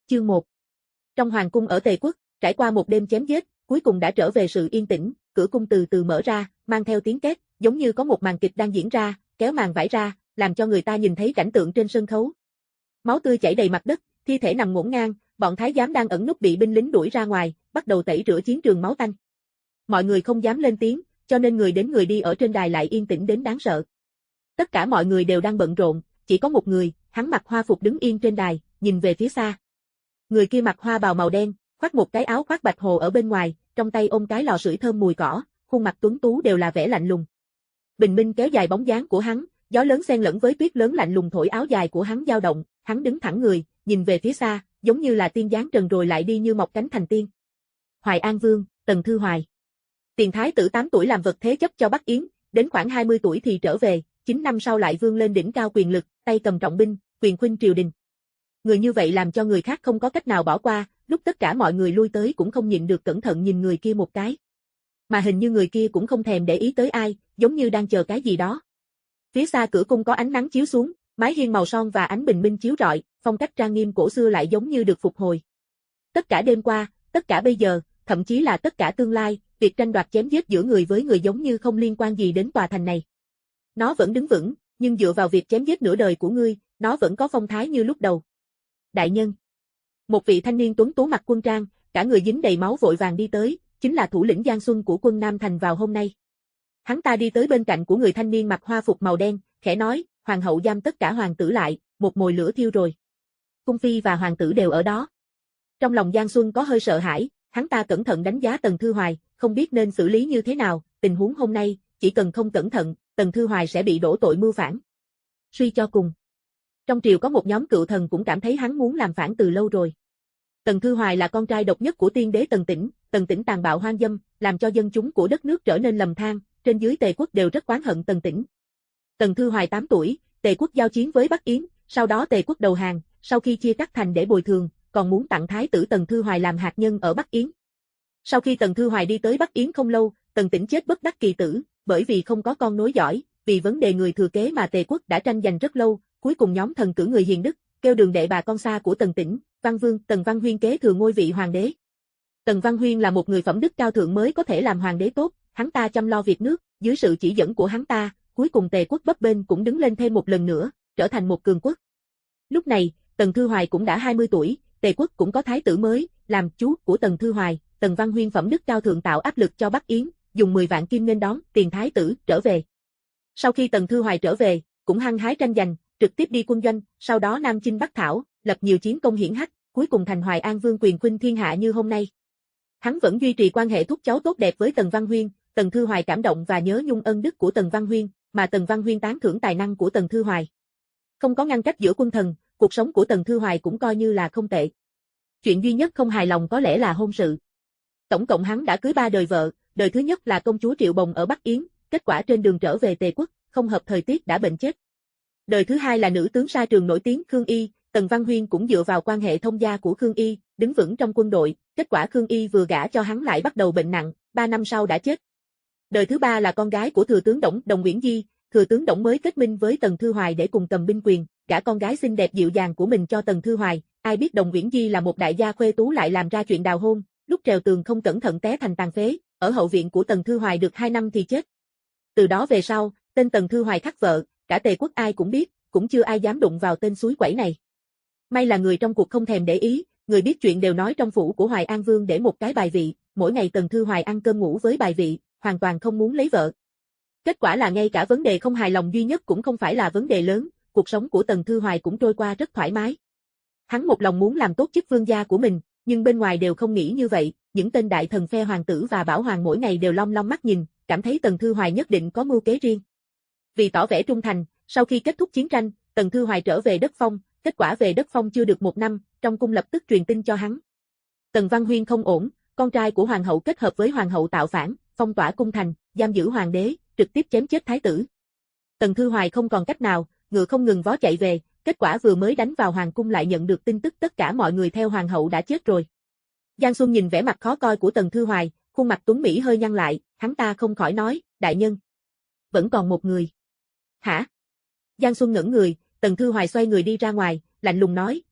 Chương 1. Trong hoàng cung ở Tề quốc, trải qua một đêm chém giết, cuối cùng đã trở về sự yên tĩnh, cửa cung từ từ mở ra, mang theo tiếng két, giống như có một màn kịch đang diễn ra, kéo màn vải ra, làm cho người ta nhìn thấy cảnh tượng trên sân khấu. Máu tươi chảy đầy mặt đất, thi thể nằm ngổn ngang, bọn thái giám đang ẩn núp bị binh lính đuổi ra ngoài, bắt đầu tẩy rửa chiến trường máu tanh. Mọi người không dám lên tiếng, cho nên người đến người đi ở trên đài lại yên tĩnh đến đáng sợ. Tất cả mọi người đều đang bận rộn, chỉ có một người, hắn mặc hoa phục đứng yên trên đài, nhìn về phía xa. Người kia mặc hoa bào màu đen, khoác một cái áo khoác bạch hồ ở bên ngoài, trong tay ôm cái lò sưởi thơm mùi cỏ, khuôn mặt tuấn tú đều là vẻ lạnh lùng. Bình minh kéo dài bóng dáng của hắn, gió lớn xen lẫn với tuyết lớn lạnh lùng thổi áo dài của hắn dao động, hắn đứng thẳng người, nhìn về phía xa, giống như là tiên giáng trần rồi lại đi như mọc cánh thành tiên. Hoài An Vương, Tần Thư Hoài. Tiền thái tử 8 tuổi làm vật thế chấp cho Bắc Yến, đến khoảng 20 tuổi thì trở về, 9 năm sau lại vươn lên đỉnh cao quyền lực, tay cầm trọng binh, quyền khuynh triều đình. Người như vậy làm cho người khác không có cách nào bỏ qua, lúc tất cả mọi người lui tới cũng không nhịn được cẩn thận nhìn người kia một cái. Mà hình như người kia cũng không thèm để ý tới ai, giống như đang chờ cái gì đó. Phía xa cửa cung có ánh nắng chiếu xuống, mái hiên màu son và ánh bình minh chiếu rọi, phong cách trang nghiêm cổ xưa lại giống như được phục hồi. Tất cả đêm qua, tất cả bây giờ, thậm chí là tất cả tương lai, việc tranh đoạt chém giết giữa người với người giống như không liên quan gì đến tòa thành này. Nó vẫn đứng vững, nhưng dựa vào việc chém giết nửa đời của ngươi, nó vẫn có phong thái như lúc đầu. Đại nhân. Một vị thanh niên tuấn tú mặc quân trang, cả người dính đầy máu vội vàng đi tới, chính là thủ lĩnh Giang Xuân của quân Nam Thành vào hôm nay. Hắn ta đi tới bên cạnh của người thanh niên mặc hoa phục màu đen, khẽ nói, hoàng hậu giam tất cả hoàng tử lại, một mồi lửa thiêu rồi. Cung phi và hoàng tử đều ở đó. Trong lòng Giang Xuân có hơi sợ hãi, hắn ta cẩn thận đánh giá Tần Thư Hoài, không biết nên xử lý như thế nào, tình huống hôm nay, chỉ cần không cẩn thận, Tần Thư Hoài sẽ bị đổ tội mưu phản. Suy cho cùng. Trong triều có một nhóm cựu thần cũng cảm thấy hắn muốn làm phản từ lâu rồi. Tần Thư Hoài là con trai độc nhất của tiên đế Tần Tĩnh tàn bạo hoang dâm, làm cho dân chúng của đất nước trở nên lầm than, trên dưới Tề quốc đều rất oán hận Tần Tĩnh. Tần Thư Hoài 8 tuổi, Tề quốc giao chiến với Bắc Yến, sau đó Tề quốc đầu hàng, sau khi chia cắt thành để bồi thường, còn muốn tặng thái tử Tần Thư Hoài làm hạt nhân ở Bắc Yến. Sau khi Tần Thư Hoài đi tới Bắc Yến không lâu, Tần Tĩnh chết bất đắc kỳ tử, bởi vì không có con nối dõi, vì vấn đề người thừa kế mà Tề quốc đã tranh giành rất lâu, cuối cùng nhóm thần cử người hiền đức, kêu đường đệ bà con xa của Tần Tĩnh, Văn Vương Tần Văn Huyên kế thừa ngôi vị hoàng đế. Tần Văn Huyên là một người phẩm đức cao thượng mới có thể làm hoàng đế tốt, hắn ta chăm lo việc nước, dưới sự chỉ dẫn của hắn ta, cuối cùng Tề quốc bấp bênh cũng đứng lên thêm một lần nữa, trở thành một cường quốc. Lúc này, Tần Thư Hoài cũng đã 20 tuổi, Tề quốc cũng có thái tử mới, làm chú của Tần Thư Hoài, Tần Văn Huyên phẩm đức cao thượng tạo áp lực cho Bắc Yến, dùng 10 vạn kim nên đón tiền thái tử trở về. Sau khi Tần Thư Hoài trở về, cũng hăng hái tranh giành, trực tiếp đi quân doanh, sau đó nam chinh bắc thảo, lập nhiều chiến công hiển hách, cuối cùng thành Hoài An Vương quyền khuynh thiên hạ như hôm nay. Hắn vẫn duy trì quan hệ thúc cháu tốt đẹp với Tần Văn Huyên, Tần Thư Hoài cảm động và nhớ nhung ân đức của Tần Văn Huyên, mà Tần Văn Huyên tán thưởng tài năng của Tần Thư Hoài. Không có ngăn cách giữa quân thần, cuộc sống của Tần Thư Hoài cũng coi như là không tệ. Chuyện duy nhất không hài lòng có lẽ là hôn sự. Tổng cộng hắn đã cưới 3 đời vợ, đời thứ nhất là công chúa Triệu Bồng ở Bắc Yến, kết quả trên đường trở về Tề quốc, không hợp thời tiết đã bệnh chết. Đời thứ hai là nữ tướng sa trường nổi tiếng Khương Y, Tần Văn Huyên cũng dựa vào quan hệ thông gia của Khương Y, đứng vững trong quân đội, kết quả Khương Y vừa gả cho hắn lại bắt đầu bệnh nặng, 3 năm sau đã chết. Đời thứ ba là con gái của thừa tướng Đồng Nguyễn Di, thừa tướng Đồng mới kết minh với Tần Thư Hoài để cùng cầm binh quyền, gả con gái xinh đẹp dịu dàng của mình cho Tần Thư Hoài, ai biết Đồng Nguyễn Di là một đại gia khuê tú lại làm ra chuyện đào hôn, lúc trèo tường không cẩn thận té thành tàn phế, ở hậu viện của Tần Thư Hoài được 2 năm thì chết. Từ đó về sau, tên Tần Thư Hoài khắc vợ, cả Tề quốc ai cũng biết, cũng chưa ai dám đụng vào tên suối quẩy này. May là người trong cuộc không thèm để ý, người biết chuyện đều nói trong phủ của Hoài An Vương để một cái bài vị, mỗi ngày Tần Thư Hoài ăn cơm ngủ với bài vị, hoàn toàn không muốn lấy vợ. Kết quả là ngay cả vấn đề không hài lòng duy nhất cũng không phải là vấn đề lớn, cuộc sống của Tần Thư Hoài cũng trôi qua rất thoải mái. Hắn một lòng muốn làm tốt chức vương gia của mình, nhưng bên ngoài đều không nghĩ như vậy, những tên đại thần phe hoàng tử và bảo hoàng mỗi ngày đều long long mắt nhìn, cảm thấy Tần Thư Hoài nhất định có mưu kế riêng. Vì tỏ vẻ trung thành, sau khi kết thúc chiến tranh, Tần Thư Hoài trở về đất Phong, kết quả về đất Phong chưa được 1 năm, trong cung lập tức truyền tin cho hắn. Tần Văn Huyên không ổn, con trai của hoàng hậu kết hợp với hoàng hậu tạo phản, phong tỏa cung thành, giam giữ hoàng đế, trực tiếp chém chết thái tử. Tần Thư Hoài không còn cách nào, ngựa không ngừng vó chạy về, kết quả vừa mới đánh vào hoàng cung lại nhận được tin tức tất cả mọi người theo hoàng hậu đã chết rồi. Giang Xuân nhìn vẻ mặt khó coi của Tần Thư Hoài, khuôn mặt tuấn mỹ hơi nhăn lại, hắn ta không khỏi nói, đại nhân. Vẫn còn một người. Hả? Giang Xuân ngẩn người, Tần Thư Hoài xoay người đi ra ngoài, lạnh lùng nói,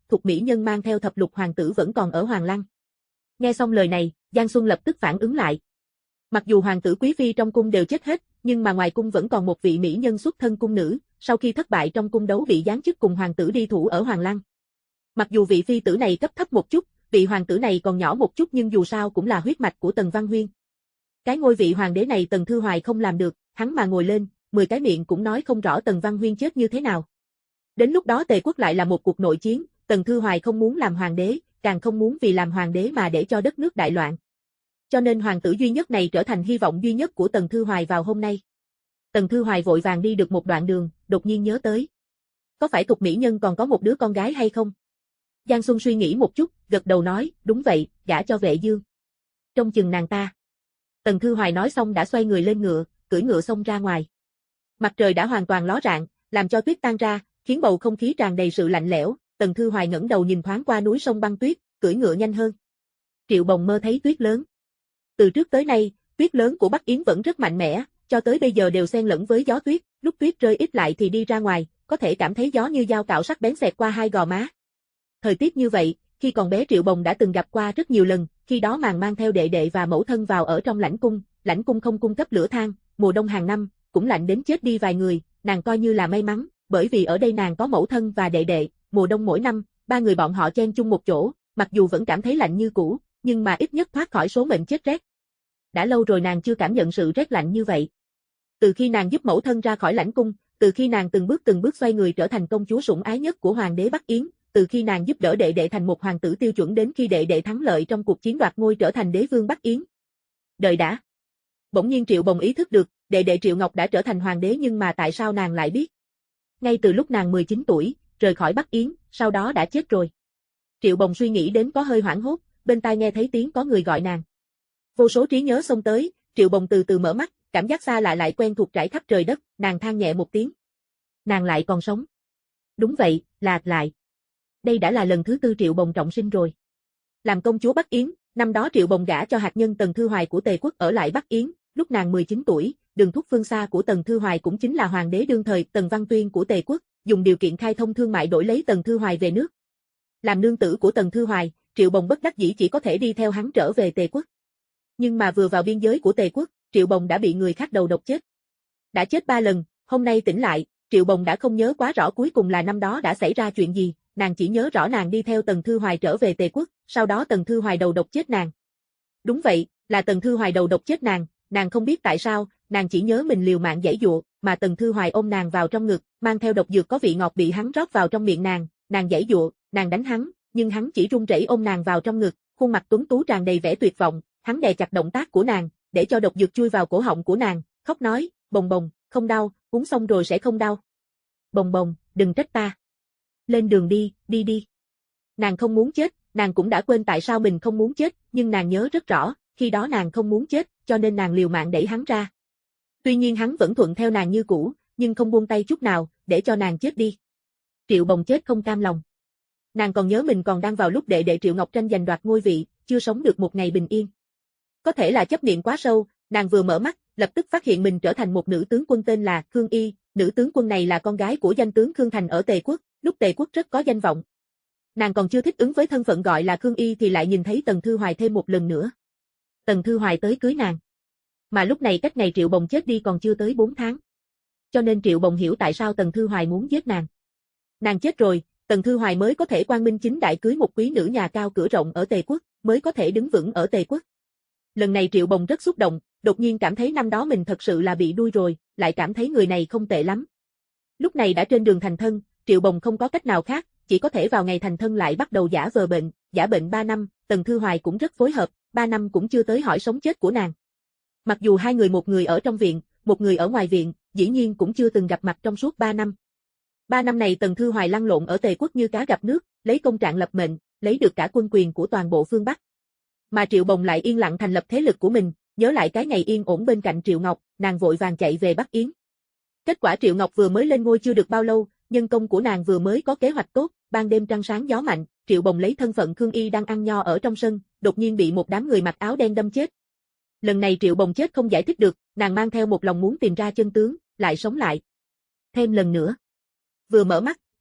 Thục mỹ nhân mang theo thập lục hoàng tử vẫn còn ở Hoàng Lăng. Nghe xong lời này, Giang Xuân lập tức phản ứng lại. Mặc dù hoàng tử quý phi trong cung đều chết hết, nhưng mà ngoài cung vẫn còn một vị mỹ nhân xuất thân cung nữ, sau khi thất bại trong cung đấu bị giáng chức cùng hoàng tử đi thủ ở Hoàng Lăng. Mặc dù vị phi tử này cấp thấp một chút, vị hoàng tử này còn nhỏ một chút nhưng dù sao cũng là huyết mạch của Tần Văn Huyên. Cái ngôi vị hoàng đế này Tần Thư Hoài không làm được, hắn mà ngồi lên, 10 cái miệng cũng nói không rõ Tần Văn Huyên chết như thế nào. Đến lúc đó Tề quốc lại là một cuộc nội chiến, Tần Thư Hoài không muốn làm hoàng đế, càng không muốn vì làm hoàng đế mà để cho đất nước đại loạn. Cho nên hoàng tử duy nhất này trở thành hy vọng duy nhất của Tần Thư Hoài vào hôm nay. Tần Thư Hoài vội vàng đi được một đoạn đường, đột nhiên nhớ tới. Có phải Thục mỹ nhân còn có một đứa con gái hay không? Giang Xuân suy nghĩ một chút, gật đầu nói, đúng vậy, gả cho Vệ Dương. Trông chừng nàng ta. Tần Thư Hoài nói xong đã xoay người lên ngựa, cưỡi ngựa xông ra ngoài. Mặt trời đã hoàn toàn ló rạng, làm cho tuyết tan ra, khiến bầu không khí tràn đầy sự lạnh lẽo. Tần Thư Hoài ngẩng đầu nhìn thoáng qua núi sông băng tuyết, cưỡi ngựa nhanh hơn. Triệu Bồng mơ thấy tuyết lớn. Từ trước tới nay, tuyết lớn của Bắc Yến vẫn rất mạnh mẽ, cho tới bây giờ đều xen lẫn với gió tuyết, lúc tuyết rơi ít lại thì đi ra ngoài, có thể cảm thấy gió như dao cạo sắc bén xẹt qua hai gò má. Thời tiết như vậy, khi còn bé Triệu Bồng đã từng gặp qua rất nhiều lần, khi đó nàng mang theo đệ đệ và mẫu thân vào ở trong lãnh cung không cung cấp lửa than, mùa đông hàng năm, cũng lạnh đến chết đi vài người, nàng coi như là may mắn, bởi vì ở đây nàng có mẫu thân và đệ đệ, mùa đông mỗi năm, ba người bọn họ chen chung một chỗ, mặc dù vẫn cảm thấy lạnh như cũ, nhưng mà ít nhất thoát khỏi số mệnh chết rét. Đã lâu rồi nàng chưa cảm nhận sự rét lạnh như vậy. Từ khi nàng giúp mẫu thân ra khỏi lãnh cung, từ khi nàng từng bước xoay người trở thành công chúa sủng ái nhất của hoàng đế Bắc Yến, từ khi nàng giúp đỡ đệ đệ thành một hoàng tử tiêu chuẩn đến khi đệ đệ thắng lợi trong cuộc chiến đoạt ngôi trở thành đế vương Bắc Yến. Đợi đã. Bỗng nhiên Triệu Bồng ý thức được, đệ đệ Triệu Ngọc đã trở thành hoàng đế nhưng mà tại sao nàng lại biết? Ngay từ lúc nàng 19 tuổi, rời khỏi Bắc Yến, sau đó đã chết rồi. Triệu Bồng suy nghĩ đến có hơi hoảng hốt, bên tai nghe thấy tiếng có người gọi nàng. Vô số trí nhớ xông tới, Triệu Bồng từ từ mở mắt, cảm giác xa lạ lại quen thuộc trải khắp trời đất, nàng than nhẹ một tiếng. Nàng lại còn sống. Đúng vậy, là lại. Đây đã là lần thứ 4 Triệu Bồng trọng sinh rồi. Làm công chúa Bắc Yến, năm đó Triệu Bồng gả cho hạt nhân Tần Thư Hoài của Tề quốc ở lại Bắc Yến, lúc nàng 19 tuổi, đường thúc phương xa của Tần Thư Hoài cũng chính là hoàng đế đương thời Tần Văn Tuyên của Tề quốc, dùng điều kiện khai thông thương mại đổi lấy Tần Thư Hoài về nước. Làm nương tử của Tần Thư Hoài, Triệu Bồng bất đắc dĩ chỉ có thể đi theo hắn trở về Tề quốc. Nhưng mà vừa vào biên giới của Tề quốc, Triệu Bồng đã bị người khác đầu độc chết. Đã chết 3 lần, hôm nay tỉnh lại, Triệu Bồng đã không nhớ quá rõ cuối cùng là năm đó đã xảy ra chuyện gì, nàng chỉ nhớ rõ nàng đi theo Tần Thư Hoài trở về Tề quốc, sau đó Tần Thư Hoài đầu độc chết nàng. Đúng vậy, là Tần Thư Hoài đầu độc chết nàng không biết tại sao, nàng chỉ nhớ mình liều mạng giãy giụa, mà Tần Thư Hoài ôm nàng vào trong ngực, mang theo độc dược có vị ngọt bị hắn rót vào trong miệng nàng giãy giụa, nàng đánh hắn, nhưng hắn chỉ run rẩy ôm nàng vào trong ngực, khuôn mặt tuấn tú tràn đầy vẻ tuyệt vọng, hắn đè chặt động tác của nàng, để cho độc dược chui vào cổ họng của nàng, khóc nói, Bồng Bồng, không đau, uống xong rồi sẽ không đau. Bồng Bồng, đừng trách ta. Lên đường đi, đi. Nàng không muốn chết, nàng cũng đã quên tại sao mình không muốn chết, nhưng nàng nhớ rất rõ, khi đó nàng không muốn chết, cho nên nàng liều mạng đẩy hắn ra. Tuy nhiên hắn vẫn thuận theo nàng như cũ, nhưng không buông tay chút nào, để cho nàng chết đi. Triệu Bồng chết không cam lòng. Nàng còn nhớ mình còn đang vào lúc đệ đệ Triệu Ngọc tranh giành đoạt ngôi vị, chưa sống được một ngày bình yên. Có thể là chấp niệm quá sâu, nàng vừa mở mắt, lập tức phát hiện mình trở thành một nữ tướng quân tên là Khương Y, nữ tướng quân này là con gái của danh tướng Khương Thành ở Tề quốc, lúc Tề quốc rất có danh vọng. Nàng còn chưa thích ứng với thân phận gọi là Khương Y thì lại nhìn thấy Tần Thư Hoài thêm một lần nữa. Tần Thư Hoài tới cưới nàng. Mà lúc này cách ngày Triệu Bồng chết đi còn chưa tới 4 tháng. Cho nên Triệu Bồng hiểu tại sao Tần Thư Hoài muốn giết nàng. Nàng chết rồi, Tần Thư Hoài mới có thể quang minh chính đại cưới một quý nữ nhà cao cửa rộng ở Tề quốc, mới có thể đứng vững ở Tề quốc. Lần này Triệu Bồng rất xúc động, đột nhiên cảm thấy năm đó mình thật sự là bị đuôi rồi, lại cảm thấy người này không tệ lắm. Lúc này đã trên đường thành thân, Triệu Bồng không có cách nào khác, chỉ có thể vào ngày thành thân lại bắt đầu giả vờ bệnh, giả bệnh 3 năm, Tần Thư Hoài cũng rất phối hợp, 3 năm cũng chưa tới hỏi sống chết của nàng. Mặc dù hai người một người ở trong viện, một người ở ngoài viện, dĩ nhiên cũng chưa từng gặp mặt trong suốt 3 năm. 3 năm này Tần Thư Hoài lăn lộn ở Tề quốc như cá gặp nước, lấy công trạng lập mệnh, lấy được cả quân quyền của toàn bộ phương Bắc. Mà Triệu Bồng lại yên lặng thành lập thế lực của mình, nhớ lại cái ngày yên ổn bên cạnh Triệu Ngọc, nàng vội vàng chạy về Bắc Yến. Kết quả Triệu Ngọc vừa mới lên ngôi chưa được bao lâu, nhân công của nàng vừa mới có kế hoạch tốt, ban đêm trăng sáng gió mạnh, Triệu Bồng lấy thân phận Khương Y đang ăn nho ở trong sân, đột nhiên bị một đám người mặc áo đen đâm chết. Lần này Triệu Bồng chết không giải thích được, nàng mang theo một lòng muốn tìm ra chân tướng, lại sống lại. Thêm lần nữa. Vừa mở mắt,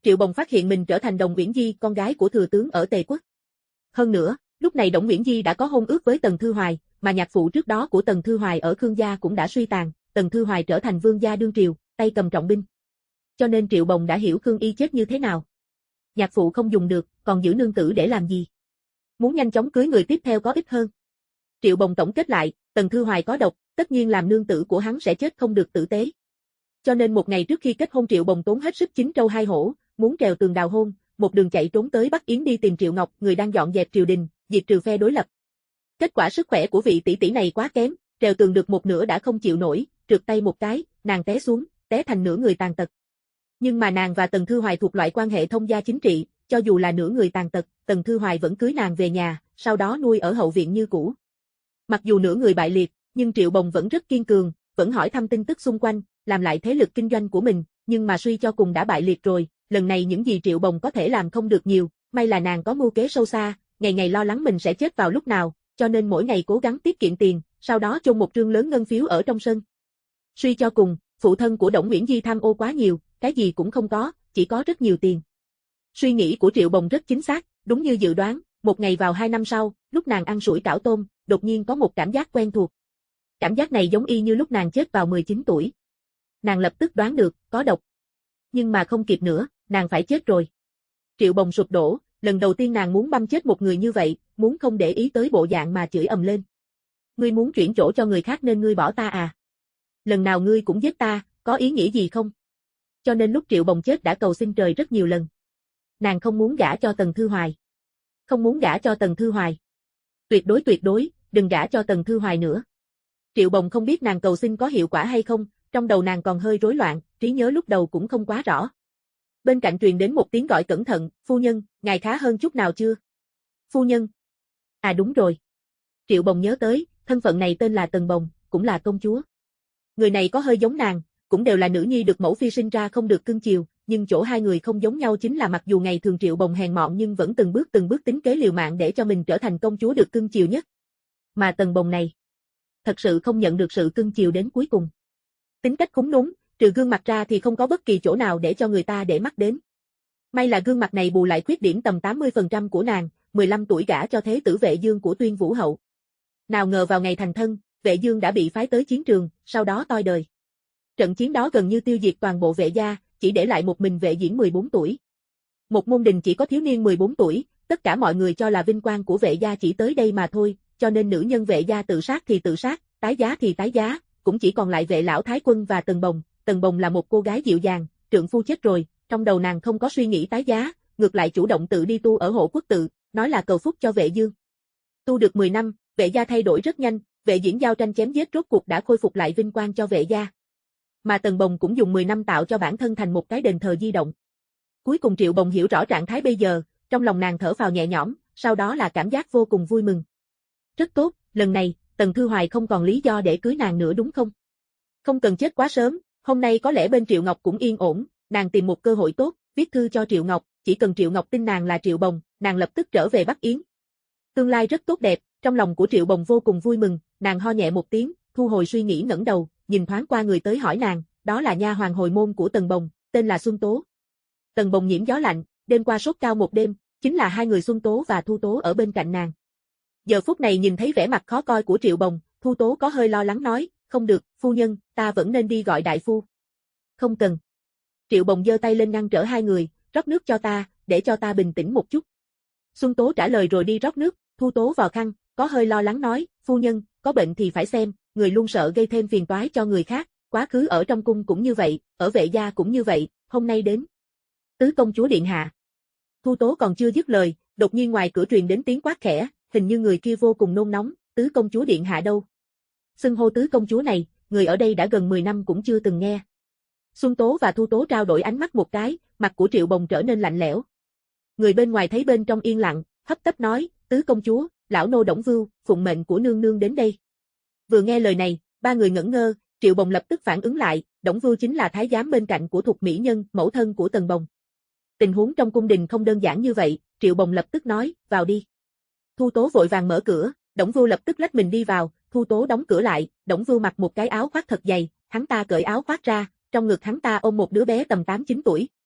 Triệu Bồng phát hiện mình trở thành Đồng Uyển Di, con gái của thừa tướng ở Tề Quốc. Hơn nữa, lúc này Đồng Uyển Di đã có hôn ước với Tần Thư Hoài, mà nhạc phụ trước đó của Tần Thư Hoài ở Khương gia cũng đã suy tàn, Tần Thư Hoài trở thành vương gia đương triều, tay cầm trọng binh. Cho nên Triệu Bồng đã hiểu Khương Y chết như thế nào. Nhạc phụ không dùng được, còn giữ nương tử để làm gì? Muốn nhanh chóng cưới người tiếp theo có ích hơn. Triệu Bồng tổng kết lại, Tần Thư Hoài có độc, tất nhiên làm nương tử của hắn sẽ chết không được tử tế. Cho nên một ngày trước khi kết hôn Triệu Bồng tốn hết sức chín trâu hai hổ, muốn trèo tường đào hôn, một đường chạy trốn tới Bắc Yến đi tìm Triệu Ngọc, người đang dọn dẹp triều đình, diệt trừ phe đối lập. Kết quả sức khỏe của vị tỷ tỷ này quá kém, trèo tường được một nửa đã không chịu nổi, trượt tay một cái, nàng té xuống, té thành nửa người tàn tật. Nhưng mà nàng và Tần Thư Hoài thuộc loại quan hệ thông gia chính trị, cho dù là nửa người tàn tật, Tần Thư Hoài vẫn cưới nàng về nhà, sau đó nuôi ở hậu viện như cũ. Mặc dù nửa người bại liệt, nhưng Triệu Bồng vẫn rất kiên cường, vẫn hỏi thăm tin tức xung quanh, làm lại thế lực kinh doanh của mình, nhưng mà suy cho cùng đã bại liệt rồi, lần này những gì Triệu Bồng có thể làm không được nhiều, may là nàng có mưu kế sâu xa, ngày ngày lo lắng mình sẽ chết vào lúc nào, cho nên mỗi ngày cố gắng tiết kiệm tiền, sau đó chôn một trương lớn ngân phiếu ở trong sân. Suy cho cùng, phụ thân của Đổng Uyển Di tham ô quá nhiều, cái gì cũng không có, chỉ có rất nhiều tiền. Suy nghĩ của Triệu Bồng rất chính xác, đúng như dự đoán, một ngày vào 2 năm sau, lúc nàng ăn sủi cảo tôm, đột nhiên có một cảm giác quen thuộc. Cảm giác này giống y như lúc nàng chết vào 19 tuổi. Nàng lập tức đoán được, có độc. Nhưng mà không kịp nữa, nàng phải chết rồi. Triệu Bồng sụp đổ, lần đầu tiên nàng muốn băm chết một người như vậy, muốn không để ý tới bộ dạng mà chửi ầm lên. Ngươi muốn chuyển chỗ cho người khác nên ngươi bỏ ta à? Lần nào ngươi cũng giết ta, có ý nghĩa gì không? Cho nên lúc Triệu Bồng chết đã cầu xin trời rất nhiều lần. Nàng không muốn gả cho Tần Thư Hoài. Không muốn gả cho Tần Thư Hoài. Tuyệt đối, đừng gả cho Tần Thư Hoài nữa. Triệu Bồng không biết nàng cầu xin có hiệu quả hay không, trong đầu nàng còn hơi rối loạn, trí nhớ lúc đầu cũng không quá rõ. Bên cạnh truyền đến một tiếng gọi cẩn thận, phu nhân, ngài khá hơn chút nào chưa? Phu nhân. À đúng rồi. Triệu Bồng nhớ tới, thân phận này tên là Tần Bồng, cũng là công chúa. Người này có hơi giống nàng, cũng đều là nữ nhi được mẫu phi sinh ra không được cưng chiều, nhưng chỗ hai người không giống nhau chính là mặc dù ngày thường Triệu Bồng hèn mọn nhưng vẫn từng bước tính kế liều mạng để cho mình trở thành công chúa được cưng chiều nhất. Mà Tần Bồng này, thật sự không nhận được sự cưng chiều đến cuối cùng. Tính cách khúng núm, trừ gương mặt ra thì không có bất kỳ chỗ nào để cho người ta để mắt đến. May là gương mặt này bù lại khuyết điểm tầm 80% của nàng, 15 tuổi gả cho thế tử Vệ Dương của Tuyên Vũ hậu. Nào ngờ vào ngày thành thân, Vệ Dương đã bị phái tới chiến trường, sau đó toi đời. Trận chiến đó gần như tiêu diệt toàn bộ Vệ gia, chỉ để lại một mình Vệ Diễn 14 tuổi. Một môn đình chỉ có thiếu niên 14 tuổi, tất cả mọi người cho là vinh quang của Vệ gia chỉ tới đây mà thôi, cho nên nữ nhân Vệ gia tự sát thì tự sát, tái giá thì tái giá, cũng chỉ còn lại Vệ lão thái quân và Tần Bồng. Tần Bồng là một cô gái dịu dàng, trượng phu chết rồi, trong đầu nàng không có suy nghĩ tái giá, ngược lại chủ động tự đi tu ở Hộ Quốc tự, nói là cầu phúc cho Vệ Dương. Tu được 10 năm, Vệ gia thay đổi rất nhanh, Vệ Diễn giao tranh chém giết rốt cuộc đã khôi phục lại vinh quang cho Vệ gia. Mà Tần Bồng cũng dùng 10 năm tạo cho bản thân thành một cái đền thờ di động. Cuối cùng Triệu Bồng hiểu rõ trạng thái bây giờ, trong lòng nàng thở phào nhẹ nhõm, sau đó là cảm giác vô cùng vui mừng. Rất tốt, lần này, Tần Thư Hoài không còn lý do để cưới nàng nữa đúng không? Không cần chết quá sớm, hôm nay có lẽ bên Triệu Ngọc cũng yên ổn, nàng tìm một cơ hội tốt, viết thư cho Triệu Ngọc, chỉ cần Triệu Ngọc tin nàng là Triệu Bồng, nàng lập tức trở về Bắc Yến. Tương lai rất tốt đẹp, trong lòng của Triệu Bồng vô cùng vui mừng, nàng ho nhẹ một tiếng, thu hồi suy nghĩ ngẩng đầu, nhìn thoáng qua người tới hỏi nàng, đó là nha hoàn hồi môn của Tần Bồng, tên là Xuân Tố. Tần Bồng nhiễm gió lạnh, đêm qua sốt cao một đêm, chính là hai người Xuân Tố và Thu Tố ở bên cạnh nàng. Giờ phút này nhìn thấy vẻ mặt khó coi của Triệu Bồng, Thu Tố có hơi lo lắng nói, không được, phu nhân, ta vẫn nên đi gọi đại phu. Không cần. Triệu Bồng giơ tay lên ngăn trở hai người, rót nước cho ta, để cho ta bình tĩnh một chút. Xuân Tố trả lời rồi đi rót nước, Thu Tố vào khăn, có hơi lo lắng nói, phu nhân, có bệnh thì phải xem, người luôn sợ gây thêm phiền toái cho người khác, quá khứ ở trong cung cũng như vậy, ở Vệ gia cũng như vậy, hôm nay đến. Tứ công chúa điện hạ. Thu Tố còn chưa dứt lời, đột nhiên ngoài cửa truyền đến tiếng quát khẽ, hình như người kia vô cùng nôn nóng, tứ công chúa điện hạ đâu? Xưng hô tứ công chúa này, người ở đây đã gần 10 năm cũng chưa từng nghe. Xuân Tố và Thu Tố trao đổi ánh mắt một cái, mặt của Triệu Bồng trở nên lạnh lẽo. Người bên ngoài thấy bên trong yên lặng, hấp tấp nói, tứ công chúa, lão nô Đổng Vưu, phụng mệnh của nương nương đến đây. Vừa nghe lời này, ba người ngẩn ngơ, Triệu Bồng lập tức phản ứng lại, Đổng Vưu chính là thái giám bên cạnh của Thục mỹ nhân, mẫu thân của Tần Bồng. Tình huống trong cung đình không đơn giản như vậy, Triệu Bồng lập tức nói, vào đi. Thu Tố vội vàng mở cửa, Đổng Vưu lập tức lách mình đi vào, Thu Tố đóng cửa lại, Đổng Vưu mặc một cái áo khoác thật dày, hắn ta cởi áo khoác ra, trong ngực hắn ta ôm một đứa bé tầm 8-9 tuổi.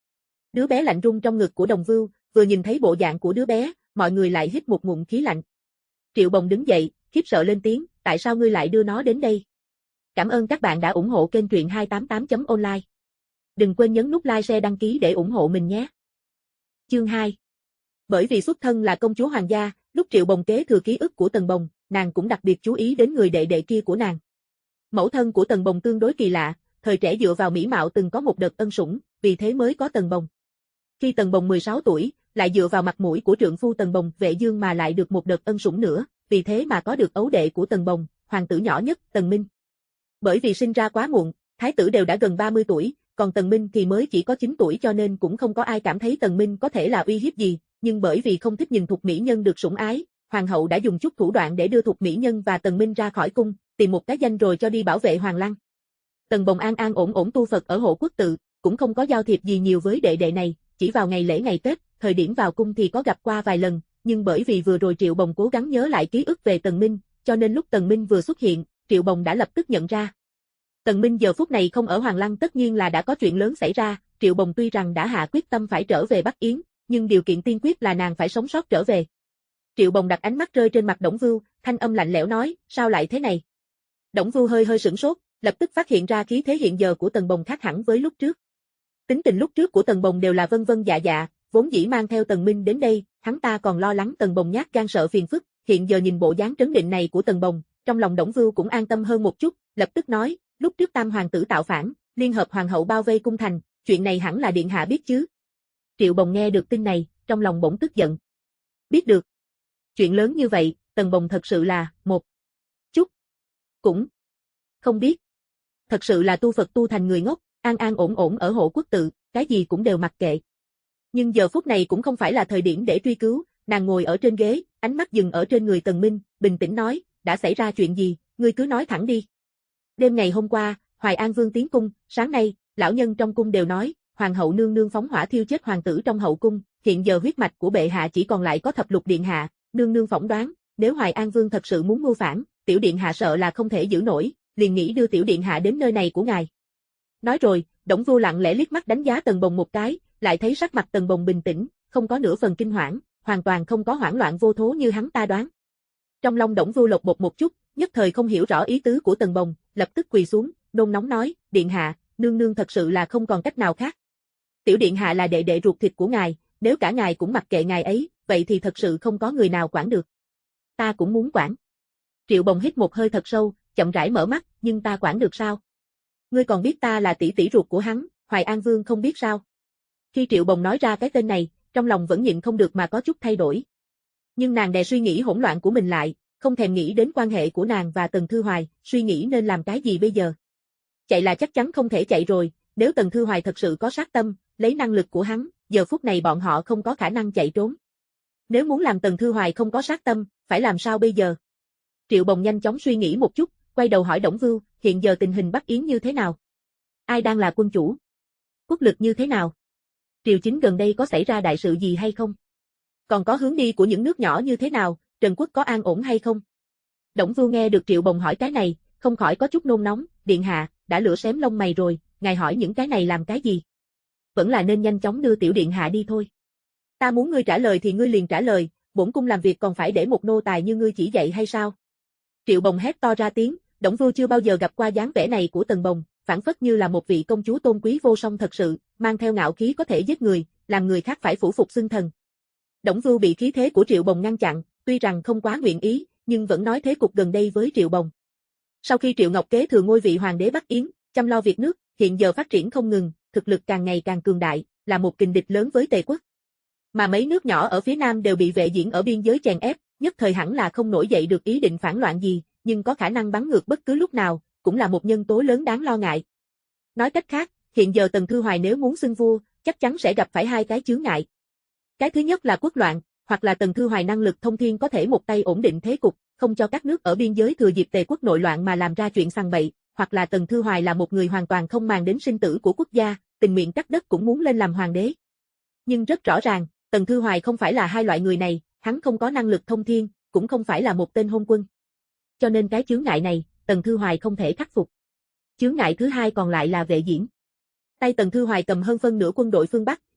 Đứa bé lạnh run trong ngực của Đồng Vưu, vừa nhìn thấy bộ dạng của đứa bé, mọi người lại hít một ngụm khí lạnh. Triệu Bồng đứng dậy, khiếp sợ lên tiếng, tại sao ngươi lại đưa nó đến đây? Cảm ơn các bạn đã ủng hộ kênh truyện 288.online. Đừng quên nhấn nút like, share, đăng ký để ủng hộ mình nhé. Chương 2. Bởi vì xuất thân là công chúa hoàng gia, lúc Triệu Bồng kế thừa ký ức của Tần Bồng, nàng cũng đặc biệt chú ý đến người đệ đệ kia của nàng. Mẫu thân của Tần Bồng tương đối kỳ lạ, thời trẻ dựa vào mỹ mạo từng có một đợt ân sủng, vì thế mới có Tần Bồng. Khi Tần Bồng 16 tuổi, lại dựa vào mặt mũi của trượng phu Tần Bồng Vệ Dương mà lại được một đợt ân sủng nữa, vì thế mà có được ấu đệ của Tần Bồng, hoàng tử nhỏ nhất, Tần Minh. Bởi vì sinh ra quá muộn, thái tử đều đã gần 30 tuổi, còn Tần Minh thì mới chỉ có 9 tuổi cho nên cũng không có ai cảm thấy Tần Minh có thể là uy hiếp gì, nhưng bởi vì không thích nhìn Thục mỹ nhân được sủng ái, hoàng hậu đã dùng chút thủ đoạn để đưa Thục mỹ nhân và Tần Minh ra khỏi cung, tìm một cái danh rồi cho đi bảo vệ hoàng lăng. Tần Bồng an an ổn ổn tu Phật ở Hộ Quốc tự, cũng không có giao thiệp gì nhiều với đệ đệ này, chỉ vào ngày lễ ngày Tết, thời điểm vào cung thì có gặp qua vài lần, nhưng bởi vì vừa rồi Triệu Bồng cố gắng nhớ lại ký ức về Tần Minh, cho nên lúc Tần Minh vừa xuất hiện, Triệu Bồng đã lập tức nhận ra. Tần Minh giờ phút này không ở Hoàng Lăng tất nhiên là đã có chuyện lớn xảy ra, Triệu Bồng tuy rằng đã hạ quyết tâm phải trở về Bắc Yến, nhưng điều kiện tiên quyết là nàng phải sống sót trở về. Triệu Bồng đặt ánh mắt rơi trên mặt Đổng Vưu, thanh âm lạnh lẽo nói, sao lại thế này? Đổng Vưu hơi sửng sốt, lập tức phát hiện ra khí thế hiện giờ của Tần Bồng khác hẳn với lúc trước. Tính tình lúc trước của Tần Bồng đều là vân vân dạ dạ, vốn dĩ mang theo Tần Minh đến đây, hắn ta còn lo lắng Tần Bồng nhát gan sợ phiền phức, hiện giờ nhìn bộ dáng trấn định này của Tần Bồng, trong lòng Đổng Vưu cũng an tâm hơn một chút, lập tức nói, lúc trước Tam hoàng tử tạo phản, liên hợp hoàng hậu bao vây cung thành, chuyện này hẳn là điện hạ biết chứ? Triệu Bồng nghe được tin này, trong lòng bỗng tức giận. Biết được. Chuyện lớn như vậy, Tần Bồng thật sự là, một chút cũng không biết. Thật sự là tu Phật tu thành người ngốc, an an ổn ổn ở Hộ Quốc tự, cái gì cũng đều mặc kệ. Nhưng giờ phút này cũng không phải là thời điểm để truy cứu, nàng ngồi ở trên ghế, ánh mắt dừng ở trên người Tần Minh, bình tĩnh nói, đã xảy ra chuyện gì, ngươi cứ nói thẳng đi. Đêm ngày hôm qua, Hoài An Vương tiến cung, sáng nay, lão nhân trong cung đều nói, hoàng hậu nương nương phóng hỏa thiêu chết hoàng tử trong hậu cung, hiện giờ huyết mạch của bệ hạ chỉ còn lại có thập lục điện hạ, nương nương phỏng đoán, nếu Hoài An Vương thật sự muốn mưu phản, tiểu điện hạ sợ là không thể giữ nổi, liền nghĩ đưa tiểu điện hạ đến nơi này của ngài. Nói rồi, Đổng Vưu lặng lẽ liếc mắt đánh giá Tần Bồng một cái, lại thấy sắc mặt Tần Bồng bình tĩnh, không có nửa phần kinh hoảng, hoàn toàn không có hoảng loạn vô thố như hắn ta đoán. Trong lòng Đổng Vưu lột bột một chút, nhất thời không hiểu rõ ý tứ của Tần Bồng, lập tức quỳ xuống, nôn nóng nói, điện hạ, nương nương thật sự là không còn cách nào khác. Tiểu điện hạ là đệ đệ ruột thịt của ngài, nếu cả ngài cũng mặc kệ ngài ấy, vậy thì thật sự không có người nào quản được. Ta cũng muốn quản. Triệu Bồng hít một hơi thật sâu, chậm rãi mở mắt, nhưng ta quản được sao? Ngươi còn biết ta là tỷ tỷ ruột của hắn, Hoài An Vương không biết sao? Khi Triệu Bồng nói ra cái tên này, trong lòng vẫn nhịn không được mà có chút thay đổi. Nhưng nàng đè suy nghĩ hỗn loạn của mình lại, không thèm nghĩ đến quan hệ của nàng và Tần Thư Hoài, suy nghĩ nên làm cái gì bây giờ. Chạy là chắc chắn không thể chạy rồi, nếu Tần Thư Hoài thật sự có sát tâm, lấy năng lực của hắn, giờ phút này bọn họ không có khả năng chạy trốn. Nếu muốn làm Tần Thư Hoài không có sát tâm, phải làm sao bây giờ? Triệu Bồng nhanh chóng suy nghĩ một chút, quay đầu hỏi Đổng Vưu, hiện giờ tình hình Bắc Yến như thế nào? Ai đang là quân chủ? Quốc lực như thế nào? Triều chính gần đây có xảy ra đại sự gì hay không? Còn có hướng đi của những nước nhỏ như thế nào, Trần Quốc có an ổn hay không? Đổng Vưu nghe được Triệu Bồng hỏi cái này, không khỏi có chút nôn nóng, điện hạ, đã lửa xém lông mày rồi, ngài hỏi những cái này làm cái gì? Vẫn là nên nhanh chóng đưa tiểu điện hạ đi thôi. Ta muốn ngươi trả lời thì ngươi liền trả lời, bổn cung làm việc còn phải để một nô tài như ngươi chỉ dạy hay sao? Triệu Bồng hét to ra tiếng, Đổng Vưu chưa bao giờ gặp qua dáng vẻ này của Tần Bồng, phản phất như là một vị công chúa tôn quý vô song thật sự, mang theo ngạo khí có thể giết người, làm người khác phải phủ phục xưng thần. Đổng Vưu bị khí thế của Triệu Bồng ngăn chặn, tuy rằng không quá nguyện ý, nhưng vẫn nói thế cục gần đây với Triệu Bồng. Sau khi Triệu Ngọc kế thừa ngôi vị hoàng đế Bắc Yến, chăm lo việc nước, hiện giờ phát triển không ngừng, thực lực càng ngày càng cường đại, là một kình địch lớn với Tề quốc. Mà mấy nước nhỏ ở phía Nam đều bị Vệ Diễn ở biên giới chèn ép, nhất thời hẳn là không nổi dậy được ý định phản loạn gì, nhưng có khả năng bắn ngược bất cứ lúc nào, cũng là một nhân tố lớn đáng lo ngại. Nói cách khác, hiện giờ Tần Thư Hoài nếu muốn xưng vua, chắc chắn sẽ gặp phải hai cái chướng ngại. Cái thứ nhất là quốc loạn, hoặc là Tần Thư Hoài năng lực thông thiên có thể một tay ổn định thế cục, không cho các nước ở biên giới thừa dịp Tề quốc nội loạn mà làm ra chuyện sằng bậy, hoặc là Tần Thư Hoài là một người hoàn toàn không màng đến sinh tử của quốc gia, tình nguyện cắt đất cũng muốn lên làm hoàng đế. Nhưng rất rõ ràng, Tần Thư Hoài không phải là hai loại người này, hắn không có năng lực thông thiên, cũng không phải là một tên hôn quân. Cho nên cái chướng ngại này, Tần Thư Hoài không thể khắc phục. Chướng ngại thứ hai còn lại là Vệ Diễn. Tay Tần Thư Hoài cầm hơn phân nửa quân đội phương Bắc,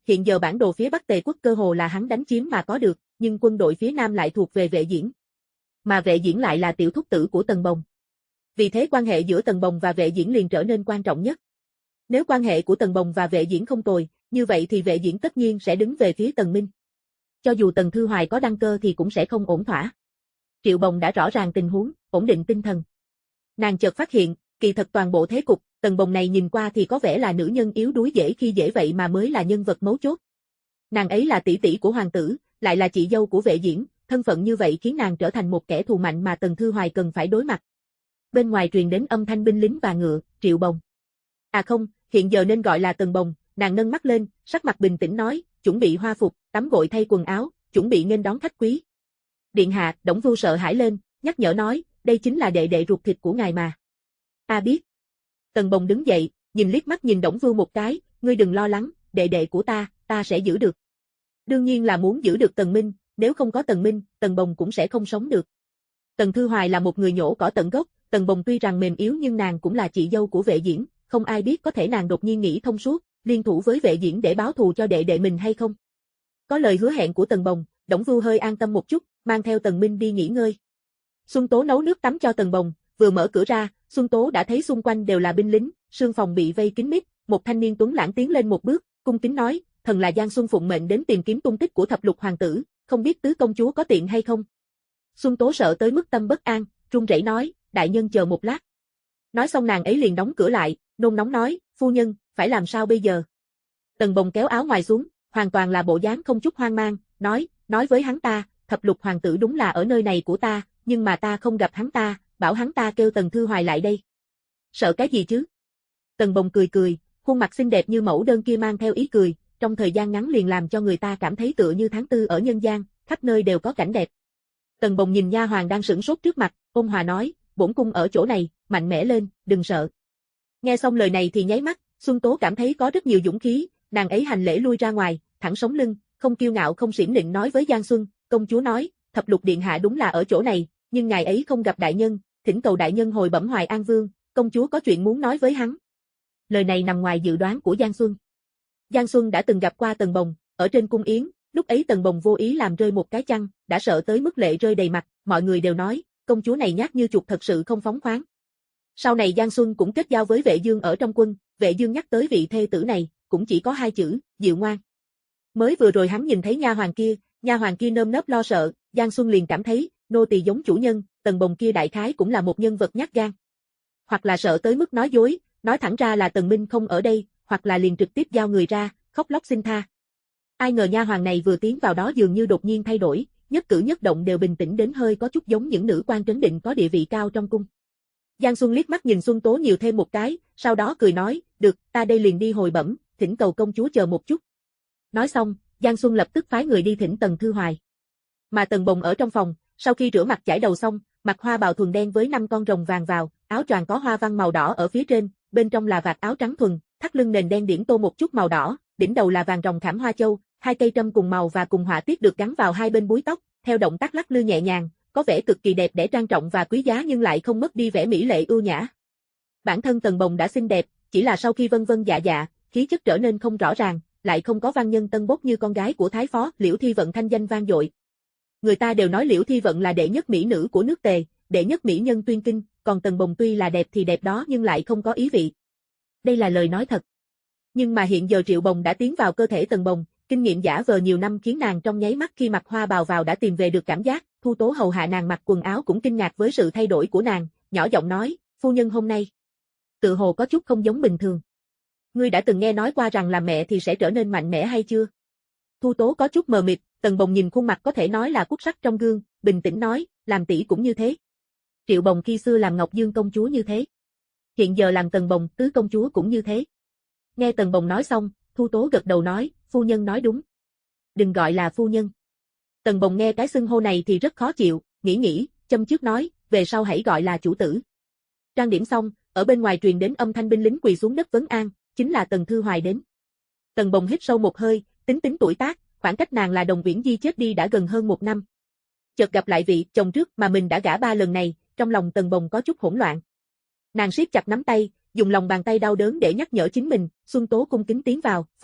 hiện giờ bản đồ phía Bắc Tề quốc cơ hồ là hắn đánh chiếm mà có được, nhưng quân đội phía Nam lại thuộc về Vệ Diễn. Mà Vệ Diễn lại là tiểu thúc tử của Tần Bồng. Vì thế quan hệ giữa Tần Bồng và Vệ Diễn liền trở nên quan trọng nhất. Nếu quan hệ của Tần Bồng và Vệ Diễn không tồi, như vậy thì Vệ Diễn tất nhiên sẽ đứng về phía Tần Minh. Cho dù Tần Thư Hoài có đăng cơ thì cũng sẽ không ổn thỏa. Triệu Bồng đã rõ ràng tình huống, ổn định tinh thần. Nàng chợt phát hiện, kỳ thật toàn bộ thế cục, Tần Bồng này nhìn qua thì có vẻ là nữ nhân yếu đuối dễ khi dễ vậy mà mới là nhân vật mấu chốt. Nàng ấy là tỷ tỷ của hoàng tử, lại là chị dâu của Vệ Diễn, thân phận như vậy khiến nàng trở thành một kẻ thù mạnh mà Tần Thư Hoài cần phải đối mặt. Bên ngoài truyền đến âm thanh binh lính và ngựa, Triệu Bồng. À không, hiện giờ nên gọi là Tần Bồng, nàng nâng mắt lên, sắc mặt bình tĩnh nói, chuẩn bị hoa phục, tắm gội thay quần áo, chuẩn bị nghênh đón khách quý. Điện hạ, Đổng Vưu sợ hãi lên, nhắc nhở nói, đây chính là đệ đệ ruột thịt của ngài mà. Ta biết. Tần Bồng đứng dậy, nhìn liếc mắt nhìn Đổng Vưu một cái, ngươi đừng lo lắng, đệ đệ của ta sẽ giữ được. Đương nhiên là muốn giữ được Tần Minh, nếu không có Tần Minh, Tần Bồng cũng sẽ không sống được. Tần Thư Hoài là một người nhổ cỏ tận gốc, Tần Bồng tuy rằng mềm yếu nhưng nàng cũng là chị dâu của Vệ Diễn, không ai biết có thể nàng đột nhiên nghĩ thông suốt, liên thủ với Vệ Diễn để báo thù cho đệ đệ mình hay không. Có lời hứa hẹn của Tần Bồng, Đổng Vưu hơi an tâm một chút, mang theo Tần Minh đi nghỉ ngơi. Xuân Tố nấu nước tắm cho Tần Bồng, vừa mở cửa ra, Xuân Tố đã thấy xung quanh đều là binh lính, sương phòng bị vây kín mít, một thanh niên tuấn lãng tiến lên một bước, cung kính nói, thần là Giang Xuân phụng mệnh đến tìm kiếm tung tích của thập lục hoàng tử, không biết tứ công chúa có tiện hay không. Xuân Tố sợ tới mức tâm bất an, run rẩy nói, đại nhân chờ một lát. Nói xong nàng ấy liền đóng cửa lại, nôn nóng nói, phu nhân, phải làm sao bây giờ? Tần Bồng kéo áo ngoài xuống, hoàn toàn là bộ dáng không chút hoang mang, nói với hắn ta, thập lục hoàng tử đúng là ở nơi này của ta, nhưng mà ta không gặp hắn ta, bảo hắn ta kêu Tần Thư Hoài lại đây. Sợ cái gì chứ? Tần Bồng cười cười, khuôn mặt xinh đẹp như mẫu đơn kia mang theo ý cười, trong thời gian ngắn liền làm cho người ta cảm thấy tựa như tháng tư ở nhân gian, khắp nơi đều có cảnh đẹp. Tần Bồng nhìn nha hoàn đang sửng sốt trước mặt, ôn hòa nói, bổn cung ở chỗ này, mạnh mẽ lên, đừng sợ. Nghe xong lời này thì nháy mắt, Xuân Tố cảm thấy có rất nhiều dũng khí, nàng ấy hành lễ lui ra ngoài, thẳng sống lưng, không kiêu ngạo không xiểm nịnh nói với Giang Xuân, công chúa nói, thập lục điện hạ đúng là ở chỗ này, nhưng ngài ấy không gặp đại nhân, thỉnh cầu đại nhân hồi bẩm Hoài An Vương, công chúa có chuyện muốn nói với hắn. Lời này nằm ngoài dự đoán của Giang Xuân. Giang Xuân đã từng gặp qua Tần Bồng, ở trên cung yến, lúc ấy Tần Bồng vô ý làm rơi một cái chăn, đã sợ tới mức lệ rơi đầy mặt, mọi người đều nói, công chúa này nhát như chuột thật sự không phóng khoáng. Sau này Giang Xuân cũng kết giao với Vệ Dương ở trong quân, Vệ Dương nhắc tới vị thê tử này, cũng chỉ có hai chữ, dịu ngoan. Mới vừa rồi hắn nhìn thấy nha hoàn kia nơm nớp lo sợ, Giang Xuân liền cảm thấy, nô tỳ giống chủ nhân, Tần Bồng kia đại khái cũng là một nhân vật nhát gan. Hoặc là sợ tới mức nói dối, nói thẳng ra là Tần Minh không ở đây, hoặc là liền trực tiếp giao người ra, khóc lóc xin tha. Ai ngờ nha hoàn này vừa tiến vào đó dường như đột nhiên thay đổi, nhất cử nhất động đều bình tĩnh đến hơi có chút giống những nữ quan trấn định có địa vị cao trong cung. Giang Xuân liếc mắt nhìn Xuân Tố nhiều thêm một cái, sau đó cười nói, được, ta đây liền đi hồi bẩm, thỉnh cầu công chúa chờ một chút. Nói xong, Giang Xuân lập tức phái người đi thỉnh Tần Thư Hoài. Mà Tần Bồng ở trong phòng, sau khi rửa mặt chải đầu xong, mặc hoa bào thuần đen với 5 con rồng vàng vào, áo choàng có hoa văn màu đỏ ở phía trên, bên trong là vạt áo trắng thuần, thắt lưng nền đen điển tô một chút màu đỏ, đỉnh đầu là vàng rồng khảm hoa châu, 2 cây trâm cùng màu và cùng họa tiết được gắn vào hai bên búi tóc, theo động tác lắc lư nhẹ nhàng, có vẻ cực kỳ đẹp đẽ trang trọng và quý giá nhưng lại không mất đi vẻ mỹ lệ ưu nhã. Bản thân Tần Bồng đã xinh đẹp, chỉ là sau khi vân vân dạ dạ, khí chất trở nên không rõ ràng, lại không có văn nhân tân bốc như con gái của Thái Phó, Liễu Thi Vận thanh danh vang dội. Người ta đều nói Liễu Thi Vận là đệ nhất mỹ nữ của nước Tề, đệ nhất mỹ nhân tuyên kinh, còn Tần Bồng tuy là đẹp thì đẹp đó nhưng lại không có ý vị. Đây là lời nói thật. Nhưng mà hiện giờ Triệu Bồng đã tiến vào cơ thể Tần Bồng, kinh nghiệm giả vờ nhiều năm khiến nàng trong nháy mắt khi mặc hoa bào vào đã tìm về được cảm giác, Thu Tố hầu hạ nàng mặc quần áo cũng kinh ngạc với sự thay đổi của nàng, nhỏ giọng nói, phu nhân hôm nay tự hồ có chút không giống bình thường. Ngươi đã từng nghe nói qua rằng làm mẹ thì sẽ trở nên mạnh mẽ hay chưa? Thu Tố có chút mờ mịt, Tần Bồng nhìn khuôn mặt có thể nói là quốc sắc trong gương, bình tĩnh nói, làm tỷ cũng như thế. Triệu Bồng khi xưa làm Ngọc Dương công chúa như thế. Hiện giờ làm Tần Bồng tứ công chúa cũng như thế. Nghe Tần Bồng nói xong, Thu Tố gật đầu nói, phu nhân nói đúng. Đừng gọi là phu nhân. Tần Bồng nghe cái xưng hô này thì rất khó chịu, nghĩ, châm chước nói, về sau hãy gọi là chủ tử. Trang điểm xong, ở bên ngoài truyền đến âm thanh binh lính quỳ xuống đất vấn an, chính là Tần Thư Hoài đến. Tần Bồng hít sâu một hơi, tính tuổi tác, khoảng cách nàng là Đồng Uyển Di chết đi đã gần hơn 1 năm. Chợt gặp lại vị chồng trước mà mình đã gả 3 lần này, trong lòng Tần Bồng có chút hỗn loạn. Nàng siết chặt nắm tay, dùng lòng bàn tay đau đớn để nhắc nhở chính mình, Xuân Tố cung kính tiến vào, phu nhân,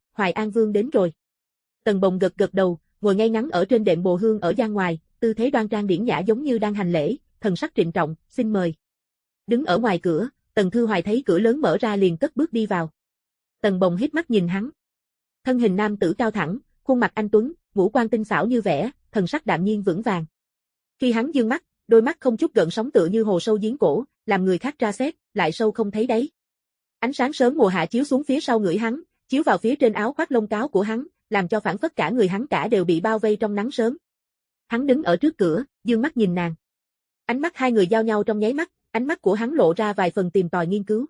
Hoài An Vương đến rồi. Tần Bồng gật gật đầu, ngồi ngay ngắn ở trên đệm bồ hương ở gian ngoài, tư thế đoan trang điển nhã giống như đang hành lễ, thần sắc trịnh trọng, xin mời. Đứng ở ngoài cửa, Tần Thư Hoài thấy cửa lớn mở ra liền cất bước đi vào. Tần Bồng híp mắt nhìn hắn. Thân hình nam tử cao thẳng, khuôn mặt anh tuấn, ngũ quan tinh xảo như vẽ, thần sắc đạm nhiên vững vàng. Khi hắn dương mắt, đôi mắt không chút gợn sóng tựa như hồ sâu giếng cổ, làm người khác tra xét, lại sâu không thấy đáy. Ánh sáng sớm mùa hạ chiếu xuống phía sau người hắn, chiếu vào phía trên áo khoác lông cáo của hắn, làm cho phảng phất cả người hắn cả đều bị bao vây trong nắng sớm. Hắn đứng ở trước cửa, dương mắt nhìn nàng. Ánh mắt hai người giao nhau trong nháy mắt, ánh mắt của hắn lộ ra vài phần tìm tòi nghiên cứu.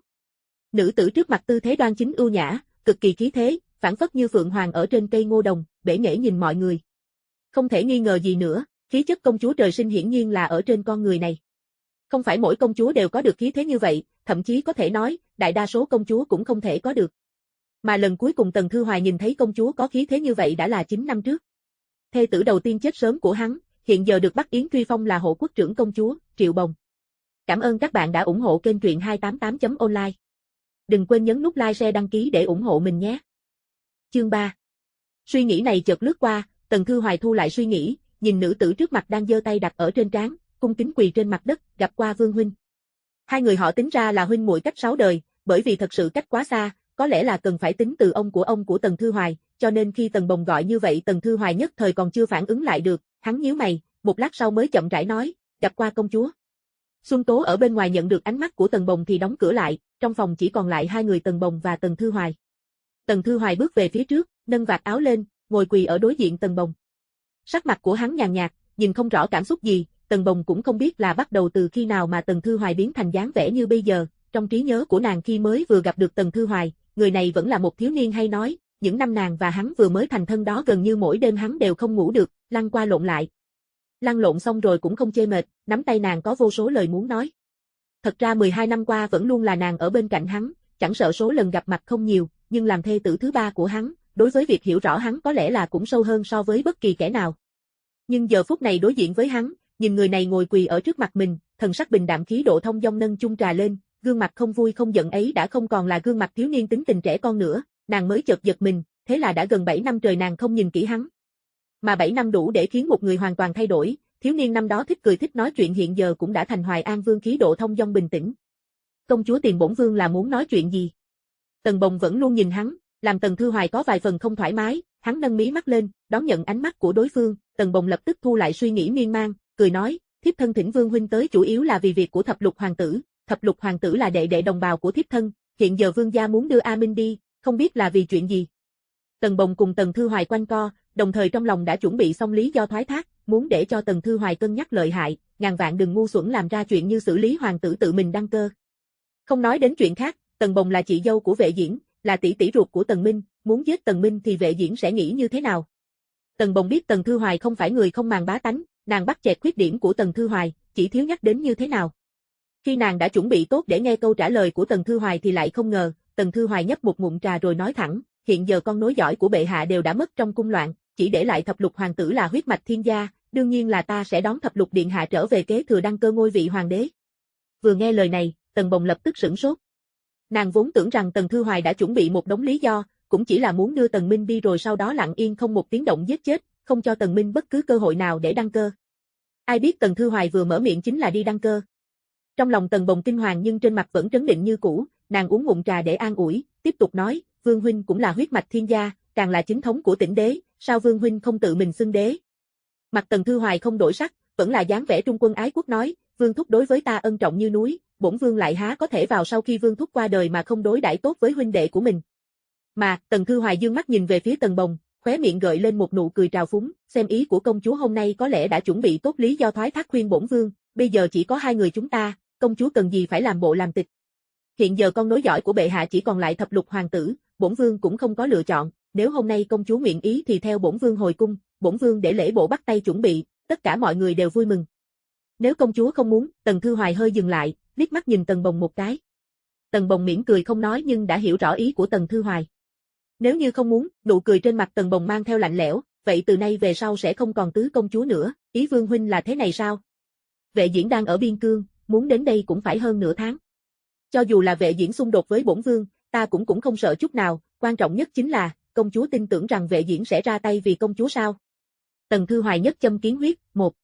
Nữ tử trước mặt tư thế đoan chính ưu nhã, cực kỳ khí thế, phảng phất như phượng hoàng ở trên cây ngô đồng, bể nghệ nhìn mọi người. Không thể nghi ngờ gì nữa, khí chất công chúa trời sinh hiển nhiên là ở trên con người này. Không phải mỗi công chúa đều có được khí thế như vậy, thậm chí có thể nói, đại đa số công chúa cũng không thể có được. Mà lần cuối cùng Tần Thư Hoài nhìn thấy công chúa có khí thế như vậy đã là 9 năm trước. Thê tử đầu tiên chết sớm của hắn, hiện giờ được Bắc Yến truy phong là hộ quốc trưởng công chúa, Triệu Bồng. Cảm ơn các bạn đã ủng hộ kênh truyện 288.online. Đừng quên nhấn nút like share đăng ký để ủng hộ mình nhé. Chương 3. Suy nghĩ này chợt lướt qua, Tần Thư Hoài thu lại suy nghĩ, nhìn nữ tử trước mặt đang giơ tay đặt ở trên trán, cung kính quỳ trên mặt đất, gặp qua Vương huynh. Hai người họ tính ra là huynh muội cách 6 đời, bởi vì thật sự cách quá xa, có lẽ là cần phải tính từ ông của Tần Thư Hoài, cho nên khi Tần Bồng gọi như vậy Tần Thư Hoài nhất thời còn chưa phản ứng lại được, hắn nhíu mày, một lát sau mới chậm rãi nói, gặp qua công chúa. Xuân Tố ở bên ngoài nhận được ánh mắt của Tần Bồng thì đóng cửa lại, trong phòng chỉ còn lại hai người Tần Bồng và Tần Thư Hoài. Tần Thư Hoài bước về phía trước, nâng vạt áo lên, ngồi quỳ ở đối diện Tần Bồng. Sắc mặt của hắn nhàn nhạt, nhìn không rõ cảm xúc gì, Tần Bồng cũng không biết là bắt đầu từ khi nào mà Tần Thư Hoài biến thành dáng vẻ như bây giờ, trong trí nhớ của nàng khi mới vừa gặp được Tần Thư Hoài, người này vẫn là một thiếu niên hay nói, những năm nàng và hắn vừa mới thành thân đó gần như mỗi đêm hắn đều không ngủ được, lăn qua lộn lại. Lăn lộn xong rồi cũng không chê mệt, nắm tay nàng có vô số lời muốn nói. Thật ra 12 năm qua vẫn luôn là nàng ở bên cạnh hắn, chẳng sợ số lần gặp mặt không nhiều, nhưng làm thê tử thứ ba của hắn, đối với việc hiểu rõ hắn có lẽ là cũng sâu hơn so với bất kỳ kẻ nào. Nhưng giờ phút này đối diện với hắn, nhìn người này ngồi quỳ ở trước mặt mình, thần sắc bình đạm khí độ thông dong nâng chung trà lên, gương mặt không vui không giận ấy đã không còn là gương mặt thiếu niên tính tình trẻ con nữa, nàng mới chợt giật mình, thế là đã gần 7 năm trời nàng không nhìn kỹ hắn. Mà 7 năm đủ để khiến một người hoàn toàn thay đổi, thiếu niên năm đó thích cười thích nói chuyện hiện giờ cũng đã thành Hoài An Vương khí độ thông dong bình tĩnh. Công chúa tìm bổn vương là muốn nói chuyện gì? Tần Bồng vẫn luôn nhìn hắn, làm Tần Thư Hoài có vài phần không thoải mái, hắn nâng mí mắt lên, đón nhận ánh mắt của đối phương, Tần Bồng lập tức thu lại suy nghĩ miên man, cười nói, thiếp thân thỉnh Vương huynh tới chủ yếu là vì việc của Thập Lục hoàng tử, Thập Lục hoàng tử là đệ đệ đồng bào của thiếp thân, hiện giờ vương gia muốn đưa A Minh đi, không biết là vì chuyện gì. Tần Bồng cùng Tần Thư Hoài quanh co, đồng thời trong lòng đã chuẩn bị xong lý do thoái thác, muốn để cho Tần Thư Hoài cân nhắc lợi hại, ngàn vạn đừng ngu xuẩn làm ra chuyện như xử lý hoàng tử tự mình đăng cơ. Không nói đến chuyện khác, Tần Bồng là chị dâu của Vệ Diễn, là tỷ tỷ ruột của Tần Minh, muốn giết Tần Minh thì Vệ Diễn sẽ nghĩ như thế nào? Tần Bồng biết Tần Thư Hoài không phải người không màng bá tánh, nàng bắt chẹt khuyết điểm của Tần Thư Hoài, chỉ thiếu nhắc đến như thế nào. Khi nàng đã chuẩn bị tốt để nghe câu trả lời của Tần Thư Hoài thì lại không ngờ, Tần Thư Hoài nhấp một ngụm trà rồi nói thẳng, hiện giờ con nối dõi của bệ hạ đều đã mất trong cung loạn, chỉ để lại Thập Lục hoàng tử là huyết mạch thiên gia, đương nhiên là ta sẽ đón Thập Lục điện hạ trở về kế thừa đăng cơ ngôi vị hoàng đế. Vừa nghe lời này, Tần Bồng lập tức sửng sốt. Nàng vốn tưởng rằng Tần Thư Hoài đã chuẩn bị một đống lý do, cũng chỉ là muốn đưa Tần Minh đi rồi sau đó lặng yên không một tiếng động giết chết, không cho Tần Minh bất cứ cơ hội nào để đăng cơ. Ai biết Tần Thư Hoài vừa mở miệng chính là đi đăng cơ. Trong lòng Tần Bồng kinh hoàng nhưng trên mặt vẫn trấn định như cũ, nàng uống ngụm trà để an ủi, tiếp tục nói, Vương huynh cũng là huyết mạch thiên gia, càng là chính thống của Tĩnh đế, sao Vương huynh không tự mình xưng đế? Mặt Tần Thư Hoài không đổi sắc, vẫn là dáng vẻ trung quân ái quốc nói, Vương thúc đối với ta ân trọng như núi, bổn vương lại há có thể vào sau khi Vương thúc qua đời mà không đối đãi tốt với huynh đệ của mình. Mà, Tần Thư Hoài dương mắt nhìn về phía Tần Bồng, khóe miệng gợi lên một nụ cười trào phúng, xem ý của công chúa hôm nay có lẽ đã chuẩn bị tốt lý do thoái thác khuyên bổn vương, bây giờ chỉ có hai người chúng ta, công chúa cần gì phải làm bộ làm tịch. Hiện giờ con nối dõi của bệ hạ chỉ còn lại Thập Lục hoàng tử, bổn vương cũng không có lựa chọn, nếu hôm nay công chúa nguyện ý thì theo bổn vương hồi cung, bổn vương để lễ bộ bắt tay chuẩn bị, tất cả mọi người đều vui mừng. Nếu công chúa không muốn, Tần Thư Hoài hơi dừng lại, liếc mắt nhìn Tần Bồng một cái. Tần Bồng mỉm cười không nói nhưng đã hiểu rõ ý của Tần Thư Hoài. Nếu như không muốn, nụ cười trên mặt Tần Bồng mang theo lạnh lẽo, vậy từ nay về sau sẽ không còn tứ công chúa nữa, ý Vương huynh là thế này sao? Vệ Diễn đang ở biên cương, muốn đến đây cũng phải hơn nửa tháng. Cho dù là Vệ Diễn xung đột với bổn vương, ta cũng không sợ chút nào, quan trọng nhất chính là, công chúa tin tưởng rằng Vệ Diễn sẽ ra tay vì công chúa sao? Tần Thư Hoài nhất châm kiến huyết,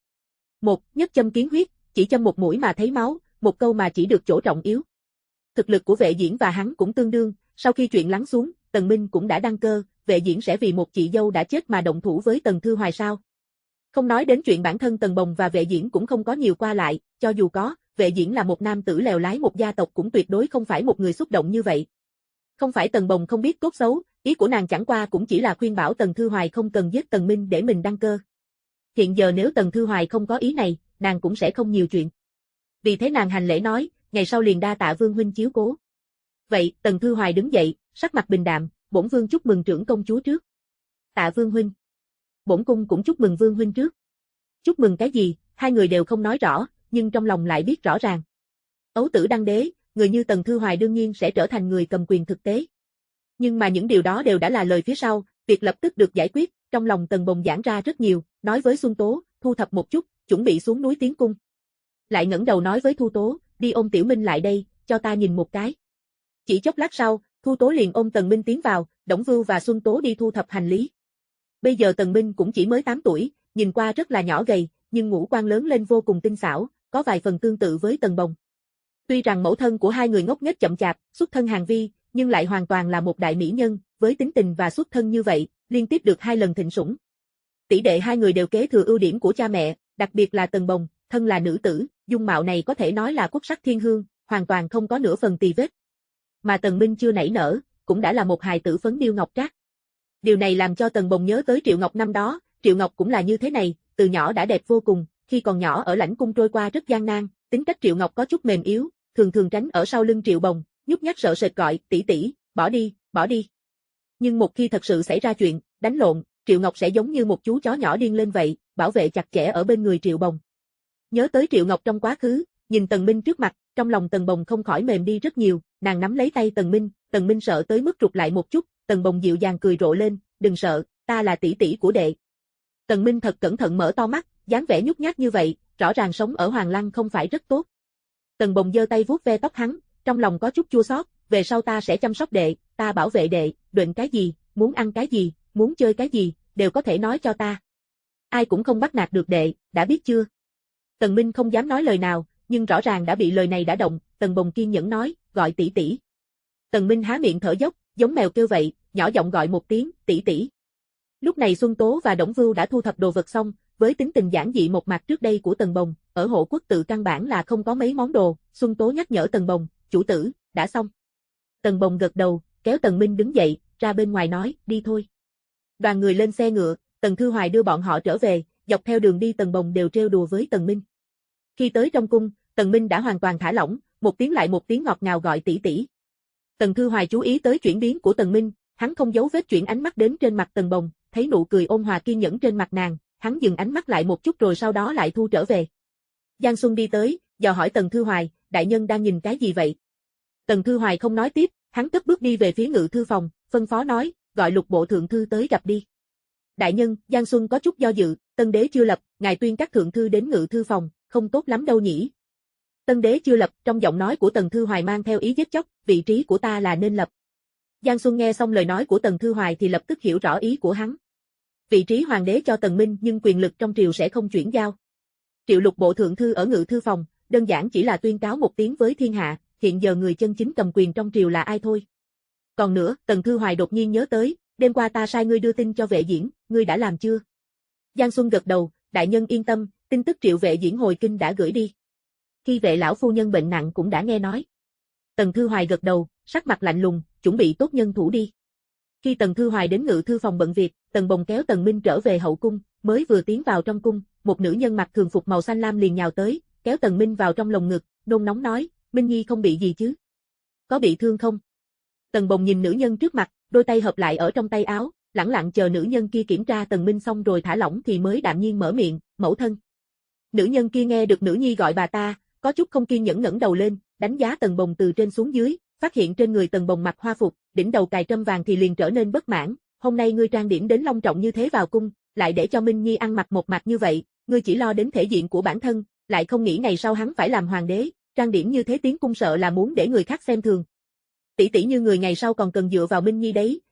nhất châm kiến huyết, chỉ châm một mũi mà thấy máu, một câu mà chỉ được chỗ trọng yếu. Thực lực của Vệ Diễn và hắn cũng tương đương, sau khi chuyện lắng xuống, Tần Minh cũng đã đăng cơ, Vệ Diễn sẽ vì một chị dâu đã chết mà động thủ với Tần Thư Hoài sao? Không nói đến chuyện bản thân Tần Bồng và Vệ Diễn cũng không có nhiều qua lại, cho dù có, Vệ Diễn là một nam tử lèo lái một gia tộc cũng tuyệt đối không phải một người xúc động như vậy. Không phải Tần Bồng không biết tốt xấu, ý của nàng chẳng qua cũng chỉ là khuyên bảo Tần Thư Hoài không cần giết Tần Minh để mình đăng cơ. Hiện giờ nếu Tần Thư Hoài không có ý này, nàng cũng sẽ không nhiều chuyện. Vì thế nàng hành lễ nói, ngày sau liền đa tạ vương huynh chiếu cố. Vậy, Tần Thư Hoài đứng dậy, sắc mặt bình đạm, bổn vương chúc mừng trưởng công chúa trước. Tạ vương huynh. Bổn cung cũng chúc mừng vương huynh trước. Chúc mừng cái gì, hai người đều không nói rõ, nhưng trong lòng lại biết rõ ràng. Ấu tử đăng đế, người như Tần Thư Hoài đương nhiên sẽ trở thành người cầm quyền thực tế. Nhưng mà những điều đó đều đã là lời phía sau, việc lập tức được giải quyết, trong lòng Tần Bồng giãn ra rất nhiều, nói với Xuân Tố, thu thập một chút, chuẩn bị xuống núi tiến cung. Lại ngẩng đầu nói với Thu Tố, đi ôm Tiểu Minh lại đây, cho ta nhìn một cái. Chỉ chốc lát sau, Thu Tố liền ôm Tần Minh tiến vào, Đổng Vưu và Xuân Tố đi thu thập hành lý. Bây giờ Tần Minh cũng chỉ mới 8 tuổi, nhìn qua rất là nhỏ gầy, nhưng ngũ quan lớn lên vô cùng tinh xảo, có vài phần tương tự với Tần Bồng. Tuy rằng mẫu thân của hai người ngốc nghếch chậm chạp, xuất thân hàng vi, nhưng lại hoàn toàn là một đại mỹ nhân, với tính tình và xuất thân như vậy, liên tiếp được 2 lần thịnh sủng. Tỷ đệ hai người đều kế thừa ưu điểm của cha mẹ, đặc biệt là Tần Bồng, thân là nữ tử, dung mạo này có thể nói là quốc sắc thiên hương, hoàn toàn không có nửa phần tì vết. Mà Tần Minh chưa nảy nở, cũng đã là một hài tử phấn điêu ngọc trác. Điều này làm cho Tần Bồng nhớ tới Triệu Ngọc năm đó, Triệu Ngọc cũng là như thế này, từ nhỏ đã đẹp vô cùng, khi còn nhỏ ở lãnh cung trôi qua rất gian nan, tính cách Triệu Ngọc có chút mềm yếu, thường thường tránh ở sau lưng Triệu Bồng, nhút nhát sợ sệt gọi, tỷ tỷ, bỏ đi, bỏ đi. Nhưng một khi thật sự xảy ra chuyện, đánh lộn, Triệu Ngọc sẽ giống như một chú chó nhỏ điên lên vậy, bảo vệ chặt chẽ ở bên người Triệu Bồng. Nhớ tới Triệu Ngọc trong quá khứ, nhìn Tần Minh trước mặt, trong lòng Tần Bồng không khỏi mềm đi rất nhiều, nàng nắm lấy tay Tần Minh sợ tới mức rụt lại một chút, Tần Bồng dịu dàng cười rộ lên, đừng sợ, ta là tỷ tỷ của đệ. Tần Minh thật cẩn thận mở to mắt, dáng vẻ nhút nhát như vậy, rõ ràng sống ở Hoàng Lăng không phải rất tốt. Tần Bồng giơ tay vuốt ve tóc hắn, trong lòng có chút chua xót, về sau ta sẽ chăm sóc đệ, ta bảo vệ đệ, định cái gì, muốn ăn cái gì, muốn chơi cái gì, đều có thể nói cho ta. Ai cũng không bắt nạt được đệ, đã biết chưa? Tần Minh không dám nói lời nào, nhưng rõ ràng đã bị lời này đã động, Tần Bồng kiên nhẫn nói, gọi tỷ tỷ. Tần Minh há miệng thở dốc, giống mèo kêu vậy, nhỏ giọng gọi một tiếng, tỷ tỷ. Lúc này Xuân Tố và Đổng Vưu đã thu thập đồ vật xong, với tính tình giản dị một mặt trước đây của Tần Bồng, ở Hộ Quốc tự căn bản là không có mấy món đồ, Xuân Tố nhắc nhở Tần Bồng, chủ tử, đã xong. Tần Bồng gật đầu, kéo Tần Minh đứng dậy, ra bên ngoài nói, đi thôi. Đoàn người lên xe ngựa, Tần Thư Hoài đưa bọn họ trở về, dọc theo đường đi Tần Bồng đều trêu đùa với Tần Minh. Khi tới trong cung, Tần Minh đã hoàn toàn thả lỏng, một tiếng lại một tiếng ngọt ngào gọi tỷ tỷ. Tần Thư Hoài chú ý tới chuyển biến của Tần Minh, hắn không giấu vết chuyển ánh mắt đến trên mặt Tần Bồng, thấy nụ cười ôn hòa kiên nhẫn trên mặt nàng, hắn dừng ánh mắt lại một chút rồi sau đó lại thu trở về. Giang Xuân đi tới, dò hỏi Tần Thư Hoài, đại nhân đang nhìn cái gì vậy? Tần Thư Hoài không nói tiếp, hắn cất bước đi về phía ngự thư phòng, phân phó nói, gọi Lục bộ thượng thư tới gặp đi. Đại nhân, Giang Xuân có chút do dự, tân đế chưa lập, ngài tuyên các thượng thư đến ngự thư phòng, không tốt lắm đâu nhỉ. Tân đế chưa lập, trong giọng nói của Tần Thư Hoài mang theo ý giết chóc, vị trí của ta là nên lập. Giang Xuân nghe xong lời nói của Tần Thư Hoài thì lập tức hiểu rõ ý của hắn. Vị trí hoàng đế cho Tần Minh nhưng quyền lực trong triều sẽ không chuyển giao. Triệu Lục bộ thượng thư ở ngự thư phòng, đơn giản chỉ là tuyên cáo một tiếng với thiên hạ, hiện giờ người chân chính cầm quyền trong triều là ai thôi. Còn nữa, Tần Thư Hoài đột nhiên nhớ tới, đêm qua ta sai ngươi đưa tin cho Vệ Diễn, ngươi đã làm chưa? Giang Xuân gật đầu, đại nhân yên tâm, tin tức Triệu Vệ Diễn hồi kinh đã gửi đi. Khi Vệ lão phu nhân bệnh nặng cũng đã nghe nói. Tần Thư Hoài gật đầu, sắc mặt lạnh lùng, chuẩn bị tốt nhân thủ đi. Khi Tần Thư Hoài đến ngự thư phòng bận việc, Tần Bồng kéo Tần Minh trở về hậu cung, mới vừa tiến vào trong cung, một nữ nhân mặc thường phục màu xanh lam liền nhào tới, kéo Tần Minh vào trong lồng ngực, nôn nóng nói, Minh Nhi không bị gì chứ? Có bị thương không? Tần Bồng nhìn nữ nhân trước mặt, đôi tay hợp lại ở trong tay áo, lẳng lặng chờ nữ nhân kia kiểm tra Tần Minh xong rồi thả lỏng thì mới đạm nhiên mở miệng, mẫu thân. Nữ nhân kia nghe được nữ nhi gọi bà ta, có chút không kiên nhẫn ngẩng đầu lên, đánh giá Tần Bồng từ trên xuống dưới, phát hiện trên người Tần Bồng mặc hoa phục, đỉnh đầu cài trâm vàng thì liền trở nên bất mãn, hôm nay ngươi trang điểm đến long trọng như thế vào cung, lại để cho Minh Nhi ăn mặc một mặt như vậy, ngươi chỉ lo đến thể diện của bản thân, lại không nghĩ ngày sau hắn phải làm hoàng đế, trang điểm như thế tiến cung sợ là muốn để người khác xem thường. Tỷ tỷ như người ngày sau còn cần dựa vào Minh Nhi đấy,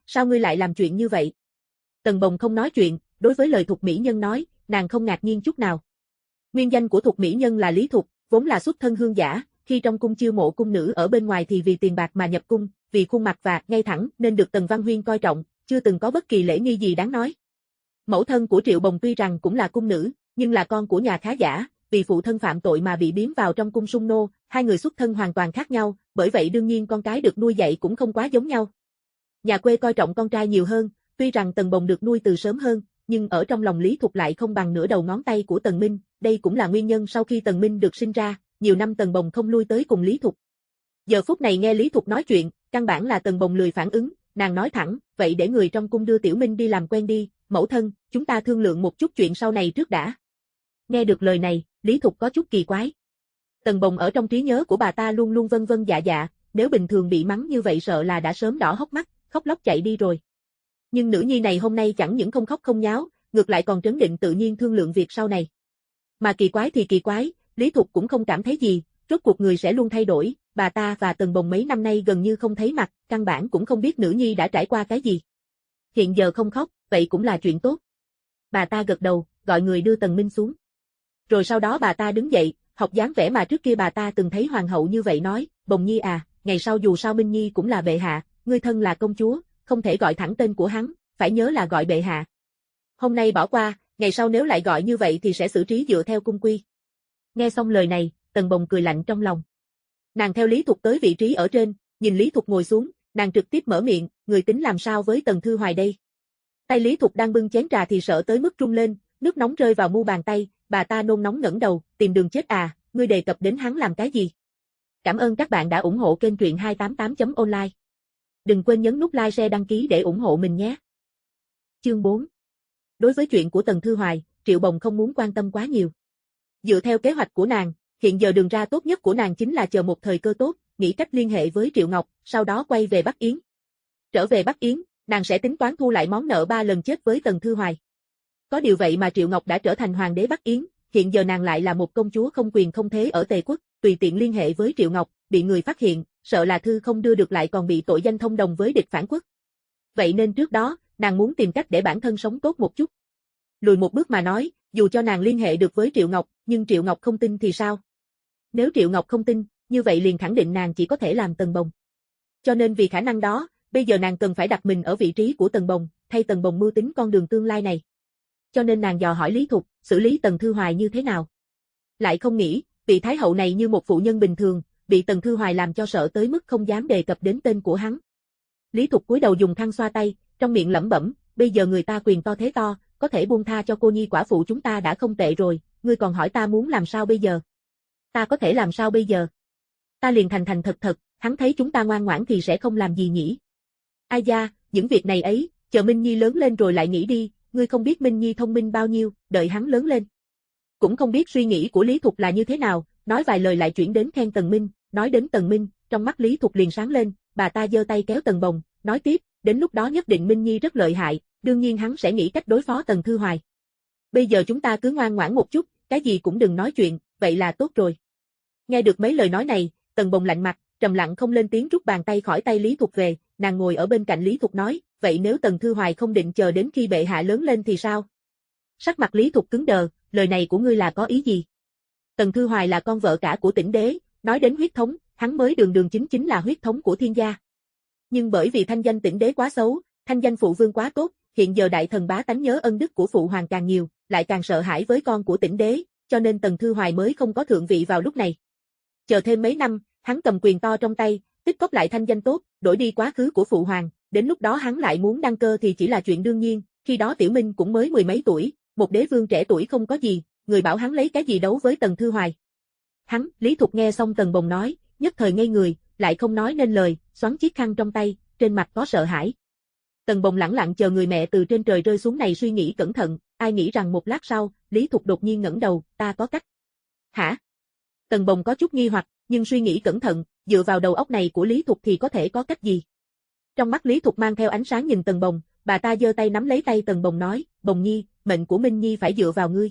sao ngươi lại làm chuyện như vậy? Tần Bồng không nói chuyện, đối với lời Thục mỹ nhân nói, nàng không ngạc nhiên chút nào. Nguyên danh của Thục mỹ nhân là Lý Thục, vốn là xuất thân hương giả, khi trong cung chiêu mộ cung nữ ở bên ngoài thì vì tiền bạc mà nhập cung, vì khuôn mặt và ngay thẳng nên được Tần Văn Huyên coi trọng, chưa từng có bất kỳ lễ nghi gì đáng nói. Mẫu thân của Triệu Bồng tuy rằng cũng là cung nữ, nhưng là con của nhà khá giả, vì phụ thân phạm tội mà bị biếm vào trong cung sung nô, hai người xuất thân hoàn toàn khác nhau, bởi vậy đương nhiên con cái được nuôi dạy cũng không quá giống nhau. Nhà quê coi trọng con trai nhiều hơn, tuy rằng Tần Bồng được nuôi từ sớm hơn, nhưng ở trong lòng Lý Thục lại không bằng nửa đầu ngón tay của Tần Minh, đây cũng là nguyên nhân sau khi Tần Minh được sinh ra, nhiều năm Tần Bồng không lui tới cùng Lý Thục. Giờ phút này nghe Lý Thục nói chuyện, căn bản là Tần Bồng lười phản ứng, nàng nói thẳng, vậy để người trong cung đưa Tiểu Minh đi làm quen đi, mẫu thân, chúng ta thương lượng một chút chuyện sau này trước đã. Nghe được lời này, Lý Thục có chút kỳ quái. Tần Bồng ở trong trí nhớ của bà ta luôn luôn vân vân dạ dạ, nếu bình thường bị mắng như vậy sợ là đã sớm đỏ hốc mắt, khóc lóc chạy đi rồi. Nhưng nữ nhi này hôm nay chẳng những không khóc không nháo, ngược lại còn trấn định tự nhiên thương lượng việc sau này. Mà kỳ quái thì kỳ quái, Lý Thục cũng không cảm thấy gì, rốt cuộc người sẽ luôn thay đổi, bà ta và Tần Bồng mấy năm nay gần như không thấy mặt, căn bản cũng không biết nữ nhi đã trải qua cái gì. Hiện giờ không khóc, vậy cũng là chuyện tốt. Bà ta gật đầu, gọi người đưa Tần Minh xuống. Rồi sau đó bà ta đứng dậy, học dáng vẻ mà trước kia bà ta từng thấy hoàng hậu như vậy nói, Bồng Nhi à, ngày sau dù sao Minh Nhi cũng là bệ hạ, ngươi thân là công chúa, không thể gọi thẳng tên của hắn, phải nhớ là gọi bệ hạ. Hôm nay bỏ qua, ngày sau nếu lại gọi như vậy thì sẽ xử trí dựa theo cung quy. Nghe xong lời này, Tần Bồng cười lạnh trong lòng. Nàng theo Lý Thục tới vị trí ở trên, nhìn Lý Thục ngồi xuống, nàng trực tiếp mở miệng, người tính làm sao với Tần Thư Hoài đây? Tay Lý Thục đang bưng chén trà thì sợ tới mức rung lên, nước nóng rơi vào mu bàn tay, bà ta nôn nóng ngẩng đầu, tìm đường chết à, ngươi đề cập đến hắn làm cái gì? Cảm ơn các bạn đã ủng hộ kênh truyện 288.online. Đừng quên nhấn nút like share đăng ký để ủng hộ mình nhé. Chương 4. Đối với chuyện của Tần Thư Hoài, Triệu Bồng không muốn quan tâm quá nhiều. Dựa theo kế hoạch của nàng, hiện giờ đường ra tốt nhất của nàng chính là chờ một thời cơ tốt, nghĩ cách liên hệ với Triệu Ngọc, sau đó quay về Bắc Yến. Trở về Bắc Yến, nàng sẽ tính toán thu lại món nợ 3 lần chết với Tần Thư Hoài. Có điều vậy mà Triệu Ngọc đã trở thành hoàng đế Bắc Yến, hiện giờ nàng lại là một công chúa không quyền không thế ở Tề quốc, tùy tiện liên hệ với Triệu Ngọc, bị người phát hiện, sợ là thư không đưa được lại còn bị tội danh thông đồng với địch phản quốc. Vậy nên trước đó, nàng muốn tìm cách để bản thân sống tốt một chút. Lùi một bước mà nói, dù cho nàng liên hệ được với Triệu Ngọc, nhưng Triệu Ngọc không tin thì sao? Nếu Triệu Ngọc không tin, như vậy liền khẳng định nàng chỉ có thể làm Tần Bồng. Cho nên vì khả năng đó, bây giờ nàng cần phải đặt mình ở vị trí của Tần Bồng, thay Tần Bồng mưu tính con đường tương lai này. Cho nên nàng dò hỏi Lý Thục, xử lý Tần Thư Hoài như thế nào. Lại không nghĩ, vị Thái hậu này như một phụ nhân bình thường, bị Tần Thư Hoài làm cho sợ tới mức không dám đề cập đến tên của hắn. Lý Thục cúi đầu dùng khăn xoa tay, trong miệng lẩm bẩm, bây giờ người ta quyền to thế to, có thể buông tha cho cô nhi quả phụ chúng ta đã không tệ rồi, ngươi còn hỏi ta muốn làm sao bây giờ? Ta có thể làm sao bây giờ? Ta liền thành thành thật thật, hắn thấy chúng ta ngoan ngoãn thì sẽ không làm gì nhỉ? Ai da, những việc này ấy, chờ Minh Nhi lớn lên rồi lại nghĩ đi, ngươi không biết Minh Nhi thông minh bao nhiêu, đợi hắn lớn lên. Cũng không biết suy nghĩ của Lý Thục là như thế nào, nói vài lời lại chuyển đến khen Tần Minh, nói đến Tần Minh, trong mắt Lý Thục liền sáng lên, bà ta giơ tay kéo Tần Bồng, nói tiếp, đến lúc đó nhất định Minh Nhi rất lợi hại, đương nhiên hắn sẽ nghĩ cách đối phó Tần Thư Hoài. Bây giờ chúng ta cứ ngoan ngoãn một chút, cái gì cũng đừng nói chuyện, vậy là tốt rồi. Nghe được mấy lời nói này, Tần Bồng lạnh mặt, trầm lặng không lên tiếng rút bàn tay khỏi tay Lý Thục về, nàng ngồi ở bên cạnh Lý Thục nói, vậy nếu Tần Thư Hoài không định chờ đến khi bệ hạ lớn lên thì sao? Sắc mặt Lý Thục cứng đờ, lời này của ngươi là có ý gì? Tần Thư Hoài là con vợ cả của Tĩnh đế, nói đến huyết thống, hắn mới đường đường chính là huyết thống của Thiên gia. Nhưng bởi vì thanh danh Tĩnh đế quá xấu, thanh danh phụ vương quá tốt, hiện giờ đại thần bá tánh nhớ ân đức của phụ hoàng càng nhiều, lại càng sợ hãi với con của Tĩnh đế, cho nên Tần Thư Hoài mới không có thượng vị vào lúc này. Chờ thêm mấy năm, hắn cầm quyền to trong tay, tích cóp lại thanh danh tốt, đổi đi quá khứ của phụ hoàng, đến lúc đó hắn lại muốn đăng cơ thì chỉ là chuyện đương nhiên, khi đó Tiểu Minh cũng mới 10 mấy tuổi, một đế vương trẻ tuổi không có gì, người bảo hắn lấy cái gì đấu với Tần Thư Hoài. Hắn, Lý Thục nghe xong Tần Bồng nói, nhất thời ngây người, lại không nói nên lời, xoắn chiếc khăn trong tay, trên mặt có sợ hãi. Tần Bồng lẳng lặng chờ người mẹ từ trên trời rơi xuống này suy nghĩ cẩn thận, ai nghĩ rằng một lát sau, Lý Thục đột nhiên ngẩng đầu, ta có cách. Hả? Tần Bồng có chút nghi hoặc, nhưng suy nghĩ cẩn thận, dựa vào đầu óc này của Lý Thục thì có thể có cách gì? Trong mắt Lý Thục mang theo ánh sáng nhìn Tần Bồng, bà ta giơ tay nắm lấy tay Tần Bồng nói, Bồng Nhi, mệnh của Minh Nhi phải dựa vào ngươi.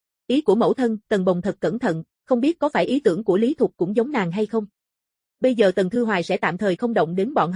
Ý của mẫu thân, Tần Bồng thật cẩn thận, không biết có phải ý tưởng của Lý Thục cũng giống nàng hay không. Bây giờ Tần Thư Hoài sẽ tạm thời không động đến bọn họ,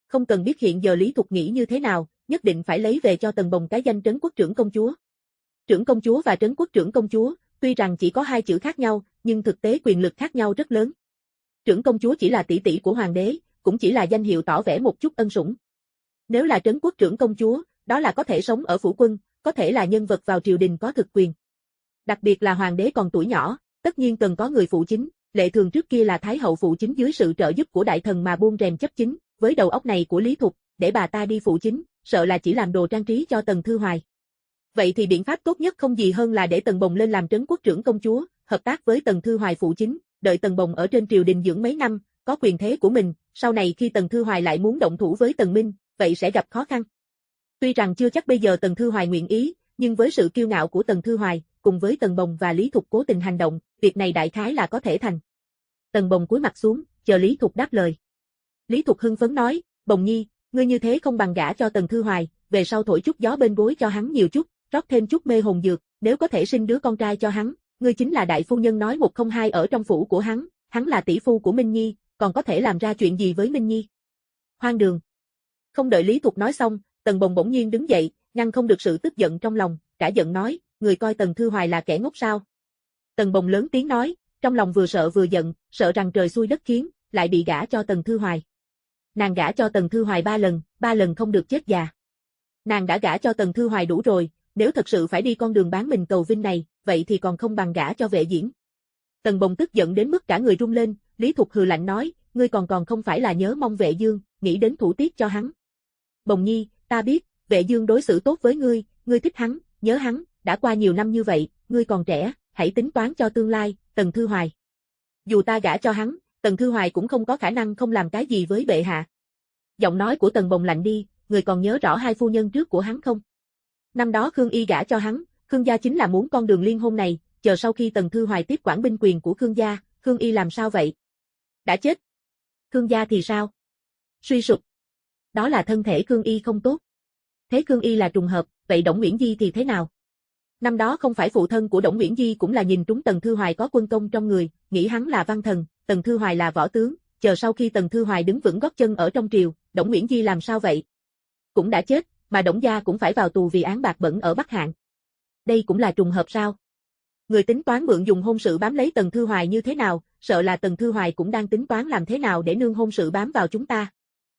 Không cần biết hiện giờ Lý Thục nghĩ như thế nào, nhất định phải lấy về cho Tần Bồng cái danh trấn quốc trưởng công chúa. Trưởng công chúa và trấn quốc trưởng công chúa, tuy rằng chỉ có hai chữ khác nhau, nhưng thực tế quyền lực khác nhau rất lớn. Trưởng công chúa chỉ là tỷ tỷ của hoàng đế, cũng chỉ là danh hiệu tỏ vẻ một chút ân sủng. Nếu là trấn quốc trưởng công chúa, đó là có thể sống ở phủ quân, có thể là nhân vật vào triều đình có thực quyền. Đặc biệt là hoàng đế còn tuổi nhỏ, tất nhiên cần có người phụ chính, lệ thường trước kia là thái hậu phụ chính dưới sự trợ giúp của đại thần mà buông rèm chấp chính, với đầu óc này của Lý Thục, để bà ta đi phụ chính, sợ là chỉ làm đồ trang trí cho Tần Thư Hoài. Vậy thì biện pháp tốt nhất không gì hơn là để Tần Bồng lên làm trấn quốc trưởng công chúa, hợp tác với Tần Thư Hoài phụ chính, đợi Tần Bồng ở trên triều đình dưỡng mấy năm, có quyền thế của mình, sau này khi Tần Thư Hoài lại muốn động thủ với Tần Minh, vậy sẽ gặp khó khăn. Tuy rằng chưa chắc bây giờ Tần Thư Hoài nguyện ý, nhưng với sự kiêu ngạo của Tần Thư Hoài, cùng với Tần Bồng và Lý Thục cố tình hành động, việc này đại khái là có thể thành. Tần Bồng cúi mặt xuống, chờ Lý Thục đáp lời. Lý Thục hưng phấn nói, Bồng Nhi, ngươi như thế không bằng gả cho Tần Thư Hoài, về sau thổi chút gió bên gối cho hắn nhiều chút, rót thêm chút mê hồn dược, nếu có thể sinh đứa con trai cho hắn, ngươi chính là đại phu nhân nói một không hai ở trong phủ của hắn là tỷ phu của Minh Nhi, còn có thể làm ra chuyện gì với Minh Nhi? Hoang đường. Không đợi Lý Thục nói xong, Tần Bồng bỗng nhiên đứng dậy, ngăn không được sự tức giận trong lòng, cả giận nói, người coi Tần Thư Hoài là kẻ ngốc sao? Tần Bồng lớn tiếng nói, trong lòng vừa sợ vừa giận, sợ rằng trời xui đất khiến, lại bị gả cho Tần Thư Hoài. Nàng gả cho Tần Thư Hoài 3 lần không được chết già. Nàng đã gả cho Tần Thư Hoài đủ rồi, nếu thật sự phải đi con đường bán mình cầu vinh này, vậy thì còn không bằng gả cho Vệ Diễn. Tần Bồng tức giận đến mức cả người run lên, Lý Thục hừ lạnh nói, ngươi còn không phải là nhớ mong Vệ Dương, nghĩ đến thủ tiết cho hắn. Bồng Nhi, ta biết, Vệ Dương đối xử tốt với ngươi thích hắn, nhớ hắn, đã qua nhiều năm như vậy, ngươi còn trẻ, hãy tính toán cho tương lai, Tần Thư Hoài. Dù ta gả cho hắn, Tần Thư Hoài cũng không có khả năng không làm cái gì với bệ hạ. Giọng nói của Tần Bồng lạnh đi, người còn nhớ rõ hai phu nhân trước của hắn không? Năm đó Khương Y gả cho hắn, Khương gia chính là muốn con đường liên hôn này, chờ sau khi Tần Thư Hoài tiếp quản binh quyền của Khương gia, Khương Y làm sao vậy? Đã chết. Khương gia thì sao? Suy sụp. Đó là thân thể Khương Y không tốt. Thế Khương Y là trùng hợp, vậy Đổng Nguyễn Di thì thế nào? Năm đó không phải phụ thân của Đổng Nguyễn Di cũng là nhìn trúng Tần Thư Hoài có quân công trong người, nghĩ hắn là văn thần, Tần Thư Hoài là võ tướng, chờ sau khi Tần Thư Hoài đứng vững gót chân ở trong triều, Đổng Nguyễn Di làm sao vậy? Cũng đã chết, mà Đổng gia cũng phải vào tù vì án bạc bẩn ở Bắc Hạng. Đây cũng là trùng hợp sao? Người tính toán mượn dùng hôn sự bám lấy Tần Thư Hoài như thế nào, sợ là Tần Thư Hoài cũng đang tính toán làm thế nào để nương hôn sự bám vào chúng ta.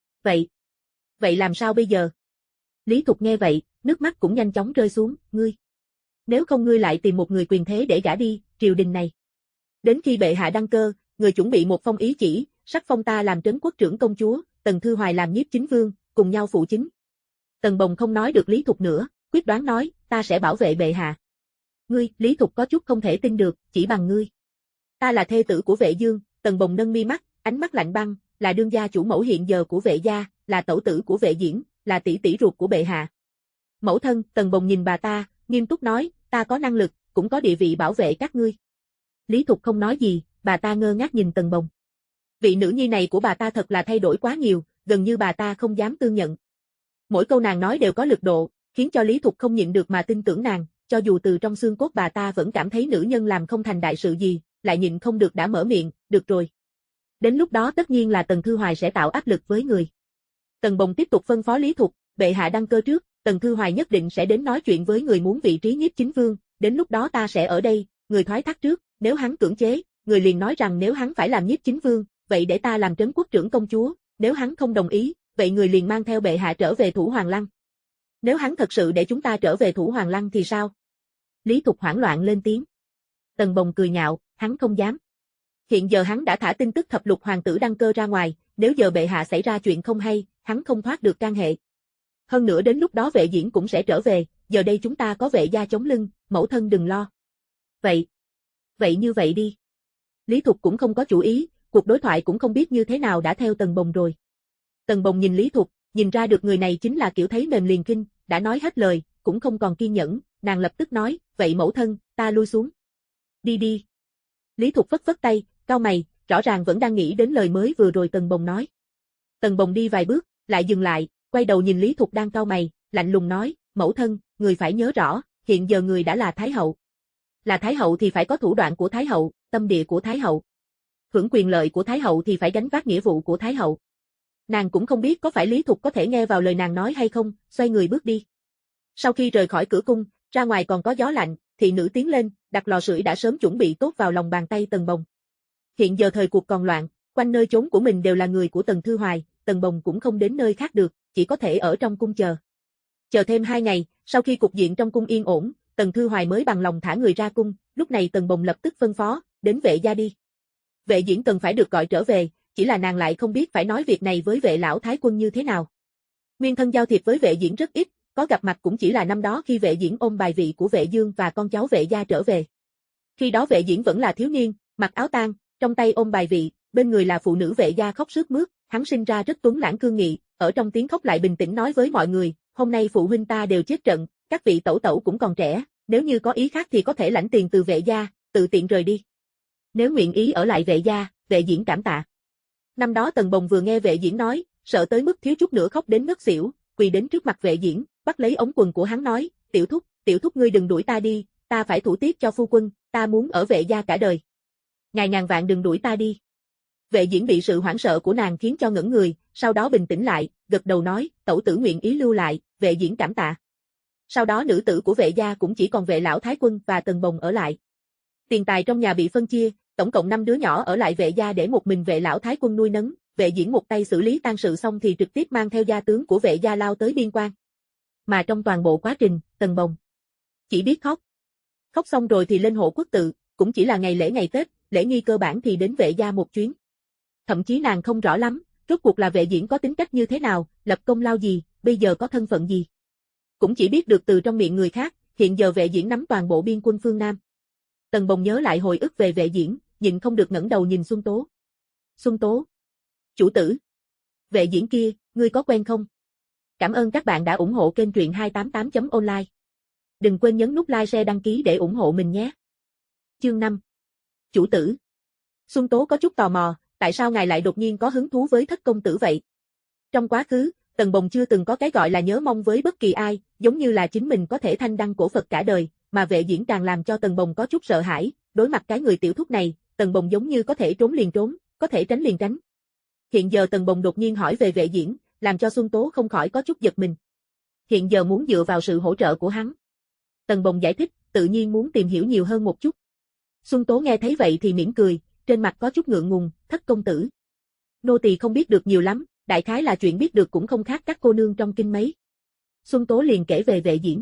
Vậy làm sao bây giờ? Lý Thục nghe vậy, nước mắt cũng nhanh chóng rơi xuống, ngươi. Nếu không ngươi lại tìm một người quyền thế để gả đi, triều đình này. Đến khi bệ hạ đăng cơ, người chuẩn bị một phong ý chỉ, sắc phong ta làm trấn quốc trưởng công chúa, Tần Thư Hoài làm nhiếp chính vương, cùng nhau phụ chính. Tần Bồng không nói được Lý Thục nữa, quyết đoán nói, ta sẽ bảo vệ bệ hạ. Ngươi, Lý Thục có chút không thể tin được, chỉ bằng ngươi. Ta là thê tử của Vệ Dương, Tần Bồng nâng mi mắt, ánh mắt lạnh băng, là đương gia chủ mẫu hiện giờ của Vệ gia, là tẩu tử của Vệ Diễn, là tỷ tỷ ruột của bệ hạ. Mẫu thân, Tần Bồng nhìn bà ta, nghiêm túc nói, ta có năng lực, cũng có địa vị bảo vệ các ngươi. Lý Thục không nói gì, bà ta ngơ ngác nhìn Tần Bồng. Vị nữ nhi này của bà ta thật là thay đổi quá nhiều, gần như bà ta không dám tương nhận. Mỗi câu nàng nói đều có lực độ, khiến cho Lý Thục không nhịn được mà tin tưởng nàng, cho dù từ trong xương cốt bà ta vẫn cảm thấy nữ nhân làm không thành đại sự gì, lại nhịn không được đã mở miệng, được rồi. Đến lúc đó tất nhiên là Tần Thư Hoài sẽ tạo áp lực với người. Tần Bồng tiếp tục phân phó Lý Thục, bệ hạ đăng cơ trước, Tần Thư Hoài nhất định sẽ đến nói chuyện với người muốn vị trí nhiếp chính vương, đến lúc đó ta sẽ ở đây, người thoái thác trước, nếu hắn cưỡng chế, người liền nói rằng nếu hắn phải làm nhiếp chính vương, vậy để ta làm trấn quốc trưởng công chúa, nếu hắn không đồng ý, vậy người liền mang theo bệ hạ trở về Thủ Hoàng Lăng. Nếu hắn thật sự để chúng ta trở về Thủ Hoàng Lăng thì sao? Lý Thục hoảng loạn lên tiếng. Tần Bồng cười nhạo, hắn không dám. Hiện giờ hắn đã thả tin tức thập lục hoàng tử đăng cơ ra ngoài, nếu giờ bệ hạ xảy ra chuyện không hay, hắn không thoát được can hệ. Hơn nữa đến lúc đó Vệ Diễn cũng sẽ trở về, giờ đây chúng ta có Vệ gia chống lưng, mẫu thân đừng lo. Vậy như vậy đi. Lý Thục cũng không có chủ ý, cuộc đối thoại cũng không biết như thế nào đã theo Tần Bồng rồi. Tần Bồng nhìn Lý Thục, nhìn ra được người này chính là kiểu thấy mềm liền kinh, đã nói hết lời, cũng không còn kiên nhẫn, nàng lập tức nói, vậy mẫu thân, ta lui xuống. Đi. Lý Thục phất phất tay, cau mày, rõ ràng vẫn đang nghĩ đến lời mới vừa rồi Tần Bồng nói. Tần Bồng đi vài bước, lại dừng lại, quay đầu nhìn Lý Thục đang cau mày, lạnh lùng nói, mẫu thân, người phải nhớ rõ, hiện giờ người đã là Thái hậu. Là Thái hậu thì phải có thủ đoạn của Thái hậu, tâm địa của Thái hậu. Hưởng quyền lợi của Thái hậu thì phải gánh vác nghĩa vụ của Thái hậu. Nàng cũng không biết có phải Lý Thục có thể nghe vào lời nàng nói hay không, xoay người bước đi. Sau khi rời khỏi cửa cung, ra ngoài còn có gió lạnh, thị nữ tiến lên, đặt lò sưởi đã sớm chuẩn bị tốt vào lòng bàn tay Tần Bồng. Hiện giờ thời cuộc còn loạn, quanh nơi chốn của mình đều là người của Tần Thư Hoài, Tần Bồng cũng không đến nơi khác được, chỉ có thể ở trong cung chờ. Chờ thêm 2 ngày, sau khi cục diện trong cung yên ổn, Tần Thư Hoài mới bằng lòng thả người ra cung, lúc này Tần Bồng lập tức phân phó, đến Vệ gia đi. Vệ Diễn cần phải được gọi trở về, chỉ là nàng lại không biết phải nói việc này với Vệ lão thái quân như thế nào. Nguyên thân giao thiệp với Vệ Diễn rất ít, có gặp mặt cũng chỉ là năm đó khi Vệ Diễn ôm bài vị của Vệ Dương và con cháu Vệ gia trở về. Khi đó Vệ Diễn vẫn là thiếu niên, mặc áo tang, trong tay ôm bài vị, bên người là phụ nữ Vệ gia khóc sướt mướt, hắn sinh ra rất tuấn lãng cương nghị, ở trong tiếng khóc lại bình tĩnh nói với mọi người, hôm nay phụ huynh ta đều chết trận, các vị tẩu tẩu cũng còn trẻ, nếu như có ý khác thì có thể lãnh tiền từ Vệ gia, tự tiện rời đi. Nếu nguyện ý ở lại Vệ gia, Vệ Diễn cảm tạ. Năm đó Tần Bồng vừa nghe Vệ Diễn nói, sợ tới mức thiếu chút nữa khóc đến ngất xỉu, quỳ đến trước mặt Vệ Diễn, bắt lấy ống quần của hắn nói, tiểu thúc ngươi đừng đuổi ta đi, ta phải thủ tiết cho phu quân, ta muốn ở Vệ gia cả đời. Ngài ngàn vạn đừng đuổi ta đi. Vệ Diễn bị sự hoảng sợ của nàng khiến cho ngẩn người, sau đó bình tĩnh lại, gật đầu nói, tẩu tử nguyện ý lưu lại, Vệ Diễn cảm tạ. Sau đó nữ tử của Vệ gia cũng chỉ còn Vệ lão thái quân và Tần Bồng ở lại. Tiền tài trong nhà bị phân chia, tổng cộng 5 đứa nhỏ ở lại Vệ gia để một mình Vệ lão thái quân nuôi nấng. Vệ Diễn một tay xử lý tang sự xong thì trực tiếp mang theo gia tướng của Vệ gia lao tới biên quan. Mà trong toàn bộ quá trình, Tần Bồng chỉ biết khóc. Khóc xong rồi thì lên Hộ Quốc tự, cũng chỉ là ngày lễ ngày Tết, lễ nghi cơ bản thì đến Vệ gia một chuyến. Thậm chí nàng không rõ lắm, rốt cuộc là Vệ Diễn có tính cách như thế nào, lập công lao gì, bây giờ có thân phận gì. Cũng chỉ biết được từ trong miệng người khác, hiện giờ Vệ Diễn nắm toàn bộ biên quân phương Nam. Tần Bồng nhớ lại hồi ức về Vệ Diễn, nhịn không được ngẩng đầu nhìn Xuân Tố. Xuân Tố. Chủ tử. Vệ Diễn kia, ngươi có quen không? Cảm ơn các bạn đã ủng hộ kênh truyện 288.online. Đừng quên nhấn nút like share đăng ký để ủng hộ mình nhé. Chương 5. Chủ tử. Xuân Tố có chút tò mò, tại sao ngài lại đột nhiên có hứng thú với Thất công tử vậy? Trong quá khứ, Tần Bồng chưa từng có cái gọi là nhớ mong với bất kỳ ai, giống như là chính mình có thể thanh đăng cổ Phật cả đời, mà Vệ Diễn càng làm cho Tần Bồng có chút sợ hãi, đối mặt cái người tiểu thúc này, Tần Bồng giống như có thể trốn liền trốn, có thể tránh liền tránh. Hiện giờ Tần Bồng đột nhiên hỏi về Vệ Diễn, làm cho Xuân Tố không khỏi có chút giật mình. Hiện giờ muốn dựa vào sự hỗ trợ của hắn. Tần Bồng giải thích, tự nhiên muốn tìm hiểu nhiều hơn một chút. Xuân Tố nghe thấy vậy thì mỉm cười, trên mặt có chút ngượng ngùng, Thất công tử. Nô tỳ không biết được nhiều lắm, đại khái là chuyện biết được cũng không khác các cô nương trong kinh mấy. Xuân Tố liền kể về Vệ Diễn.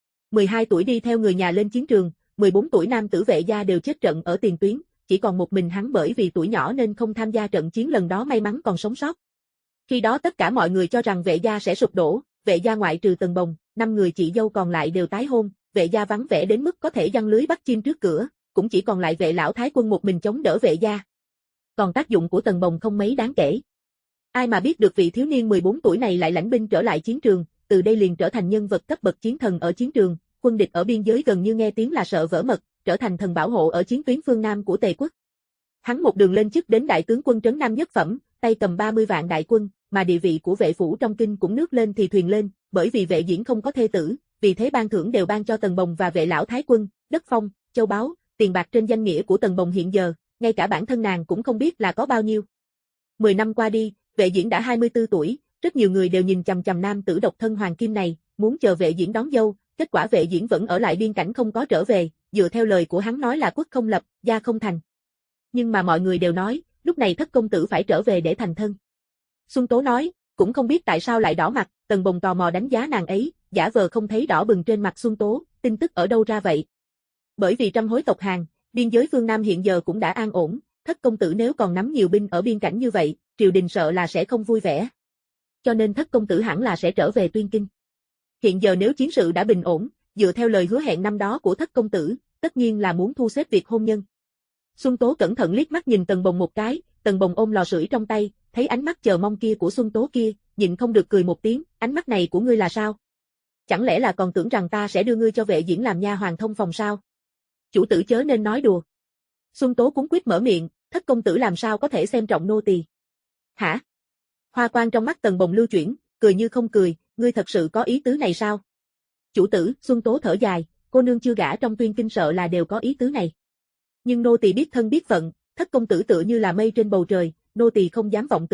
12 tuổi đi theo người nhà lên chiến trường, 14 tuổi nam tử Vệ gia đều chết trận ở tiền tuyến, chỉ còn một mình hắn bởi vì tuổi nhỏ nên không tham gia trận chiến lần đó may mắn còn sống sót. Khi đó tất cả mọi người cho rằng Vệ gia sẽ sụp đổ, Vệ gia ngoại trừ Tần Bồng, 5 người chị dâu còn lại đều tái hôn, Vệ gia vắng vẻ đến mức có thể giăng lưới bắt chim trước cửa, cũng chỉ còn lại Vệ lão thái quân một mình chống đỡ Vệ gia. Còn tác dụng của Tần Bồng không mấy đáng kể. Ai mà biết được vị thiếu niên 14 tuổi này lại lãnh binh trở lại chiến trường, từ đây liền trở thành nhân vật cấp bậc chiến thần ở chiến trường, quân địch ở biên giới gần như nghe tiếng là sợ vỡ mật, trở thành thần bảo hộ ở chiến tuyến phương Nam của Tề quốc. Hắn một đường lên chức đến đại tướng quân trấn Nam nhất phẩm, tay cầm 30 vạn đại quân, mà địa vị của vệ phủ trong kinh cũng nước lên thì thuyền lên, bởi vì Vệ Diễn không có thê tử, vì thế ban thưởng đều ban cho Tần Bồng và Vệ lão thái quân, đất phong, châu báu, tiền bạc trên danh nghĩa của Tần Bồng hiện giờ, ngay cả bản thân nàng cũng không biết là có bao nhiêu. 10 năm qua đi, Vệ Diễn đã 24 tuổi, rất nhiều người đều nhìn chằm chằm nam tử độc thân hoàng kim này, muốn chờ Vệ Diễn đón dâu, kết quả Vệ Diễn vẫn ở lại biên cảnh không có trở về, dựa theo lời của hắn nói là quốc không lập, gia không thành. Nhưng mà mọi người đều nói, lúc này Thất công tử phải trở về để thành thân. Xuân Tố nói, cũng không biết tại sao lại đỏ mặt, Tần Bồng tò mò đánh giá nàng ấy, giả vờ không thấy đỏ bừng trên mặt Xuân Tố, tin tức ở đâu ra vậy? Bởi vì trăm hối tộc Hàn, biên giới phương Nam hiện giờ cũng đã an ổn, Thất công tử nếu còn nắm nhiều binh ở biên cảnh như vậy, triều đình sợ là sẽ không vui vẻ. Cho nên Thất công tử hẳn là sẽ trở về Tuyên Kinh. Hiện giờ nếu chiến sự đã bình ổn, dựa theo lời hứa hẹn năm đó của Thất công tử, tất nhiên là muốn thu xếp việc hôn nhân. Xuân Tố cẩn thận liếc mắt nhìn Tần Bồng một cái, Tần Bồng ôm lò sưởi trong tay, thấy ánh mắt chờ mong kia của Xuân Tố kia, nhịn không được cười một tiếng, ánh mắt này của ngươi là sao? Chẳng lẽ là còn tưởng rằng ta sẽ đưa ngươi cho Vệ Diễn làm nha hoàn thông phòng sao? Chủ tử chớ nên nói đùa. Xuân Tố cuống quýt mở miệng, Thất công tử làm sao có thể xem trọng nô tỳ? Hả? Hoa quang trong mắt Tần Bồng lưu chuyển, cười như không cười, ngươi thật sự có ý tứ này sao? Chủ tử, Xuân Tố thở dài, cô nương chưa gả trong Tuyên Kinh sợ là đều có ý tứ này. Nhưng nô tỳ biết thân biết phận, Thất công tử tựa như là mây trên bầu trời, nô tỳ không dám vọng tưởng,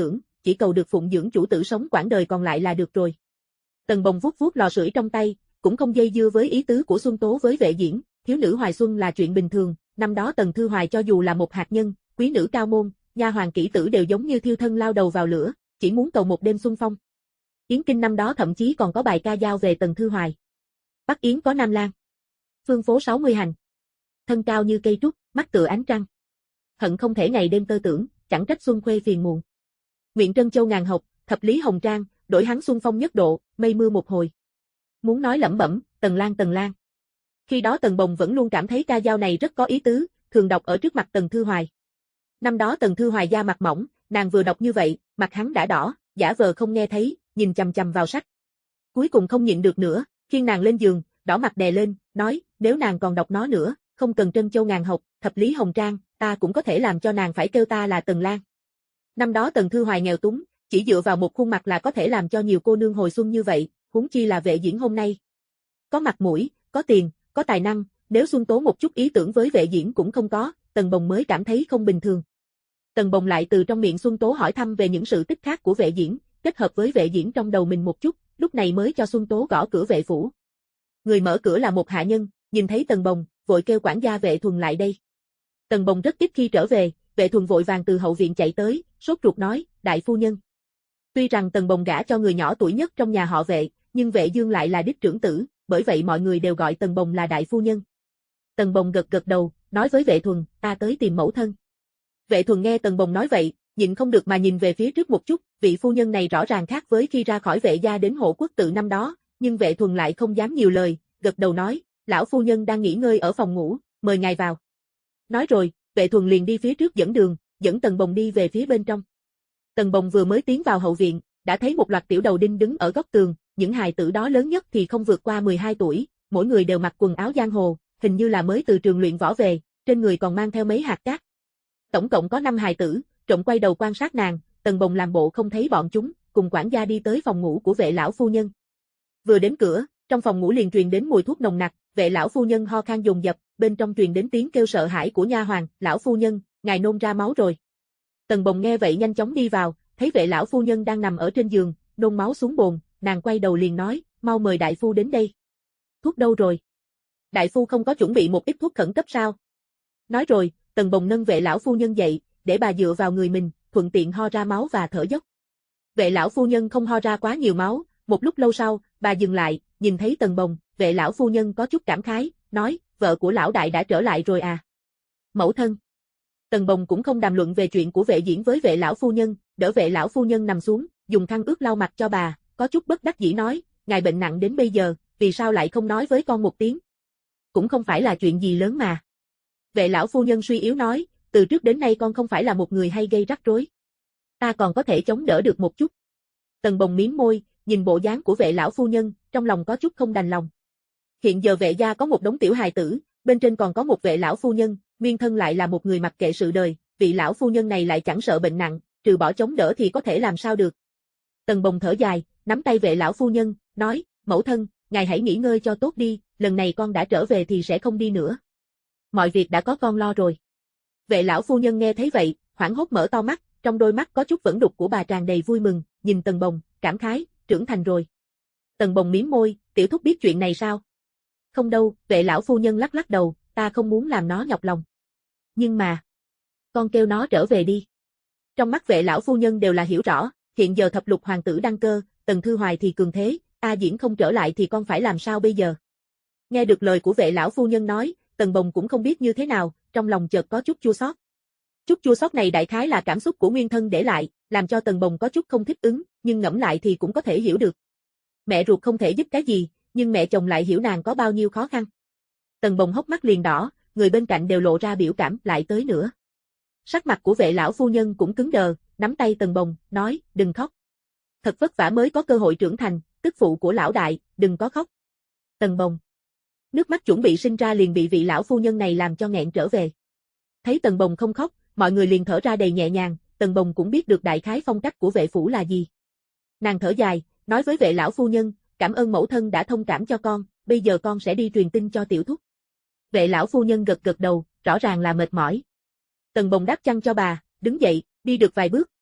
chỉ cầu được phụng dưỡng chủ tử sống quãng đời còn lại là được rồi. Tần Bồng vuốt vuốt lò sưởi trong tay, cũng không dây dưa với ý tứ của Xuân Tố với Vệ Diễn, thiếu nữ hoài xuân là chuyện bình thường, năm đó Tần Thư Hoài cho dù là một hạt nhân, quý nữ cao môn, nha hoàn kỹ tử đều giống như thiêu thân lao đầu vào lửa, chỉ muốn cầu một đêm xuân phong. Yến Kinh năm đó thậm chí còn có bài ca dao về Tần Thư Hoài. Bắc Yến có Nam Lan, phương phố 60 hành, thân cao như cây trúc, mắt tựa ánh trăng. Hận không thể ngày đêm tơ tưởng, chẳng trách xuân khuê phiền muộn. Nguyện trân châu ngàn học, thập lý hồng trang, đổi hắn xuân phong nhất độ, mây mưa một hồi. Muốn nói lẩm bẩm, Tần Lan Tần Lan. Khi đó Tần Bồng vẫn luôn cảm thấy ca dao này rất có ý tứ, thường đọc ở trước mặt Tần Thư Hoài. Năm đó Tần Thư Hoài da mặt mỏng, nàng vừa đọc như vậy, mặt hắn đã đỏ, giả vờ không nghe thấy, nhìn chằm chằm vào sách. Cuối cùng không nhịn được nữa, khiêng nàng lên giường, đỏ mặt đè lên, nói, nếu nàng còn đọc nó nữa, không cần trân châu ngàn học, thập lý hồng trang, ta cũng có thể làm cho nàng phải kêu ta là Tần Lan. Năm đó Tần Thư Hoài nghèo túng, chỉ dựa vào một khuôn mặt là có thể làm cho nhiều cô nương hồi xuân như vậy, huống chi là Vệ Diễn hôm nay. Có mặt mũi, có tiền, có tài năng, nếu Xuân Tố một chút ý tưởng với Vệ Diễn cũng không có, Tần Bồng mới cảm thấy không bình thường. Tần Bồng lại từ trong miệng Xuân Tố hỏi thăm về những sự tích khác của Vệ Diễn, kết hợp với Vệ Diễn trong đầu mình một chút, lúc này mới cho Xuân Tố gõ cửa vệ phủ. Người mở cửa là một hạ nhân, nhìn thấy Tần Bồng, vội kêu quản gia Vệ Thuần lại đây. Tần Bồng rất ít khi trở về, Vệ Thuần vội vàng từ hậu viện chạy tới, sốt ruột nói, đại phu nhân. Tuy rằng Tần Bồng gả cho người nhỏ tuổi nhất trong nhà họ Vệ, nhưng Vệ Dương lại là đích trưởng tử, bởi vậy mọi người đều gọi Tần Bồng là đại phu nhân. Tần Bồng gật gật đầu, nói với Vệ Thuần, ta tới tìm mẫu thân. Vệ Thuần nghe Tần Bồng nói vậy, nhịn không được mà nhìn về phía trước một chút, vị phu nhân này rõ ràng khác với khi ra khỏi Vệ gia đến Hộ Quốc Tự năm đó, nhưng Vệ Thuần lại không dám nhiều lời, gật đầu nói, lão phu nhân đang nghỉ ngơi ở phòng ngủ, mời ngài vào. Nói rồi, Vệ Thuần liền đi phía trước dẫn đường, dẫn Tần Bồng đi về phía bên trong. Tần Bồng vừa mới tiến vào hậu viện, đã thấy một loạt tiểu đầu đinh đứng ở góc tường, những hài tử đó lớn nhất thì không vượt qua 12 tuổi, mỗi người đều mặc quần áo giang hồ, hình như là mới từ trường luyện võ về, trên người còn mang theo mấy hạt cát. Tổng cộng có 5 hài tử, trộm quay đầu quan sát nàng, Tần Bồng làm bộ không thấy bọn chúng, cùng quản gia đi tới phòng ngủ của Vệ lão phu nhân. Vừa đến cửa, trong phòng ngủ liền truyền đến mùi thuốc nồng nặc, Vệ lão phu nhân ho khan dồn dập, bên trong truyền đến tiếng kêu sợ hãi của nha hoàn, lão phu nhân, ngài nôn ra máu rồi. Tần Bồng nghe vậy nhanh chóng đi vào, thấy Vệ lão phu nhân đang nằm ở trên giường, nôn máu xuống bồn, nàng quay đầu liền nói, mau mời đại phu đến đây. Thuốc đâu rồi? Đại phu không có chuẩn bị một ít thuốc khẩn cấp sao? Nói rồi, Tần Bồng nâng Vệ lão phu nhân dậy, để bà dựa vào người mình, thuận tiện ho ra máu và thở dốc. Vệ lão phu nhân không ho ra quá nhiều máu, một lúc lâu sau, bà dừng lại, nhìn thấy Tần Bồng, Vệ lão phu nhân có chút cảm khái, nói, vợ của lão đại đã trở lại rồi à? Mẫu thân. Tần Bồng cũng không đàm luận về chuyện của Vệ Diễn với Vệ lão phu nhân, đỡ Vệ lão phu nhân nằm xuống, dùng khăn ướt lau mặt cho bà, có chút bất đắc dĩ nói, ngài bệnh nặng đến bây giờ, vì sao lại không nói với con một tiếng? Cũng không phải là chuyện gì lớn mà. Vệ lão phu nhân suy yếu nói, từ trước đến nay con không phải là một người hay gây rắc rối. Ta còn có thể chống đỡ được một chút. Tần Bồng mím môi, nhìn bộ dáng của Vệ lão phu nhân, trong lòng có chút không đành lòng. Hiện giờ Vệ gia có một đống tiểu hài tử, bên trên còn có một Vệ lão phu nhân, nguyên thân lại là một người mặc kệ sự đời, vị lão phu nhân này lại chẳng sợ bệnh nặng, trừ bỏ chống đỡ thì có thể làm sao được. Tần Bồng thở dài, nắm tay Vệ lão phu nhân, nói, mẫu thân, ngài hãy nghỉ ngơi cho tốt đi, lần này con đã trở về thì sẽ không đi nữa. Mọi việc đã có con lo rồi. Vệ lão phu nhân nghe thấy vậy, hoảng hốt mở to mắt, trong đôi mắt có chút vẫn đục của bà tràn đầy vui mừng, nhìn Tần Bồng, cảm khái, trưởng thành rồi. Tần Bồng mím môi, tiểu thúc biết chuyện này sao? Không đâu, Vệ lão phu nhân lắc lắc đầu, ta không muốn làm nó nhọc lòng. Nhưng mà, con kêu nó trở về đi. Trong mắt Vệ lão phu nhân đều là hiểu rõ, hiện giờ thập lục hoàng tử đăng cơ, Tần Thư Hoài thì cường thế, A Diễn không trở lại thì con phải làm sao bây giờ? Nghe được lời của Vệ lão phu nhân nói, Tần Bồng cũng không biết như thế nào, trong lòng chợt có chút chua xót. Chút chua xót này đại khái là cảm xúc của nguyên thân để lại, làm cho Tần Bồng có chút không thích ứng, nhưng ngẫm lại thì cũng có thể hiểu được. Mẹ ruột không thể giúp cái gì, nhưng mẹ chồng lại hiểu nàng có bao nhiêu khó khăn. Tần Bồng hốc mắt liền đỏ, người bên cạnh đều lộ ra biểu cảm, lại tới nữa. Sắc mặt của Vệ lão phu nhân cũng cứng đờ, nắm tay Tần Bồng, nói, đừng khóc. Thật vất vả mới có cơ hội trưởng thành, tức phụ của lão đại, đừng có khóc. Tần Bồng. Nước mắt chuẩn bị sinh ra liền bị vị lão phu nhân này làm cho nghẹn trở về. Thấy Tần Bồng không khóc, mọi người liền thở ra đầy nhẹ nhàng, Tần Bồng cũng biết được đại khái phong cách của vệ phủ là gì. Nàng thở dài, nói với Vệ lão phu nhân, cảm ơn mẫu thân đã thông cảm cho con, bây giờ con sẽ đi truyền tin cho tiểu thúc. Vệ lão phu nhân gật gật đầu, rõ ràng là mệt mỏi. Tần Bồng đáp chăn cho bà, đứng dậy, đi được vài bước,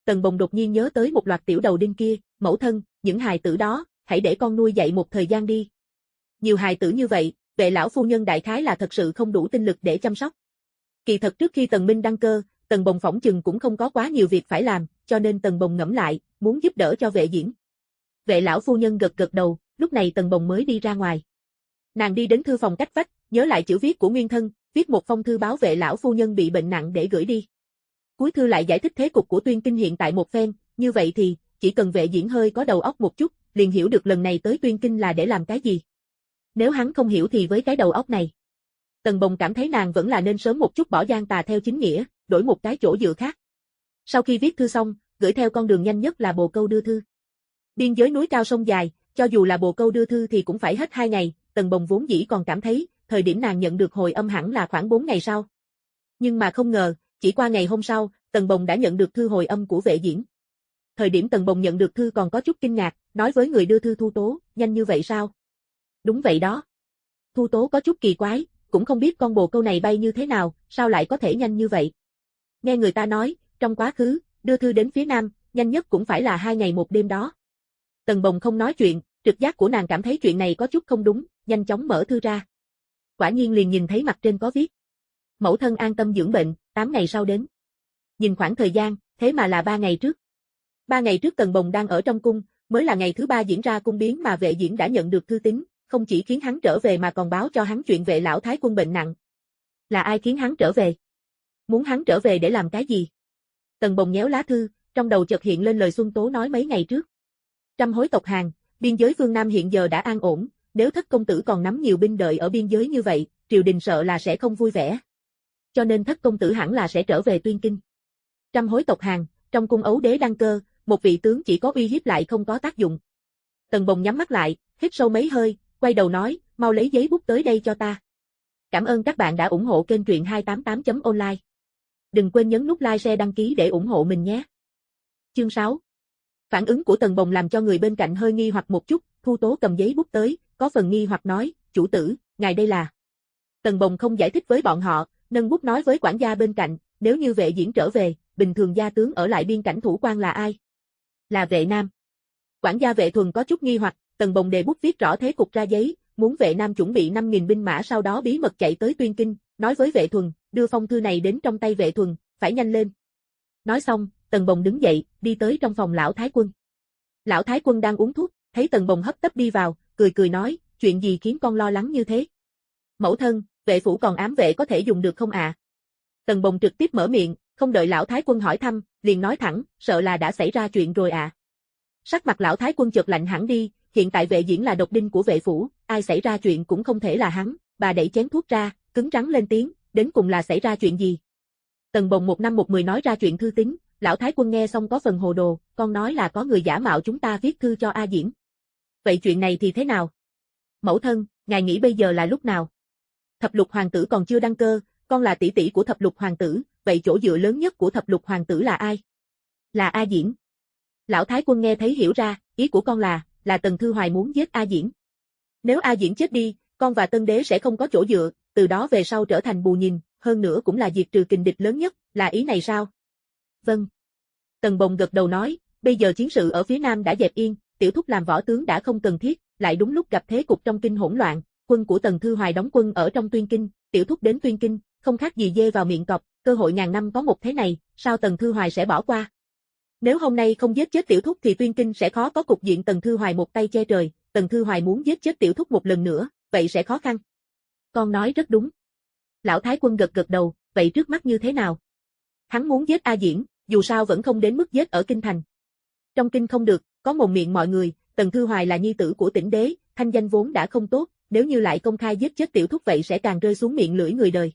Tần Bồng đột nhiên nhớ tới một loạt tiểu đầu đinh kia, mẫu thân, những hài tử đó, hãy để con nuôi dạy một thời gian đi. Nhiều hài tử như vậy, Vệ lão phu nhân đại khái là thật sự không đủ tinh lực để chăm sóc. Kỳ thật trước khi Tần Minh đăng cơ, Tần Bồng phỏng chừng cũng không có quá nhiều việc phải làm, cho nên Tần Bồng ngẫm lại, muốn giúp đỡ cho Vệ Diễn. Vệ lão phu nhân gật gật đầu, lúc này Tần Bồng mới đi ra ngoài. Nàng đi đến thư phòng cách vách, nhớ lại chữ viết của nguyên thân, viết một phong thư báo Vệ lão phu nhân bị bệnh nặng để gửi đi. Cuối thư lại giải thích thế cục của Tuyên Kinh hiện tại một phen, như vậy thì, chỉ cần Vệ Diễn hơi có đầu óc một chút, liền hiểu được lần này tới Tuyên Kinh là để làm cái gì. Nếu hắn không hiểu thì với cái đầu óc này, Tần Bồng cảm thấy nàng vẫn là nên sớm một chút bỏ gian tà theo chính nghĩa, đổi một cái chỗ dựa khác. Sau khi viết thư xong, gửi theo con đường nhanh nhất là bồ câu đưa thư. Biên giới núi cao sông dài, cho dù là bồ câu đưa thư thì cũng phải hết 2 ngày, Tần Bồng vốn dĩ còn cảm thấy, thời điểm nàng nhận được hồi âm hẳn là khoảng 4 ngày sau. Nhưng mà không ngờ, chỉ qua ngày hôm sau, Tần Bồng đã nhận được thư hồi âm của Vệ Diễn. Thời điểm Tần Bồng nhận được thư còn có chút kinh ngạc, nói với người đưa thư Thu Tố, nhanh như vậy sao? Đúng vậy đó. Thu Tố có chút kỳ quái, cũng không biết con bồ câu này bay như thế nào, sao lại có thể nhanh như vậy. Nghe người ta nói, trong quá khứ, đưa thư đến phía Nam, nhanh nhất cũng phải là 2 ngày 1 đêm đó. Tần Bồng không nói chuyện, trực giác của nàng cảm thấy chuyện này có chút không đúng, nhanh chóng mở thư ra. Quả nhiên liền nhìn thấy mặt trên có viết. Mẫu thân an tâm dưỡng bệnh, 8 ngày sau đến. Nhìn khoảng thời gian, thế mà là 3 ngày trước. 3 ngày trước Tần Bồng đang ở trong cung, mới là ngày thứ 3 diễn ra cung biến mà Vệ Diễn đã nhận được thư tín, không chỉ khiến hắn trở về mà còn báo cho hắn chuyện Vệ lão thái quân bệnh nặng. Là ai khiến hắn trở về? Muốn hắn trở về để làm cái gì? Tần Bồng nhéo lá thư, trong đầu chợt hiện lên lời Xuân Tố nói mấy ngày trước. Trăm hối tộc Hàn, biên giới phương Nam hiện giờ đã an ổn, nếu Thất công tử còn nắm nhiều binh đợi ở biên giới như vậy, triều đình sợ là sẽ không vui vẻ. Cho nên Thất công tử hẳn là sẽ trở về Tuyên Kinh. Trăm hối tộc Hàn, trong cung ấu đế đăng cơ, một vị tướng chỉ có uy hiếp lại không có tác dụng. Tần Bồng nhắm mắt lại, hít sâu mấy hơi, quay đầu nói, mau lấy giấy bút tới đây cho ta. Cảm ơn các bạn đã ủng hộ kênh truyện 288.online. Đừng quên nhấn nút like share đăng ký để ủng hộ mình nhé. Chương 6. Phản ứng của Tần Bồng làm cho người bên cạnh hơi nghi hoặc một chút, Thu Tố cầm giấy bút tới, có phần nghi hoặc nói, chủ tử, ngài đây là. Tần Bồng không giải thích với bọn họ, nâng bút nói với quản gia bên cạnh, nếu như Vệ Diễn trở về, bình thường gia tướng ở lại biên cảnh thủ quan là ai? Là Vệ Nam. Quản gia Vệ Thuần có chút nghi hoặc, Tần Bồng đề bút viết rõ thế cục ra giấy, muốn Vệ Nam chuẩn bị 5.000 binh mã sau đó bí mật chạy tới Tuyên Kinh, nói với Vệ Thuần, đưa phong thư này đến trong tay Vệ Thuần, phải nhanh lên. Nói xong, Tần Bồng đứng dậy, đi tới trong phòng lão thái quân. Lão thái quân đang uống thuốc, thấy Tần Bồng hấp tấp đi vào, cười cười nói, chuyện gì khiến con lo lắng như thế? Mẫu thân, vệ phủ còn ám vệ có thể dùng được không ạ? Tần Bồng trực tiếp mở miệng, không đợi lão thái quân hỏi thăm, liền nói thẳng, sợ là đã xảy ra chuyện rồi ạ. Sắc mặt lão thái quân chợt lạnh hẳn đi, hiện tại Vệ Diễn là độc đinh của vệ phủ, ai xảy ra chuyện cũng không thể là hắn, bà đẩy chén thuốc ra, cứng rắn lên tiếng, đến cùng là xảy ra chuyện gì? Tần Bồng một năm một mười nói ra chuyện thư tín, lão thái quân nghe xong có phần hồ đồ, con nói là có người giả mạo chúng ta viết thư cho A Diễn. Vậy chuyện này thì thế nào? Mẫu thân, ngài nghĩ bây giờ là lúc nào? Thập lục hoàng tử còn chưa đăng cơ, con là tỷ tỷ của thập lục hoàng tử, vậy chỗ dựa lớn nhất của thập lục hoàng tử là ai? Là A Diễn. Lão thái quân nghe thấy hiểu ra, ý của con là Tần Thư Hoài muốn giết A Diễn. Nếu A Diễn chết đi, con và Tân Đế sẽ không có chỗ dựa, từ đó về sau trở thành bù nhìn, hơn nữa cũng là diệt trừ kình địch lớn nhất, là ý này sao? Vâng. Tần Bồng gật đầu nói, bây giờ chiến sự ở phía Nam đã dẹp yên, tiểu thúc làm võ tướng đã không cần thiết, lại đúng lúc gặp thế cục trong kinh hỗn loạn, quân của Tần Thư Hoài đóng quân ở trong Tuyên Kinh, tiểu thúc đến Tuyên Kinh, không khác gì dê vào miệng cọp, cơ hội ngàn năm có một thế này, sao Tần Thư Hoài sẽ bỏ qua? Nếu hôm nay không giết chết tiểu thúc thì Tuyên Kinh sẽ khó có cục diện Tần Thư Hoài một tay che trời, Tần Thư Hoài muốn giết chết tiểu thúc một lần nữa, vậy sẽ khó khăn. Con nói rất đúng. Lão thái quân gật gật đầu, vậy trước mắt như thế nào? Hắn muốn giết A Diễn, dù sao vẫn không đến mức giết ở kinh thành. Trong kinh không được, có mồm miệng mọi người, Tần Thư Hoài là nhi tử của Tĩnh Đế, thanh danh vốn đã không tốt, nếu như lại công khai giết chết tiểu thúc vậy sẽ càng rơi xuống miệng lưỡi người đời.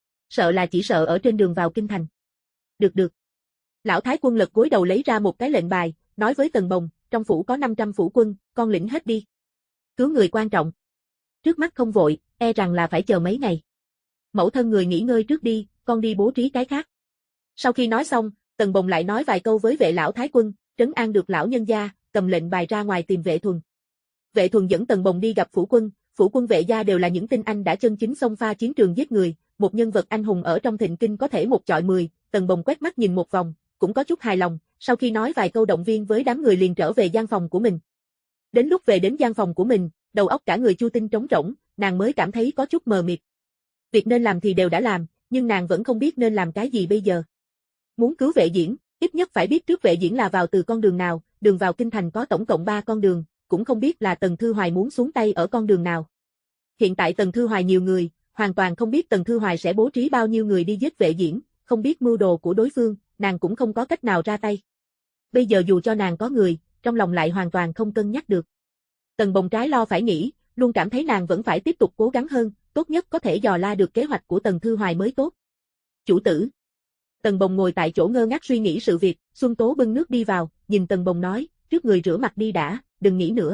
Sợ là chỉ sợ ở trên đường vào kinh thành. Được. Lão thái quân lật gối đầu lấy ra một cái lệnh bài, nói với Tần Bồng, trong phủ có 500 phủ quân, con lĩnh hết đi. Cứu người quan trọng. Trước mắt không vội, e rằng là phải chờ mấy ngày. Mẫu thân người nghỉ ngơi trước đi, con đi bố trí cái khác. Sau khi nói xong, Tần Bồng lại nói vài câu với vệ lão thái quân, trấn an được lão nhân gia, cầm lệnh bài ra ngoài tìm Vệ Thuần. Vệ Thuần dẫn Tần Bồng đi gặp phủ quân Vệ gia đều là những tinh anh đã chân chính xông pha chiến trường giết người, một nhân vật anh hùng ở trong thịnh kinh có thể một chọi 10, Tần Bồng quét mắt nhìn một vòng, cũng có chút hài lòng, sau khi nói vài câu động viên với đám người liền trở về gian phòng của mình. Đến lúc về đến gian phòng của mình, đầu óc cả người Chu Tinh trống rỗng, nàng mới cảm thấy có chút mờ mịt. Việc nên làm thì đều đã làm, nhưng nàng vẫn không biết nên làm cái gì bây giờ. Muốn cứu Vệ Diễn, ít nhất phải biết trước Vệ Diễn là vào từ con đường nào, đường vào kinh thành có tổng cộng 3 con đường, cũng không biết là Tần Thư Hoài muốn xuống tay ở con đường nào. Hiện tại Tần Thư Hoài nhiều người, hoàn toàn không biết Tần Thư Hoài sẽ bố trí bao nhiêu người đi giết Vệ Diễn, không biết mưu đồ của đối phương, nàng cũng không có cách nào ra tay. Bây giờ dù cho nàng có người, trong lòng lại hoàn toàn không cân nhắc được. Tần Bồng trái lo phải nghĩ, luôn cảm thấy nàng vẫn phải tiếp tục cố gắng hơn, tốt nhất có thể dò la được kế hoạch của Tần Thư Hoài mới tốt. Chủ tử. Tần Bồng ngồi tại chỗ ngơ ngác suy nghĩ sự việc, Xuân Tố bưng nước đi vào, nhìn Tần Bồng nói, trước người rửa mặt đi đã, đừng nghĩ nữa.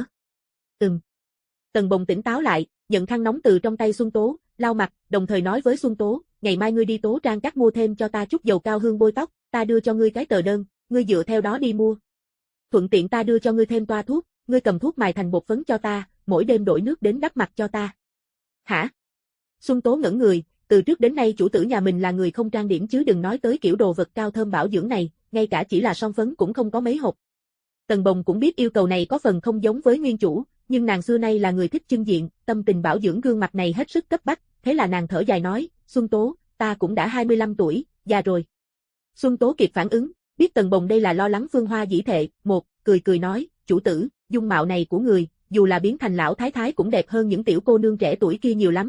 Tần Bồng tỉnh táo lại, nhận khăn nóng từ trong tay Xuân Tố, lau mặt, đồng thời nói với Xuân Tố, ngày mai ngươi đi Tố Trang Các mua thêm cho ta chút dầu cao hương bôi tóc, ta đưa cho ngươi cái tờ đơn, ngươi dựa theo đó đi mua. Thuận tiện ta đưa cho ngươi thêm toa thuốc, ngươi cầm thuốc mài thành bột phấn cho ta, mỗi đêm đổi nước đến đắp mặt cho ta. Hả? Xuân Tố ngẩn người, từ trước đến nay chủ tử nhà mình là người không trang điểm chứ đừng nói tới kiểu đồ vật cao thơm bảo dưỡng này, ngay cả chỉ là son phấn cũng không có mấy hộp. Tần Bồng cũng biết yêu cầu này có phần không giống với nguyên chủ, nhưng nàng xưa nay là người thích trưng diện, tâm tình bảo dưỡng gương mặt này hết sức cấp bách, thế là nàng thở dài nói, Xuân Tố, ta cũng đã 25 tuổi, già rồi. Xuân Tố kịp phản ứng, biết Tần Bồng đây là lo lắng Phương Hoa dĩ thệ, cười cười nói, chủ tử, dung mạo này của người, dù là biến thành lão thái thái cũng đẹp hơn những tiểu cô nương trẻ tuổi kia nhiều lắm.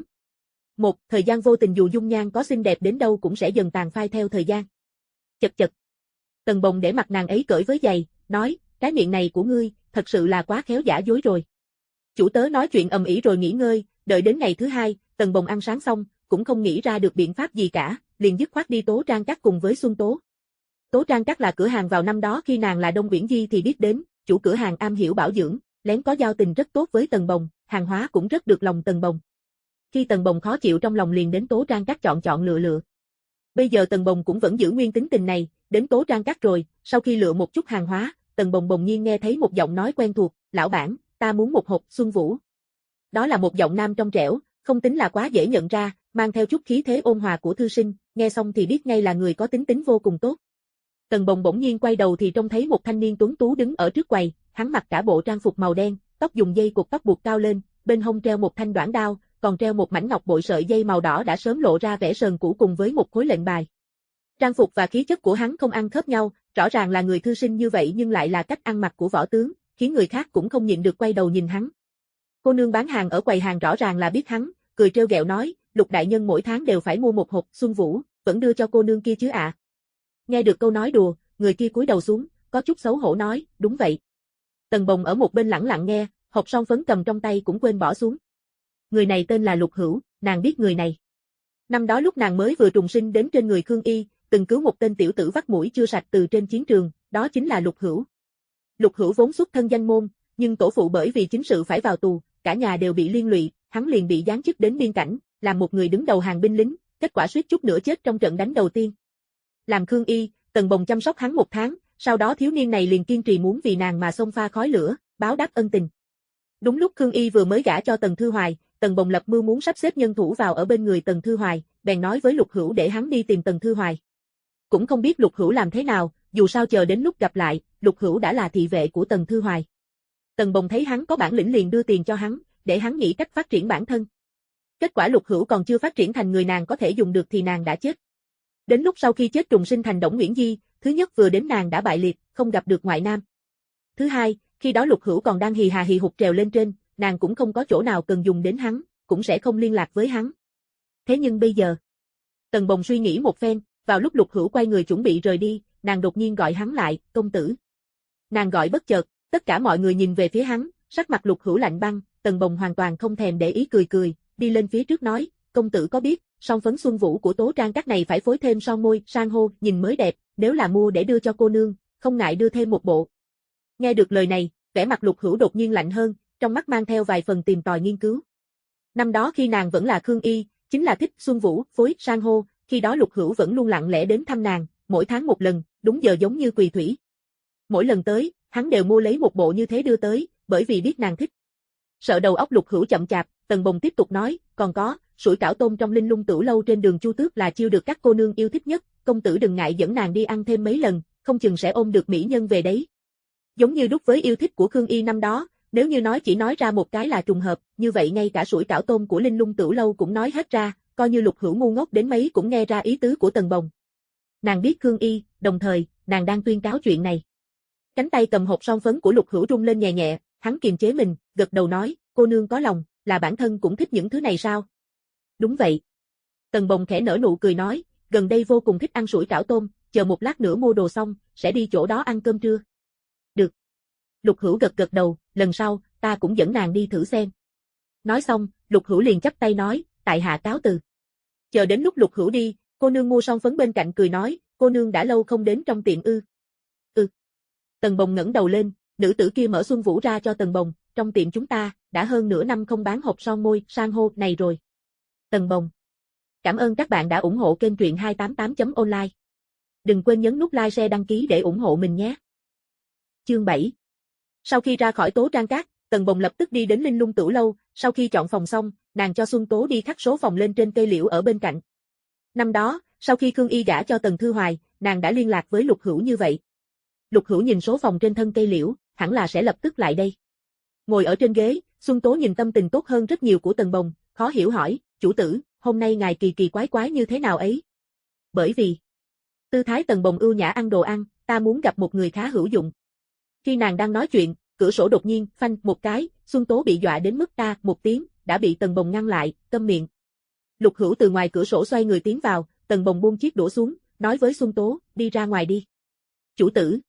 Thời gian vô tình dù dung nhan có xinh đẹp đến đâu cũng sẽ dần tàn phai theo thời gian. Chật chật. Tần Bồng để mặt nàng ấy cởi với giày, nói, cái miệng này của ngươi, thật sự là quá khéo giả dối rồi. Chủ tớ nói chuyện ầm ĩ rồi nghỉ ngơi, đợi đến ngày thứ hai, Tần Bồng ăn sáng xong, cũng không nghĩ ra được biện pháp gì cả, liền dứt khoát đi Tố Trang Các cùng với Xuân Tố. Tố Trang Các là cửa hàng vào năm đó khi nàng là Đông Uyển Di thì biết đến, chủ cửa hàng am hiểu bảo dưỡng, lén có giao tình rất tốt với Tần Bồng, hàng hóa cũng rất được lòng Tần Bồng. Khi Tần Bồng khó chịu trong lòng liền đến Tố Trang Các chọn lựa. Bây giờ Tần Bồng cũng vẫn giữ nguyên tính tình này, đến Tố Trang Các rồi, sau khi lựa một chút hàng hóa, Tần Bồng bỗng nhiên nghe thấy một giọng nói quen thuộc, lão bản, ta muốn một hộp Xuân Vũ. Đó là một giọng nam trong trẻo, không tính là quá dễ nhận ra, mang theo chút khí thế ôn hòa của thư sinh, nghe xong thì biết ngay là người có tính tình vô cùng tốt. Tần Bồng bỗng nhiên quay đầu thì trông thấy một thanh niên tuấn tú đứng ở trước quầy, hắn mặc cả bộ trang phục màu đen, tóc dùng dây cột tóc buộc cao lên, bên hông treo một thanh đoản đao, còn treo một mảnh ngọc bội sợi dây màu đỏ đã sớm lộ ra vẻ sờn cũ cùng với một khối lệnh bài. Trang phục và khí chất của hắn không ăn khớp nhau, rõ ràng là người thư sinh như vậy nhưng lại là cách ăn mặc của võ tướng, khiến người khác cũng không nhịn được quay đầu nhìn hắn. Cô nương bán hàng ở quầy hàng rõ ràng là biết hắn, cười trêu ghẹo nói, Lục đại nhân mỗi tháng đều phải mua một hộp Xuân Vũ, vẫn đưa cho cô nương kia chứ ạ. Nghe được câu nói đùa, người kia cúi đầu xuống, có chút xấu hổ nói, đúng vậy. Tần Bồng ở một bên lẳng lặng nghe, hộp son phấn cầm trong tay cũng quên bỏ xuống. Người này tên là Lục Hữu, nàng biết người này. Năm đó lúc nàng mới vừa trùng sinh đến trên người Khương Y, từng cứu một tên tiểu tử vắt mũi chưa sạch từ trên chiến trường, đó chính là Lục Hữu. Lục Hữu vốn xuất thân danh môn, nhưng tổ phụ bởi vì chính sự phải vào tù, cả nhà đều bị liên lụy, hắn liền bị giáng chức đến biên cảnh, làm một người đứng đầu hàng binh lính, kết quả suýt chút nữa chết trong trận đánh đầu tiên. Làm Khương Y, Tần Bồng chăm sóc hắn 1 tháng, sau đó thiếu niên này liền kiên trì muốn vì nàng mà xông pha khói lửa, báo đáp ân tình. Đúng lúc Khương Y vừa mới gả cho Tần Thư Hoài, Tần Bồng lập mưu muốn sắp xếp nhân thủ vào ở bên người Tần Thư Hoài, bèn nói với Lục Hữu để hắn đi tìm Tần Thư Hoài. Cũng không biết Lục Hữu làm thế nào, dù sao chờ đến lúc gặp lại, Lục Hữu đã là thị vệ của Tần Thư Hoài. Tần Bồng thấy hắn có bản lĩnh liền đưa tiền cho hắn, để hắn nghĩ cách phát triển bản thân. Kết quả Lục Hữu còn chưa phát triển thành người nàng có thể dùng được thì nàng đã chết. Đến lúc sau khi chết trùng sinh thành Đổng Uyển Di, thứ nhất vừa đến nàng đã bại liệt, không gặp được ngoại nam. Thứ hai, khi đó Lục Hữu còn đang hì hà hì hục trèo lên trên, nàng cũng không có chỗ nào cần dùng đến hắn, cũng sẽ không liên lạc với hắn. Thế nhưng bây giờ, Tần Bồng suy nghĩ một phen, vào lúc Lục Hữu quay người chuẩn bị rời đi, nàng đột nhiên gọi hắn lại, công tử. Nàng gọi bất chợt, tất cả mọi người nhìn về phía hắn, sắc mặt Lục Hữu lạnh băng, Tần Bồng hoàn toàn không thèm để ý cười, đi lên phía trước nói, công tử có biết, son phấn Xuân Vũ của Tố Trang Các này phải phối thêm son môi, san hô, nhìn mới đẹp, nếu là mua để đưa cho cô nương, không ngại đưa thêm một bộ. Nghe được lời này, vẻ mặt Lục Hữu đột nhiên lạnh hơn, trong mắt mang theo vài phần tìm tòi nghiên cứu. Năm đó khi nàng vẫn là Khương Y, chính là thích Xuân Vũ, phối san hô, khi đó Lục Hữu vẫn luôn lặng lẽ đến thăm nàng, mỗi tháng một lần, đúng giờ giống như quỳ thủy. Mỗi lần tới, hắn đều mua lấy một bộ như thế đưa tới, bởi vì biết nàng thích. Sợ đầu óc Lục Hữu chậm chạp, Tần Bồng tiếp tục nói, còn có, sủi cảo tôm trong Linh Lung Tửu lâu trên đường Chu Tước là chiêu được các cô nương yêu thích nhất, công tử đừng ngại dẫn nàng đi ăn thêm mấy lần, không chừng sẽ ôm được mỹ nhân về đấy. Giống như đúc với yêu thích của Khương Y năm đó, nếu như chỉ nói ra một cái là trùng hợp, như vậy ngay cả sủi cảo tôm của Linh Lung Tửu Lâu cũng nói hết ra, coi như Lục Hữu ngu ngốc đến mấy cũng nghe ra ý tứ của Tần Bồng. Nàng biết Khương Y, đồng thời, nàng đang tuyên cáo chuyện này. Cánh tay cầm hộp son phấn của Lục Hữu rung lên nhẹ nhẹ, hắn kiềm chế mình, gật đầu nói, cô nương có lòng, là bản thân cũng thích những thứ này sao? Đúng vậy. Tần Bồng khẽ nở nụ cười nói, gần đây vô cùng thích ăn sủi cảo tôm, chờ một lát nữa mua đồ xong, sẽ đi chỗ đó ăn cơm trưa. Được. Lục Hữu gật gật đầu, lần sau, ta cũng dẫn nàng đi thử xem. Nói xong, Lục Hữu liền chắp tay nói, tại hạ cáo từ. Chờ đến lúc Lục Hữu đi, cô nương mua son phấn bên cạnh cười nói, cô nương đã lâu không đến trong tiệm ư. Tần Bồng ngẩng đầu lên, nữ tử kia mở Xuân Vũ ra cho Tần Bồng, trong tiệm chúng ta, đã hơn nửa năm không bán hộp son môi, san hô này rồi. Tần Bồng. Cảm ơn các bạn đã ủng hộ kênh truyện 288.online. Đừng quên nhấn nút like share đăng ký để ủng hộ mình nhé. Chương 7. Sau khi ra khỏi Tố Trang Các, Tần Bồng lập tức đi đến Linh Lung Tửu Lâu, sau khi chọn phòng xong, nàng cho Xuân Tố đi khắc số phòng lên trên cây liễu ở bên cạnh. Năm đó, sau khi Khương Y gả cho Tần Thư Hoài, nàng đã liên lạc với Lục Hữu như vậy. Lục Hữu nhìn số phòng trên thân cây liễu, hẳn là sẽ lập tức lại đây. Ngồi ở trên ghế, Xuân Tố nhìn tâm tình tốt hơn rất nhiều của Tần Bồng, khó hiểu hỏi, chủ tử, hôm nay ngài kỳ kỳ quái quái như thế nào ấy? Bởi vì, tư thái Tần Bồng ưu nhã ăn đồ ăn, ta muốn gặp một người khá hữu dụng. Khi nàng đang nói chuyện, cửa sổ đột nhiên phanh một cái, Xuân Tố bị dọa đến mức ta một tiếng, đã bị Tần Bồng ngăn lại, câm miệng. Lục Hữu từ ngoài cửa sổ xoay người tiến vào, Tần Bồng buông chiếc đũa xuống, nói với Xuân Tố, đi ra ngoài đi. Chủ tử.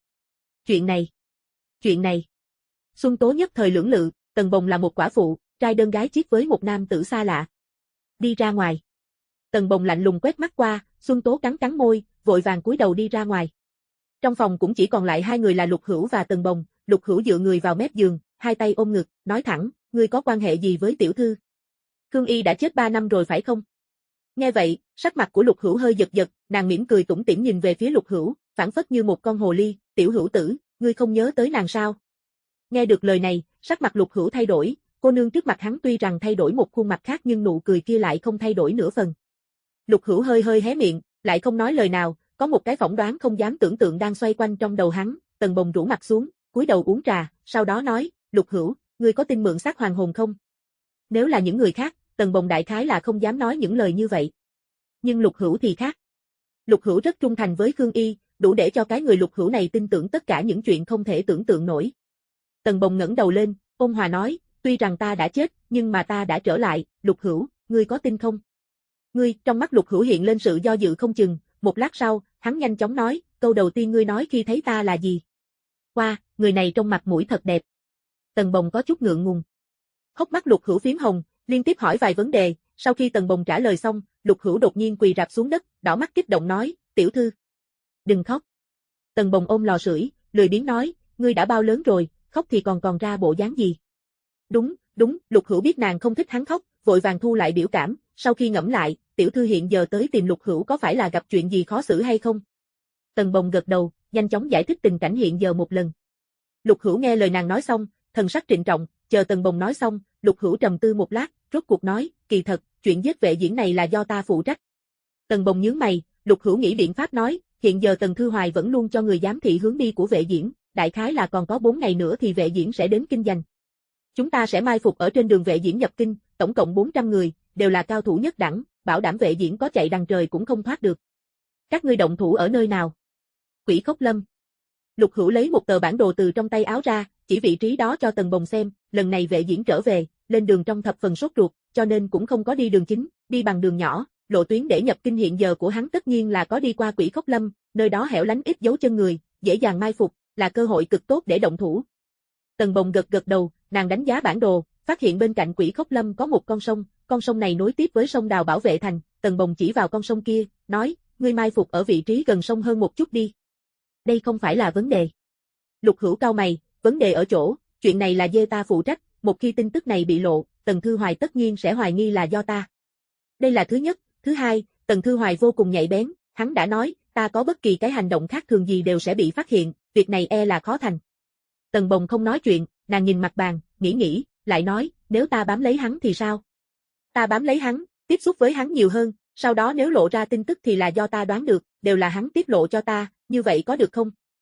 Chuyện này. Xuân Tố nhất thời lưỡng lự, Tần Bồng là một quả phụ, trai đơn gái chiếc với một nam tử xa lạ. Đi ra ngoài. Tần Bồng lạnh lùng quét mắt qua, Xuân Tố cắn cắn môi, vội vàng cúi đầu đi ra ngoài. Trong phòng cũng chỉ còn lại hai người là Lục Hữu và Tần Bồng, Lục Hữu dựa người vào mép giường, hai tay ôm ngực, nói thẳng, ngươi có quan hệ gì với tiểu thư? Khương Y đã chết 3 năm rồi phải không? Nghe vậy, sắc mặt của Lục Hữu hơi giật giật, nàng mỉm cười tủm tỉm nhìn về phía Lục Hữu, phảng phất như một con hồ ly, tiểu hữu tử, ngươi không nhớ tới nàng sao? Nghe được lời này, sắc mặt Lục Hữu thay đổi, cô nương trước mặt hắn tuy rằng thay đổi một khuôn mặt khác nhưng nụ cười kia lại không thay đổi nửa phần. Lục Hữu hơi hơi hé miệng, lại không nói lời nào, có một cái phỏng đoán không dám tưởng tượng đang xoay quanh trong đầu hắn, Tần Bồng rũ mặt xuống, cúi đầu uống trà, sau đó nói, Lục Hữu, ngươi có tin mượn xác hoàng hồn không? Nếu là những người khác, Tần Bồng đại khái là không dám nói những lời như vậy. Nhưng Lục Hữu thì khác. Lục Hữu rất trung thành với Khương Y, đủ để cho cái người Lục Hữu này tin tưởng tất cả những chuyện không thể tưởng tượng nổi. Tần Bồng ngẩng đầu lên, ôn hòa nói, tuy rằng ta đã chết, nhưng mà ta đã trở lại, Lục Hữu, ngươi có tin không? Ngươi, trong mắt Lục Hữu hiện lên sự do dự không chừng, một lát sau, hắn nhanh chóng nói, câu đầu tiên ngươi nói khi thấy ta là gì? Wow, người này trong mặt mũi thật đẹp. Tần Bồng có chút ngượng ngùng. Hốc mắt Lục Hữu phím hồng, liên tiếp hỏi vài vấn đề, sau khi Tần Bồng trả lời xong, Lục Hữu đột nhiên quỳ rạp xuống đất, đỏ mắt kích động nói, tiểu thư. Đừng khóc. Tần Bồng ôm lò sưởi, lười biếng nói, ngươi đã bao lớn rồi, khóc thì còn ra bộ dáng gì? Đúng, Lục Hữu biết nàng không thích hắn khóc, vội vàng thu lại biểu cảm, sau khi ngẫm lại, tiểu thư hiện giờ tới tìm Lục Hữu có phải là gặp chuyện gì khó xử hay không? Tần Bồng gật đầu, nhanh chóng giải thích tình cảnh hiện giờ một lần. Lục Hữu nghe lời nàng nói xong, thần sắc trịnh trọng, chờ Tần Bồng nói xong, Lục Hữu trầm tư một lát, rốt cuộc nói, kỳ thật, chuyện giết vệ diễn này là do ta phụ trách. Tần Bồng nhướng mày, Lục Hữu nghĩ biện pháp nói, hiện giờ Tần Thư Hoài vẫn luôn cho người giám thị hướng đi của vệ diễn, đại khái là còn có 4 ngày nữa thì vệ diễn sẽ đến kinh thành. Chúng ta sẽ mai phục ở trên đường vệ diễn nhập kinh, tổng cộng 400 người, đều là cao thủ nhất đẳng, bảo đảm vệ diễn có chạy đằng trời cũng không thoát được. Các ngươi động thủ ở nơi nào? Quỷ Khốc Lâm. Lục Hữu lấy một tờ bản đồ từ trong tay áo ra, chỉ vị trí đó cho Tần Bồng xem, lần này vệ diễn trở về, lên đường trong thập phần sốt ruột, cho nên cũng không có đi đường chính, đi bằng đường nhỏ, lộ tuyến để nhập kinh hiện giờ của hắn tất nhiên là có đi qua Quỷ Khốc Lâm, nơi đó hẻo lánh ít dấu chân người, dễ dàng mai phục, là cơ hội cực tốt để động thủ. Tần Bồng gật gật đầu, nàng đánh giá bản đồ, phát hiện bên cạnh Quỷ Khốc Lâm có một con sông này nối tiếp với sông Đào bảo vệ thành, Tần Bồng chỉ vào con sông kia, nói, ngươi mai phục ở vị trí gần sông hơn một chút đi. Đây không phải là vấn đề. Lục Hữu cau mày, vấn đề ở chỗ, chuyện này là dê ta phụ trách, một khi tin tức này bị lộ, Tần Thư Hoài tất nhiên sẽ hoài nghi là do ta. Đây là thứ nhất, thứ hai, Tần Thư Hoài vô cùng nhạy bén, hắn đã nói, ta có bất kỳ cái hành động khác thường gì đều sẽ bị phát hiện, việc này e là khó thành. Tần Bồng không nói chuyện, nàng nhìn mặt bàn, nghĩ, lại nói, nếu ta bám lấy hắn thì sao? Ta bám lấy hắn, tiếp xúc với hắn nhiều hơn, sau đó nếu lộ ra tin tức thì là do ta đoán được, đều là hắn tiết lộ cho ta, như vậy có được không?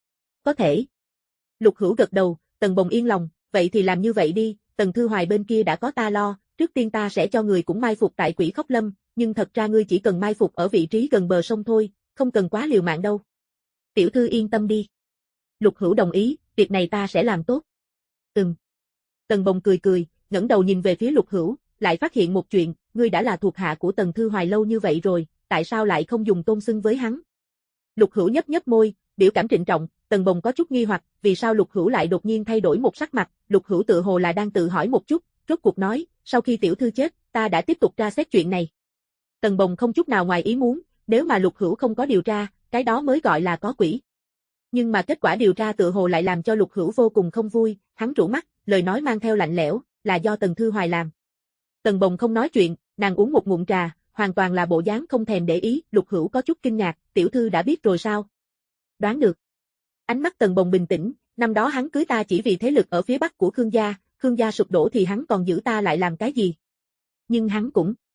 Có thể. Lục Hữu gật đầu, Tần Bồng yên lòng, vậy thì làm như vậy đi, Tần Thư Hoài bên kia đã có ta lo, trước tiên ta sẽ cho người cũng mai phục tại Quỷ Khóc Lâm, nhưng thật ra ngươi chỉ cần mai phục ở vị trí gần bờ sông thôi, không cần quá liều mạng đâu. Tiểu thư yên tâm đi. Lục Hữu đồng ý, việc này ta sẽ làm tốt. Tần Bồng cười cười, ngẩng đầu nhìn về phía Lục Hữu, lại phát hiện một chuyện, ngươi đã là thuộc hạ của Tần Thư Hoài lâu như vậy rồi, tại sao lại không dùng tôn xưng với hắn? Lục Hữu nhấp nhấp môi, biểu cảm trịnh trọng, Tần Bồng có chút nghi hoặc, vì sao Lục Hữu lại đột nhiên thay đổi một sắc mặt, Lục Hữu tự hồ là đang tự hỏi một chút, rốt cuộc nói, sau khi tiểu thư chết, ta đã tiếp tục tra xét chuyện này. Tần Bồng không chút nào ngoài ý muốn, nếu mà Lục Hữu không có điều tra, cái đó mới gọi là có quỷ. Nhưng mà kết quả điều tra tự hồ lại làm cho Lục Hữu vô cùng không vui, hắn rũ mắt, lời nói mang theo lạnh lẽo, là do Tần Thư Hoài làm. Tần Bồng không nói chuyện, nàng uống một ngụm trà, hoàn toàn là bộ dáng không thèm để ý, Lục Hữu có chút kinh ngạc, tiểu thư đã biết rồi sao? Đoán được. Ánh mắt Tần Bồng bình tĩnh, năm đó hắn cưới ta chỉ vì thế lực ở phía bắc của Khương gia sụp đổ thì hắn còn giữ ta lại làm cái gì? Nhưng hắn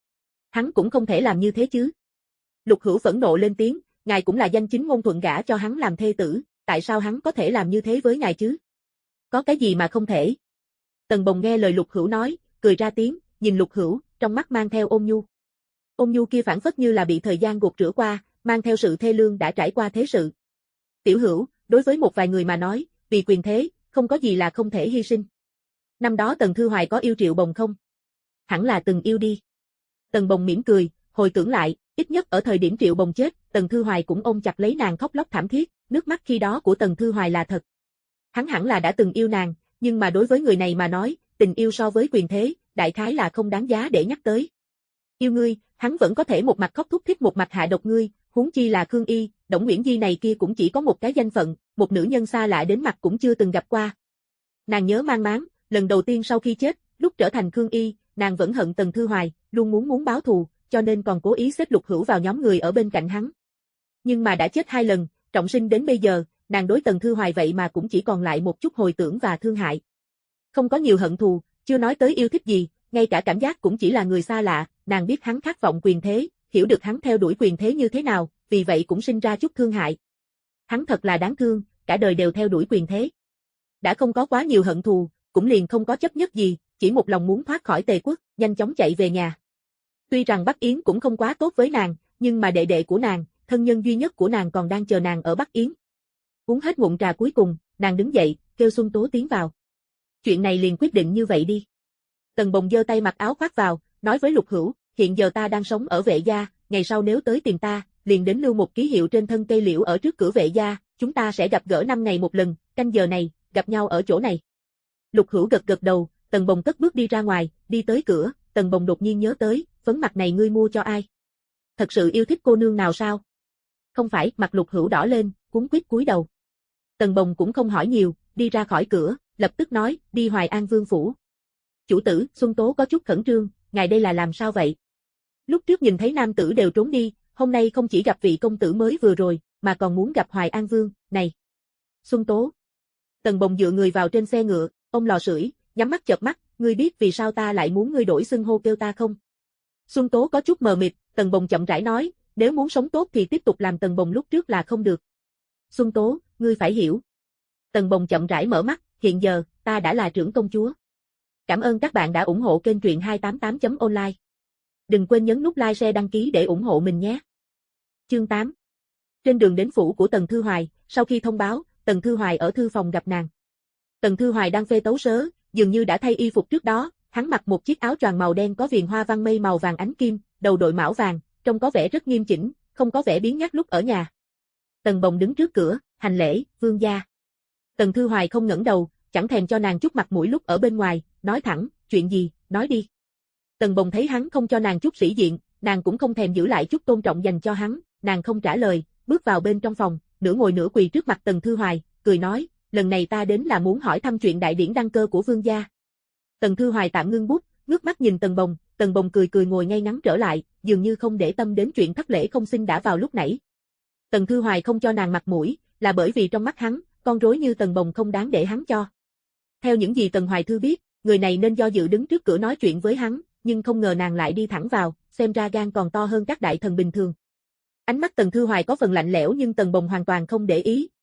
cũng không thể làm như thế chứ. Lục Hữu phẫn nộ lên tiếng, ngài cũng là danh chính ngôn thuận gả cho hắn làm thê tử, tại sao hắn có thể làm như thế với ngài chứ? Có cái gì mà không thể? Tần Bồng nghe lời Lục Hữu nói, cười ra tiếng, nhìn Lục Hữu, trong mắt mang theo ôn nhu. Ôn nhu kia phản phất như là bị thời gian gột rửa qua, mang theo sự thê lương đã trải qua thế sự. Tiểu Hữu, đối với một vài người mà nói, vì quyền thế, không có gì là không thể hy sinh. Năm đó Tần Thư Hoài có yêu Triệu Bồng không? Hẳn là từng yêu đi. Tần Bồng mỉm cười, hồi tưởng lại, ít nhất ở thời điểm Triệu Bồng chết, Tần Thư Hoài cũng ôm chặt lấy nàng khóc lóc thảm thiết, nước mắt khi đó của Tần Thư Hoài là thật. Hắn hẳn là đã từng yêu nàng, nhưng mà đối với người này mà nói, tình yêu so với quyền thế, đại khái là không đáng giá để nhắc tới. Yêu ngươi, hắn vẫn có thể một mặt khóc thúc thích một mặt hạ độc ngươi, huống chi là Khương Y, Đổng Nguyễn Di này kia cũng chỉ có một cái danh phận, một nữ nhân xa lạ đến mặt cũng chưa từng gặp qua. Nàng nhớ mang máng, lần đầu tiên sau khi chết, lúc trở thành Khương Y, nàng vẫn hận Tần Thư Hoài, luôn muốn báo thù, cho nên còn cố ý xếp Lục Hữu vào nhóm người ở bên cạnh hắn. Nhưng mà đã chết 2 lần, trọng sinh đến bây giờ, nàng đối Tần Thư Hoài vậy mà cũng chỉ còn lại một chút hồi tưởng và thương hại. Không có nhiều hận thù, chưa nói tới yêu thích gì, ngay cả cảm giác cũng chỉ là người xa lạ, nàng biết hắn khát vọng quyền thế, hiểu được hắn theo đuổi quyền thế như thế nào, vì vậy cũng sinh ra chút thương hại. Hắn thật là đáng thương, cả đời đều theo đuổi quyền thế. Đã không có quá nhiều hận thù, cũng liền không có chấp nhất gì, chỉ một lòng muốn thoát khỏi Tề quốc, nhanh chóng chạy về nhà. Tuy rằng Bắc Yến cũng không quá tốt với nàng, nhưng mà đệ đệ của nàng, thân nhân duy nhất của nàng còn đang chờ nàng ở Bắc Yến. Uống hết ngụm trà cuối cùng, nàng đứng dậy, kêu Xuân Tố tiến vào. Chuyện này liền quyết định như vậy đi. Tần Bồng giơ tay mặc áo khoác vào, nói với Lục Hữu, hiện giờ ta đang sống ở Vệ gia, ngày sau nếu tới tìm ta, liền đến lưu một ký hiệu trên thân cây liễu ở trước cửa Vệ gia, chúng ta sẽ gặp gỡ 5 ngày một lần, canh giờ này, gặp nhau ở chỗ này. Lục Hữu gật gật đầu, Tần Bồng cất bước đi ra ngoài, đi tới cửa, Tần Bồng đột nhiên nhớ tới, phấn mặt này ngươi mua cho ai? Thật sự yêu thích cô nương nào sao? Không phải, mặt Lục Hữu đỏ lên, cuống quýt cúi đầu. Tần Bồng cũng không hỏi nhiều, đi ra khỏi cửa, lập tức nói, đi Hoài An Vương phủ. Chủ tử, Xuân Tố có chút khẩn trương, ngài đây là làm sao vậy? Lúc trước nhìn thấy nam tử đều trốn đi, hôm nay không chỉ gặp vị công tử mới vừa rồi, mà còn muốn gặp Hoài An Vương, này. Xuân Tố. Tần Bồng dựa người vào trên xe ngựa, ôm lò sưởi, nhắm mắt chợp mắt, ngươi biết vì sao ta lại muốn ngươi đổi xưng hô kêu ta không? Xuân Tố có chút mờ mịt, Tần Bồng chậm rãi nói, nếu muốn sống tốt thì tiếp tục làm Tần Bồng lúc trước là không được. Xuân Tố, ngươi phải hiểu. Tần Bồng chậm rãi mở mắt, hiện giờ, ta đã là trưởng công chúa. Cảm ơn các bạn đã ủng hộ kênh truyện 288.online. Đừng quên nhấn nút like share đăng ký để ủng hộ mình nhé. Chương 8. Trên đường đến phủ của Tần Thư Hoài, sau khi thông báo, Tần Thư Hoài ở thư phòng gặp nàng. Tần Thư Hoài đang phê tấu sớ, dường như đã thay y phục trước đó, hắn mặc một chiếc áo choàng màu đen có viền hoa văn mây màu vàng ánh kim, đầu đội mão vàng, trông có vẻ rất nghiêm chỉnh, không có vẻ biếng nhác lúc ở nhà. Tần Bồng đứng trước cửa, hành lễ, vương gia. Tần Thư Hoài không ngẩng đầu, chẳng thèm cho nàng chút mặt mũi lúc ở bên ngoài, nói thẳng, chuyện gì, nói đi. Tần Bồng thấy hắn không cho nàng chút sĩ diện, nàng cũng không thèm giữ lại chút tôn trọng dành cho hắn, nàng không trả lời, bước vào bên trong phòng, nửa ngồi nửa quỳ trước mặt Tần Thư Hoài, cười nói, lần này ta đến là muốn hỏi thăm chuyện đại điển đăng cơ của vương gia. Tần Thư Hoài tạm ngưng bút, ngước mắt nhìn Tần Bồng cười cười ngồi ngay ngắn trở lại, dường như không để tâm đến chuyện thất lễ không xin đã vào lúc nãy. Tần Thư Hoài không cho nàng mặt mũi, là bởi vì trong mắt hắn, con rối như Tần Bồng không đáng để hắn cho. Theo những gì Tần Hoài Thư biết, người này nên do dự đứng trước cửa nói chuyện với hắn, nhưng không ngờ nàng lại đi thẳng vào, xem ra gan còn to hơn các đại thần bình thường. Ánh mắt Tần Thư Hoài có phần lạnh lẽo nhưng Tần Bồng hoàn toàn không để ý,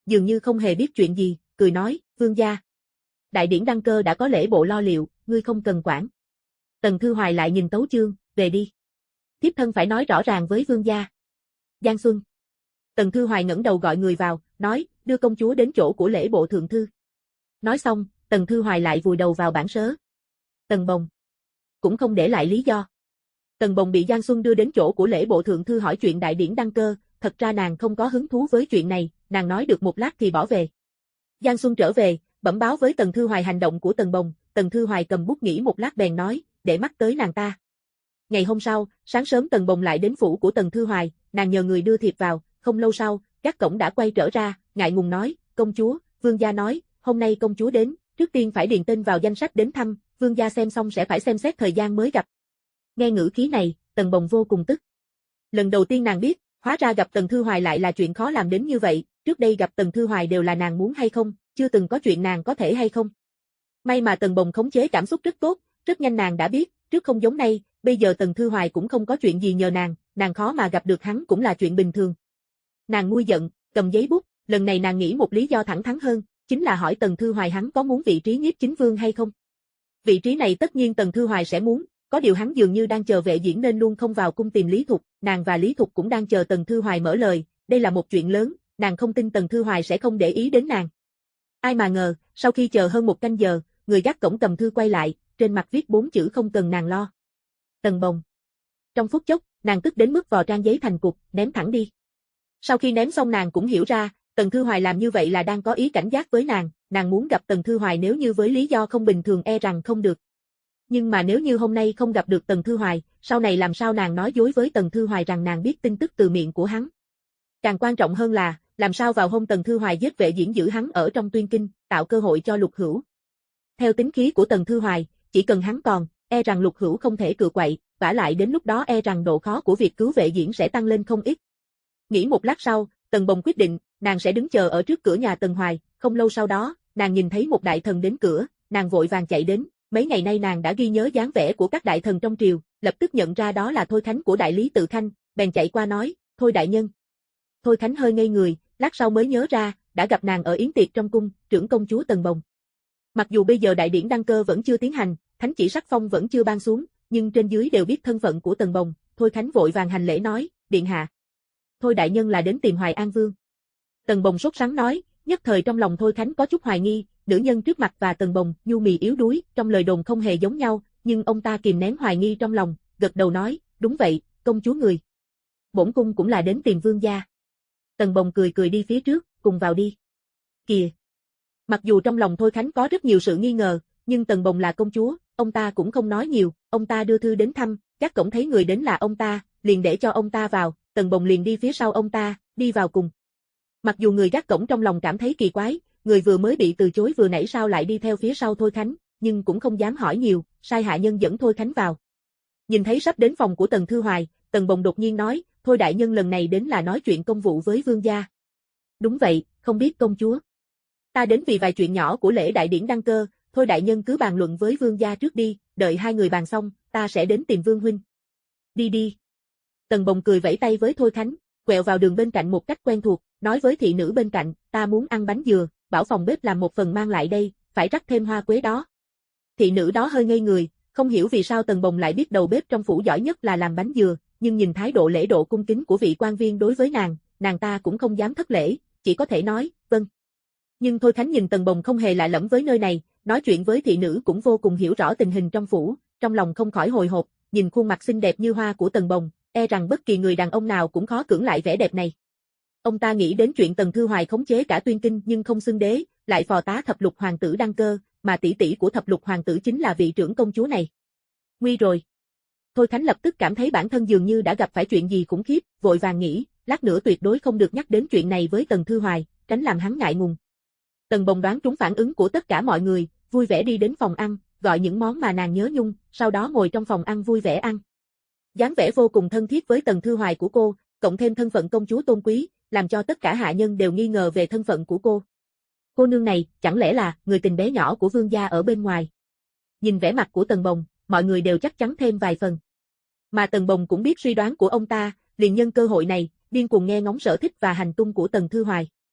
dường như không hề biết chuyện gì, cười nói, vương gia. Đại điển đăng cơ đã có lễ bộ lo liệu, ngươi không cần quản. Tần Thư Hoài lại nhìn tấu chương, về đi. Thiếp thân phải nói rõ ràng với vương gia. Giang Xuân. Tần Thư Hoài ngẩng đầu gọi người vào, nói, đưa công chúa đến chỗ của lễ bộ thượng thư. Nói xong, Tần Thư Hoài lại vùi đầu vào bản sớ. Tần Bồng. Cũng không để lại lý do. Tần Bồng bị Giang Xuân đưa đến chỗ của lễ bộ thượng thư hỏi chuyện đại điển đăng cơ, thật ra nàng không có hứng thú với chuyện này, nàng nói được một lát thì bỏ về. Giang Xuân trở về, bẩm báo với Tần Thư Hoài hành động của Tần Bồng, Tần Thư Hoài cầm bút nghĩ một lát bèn nói, để mắt tới nàng ta. Ngày hôm sau, sáng sớm Tần Bồng lại đến phủ của Tần Thư Hoài, nàng nhờ người đưa thiệp vào, không lâu sau, gác cổng đã quay trở ra, ngại ngùng nói, công chúa, vương gia nói, hôm nay công chúa đến, trước tiên phải điền tên vào danh sách đến thăm, vương gia xem xong sẽ phải xem xét thời gian mới gặp. Nghe ngữ khí này, Tần Bồng vô cùng tức. Lần đầu tiên nàng biết, hóa ra gặp Tần Thư Hoài lại là chuyện khó làm đến như vậy, trước đây gặp Tần Thư Hoài đều là nàng muốn hay không, chưa từng có chuyện nàng có thể hay không. May mà Tần Bồng khống chế cảm xúc rất tốt, rất nhanh nàng đã biết, trước không giống nay, bây giờ Tần Thư Hoài cũng không có chuyện gì nhờ nàng khó mà gặp được hắn cũng là chuyện bình thường. Nàng nguôi giận, cầm giấy bút, lần này nàng nghĩ một lý do thẳng thắn hơn, chính là hỏi Tần Thư Hoài hắn có muốn vị trí nhiếp chính vương hay không. Vị trí này tất nhiên Tần Thư Hoài sẽ muốn, có điều hắn dường như đang chờ vệ diễn nên luôn không vào cung tìm Lý Thục, nàng và Lý Thục cũng đang chờ Tần Thư Hoài mở lời, đây là một chuyện lớn, nàng không tin Tần Thư Hoài sẽ không để ý đến nàng. Ai mà ngờ, sau khi chờ hơn một canh giờ, người gác cổng cầm thư quay lại, trên mặt viết 4 chữ không cần nàng lo. Tần Bồng. Trong phút chốc, nàng tức đến mức vò trang giấy thành cục, ném thẳng đi. Sau khi ném xong nàng cũng hiểu ra, Tần Thư Hoài làm như vậy là đang có ý cảnh giác với nàng muốn gặp Tần Thư Hoài nếu như với lý do không bình thường e rằng không được. Nhưng mà nếu như hôm nay không gặp được Tần Thư Hoài, sau này làm sao nàng nói dối với Tần Thư Hoài rằng nàng biết tin tức từ miệng của hắn. Càng quan trọng hơn là, làm sao vào hôm Tần Thư Hoài giết vệ diễn giữ hắn ở trong tuyên kinh, tạo cơ hội cho Lục Hữu. Theo tính khí của Tần Thư Hoài, chỉ cần hắn còn, e rằng Lục Hữu không thể cự quậy, vả lại đến lúc đó e rằng độ khó của việc cứu vệ diễn sẽ tăng lên không ít. Nghĩ một lát sau, Tần Bồng quyết định, nàng sẽ đứng chờ ở trước cửa nhà Tần Hoài, không lâu sau đó, nàng nhìn thấy một đại thần đến cửa, nàng vội vàng chạy đến, mấy ngày nay nàng đã ghi nhớ dáng vẻ của các đại thần trong triều, lập tức nhận ra đó là Thôi Khánh của đại lý Tự Khanh, bèn chạy qua nói, Thôi đại nhân. Thôi Khánh hơi ngây người, lát sau mới nhớ ra, đã gặp nàng ở yến tiệc trong cung, trưởng công chúa Tần Bồng. Mặc dù bây giờ đại điển đăng cơ vẫn chưa tiến hành, thánh chỉ sắc phong vẫn chưa ban xuống, nhưng trên dưới đều biết thân phận của Tần Bồng, Thôi Khánh vội vàng hành lễ nói, điện hạ. Thôi đại nhân là đến tìm Hoài An Vương. Tần Bồng sốt sắng nói, nhất thời trong lòng Thôi Khánh có chút hoài nghi, nữ nhân trước mặt và Tần Bồng, nhu mì yếu đuối, trong lời đồn không hề giống nhau, nhưng ông ta kìm nén hoài nghi trong lòng, gật đầu nói, đúng vậy, công chúa người. Bổn cung cũng là đến tìm vương gia. Tần Bồng cười cười đi phía trước, cùng vào đi. Kìa. Mặc dù trong lòng Thôi Khánh có rất nhiều sự nghi ngờ, nhưng Tần Bồng là công chúa, ông ta cũng không nói nhiều, ông ta đưa thư đến thăm, các cổng thấy người đến là ông ta, liền để cho ông ta vào, Tần Bồng liền đi phía sau ông ta, đi vào cùng. Mặc dù người gác cổng trong lòng cảm thấy kỳ quái, người vừa mới bị từ chối vừa nãy sao lại đi theo phía sau Thôi Khánh, nhưng cũng không dám hỏi nhiều, sai hạ nhân dẫn Thôi Khánh vào. Nhìn thấy sắp đến phòng của Tần Thư Hoài, Tần Bồng đột nhiên nói, Thôi đại nhân lần này đến là nói chuyện công vụ với vương gia. Đúng vậy, không biết công chúa. Ta đến vì vài chuyện nhỏ của lễ đại điển đăng cơ, Thôi đại nhân cứ bàn luận với vương gia trước đi, đợi hai người bàn xong, ta sẽ đến tìm vương huynh. Đi đi. Tần Bồng cười vẫy tay với Thôi Khánh, quẹo vào đường bên cạnh một cách quen thuộc, nói với thị nữ bên cạnh, ta muốn ăn bánh dừa, bảo phòng bếp làm một phần mang lại đây, phải rắc thêm hoa quế đó. Thị nữ đó hơi ngây người, không hiểu vì sao Tần Bồng lại biết đầu bếp trong phủ giỏi nhất là làm bánh dừa, nhưng nhìn thái độ lễ độ cung kính của vị quan viên đối với nàng ta cũng không dám thất lễ, chỉ có thể nói, vâng. Nhưng Thôi Khánh nhìn Tần Bồng không hề lạ lẫm với nơi này, nói chuyện với thị nữ cũng vô cùng hiểu rõ tình hình trong phủ, trong lòng không khỏi hồi hộp, nhìn khuôn mặt xinh đẹp như hoa của Tần Bồng, e rằng bất kỳ người đàn ông nào cũng khó cưỡng lại vẻ đẹp này. Ông ta nghĩ đến chuyện Tần Thư Hoài khống chế cả tuyên kinh nhưng không xưng đế, lại phò tá thập lục hoàng tử đăng cơ, mà tỷ tỷ của thập lục hoàng tử chính là vị trưởng công chúa này. Nguy rồi. Thôi Khánh lập tức cảm thấy bản thân dường như đã gặp phải chuyện gì khủng khiếp, vội vàng nghĩ, lát nữa tuyệt đối không được nhắc đến chuyện này với Tần Thư Hoài, tránh làm hắn ngại ngùng. Tần Bồng đoán trúng phản ứng của tất cả mọi người, vui vẻ đi đến phòng ăn, gọi những món mà nàng nhớ nhung, sau đó ngồi trong phòng ăn vui vẻ ăn. Dáng vẻ vô cùng thân thiết với Tần Thư Hoài của cô, cộng thêm thân phận công chúa tôn quý, làm cho tất cả hạ nhân đều nghi ngờ về thân phận của cô. Cô nương này, chẳng lẽ là người tình bé nhỏ của vương gia ở bên ngoài? Nhìn vẻ mặt của Tần Bồng, mọi người đều chắc chắn thêm vài phần. Mà Tần Bồng cũng biết suy đoán của ông ta, liền nhân cơ hội này, điên cuồng nghe ngóng sở thích và hành tung của Tần Thư Hoài.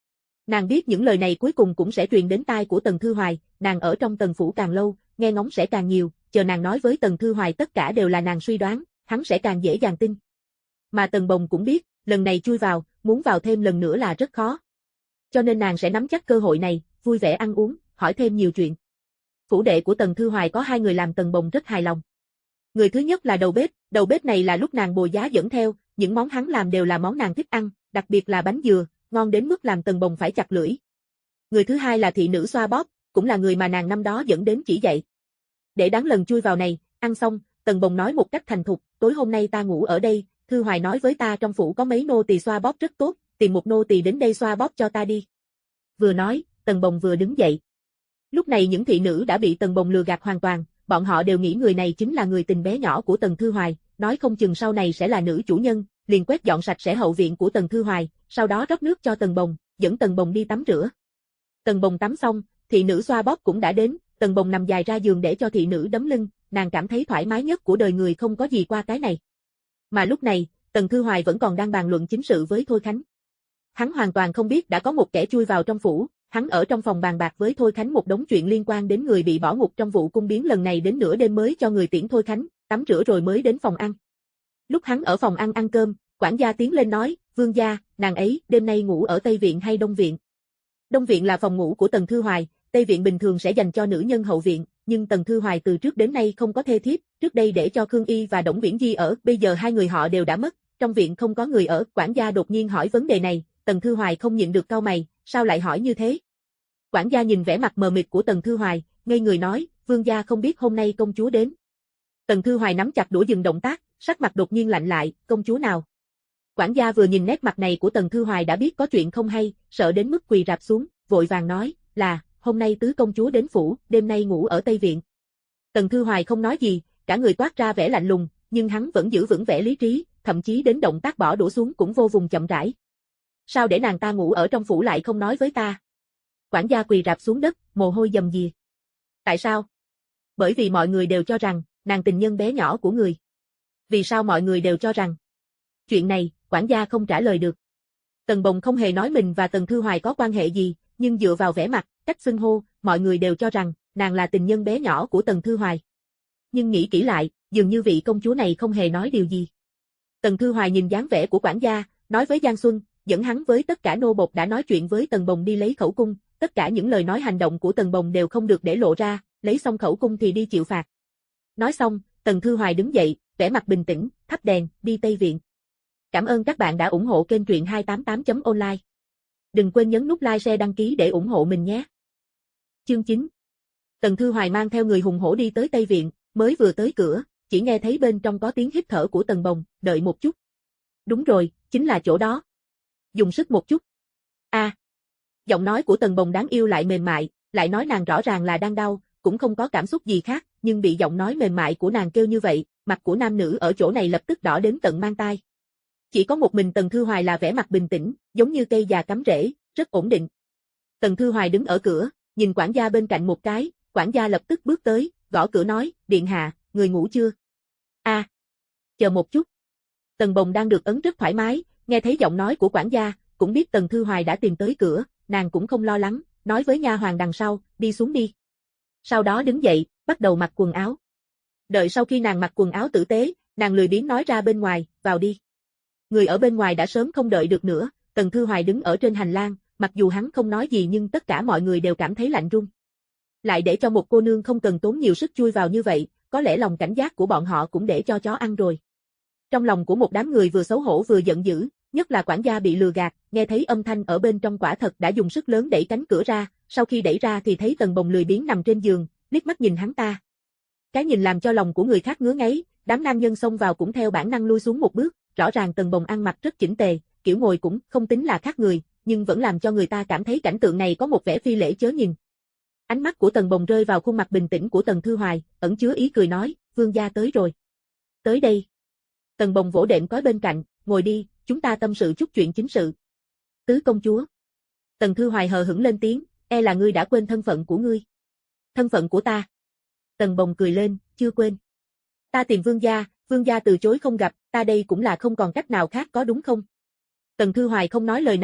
Nàng biết những lời này cuối cùng cũng sẽ truyền đến tai của Tần Thư Hoài, nàng ở trong Tần phủ càng lâu, nghe ngóng sẽ càng nhiều, chờ nàng nói với Tần Thư Hoài tất cả đều là nàng suy đoán, hắn sẽ càng dễ dàng tin. Mà Tần Bồng cũng biết, lần này chui vào, muốn vào thêm lần nữa là rất khó. Cho nên nàng sẽ nắm chắc cơ hội này, vui vẻ ăn uống, hỏi thêm nhiều chuyện. Phủ đệ của Tần Thư Hoài có hai người làm Tần Bồng rất hài lòng. Người thứ nhất là đầu bếp này là lúc nàng bồi giá dẫn theo, những món hắn làm đều là món nàng thích ăn, đặc biệt là bánh dừa, ngon đến mức làm Tần Bồng phải chặt lưỡi. Người thứ hai là thị nữ xoa bóp, cũng là người mà nàng năm đó dẫn đến chỉ dạy. Để đáng lần chui vào này, ăn xong, Tần Bồng nói một cách thành thục, tối hôm nay ta ngủ ở đây, Thư Hoài nói với ta trong phủ có mấy nô tỳ xoa bóp rất tốt, tìm một nô tỳ đến đây xoa bóp cho ta đi. Vừa nói, Tần Bồng vừa đứng dậy. Lúc này những thị nữ đã bị Tần Bồng lừa gạt hoàn toàn, bọn họ đều nghĩ người này chính là người tình bé nhỏ của Tần Thư Hoài, nói không chừng sau này sẽ là nữ chủ nhân, liền quét dọn sạch sẽ hậu viện của Tần Thư Hoài, sau đó rót nước cho Tần Bồng, dẫn Tần Bồng đi tắm rửa. Tần Bồng tắm xong, thị nữ xoa bóp cũng đã đến, Tần Bồng nằm dài ra giường để cho thị nữ đấm lưng, nàng cảm thấy thoải mái nhất của đời người không có gì qua cái này. Mà lúc này, Tần Thư Hoài vẫn còn đang bàn luận chính sự với Thôi Khánh. Hắn hoàn toàn không biết đã có một kẻ chui vào trong phủ, hắn ở trong phòng bàn bạc với Thôi Khánh một đống chuyện liên quan đến người bị bỏ ngục trong vụ cung biến lần này đến nửa đêm mới cho người tiễn Thôi Khánh, tắm rửa rồi mới đến phòng ăn. Lúc hắn ở phòng ăn ăn cơm, quản gia tiến lên nói, Vương gia, nàng ấy đêm nay ngủ ở Tây Viện hay Đông Viện? Đông Viện là phòng ngủ của Tần Thư Hoài, Tây Viện bình thường sẽ dành cho nữ nhân hậu viện, nhưng Tần Thư Hoài từ trước đến nay không có thê thiếp, trước đây để cho Khương Y và Đổng Viễn Di ở, bây giờ hai người họ đều đã mất, trong viện không có người ở, quản gia đột nhiên hỏi vấn đề này, Tần Thư Hoài không nhịn được cau mày, sao lại hỏi như thế? Quản gia nhìn vẻ mặt mờ mịt của Tần Thư Hoài, ngây người nói, Vương gia không biết hôm nay công chúa đến. Tần Thư Hoài nắm chặt đũa dừng động tác, sắc mặt đột nhiên lạnh lại, công chúa nào? Quản gia vừa nhìn nét mặt này của Tần Thư Hoài đã biết có chuyện không hay, sợ đến mức quỳ rạp xuống, vội vàng nói, là, hôm nay tứ công chúa đến phủ, đêm nay ngủ ở Tây Viện. Tần Thư Hoài không nói gì, cả người toát ra vẻ lạnh lùng, nhưng hắn vẫn giữ vững vẻ lý trí, thậm chí đến động tác bỏ đũa xuống cũng vô cùng chậm rãi. Sao để nàng ta ngủ ở trong phủ lại không nói với ta? Quản gia quỳ rạp xuống đất, mồ hôi dầm dìa. Tại sao? Bởi vì mọi người đều cho rằng, nàng tình nhân bé nhỏ của người. Vì sao mọi người đều cho rằng? Chuyện này, quản gia không trả lời được. Tần Bồng không hề nói mình và Tần Thư Hoài có quan hệ gì, nhưng dựa vào vẻ mặt, cách xưng hô, mọi người đều cho rằng, nàng là tình nhân bé nhỏ của Tần Thư Hoài. Nhưng nghĩ kỹ lại, dường như vị công chúa này không hề nói điều gì. Tần Thư Hoài nhìn dáng vẻ của quản gia, nói với Giang Xuân, dẫn hắn với tất cả nô bộc đã nói chuyện với Tần Bồng đi lấy khẩu cung, tất cả những lời nói hành động của Tần Bồng đều không được để lộ ra, lấy xong khẩu cung thì đi chịu phạt. Nói xong, Tần Thư Hoài đứng dậy, vẻ mặt bình tĩnh, thắp đèn, đi Tây Viện. Cảm ơn các bạn đã ủng hộ kênh truyện 288.online. Đừng quên nhấn nút like share đăng ký để ủng hộ mình nhé. Chương 9. Tần Thư Hoài mang theo người hùng hổ đi tới Tây Viện, mới vừa tới cửa, chỉ nghe thấy bên trong có tiếng hít thở của Tần Bồng, đợi một chút. Đúng rồi, chính là chỗ đó. Dùng sức một chút. Giọng nói của Tần Bồng đáng yêu lại mềm mại, lại nói nàng rõ ràng là đang đau, cũng không có cảm xúc gì khác, nhưng bị giọng nói mềm mại của nàng kêu như vậy, mặt của nam nữ ở chỗ này lập tức đỏ đến tận mang tai. Chỉ có một mình Tần Thư Hoài là vẻ mặt bình tĩnh, giống như cây già cắm rễ, rất ổn định. Tần Thư Hoài đứng ở cửa, nhìn quản gia bên cạnh một cái, quản gia lập tức bước tới, gõ cửa nói, điện hạ, người ngủ chưa? Chờ một chút. Tần Bồng đang được ấn rất thoải mái, nghe thấy giọng nói của quản gia, cũng biết Tần Thư Hoài đã tìm tới cửa, nàng cũng không lo lắng, nói với nha hoàn đằng sau, đi xuống đi. Sau đó đứng dậy, bắt đầu mặc quần áo. Đợi sau khi nàng mặc quần áo tử tế, nàng lười biếng nói ra bên ngoài, vào đi. Người ở bên ngoài đã sớm không đợi được nữa, Tần Thư Hoài đứng ở trên hành lang, mặc dù hắn không nói gì nhưng tất cả mọi người đều cảm thấy lạnh run. Lại để cho một cô nương không cần tốn nhiều sức chui vào như vậy, có lẽ lòng cảnh giác của bọn họ cũng để cho chó ăn rồi. Trong lòng của một đám người vừa xấu hổ vừa giận dữ, nhất là quản gia bị lừa gạt, nghe thấy âm thanh ở bên trong quả thật đã dùng sức lớn đẩy cánh cửa ra, sau khi đẩy ra thì thấy Tần Bồng lười biếng nằm trên giường, liếc mắt nhìn hắn ta. Cái nhìn làm cho lòng của người khác ngứa ngáy, đám nam nhân xông vào cũng theo bản năng lui xuống một bước, rõ ràng Tần Bồng ăn mặc rất chỉnh tề, kiểu ngồi cũng không tính là khác người, nhưng vẫn làm cho người ta cảm thấy cảnh tượng này có một vẻ phi lễ chớ nhìn. Ánh mắt của Tần Bồng rơi vào khuôn mặt bình tĩnh của Tần Thư Hoài, ẩn chứa ý cười nói, vương gia tới rồi. Tới đây. Tần Bồng vỗ đệm cói bên cạnh, ngồi đi, chúng ta tâm sự chút chuyện chính sự. Tứ công chúa. Tần Thư Hoài hờ hững lên tiếng, e là ngươi đã quên thân phận của ngươi. Thân phận của ta. Tần Bồng cười lên, chưa quên. Ta tìm vương gia từ chối không gặp, ta đây cũng là không còn cách nào khác có đúng không? Tần Thư Hoài không nói lời nào,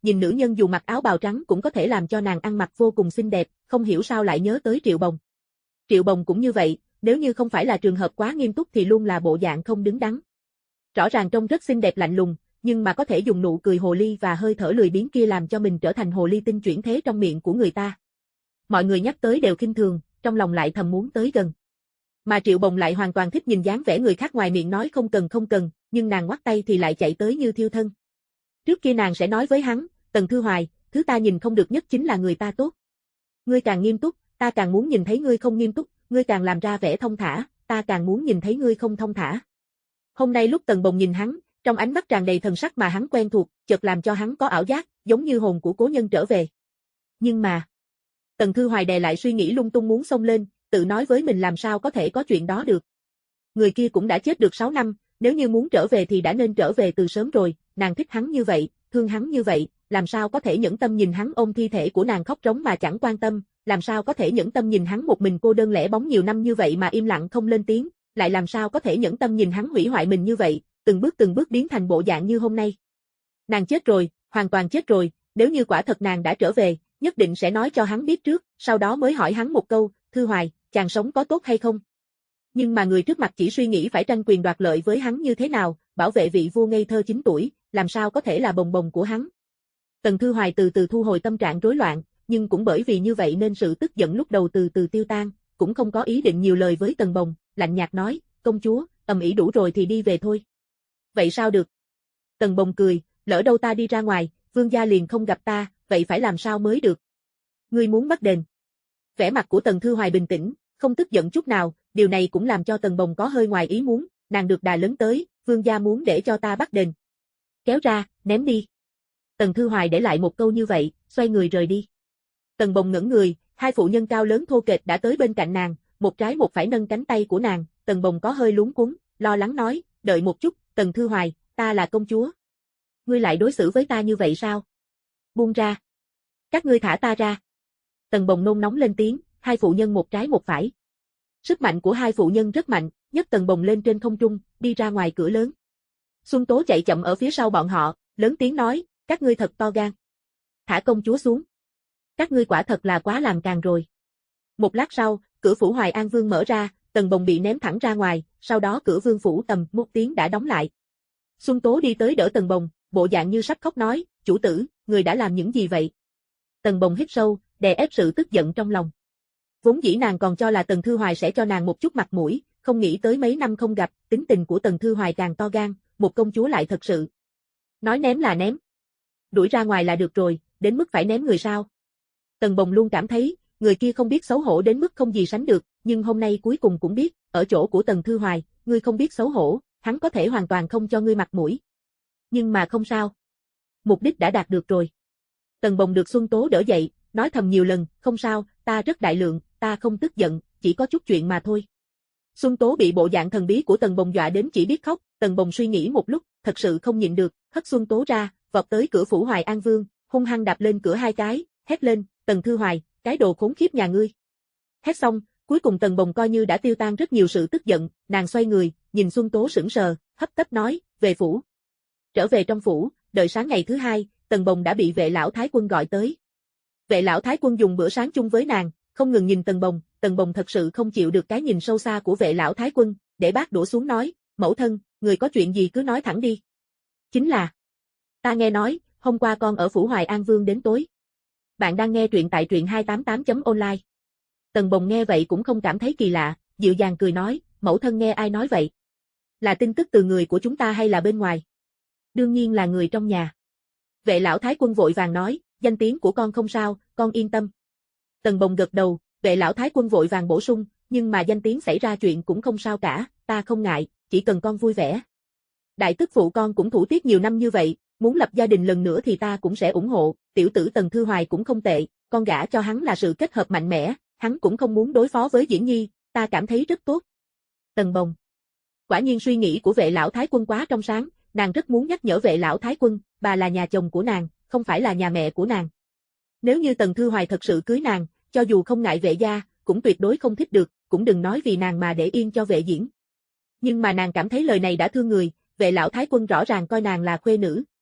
nhìn nữ nhân dù mặc áo bào trắng cũng có thể làm cho nàng ăn mặc vô cùng xinh đẹp, không hiểu sao lại nhớ tới Triệu Bồng. Triệu Bồng cũng như vậy, nếu như không phải là trường hợp quá nghiêm túc thì luôn là bộ dạng không đứng đắn. Rõ ràng trông rất xinh đẹp lạnh lùng, nhưng mà có thể dùng nụ cười hồ ly và hơi thở lười biếng kia làm cho mình trở thành hồ ly tinh chuyển thế trong miệng của người ta. Mọi người nhắc tới đều khinh thường, trong lòng lại thầm muốn tới gần. Mà Triệu Bồng lại hoàn toàn thích nhìn dáng vẻ người khác, ngoài miệng nói không cần, nhưng nàng ngoắt tay thì lại chạy tới như thiêu thân. Trước kia nàng sẽ nói với hắn, Tần Thư Hoài, thứ ta nhìn không được nhất chính là người ta tốt. Ngươi càng nghiêm túc, ta càng muốn nhìn thấy ngươi không nghiêm túc, ngươi càng làm ra vẻ thông thả, ta càng muốn nhìn thấy ngươi không thông thả. Hôm nay lúc Tần Bồng nhìn hắn, trong ánh mắt tràn đầy thần sắc mà hắn quen thuộc, chợt làm cho hắn có ảo giác, giống như hồn của cố nhân trở về. Nhưng mà, Tần Thư Hoài đè lại suy nghĩ lung tung muốn xông lên, tự nói với mình làm sao có thể có chuyện đó được. Người kia cũng đã chết được 6 năm, nếu như muốn trở về thì đã nên trở về từ sớm rồi, nàng thích hắn như vậy, thương hắn như vậy, làm sao có thể nhẫn tâm nhìn hắn ôm thi thể của nàng khóc rống mà chẳng quan tâm, làm sao có thể nhẫn tâm nhìn hắn một mình cô đơn lẻ bóng nhiều năm như vậy mà im lặng không lên tiếng, lại làm sao có thể nhẫn tâm nhìn hắn hủy hoại mình như vậy, từng bước biến thành bộ dạng như hôm nay. Nàng chết rồi, hoàn toàn chết rồi, nếu như quả thật nàng đã trở về, nhất định sẽ nói cho hắn biết trước, sau đó mới hỏi hắn một câu, Thư Hoài, chàng sống có tốt hay không? Nhưng mà người trước mặt chỉ suy nghĩ phải tranh quyền đoạt lợi với hắn như thế nào, bảo vệ vị vua ngây thơ 9 tuổi, làm sao có thể là bồng bồng của hắn. Tần Thư Hoài từ từ thu hồi tâm trạng rối loạn, nhưng cũng bởi vì như vậy nên sự tức giận lúc đầu từ từ tiêu tan, cũng không có ý định nhiều lời với Tần Bồng, lạnh nhạt nói, công chúa, ầm ĩ đủ rồi thì đi về thôi. Vậy sao được? Tần Bồng cười, lỡ đâu ta đi ra ngoài, vương gia liền không gặp ta, vậy phải làm sao mới được? Ngươi muốn bắt đền. Vẻ mặt của Tần Thư Hoài bình tĩnh, không tức giận chút nào, điều này cũng làm cho Tần Bồng có hơi ngoài ý muốn, nàng được đà lớn tới, vương gia muốn để cho ta bắt đền. Kéo ra, ném đi. Tần Thư Hoài để lại một câu như vậy, xoay người rời đi. Tần Bồng ngẩn người, hai phụ nhân cao lớn thô kệch đã tới bên cạnh nàng, một trái một phải nâng cánh tay của nàng, Tần Bồng có hơi luống cuống, lo lắng nói, đợi một chút, Tần Thư Hoài, ta là công chúa. Ngươi lại đối xử với ta như vậy sao? Buông ra. Các ngươi thả ta ra. Tần Bồng nôn nóng lên tiếng, hai phụ nhân một trái một phải. Sức mạnh của hai phụ nhân rất mạnh, nhấc Tần Bồng lên trên không trung, đi ra ngoài cửa lớn. Xuân Tố chạy chậm ở phía sau bọn họ, lớn tiếng nói, các ngươi thật to gan. Thả công chúa xuống. Các ngươi quả thật là quá làm càng rồi. Một lát sau, cửa phủ Hoài An Vương mở ra, Tần Bồng bị ném thẳng ra ngoài, sau đó cửa vương phủ tầm một tiếng đã đóng lại. Xuân Tố đi tới đỡ Tần Bồng, bộ dạng như sắp khóc nói, chủ tử, người đã làm những gì vậy? Tần Bồng hít sâu, đè ép sự tức giận trong lòng. Vốn dĩ nàng còn cho là Tần Thư Hoài sẽ cho nàng một chút mặt mũi, không nghĩ tới mấy năm không gặp, tính tình của Tần Thư Hoài càng to gan, một công chúa lại thật sự. Nói ném là ném. Đuổi ra ngoài là được rồi, đến mức phải ném người sao? Tần Bồng luôn cảm thấy, người kia không biết xấu hổ đến mức không gì sánh được, nhưng hôm nay cuối cùng cũng biết, ở chỗ của Tần Thư Hoài, ngươi không biết xấu hổ, hắn có thể hoàn toàn không cho ngươi mặt mũi. Nhưng mà không sao. Mục đích đã đạt được rồi. Tần Bồng được Xuân Tố đỡ dậy, nói thầm nhiều lần, không sao, ta rất đại lượng, ta không tức giận, chỉ có chút chuyện mà thôi. Xuân Tố bị bộ dạng thần bí của Tần Bồng dọa đến chỉ biết khóc, Tần Bồng suy nghĩ một lúc, thật sự không nhịn được, hất Xuân Tố ra, vọt tới cửa phủ Hoài An Vương, hung hăng đạp lên cửa hai cái, hét lên, Tần Thư Hoài, cái đồ khốn khiếp nhà ngươi. Hét xong, cuối cùng Tần Bồng coi như đã tiêu tan rất nhiều sự tức giận, nàng xoay người, nhìn Xuân Tố sững sờ, hấp tấp nói, về phủ. Trở về trong phủ, đợi sáng ngày thứ hai, Tần Bồng đã bị vệ lão thái quân gọi tới. Vệ lão thái quân dùng bữa sáng chung với nàng, không ngừng nhìn Tần Bồng thật sự không chịu được cái nhìn sâu xa của vệ lão thái quân, để bát đũa xuống nói, mẫu thân, người có chuyện gì cứ nói thẳng đi. Chính là, ta nghe nói, hôm qua con ở phủ Hoài An Vương đến tối. Bạn đang nghe truyện tại truyện 288.online. Tần Bồng nghe vậy cũng không cảm thấy kỳ lạ, dịu dàng cười nói, mẫu thân nghe ai nói vậy? Là tin tức từ người của chúng ta hay là bên ngoài? Đương nhiên là người trong nhà. Vệ lão thái quân vội vàng nói, danh tiếng của con không sao, con yên tâm. Tần Bồng gật đầu, vệ lão thái quân vội vàng bổ sung, nhưng mà danh tiếng xảy ra chuyện cũng không sao cả, ta không ngại, chỉ cần con vui vẻ. Đại tức phụ con cũng thủ tiết nhiều năm như vậy, muốn lập gia đình lần nữa thì ta cũng sẽ ủng hộ, tiểu tử Tần Thư Hoài cũng không tệ, con gả cho hắn là sự kết hợp mạnh mẽ, hắn cũng không muốn đối phó với Diễn Nhi, ta cảm thấy rất tốt. Tần Bồng. Quả nhiên suy nghĩ của vệ lão thái quân quá trong sáng, nàng rất muốn nhắc nhở vệ lão thái quân, bà là nhà chồng của nàng, không phải là nhà mẹ của nàng. Nếu như Tần Thư Hoài thật sự cưới nàng, cho dù không ngại vệ gia, cũng tuyệt đối không thích được, cũng đừng nói vì nàng mà để yên cho vệ Diễn. Nhưng mà nàng cảm thấy lời này đã thương người, vệ lão thái quân rõ ràng coi nàng là khuê nữ,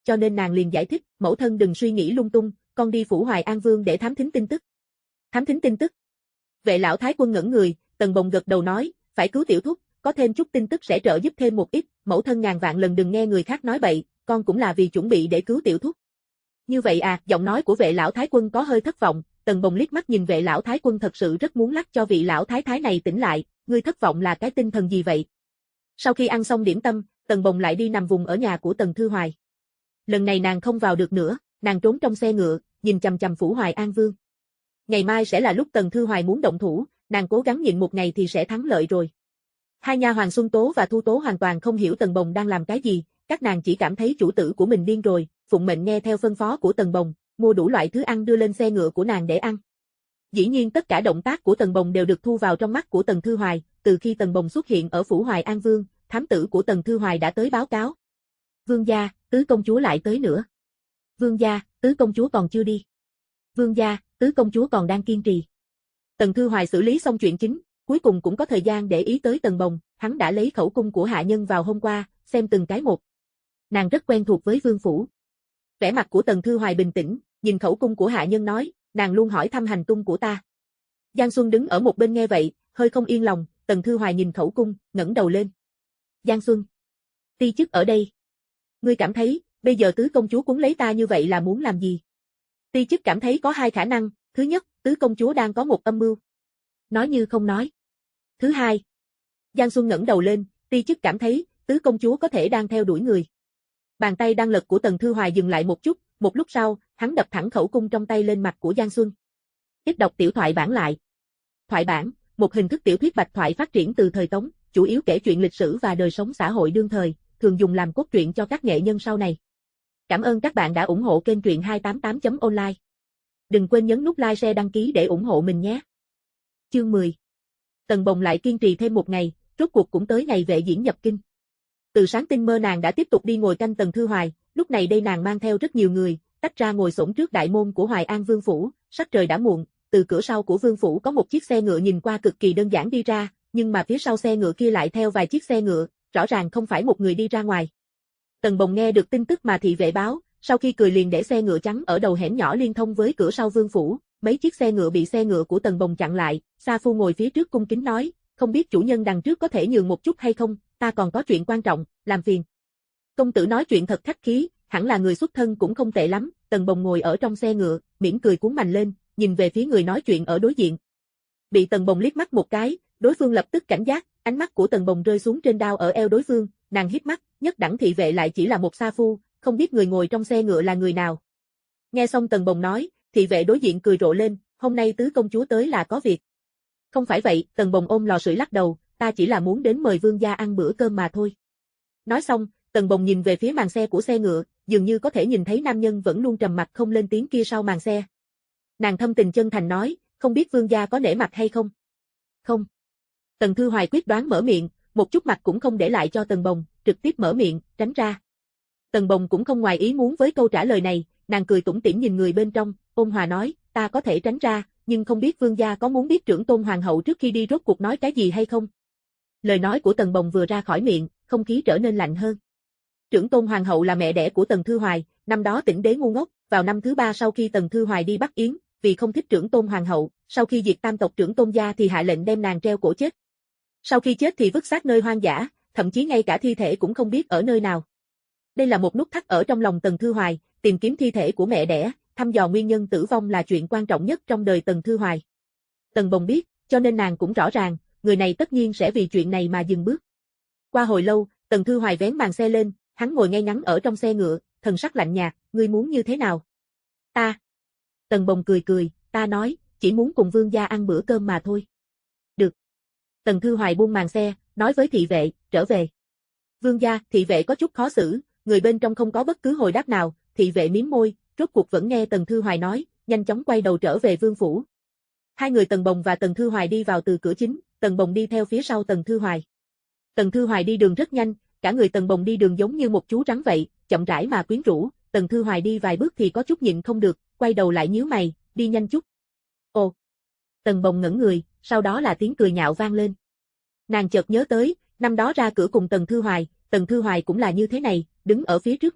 cho nên nàng liền giải thích, mẫu thân đừng suy nghĩ lung tung, con đi Phủ Hoài An Vương để thám thính tin tức. Thám thính tin tức? Vệ lão thái quân ngẩn người, Tần Bồng gật đầu nói, phải cứu tiểu thúc, có thêm chút tin tức sẽ trợ giúp thêm một ít, mẫu thân ngàn vạn lần đừng nghe người khác nói bậy, con cũng là vì chuẩn bị để cứu tiểu thúc. Như vậy à, giọng nói của vệ lão thái quân có hơi thất vọng, Tần Bồng liếc mắt nhìn vệ lão thái quân thật sự rất muốn lắc cho vị lão thái thái này tỉnh lại, ngươi thất vọng là cái tinh thần gì vậy? Sau khi ăn xong điểm tâm, Tần Bồng lại đi nằm vùng ở nhà của Tần Thư Hoài. Lần này nàng không vào được nữa, nàng trốn trong xe ngựa, nhìn chằm chằm Phủ Hoài An Vương. Ngày mai sẽ là lúc Tần Thư Hoài muốn động thủ, nàng cố gắng nhịn một ngày thì sẽ thắng lợi rồi. Hai nha hoàn Xuân Tố và Thu Tố hoàn toàn không hiểu Tần Bồng đang làm cái gì, các nàng chỉ cảm thấy chủ tử của mình điên rồi, phụng mệnh nghe theo phân phó của Tần Bồng, mua đủ loại thứ ăn đưa lên xe ngựa của nàng để ăn. Dĩ nhiên tất cả động tác của Tần Bồng đều được thu vào trong mắt của Tần Thư Hoài, từ khi Tần Bồng xuất hiện ở Phủ Hoài An Vương, thám tử của Tần Thư Hoài đã tới báo cáo. Vương gia, tứ công chúa lại tới nữa. Vương gia, tứ công chúa còn chưa đi. Vương gia, tứ công chúa còn đang kiên trì. Tần Thư Hoài xử lý xong chuyện chính, cuối cùng cũng có thời gian để ý tới Tần Bồng, hắn đã lấy khẩu cung của hạ nhân vào hôm qua, xem từng cái một. Nàng rất quen thuộc với vương phủ. Vẻ mặt của Tần Thư Hoài bình tĩnh, nhìn khẩu cung của hạ nhân nói, nàng luôn hỏi thăm hành tung của ta. Giang Xuân đứng ở một bên nghe vậy, hơi không yên lòng, Tần Thư Hoài nhìn khẩu cung, ngẩng đầu lên. Giang Xuân, ti chức ở đây. Ngươi cảm thấy, bây giờ tứ công chúa cuốn lấy ta như vậy là muốn làm gì? Ti chức cảm thấy có hai khả năng, thứ nhất, tứ công chúa đang có một âm mưu. Nói như không nói. Thứ hai, Giang Xuân ngẩng đầu lên, ti chức cảm thấy, tứ công chúa có thể đang theo đuổi người. Bàn tay đang lật của Tần Thư Hoài dừng lại một chút, một lúc sau, hắn đập thẳng khẩu cung trong tay lên mặt của Giang Xuân. Ít đọc tiểu thoại bản lại. Thoại bản, một hình thức tiểu thuyết bạch thoại phát triển từ thời Tống, chủ yếu kể chuyện lịch sử và đời sống xã hội đương thời, thường dùng làm cốt truyện cho các nghệ nhân sau này. Cảm ơn các bạn đã ủng hộ kênh truyện 288.online. Đừng quên nhấn nút like, share, đăng ký để ủng hộ mình nhé. Chương 10. Tần Bồng lại kiên trì thêm một ngày, rốt cuộc cũng tới ngày vệ diễn nhập kinh. Từ sáng tinh mơ nàng đã tiếp tục đi ngồi canh Tần Thư Hoài, lúc này đây nàng mang theo rất nhiều người, tách ra ngồi xổm trước đại môn của Hoài An Vương phủ, sắc trời đã muộn, từ cửa sau của vương phủ có một chiếc xe ngựa nhìn qua cực kỳ đơn giản đi ra, nhưng mà phía sau xe ngựa kia lại theo vài chiếc xe ngựa, rõ ràng không phải một người đi ra ngoài. Tần Bồng nghe được tin tức mà thị vệ báo, sau khi cười liền để xe ngựa trắng ở đầu hẻm nhỏ liên thông với cửa sau vương phủ, mấy chiếc xe ngựa bị xe ngựa của Tần Bồng chặn lại, Sa Phu ngồi phía trước cung kính nói, không biết chủ nhân đằng trước có thể nhường một chút hay không, ta còn có chuyện quan trọng, làm phiền. Công tử nói chuyện thật khách khí, hẳn là người xuất thân cũng không tệ lắm, Tần Bồng ngồi ở trong xe ngựa, mỉm cười cuốn mành lên, nhìn về phía người nói chuyện ở đối diện. Bị Tần Bồng liếc mắt một cái, đối phương lập tức cảnh giác, ánh mắt của Tần Bồng rơi xuống trên đao ở eo đối phương, nàng híp mắt, nhất đẳng thị vệ lại chỉ là một sa phu, không biết người ngồi trong xe ngựa là người nào. Nghe xong Tần Bồng nói, thị vệ đối diện cười rộ lên, hôm nay tứ công chúa tới là có việc. Không phải vậy, Tần Bồng ôm lò sưởi lắc đầu, ta chỉ là muốn đến mời vương gia ăn bữa cơm mà thôi. Nói xong, Tần Bồng nhìn về phía màn xe của xe ngựa, dường như có thể nhìn thấy nam nhân vẫn luôn trầm mặc không lên tiếng kia sau màn xe. Nàng thâm tình chân thành nói, không biết vương gia có nể mặt hay không? Không. Tần Thư Hoài quyết đoán mở miệng, một chút mặt cũng không để lại cho Tần Bồng, trực tiếp mở miệng, tránh ra. Tần Bồng cũng không ngoài ý muốn với câu trả lời này, nàng cười tủm tỉm nhìn người bên trong, ôn hòa nói, ta có thể tránh ra, nhưng không biết vương gia có muốn biết trưởng tôn hoàng hậu trước khi đi rốt cuộc nói cái gì hay không? Lời nói của Tần Bồng vừa ra khỏi miệng, không khí trở nên lạnh hơn. Trưởng tôn hoàng hậu là mẹ đẻ của Tần Thư Hoài, năm đó Tĩnh đế ngu ngốc, vào năm thứ 3 sau khi Tần Thư Hoài đi Bắc Yến, vì không thích trưởng tôn hoàng hậu, sau khi diệt tam tộc trưởng tôn gia thì hạ lệnh đem nàng treo cổ chết. Sau khi chết thì vứt xác nơi hoang dã, thậm chí ngay cả thi thể cũng không biết ở nơi nào. Đây là một nút thắt ở trong lòng Tần Thư Hoài, tìm kiếm thi thể của mẹ đẻ, thăm dò nguyên nhân tử vong là chuyện quan trọng nhất trong đời Tần Thư Hoài. Tần Bồng biết, cho nên nàng cũng rõ ràng, người này tất nhiên sẽ vì chuyện này mà dừng bước. Qua hồi lâu, Tần Thư Hoài vén màn xe lên, hắn ngồi ngay ngắn ở trong xe ngựa, thần sắc lạnh nhạt, ngươi muốn như thế nào? Ta. Tần Bồng cười cười, ta nói, chỉ muốn cùng vương gia ăn bữa cơm mà thôi. Được. Tần Thư Hoài buông màn xe, nói với thị vệ, trở về. Vương gia, thị vệ có chút khó xử, người bên trong không có bất cứ hồi đáp nào, thị vệ mím môi, rốt cuộc vẫn nghe Tần Thư Hoài nói, nhanh chóng quay đầu trở về vương phủ. Hai người Tần Bồng và Tần Thư Hoài đi vào từ cửa chính, Tần Bồng đi theo phía sau Tần Thư Hoài. Tần Thư Hoài đi đường rất nhanh, cả người Tần Bồng đi đường giống như một chú rắn vậy, chậm rãi mà quyến rũ, Tần Thư Hoài đi vài bước thì có chút nhịn không được, quay đầu lại nhíu mày, đi nhanh chút. Ồ. Tần Bồng ngẩn người, sau đó là tiếng cười nhạo vang lên. Nàng chợt nhớ tới, năm đó ra cửa cùng Tần Thư Hoài cũng là như thế này, đứng ở phía trước nàng,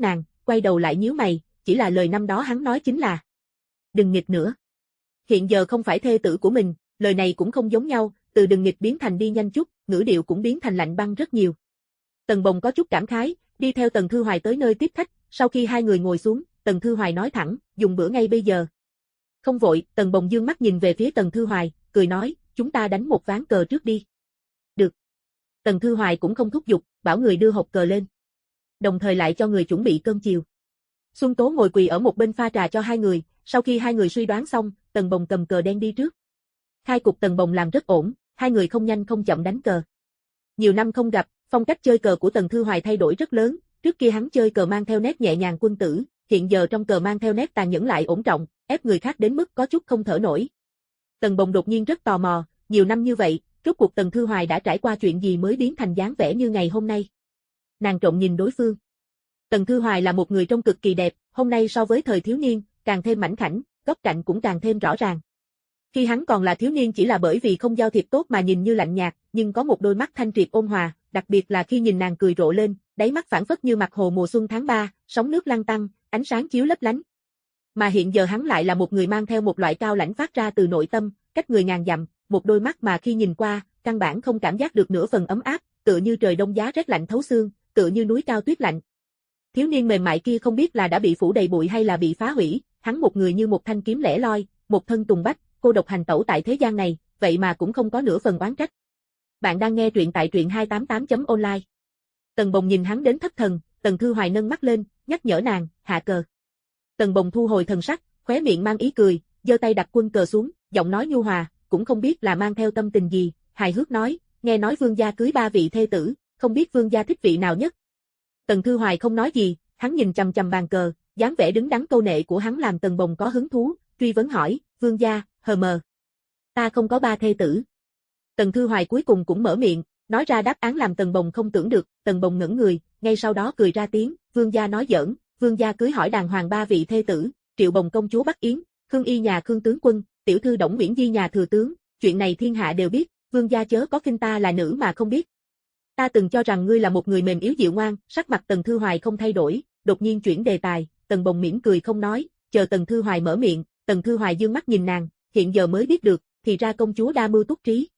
quay đầu lại nhíu mày, chỉ là lời năm đó hắn nói chính là đừng nghịch nữa. Hiện giờ không phải thê tử của mình, lời này cũng không giống nhau, từ đừng nghịch biến thành đi nhanh chút, ngữ điệu cũng biến thành lạnh băng rất nhiều. Tần Bồng có chút cảm khái, đi theo Tần Thư Hoài tới nơi tiếp khách, sau khi hai người ngồi xuống, Tần Thư Hoài nói thẳng, dùng bữa ngay bây giờ. Không vội, Tần Bồng dương mắt nhìn về phía Tần Thư Hoài, cười nói, chúng ta đánh một ván cờ trước đi. Được. Tần Thư Hoài cũng không thúc giục, bảo người đưa hộp cờ lên. Đồng thời lại cho người chuẩn bị cơm chiều. Xuân Tố ngồi quỳ ở một bên pha trà cho hai người, sau khi hai người suy đoán xong, Tần Bồng cầm cờ đen đi trước. Khai cục Tần Bồng làm rất ổn, hai người không nhanh không chậm đánh cờ. Nhiều năm không gặp, phong cách chơi cờ của Tần Thư Hoài thay đổi rất lớn, trước kia hắn chơi cờ mang theo nét nhẹ nhàng quân tử, hiện giờ trong cờ mang theo nét tàn nhẫn lại ổn trọng, ép người khác đến mức có chút không thở nổi. Tần Bồng đột nhiên rất tò mò, nhiều năm như vậy, rốt cuộc Tần Thư Hoài đã trải qua chuyện gì mới biến thành dáng vẻ như ngày hôm nay. Nàng trộm nhìn đối phương. Tần Thư Hoài là một người trông cực kỳ đẹp, hôm nay so với thời thiếu niên, càng thêm mảnh khảnh, góc cạnh cũng càng thêm rõ ràng. Khi hắn còn là thiếu niên chỉ là bởi vì không giao thiệp tốt mà nhìn như lạnh nhạt, nhưng có một đôi mắt thanh triệt ôn hòa, đặc biệt là khi nhìn nàng cười rộ lên, đáy mắt phảng phất như mặt hồ mùa xuân tháng 3, sóng nước lăn tăn, ánh sáng chiếu lấp lánh. Mà hiện giờ hắn lại là một người mang theo một loại cao lãnh phát ra từ nội tâm, cách người ngàn dặm, một đôi mắt mà khi nhìn qua, căn bản không cảm giác được nửa phần ấm áp, tựa như trời đông giá rét lạnh thấu xương, tựa như núi cao tuyết lạnh. Thiếu niên mềm mại kia không biết là đã bị phủ đầy bụi hay là bị phá hủy, hắn một người như một thanh kiếm lẻ loi, một thân tùng bách, cô độc hành tẩu tại thế gian này, vậy mà cũng không có nửa phần oán trách. Bạn đang nghe truyện tại truyện 288.online. Tần Bồng nhìn hắn đến thất thần, Tần Thư Hoài nâng mắt lên, nhắc nhở nàng, hạ cờ. Tần Bồng thu hồi thần sắc, khóe miệng mang ý cười, giơ tay đặt quân cờ xuống, giọng nói nhu hòa, cũng không biết là mang theo tâm tình gì, hài hước nói, nghe nói vương gia cưới 3 vị thê tử, không biết vương gia thích vị nào nhất. Tần Thư Hoài không nói gì, hắn nhìn chằm chằm bàn cờ, dáng vẻ đứng đắn câu nệ của hắn làm Tần Bồng có hứng thú, truy vấn hỏi, vương gia, hờ mờ. Ta không có 3 thê tử. Tần Thư Hoài cuối cùng cũng mở miệng, nói ra đáp án làm Tần Bồng không tưởng được, Tần Bồng ngẩn người, ngay sau đó cười ra tiếng, vương gia nói giỡn, vương gia cưới hỏi đàng hoàng 3 vị thê tử, Triệu Bồng công chúa Bắc Yến, Khương Y nhà Khương tướng quân, tiểu thư Đổng Nguyễn Di nhà thừa tướng, chuyện này thiên hạ đều biết, vương gia chớ có khinh ta là nữ mà không biết. Ta từng cho rằng ngươi là một người mềm yếu dịu ngoan, sắc mặt Tần Thư Hoài không thay đổi, đột nhiên chuyển đề tài, Tần Bồng mỉm cười không nói, chờ Tần Thư Hoài mở miệng, Tần Thư Hoài dương mắt nhìn nàng, hiện giờ mới biết được, thì ra công chúa đa mưu túc trí.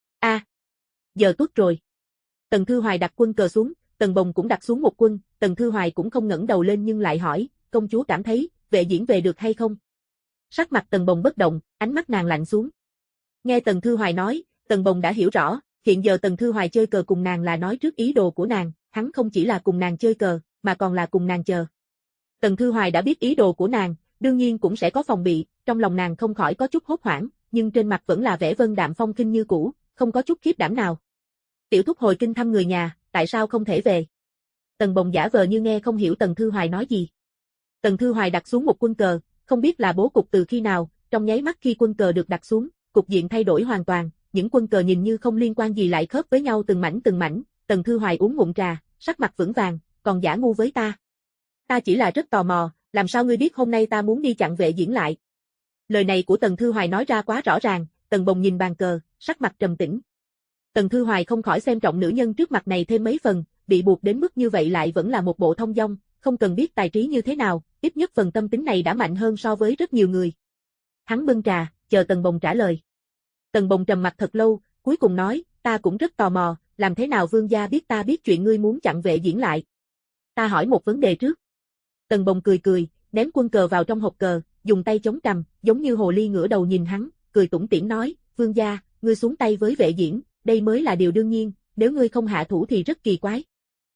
Giờ tuất rồi. Tần Thư Hoài đặt quân cờ xuống, Tần Bồng cũng đặt xuống một quân, Tần Thư Hoài cũng không ngẩng đầu lên nhưng lại hỏi, công chúa cảm thấy, Vệ Diễn về được hay không? Sắc mặt Tần Bồng bất động, ánh mắt nàng lạnh xuống. Nghe Tần Thư Hoài nói, Tần Bồng đã hiểu rõ, hiện giờ Tần Thư Hoài chơi cờ cùng nàng là nói trước ý đồ của nàng, hắn không chỉ là cùng nàng chơi cờ, mà còn là cùng nàng chờ. Tần Thư Hoài đã biết ý đồ của nàng, đương nhiên cũng sẽ có phòng bị, trong lòng nàng không khỏi có chút hốt hoảng, nhưng trên mặt vẫn là vẻ vân đạm phong khinh như cũ, không có chút khiếp đảm nào. Tiểu thúc hồi kinh thăm người nhà, tại sao không thể về? Tần Bồng giả vờ như nghe không hiểu Tần Thư Hoài nói gì. Tần Thư Hoài đặt xuống một quân cờ, không biết là bố cục từ khi nào, trong nháy mắt khi quân cờ được đặt xuống, cục diện thay đổi hoàn toàn, những quân cờ nhìn như không liên quan gì lại khớp với nhau từng mảnh, Tần Thư Hoài uống ngụm trà, sắc mặt vững vàng, còn giả ngu với ta. Ta chỉ là rất tò mò, làm sao ngươi biết hôm nay ta muốn đi chặn Vệ Diễn lại? Lời này của Tần Thư Hoài nói ra quá rõ ràng, Tần Bồng nhìn bàn cờ, sắc mặt trầm tĩnh. Tần Thư Hoài không khỏi xem trọng nữ nhân trước mặt này thêm mấy phần, bị buộc đến mức như vậy lại vẫn là một bộ thông dong, không cần biết tài trí như thế nào, ít nhất phần tâm tính này đã mạnh hơn so với rất nhiều người. Hắn bưng trà, chờ Tần Bồng trả lời. Tần Bồng trầm mặt thật lâu, cuối cùng nói, ta cũng rất tò mò, làm thế nào vương gia biết ta biết chuyện ngươi muốn chặn Vệ Diễn lại? Ta hỏi một vấn đề trước. Tần Bồng cười cười, ném quân cờ vào trong hộp cờ, dùng tay chống cằm, giống như hồ ly ngửa đầu nhìn hắn, cười tủm tỉm nói, vương gia, ngươi xuống tay với Vệ Diễn, đây mới là điều đương nhiên, nếu ngươi không hạ thủ thì rất kỳ quái.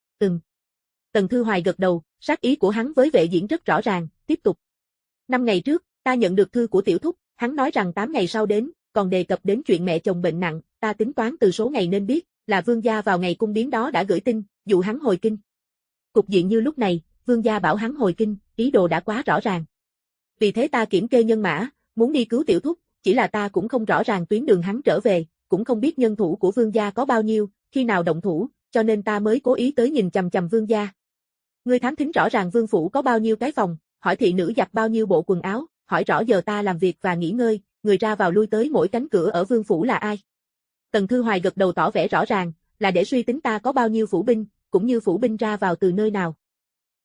Tần Thư Hoài gật đầu, sát ý của hắn với Vệ Diễn rất rõ ràng, tiếp tục. 5 ngày trước, ta nhận được thư của tiểu thúc, hắn nói rằng 8 ngày sau đến, còn đề cập đến chuyện mẹ chồng bệnh nặng, ta tính toán từ số ngày nên biết, là vương gia vào ngày cung biến đó đã gửi tin, dụ hắn hồi kinh. Cục diện như lúc này, vương gia bảo hắn hồi kinh, ý đồ đã quá rõ ràng. Vì thế ta kiểm kê nhân mã, muốn đi cứu tiểu thúc, chỉ là ta cũng không rõ ràng tuyến đường hắn trở về, cũng không biết nhân thủ của vương gia có bao nhiêu, khi nào động thủ, cho nên ta mới cố ý tới nhìn chằm chằm vương gia. Ngươi thám thính rõ ràng vương phủ có bao nhiêu cái phòng, hỏi thị nữ giặt bao nhiêu bộ quần áo, hỏi rõ giờ ta làm việc và nghỉ ngơi, người ra vào lui tới mỗi cánh cửa ở vương phủ là ai. Tần Thư Hoài gật đầu tỏ vẻ rõ ràng, là để suy tính ta có bao nhiêu phủ binh, cũng như phủ binh ra vào từ nơi nào.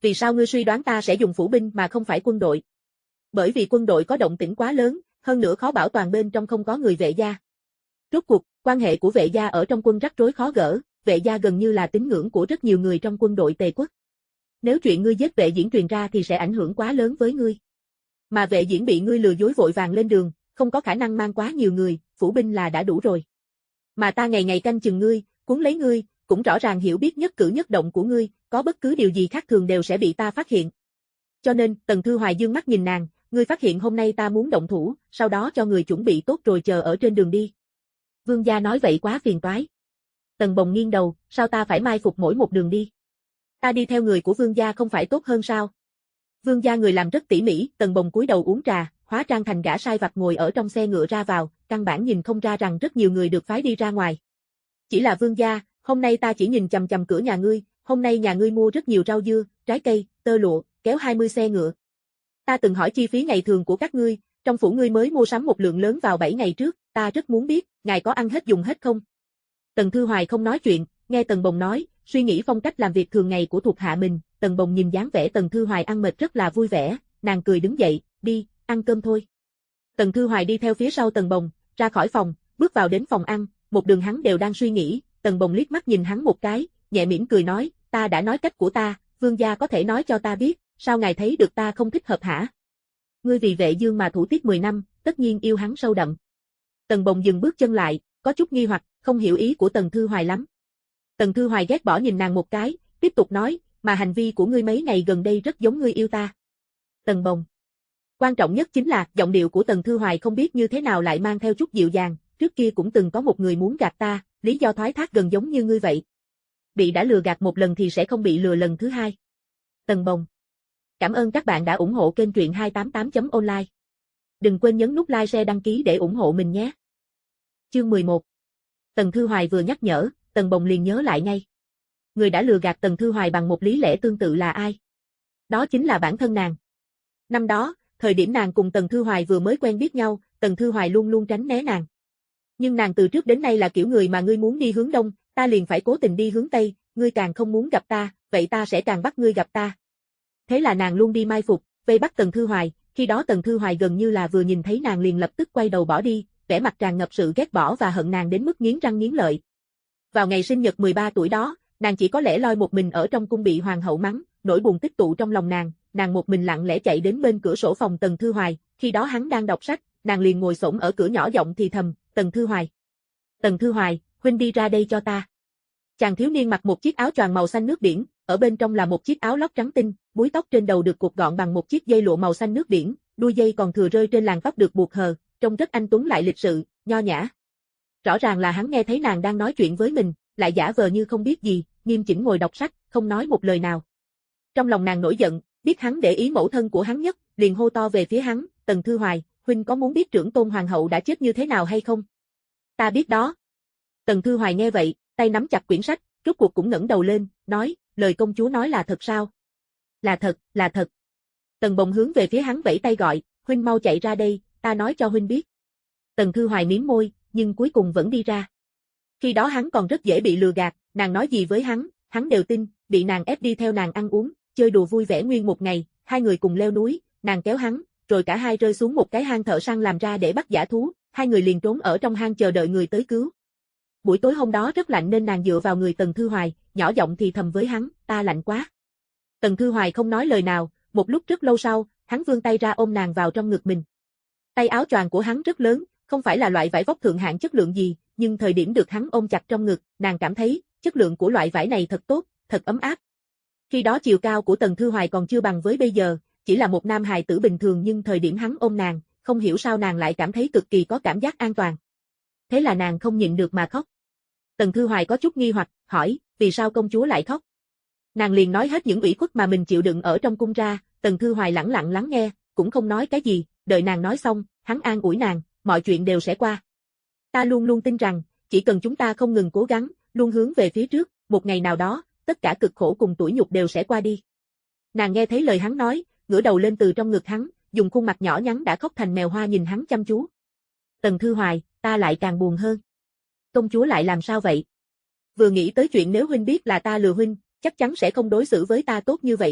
Vì sao ngươi suy đoán ta sẽ dùng phủ binh mà không phải quân đội? Bởi vì quân đội có động tĩnh quá lớn, hơn nữa khó bảo toàn bên trong không có người vệ gia. Rốt cuộc, quan hệ của vệ gia ở trong quân rắc rối khó gỡ, vệ gia gần như là tín ngưỡng của rất nhiều người trong quân đội Tề quốc. Nếu chuyện ngươi giết vệ diễn truyền ra thì sẽ ảnh hưởng quá lớn với ngươi. Mà vệ diễn bị ngươi lừa dối vội vàng lên đường, không có khả năng mang quá nhiều người, phủ binh là đã đủ rồi. Mà ta ngày ngày canh chừng ngươi, cuốn lấy ngươi, cũng rõ ràng hiểu biết nhất cử nhất động của ngươi, có bất cứ điều gì khác thường đều sẽ bị ta phát hiện. Cho nên, Tần Thư Hoài dương mắt nhìn nàng, ngươi phát hiện hôm nay ta muốn động thủ, sau đó cho người chuẩn bị tốt rồi chờ ở trên đường đi. Vương gia nói vậy quá phiền toái. Tần Bồng nghiêng đầu, sao ta phải mai phục mỗi một đường đi? Ta đi theo người của vương gia không phải tốt hơn sao? Vương gia người làm rất tỉ mỉ, Tần Bồng cúi đầu uống trà, hóa trang thành gã sai vặt ngồi ở trong xe ngựa ra vào, căn bản nhìn không ra rằng rất nhiều người được phái đi ra ngoài. Chỉ là vương gia, hôm nay ta chỉ nhìn chằm chằm cửa nhà ngươi, hôm nay nhà ngươi mua rất nhiều rau dưa, trái cây, tơ lụa, kéo 20 xe ngựa. Ta từng hỏi chi phí ngày thường của các ngươi, trong phủ ngươi mới mua sắm một lượng lớn vào 7 ngày trước, ta rất muốn biết, ngài có ăn hết dùng hết không? Tần Thư Hoài không nói chuyện, nghe Tần Bồng nói, suy nghĩ phong cách làm việc thường ngày của thuộc hạ mình, Tần Bồng nhìn dáng vẻ Tần Thư Hoài ăn mệt rất là vui vẻ, nàng cười đứng dậy, đi, ăn cơm thôi. Tần Thư Hoài đi theo phía sau Tần Bồng, ra khỏi phòng, bước vào đến phòng ăn, một đường hắn đều đang suy nghĩ, Tần Bồng liếc mắt nhìn hắn một cái, nhẹ mỉm cười nói, ta đã nói cách của ta, vương gia có thể nói cho ta biết, sao ngài thấy được ta không thích hợp hả? Ngươi vì Vệ Dương mà thủ tiết 10 năm, tất nhiên yêu hắn sâu đậm. Tần Bồng dừng bước chân lại, có chút nghi hoặc, không hiểu ý của Tần Thư Hoài lắm. Tần Thư Hoài ghét bỏ nhìn nàng một cái, tiếp tục nói, mà hành vi của ngươi mấy ngày gần đây rất giống ngươi yêu ta. Tần Bồng. Quan trọng nhất chính là, giọng điệu của Tần Thư Hoài không biết như thế nào lại mang theo chút dịu dàng, trước kia cũng từng có một người muốn gạt ta, lý do thoái thác gần giống như ngươi vậy. Bị đã lừa gạt một lần thì sẽ không bị lừa lần thứ hai. Tần Bồng. Cảm ơn các bạn đã ủng hộ kênh truyện 288.online. Đừng quên nhấn nút like share đăng ký để ủng hộ mình nhé. Chương 11. Tần Thư Hoài vừa nhắc nhở, Tần Bồng liền nhớ lại ngay. Người đã lừa gạt Tần Thư Hoài bằng một lý lẽ tương tự là ai? Đó chính là bản thân nàng. Năm đó, thời điểm nàng cùng Tần Thư Hoài vừa mới quen biết nhau, Tần Thư Hoài luôn luôn tránh né nàng. Nhưng nàng từ trước đến nay là kiểu người mà ngươi muốn đi hướng đông, ta liền phải cố tình đi hướng tây, ngươi càng không muốn gặp ta, vậy ta sẽ càng bắt ngươi gặp ta. Thế là nàng luôn đi mai phục, vây bắt Tần Thư Hoài, khi đó Tần Thư Hoài gần như là vừa nhìn thấy nàng liền lập tức quay đầu bỏ đi, vẻ mặt tràn ngập sự ghét bỏ và hận nàng đến mức nghiến răng nghiến lợi. Vào ngày sinh nhật 13 tuổi đó, nàng chỉ có lẻ loi một mình ở trong cung bị hoàng hậu mắng, nỗi buồn tích tụ trong lòng nàng một mình lặng lẽ chạy đến bên cửa sổ phòng Tần Thư Hoài, khi đó hắn đang đọc sách, nàng liền ngồi xổm ở cửa nhỏ giọng thì thầm, Tần Thư Hoài. Tần Thư Hoài, huynh đi ra đây cho ta. Chàng thiếu niên mặc một chiếc áo choàng màu xanh nước biển, ở bên trong là một chiếc áo lót trắng tinh, búi tóc trên đầu được cột gọn bằng một chiếc dây lụa màu xanh nước biển, đuôi dây còn thừa rơi trên làn tóc được buộc hờ, trông rất anh tuấn lại lịch sự, nho nhã. Rõ ràng là hắn nghe thấy nàng đang nói chuyện với mình, lại giả vờ như không biết gì, nghiêm chỉnh ngồi đọc sách, không nói một lời nào. Trong lòng nàng nổi giận, biết hắn để ý mẫu thân của hắn nhất, liền hô to về phía hắn, Tần Thư Hoài, huynh có muốn biết trưởng tôn hoàng hậu đã chết như thế nào hay không? Ta biết đó. Tần Thư Hoài nghe vậy, tay nắm chặt quyển sách, rốt cuộc cũng ngẩng đầu lên, nói, lời công chúa nói là thật sao? Là thật, là thật. Tần Bồng hướng về phía hắn vẫy tay gọi, huynh mau chạy ra đây, ta nói cho huynh biết. Tần Thư Hoài mím môi, nhưng cuối cùng vẫn đi ra. Khi đó hắn còn rất dễ bị lừa gạt, nàng nói gì với hắn đều tin, bị nàng ép đi theo nàng ăn uống, chơi đùa vui vẻ nguyên một ngày, hai người cùng leo núi, nàng kéo hắn, rồi cả hai rơi xuống một cái hang thợ săn làm ra để bắt dã thú, hai người liền trốn ở trong hang chờ đợi người tới cứu. Buổi tối hôm đó rất lạnh nên nàng dựa vào người Tần Thư Hoài, nhỏ giọng thì thầm với hắn, ta lạnh quá. Tần Thư Hoài không nói lời nào, một lúc rất lâu sau, hắn vươn tay ra ôm nàng vào trong ngực mình. Tay áo choàng của hắn rất lớn, không phải là loại vải vóc thượng hạng chất lượng gì, nhưng thời điểm được hắn ôm chặt trong ngực, nàng cảm thấy, chất lượng của loại vải này thật tốt, thật ấm áp. Khi đó chiều cao của Tần Thư Hoài còn chưa bằng với bây giờ, chỉ là một nam hài tử bình thường nhưng thời điểm hắn ôm nàng, không hiểu sao nàng lại cảm thấy cực kỳ có cảm giác an toàn. Thế là nàng không nhịn được mà khóc. Tần Thư Hoài có chút nghi hoặc, hỏi, vì sao công chúa lại khóc? Nàng liền nói hết những ủy khuất mà mình chịu đựng ở trong cung ra, Tần Thư Hoài lẳng lặng lắng nghe, cũng không nói cái gì, đợi nàng nói xong, hắn an ủi nàng, mọi chuyện đều sẽ qua. Ta luôn luôn tin rằng, chỉ cần chúng ta không ngừng cố gắng, luôn hướng về phía trước, một ngày nào đó, tất cả cực khổ cùng tủi nhục đều sẽ qua đi. Nàng nghe thấy lời hắn nói, ngửa đầu lên từ trong ngực hắn, dùng khuôn mặt nhỏ nhắn đã khóc thành mèo hoa nhìn hắn chăm chú. Tần Thư Hoài, ta lại càng buồn hơn. Công chúa lại làm sao vậy? Vừa nghĩ tới chuyện nếu huynh biết là ta lừa huynh, chắc chắn sẽ không đối xử với ta tốt như vậy nữa,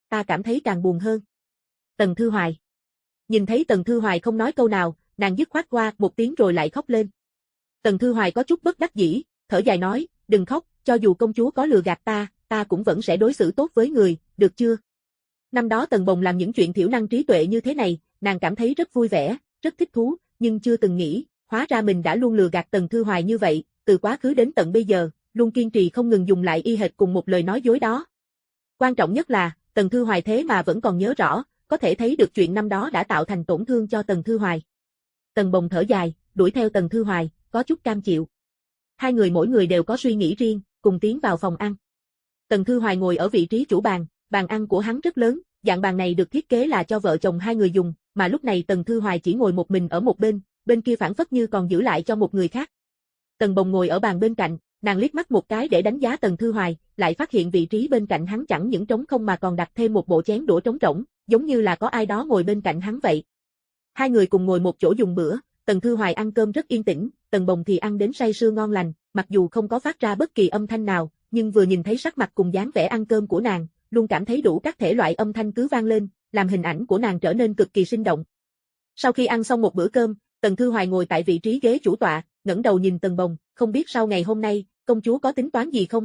ta cảm thấy càng buồn hơn. Tần Thư Hoài. Nhìn thấy Tần Thư Hoài không nói câu nào, nàng dứt khoát qua một tiếng rồi lại khóc lên. Tần Thư Hoài có chút bất đắc dĩ, thở dài nói, đừng khóc, cho dù công chúa có lừa gạt ta cũng vẫn sẽ đối xử tốt với người, được chưa? Năm đó Tần Bồng làm những chuyện thiểu năng trí tuệ như thế này, nàng cảm thấy rất vui vẻ, rất thích thú, nhưng chưa từng nghĩ, hóa ra mình đã luôn lừa gạt Tần Thư Hoài như vậy, từ quá khứ đến tận bây giờ, luôn kiên trì không ngừng dùng lại y hệt cùng một lời nói dối đó. Quan trọng nhất là, Tần Thư Hoài thế mà vẫn còn nhớ rõ, có thể thấy được chuyện năm đó đã tạo thành tổn thương cho Tần Thư Hoài. Tần Bồng thở dài, đuổi theo Tần Thư Hoài, có chút cam chịu. Hai người mỗi người đều có suy nghĩ riêng, cùng tiến vào phòng ăn. Tần Thư Hoài ngồi ở vị trí chủ bàn, bàn ăn của hắn rất lớn, dạng bàn này được thiết kế là cho vợ chồng hai người dùng, mà lúc này Tần Thư Hoài chỉ ngồi một mình ở một bên kia phản phất như còn giữ lại cho một người khác. Tần Bồng ngồi ở bàn bên cạnh, nàng liếc mắt một cái để đánh giá Tần Thư Hoài, lại phát hiện vị trí bên cạnh hắn chẳng những trống không mà còn đặt thêm một bộ chén đũa trống rỗng, giống như là có ai đó ngồi bên cạnh hắn vậy. Hai người cùng ngồi một chỗ dùng bữa, Tần Thư Hoài ăn cơm rất yên tĩnh, Tần Bồng thì ăn đến say sưa ngon lành, mặc dù không có phát ra bất kỳ âm thanh nào, nhưng vừa nhìn thấy sắc mặt cùng dáng vẻ ăn cơm của nàng, luôn cảm thấy đủ các thể loại âm thanh cứ vang lên, làm hình ảnh của nàng trở nên cực kỳ sinh động. Sau khi ăn xong một bữa cơm, Tần Thư Hoài ngồi tại vị trí ghế chủ tọa, ngẩng đầu nhìn Tần Bồng, không biết sau ngày hôm nay, công chúa có tính toán gì không?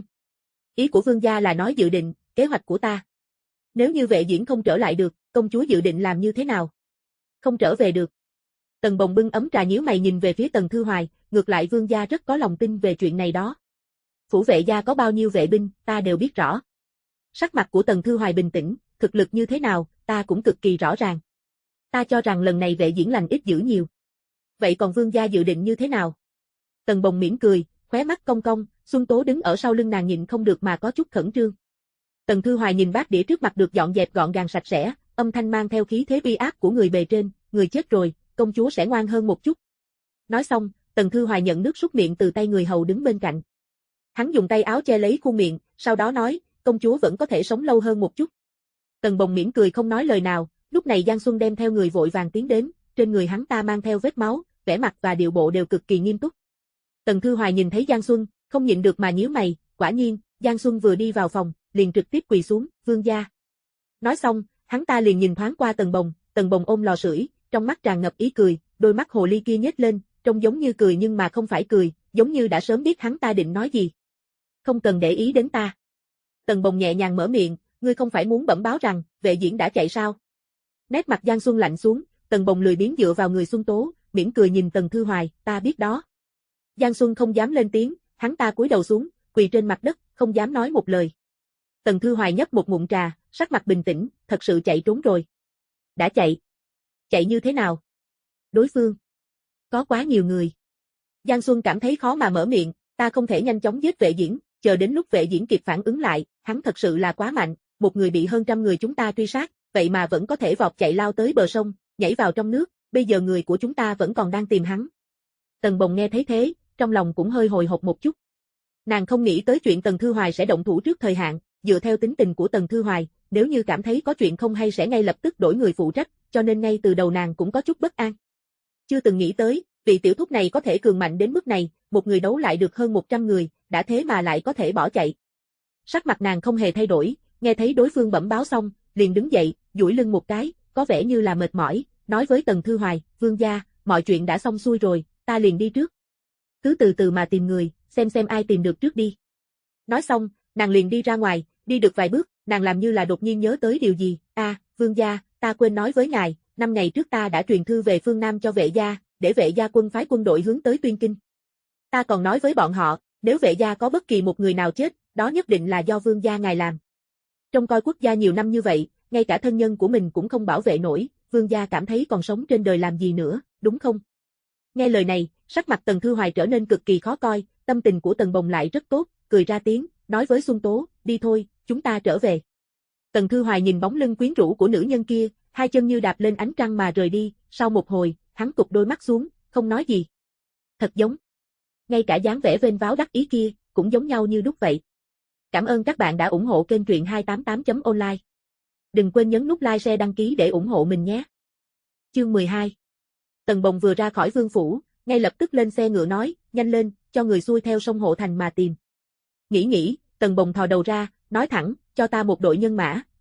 Ý của vương gia là nói dự định, kế hoạch của ta. Nếu như Vệ Diễn không trở lại được, công chúa dự định làm như thế nào? Không trở về được. Tần Bồng bưng ấm trà nhíu mày nhìn về phía Tần Thư Hoài, ngược lại vương gia rất có lòng tin về chuyện này đó. Phủ Vệ gia có bao nhiêu vệ binh, ta đều biết rõ. Sắc mặt của Tần Thư Hoài bình tĩnh, thực lực như thế nào, ta cũng cực kỳ rõ ràng. Ta cho rằng lần này Vệ Diễn lành ít dữ nhiều. Vậy còn vương gia dự định như thế nào? Tần Bồng mỉm cười, khóe mắt cong cong, Xuân Tố đứng ở sau lưng nàng nhịn không được mà có chút khẩn trương. Tần Thư Hoài nhìn bát đĩa trước mặt được dọn dẹp gọn gàng sạch sẽ, âm thanh mang theo khí thế uy áp của người bề trên, người chết rồi, công chúa sẽ ngoan hơn một chút. Nói xong, Tần Thư Hoài nhận nước súc miệng từ tay người hầu đứng bên cạnh. Hắn dùng tay áo che lấy khuôn miệng, sau đó nói, công chúa vẫn có thể sống lâu hơn một chút. Tần Bồng mỉm cười không nói lời nào, lúc này Giang Xuân đem theo người vội vàng tiến đến, trên người hắn ta mang theo vết máu, vẻ mặt và điệu bộ đều cực kỳ nghiêm túc. Tần Thư Hoài nhìn thấy Giang Xuân, không nhịn được mà nhíu mày, quả nhiên, Giang Xuân vừa đi vào phòng, liền trực tiếp quỳ xuống, vương gia. Nói xong, hắn ta liền nhìn thoáng qua Tần Bồng ôm lò sưởi, trong mắt tràn ngập ý cười, đôi mắt hồ ly kia nhếch lên, trông giống như cười nhưng mà không phải cười, giống như đã sớm biết hắn ta định nói gì. Không cần để ý đến ta. Tần Bồng nhẹ nhàng mở miệng, ngươi không phải muốn bẩm báo rằng, Vệ Diễn đã chạy sao? Nét mặt Giang Xuân lạnh xuống, Tần Bồng lười biếng dựa vào người Xuân Tố, mỉm cười nhìn Tần Thư Hoài, ta biết đó. Giang Xuân không dám lên tiếng, hắn ta cúi đầu xuống, quỳ trên mặt đất, không dám nói một lời. Tần Thư Hoài nhấp một ngụm trà, sắc mặt bình tĩnh, thật sự chạy trốn rồi. Đã chạy. Chạy như thế nào? Đối phương. Có quá nhiều người. Giang Xuân cảm thấy khó mà mở miệng, ta không thể nhanh chóng giết Vệ Diễn, chờ đến lúc Vệ Diễn kịp phản ứng lại, hắn thật sự là quá mạnh, một người bị hơn trăm người chúng ta truy sát, vậy mà vẫn có thể vọt chạy lao tới bờ sông, nhảy vào trong nước, bây giờ người của chúng ta vẫn còn đang tìm hắn. Tần Bồng nghe thấy thế, trong lòng cũng hơi hồi hộp một chút. Nàng không nghĩ tới chuyện Tần Thư Hoài sẽ động thủ trước thời hạn, dựa theo tính tình của Tần Thư Hoài, nếu như cảm thấy có chuyện không hay sẽ ngay lập tức đổi người phụ trách, cho nên ngay từ đầu nàng cũng có chút bất an. Chưa từng nghĩ tới, vị tiểu thúc này có thể cường mạnh đến mức này, một người đấu lại được hơn 100 người, đã thế mà lại có thể bỏ chạy. Sắc mặt nàng không hề thay đổi, nghe thấy đối phương bẩm báo xong, liền đứng dậy, duỗi lưng một cái, có vẻ như là mệt mỏi, nói với Tần Thư Hoài, vương gia, mọi chuyện đã xong xuôi rồi, ta liền đi trước. Cứ từ từ mà tìm người, xem ai tìm được trước đi. Nói xong, nàng liền đi ra ngoài, đi được vài bước, nàng làm như là đột nhiên nhớ tới điều gì, vương gia, ta quên nói với ngài, 5 ngày trước ta đã truyền thư về phương Nam cho Vệ gia, để Vệ gia quân phái quân đội hướng tới Tuyên Kinh. Ta còn nói với bọn họ, nếu Vệ gia có bất kỳ một người nào chết, đó nhất định là do vương gia ngài làm. Trông coi quốc gia nhiều năm như vậy, ngay cả thân nhân của mình cũng không bảo vệ nổi, vương gia cảm thấy còn sống trên đời làm gì nữa, đúng không? Nghe lời này, sắc mặt Tần Thư Hoài trở nên cực kỳ khó coi, tâm tình của Tần Bồng lại rất tốt, cười ra tiếng, nói với Xuân Tố, đi thôi, chúng ta trở về. Tần Thư Hoài nhìn bóng lưng quyến rũ của nữ nhân kia, hai chân như đạp lên ánh trăng mà rời đi, sau một hồi, hắn cụp đôi mắt xuống, không nói gì. Thật giống. Ngay cả dáng vẻ vênh váo đắc ý kia, cũng giống nhau như đúc vậy. Cảm ơn các bạn đã ủng hộ kênh truyện 288.online. Đừng quên nhấn nút like share đăng ký để ủng hộ mình nhé. Chương 12. Tần Bồng vừa ra khỏi vương phủ, ngay lập tức lên xe ngựa nói, nhanh lên, cho người xuôi theo sông Hộ Thành mà tìm. Nghĩ, Tần Bồng thò đầu ra, nói thẳng, cho ta một đội nhân mã,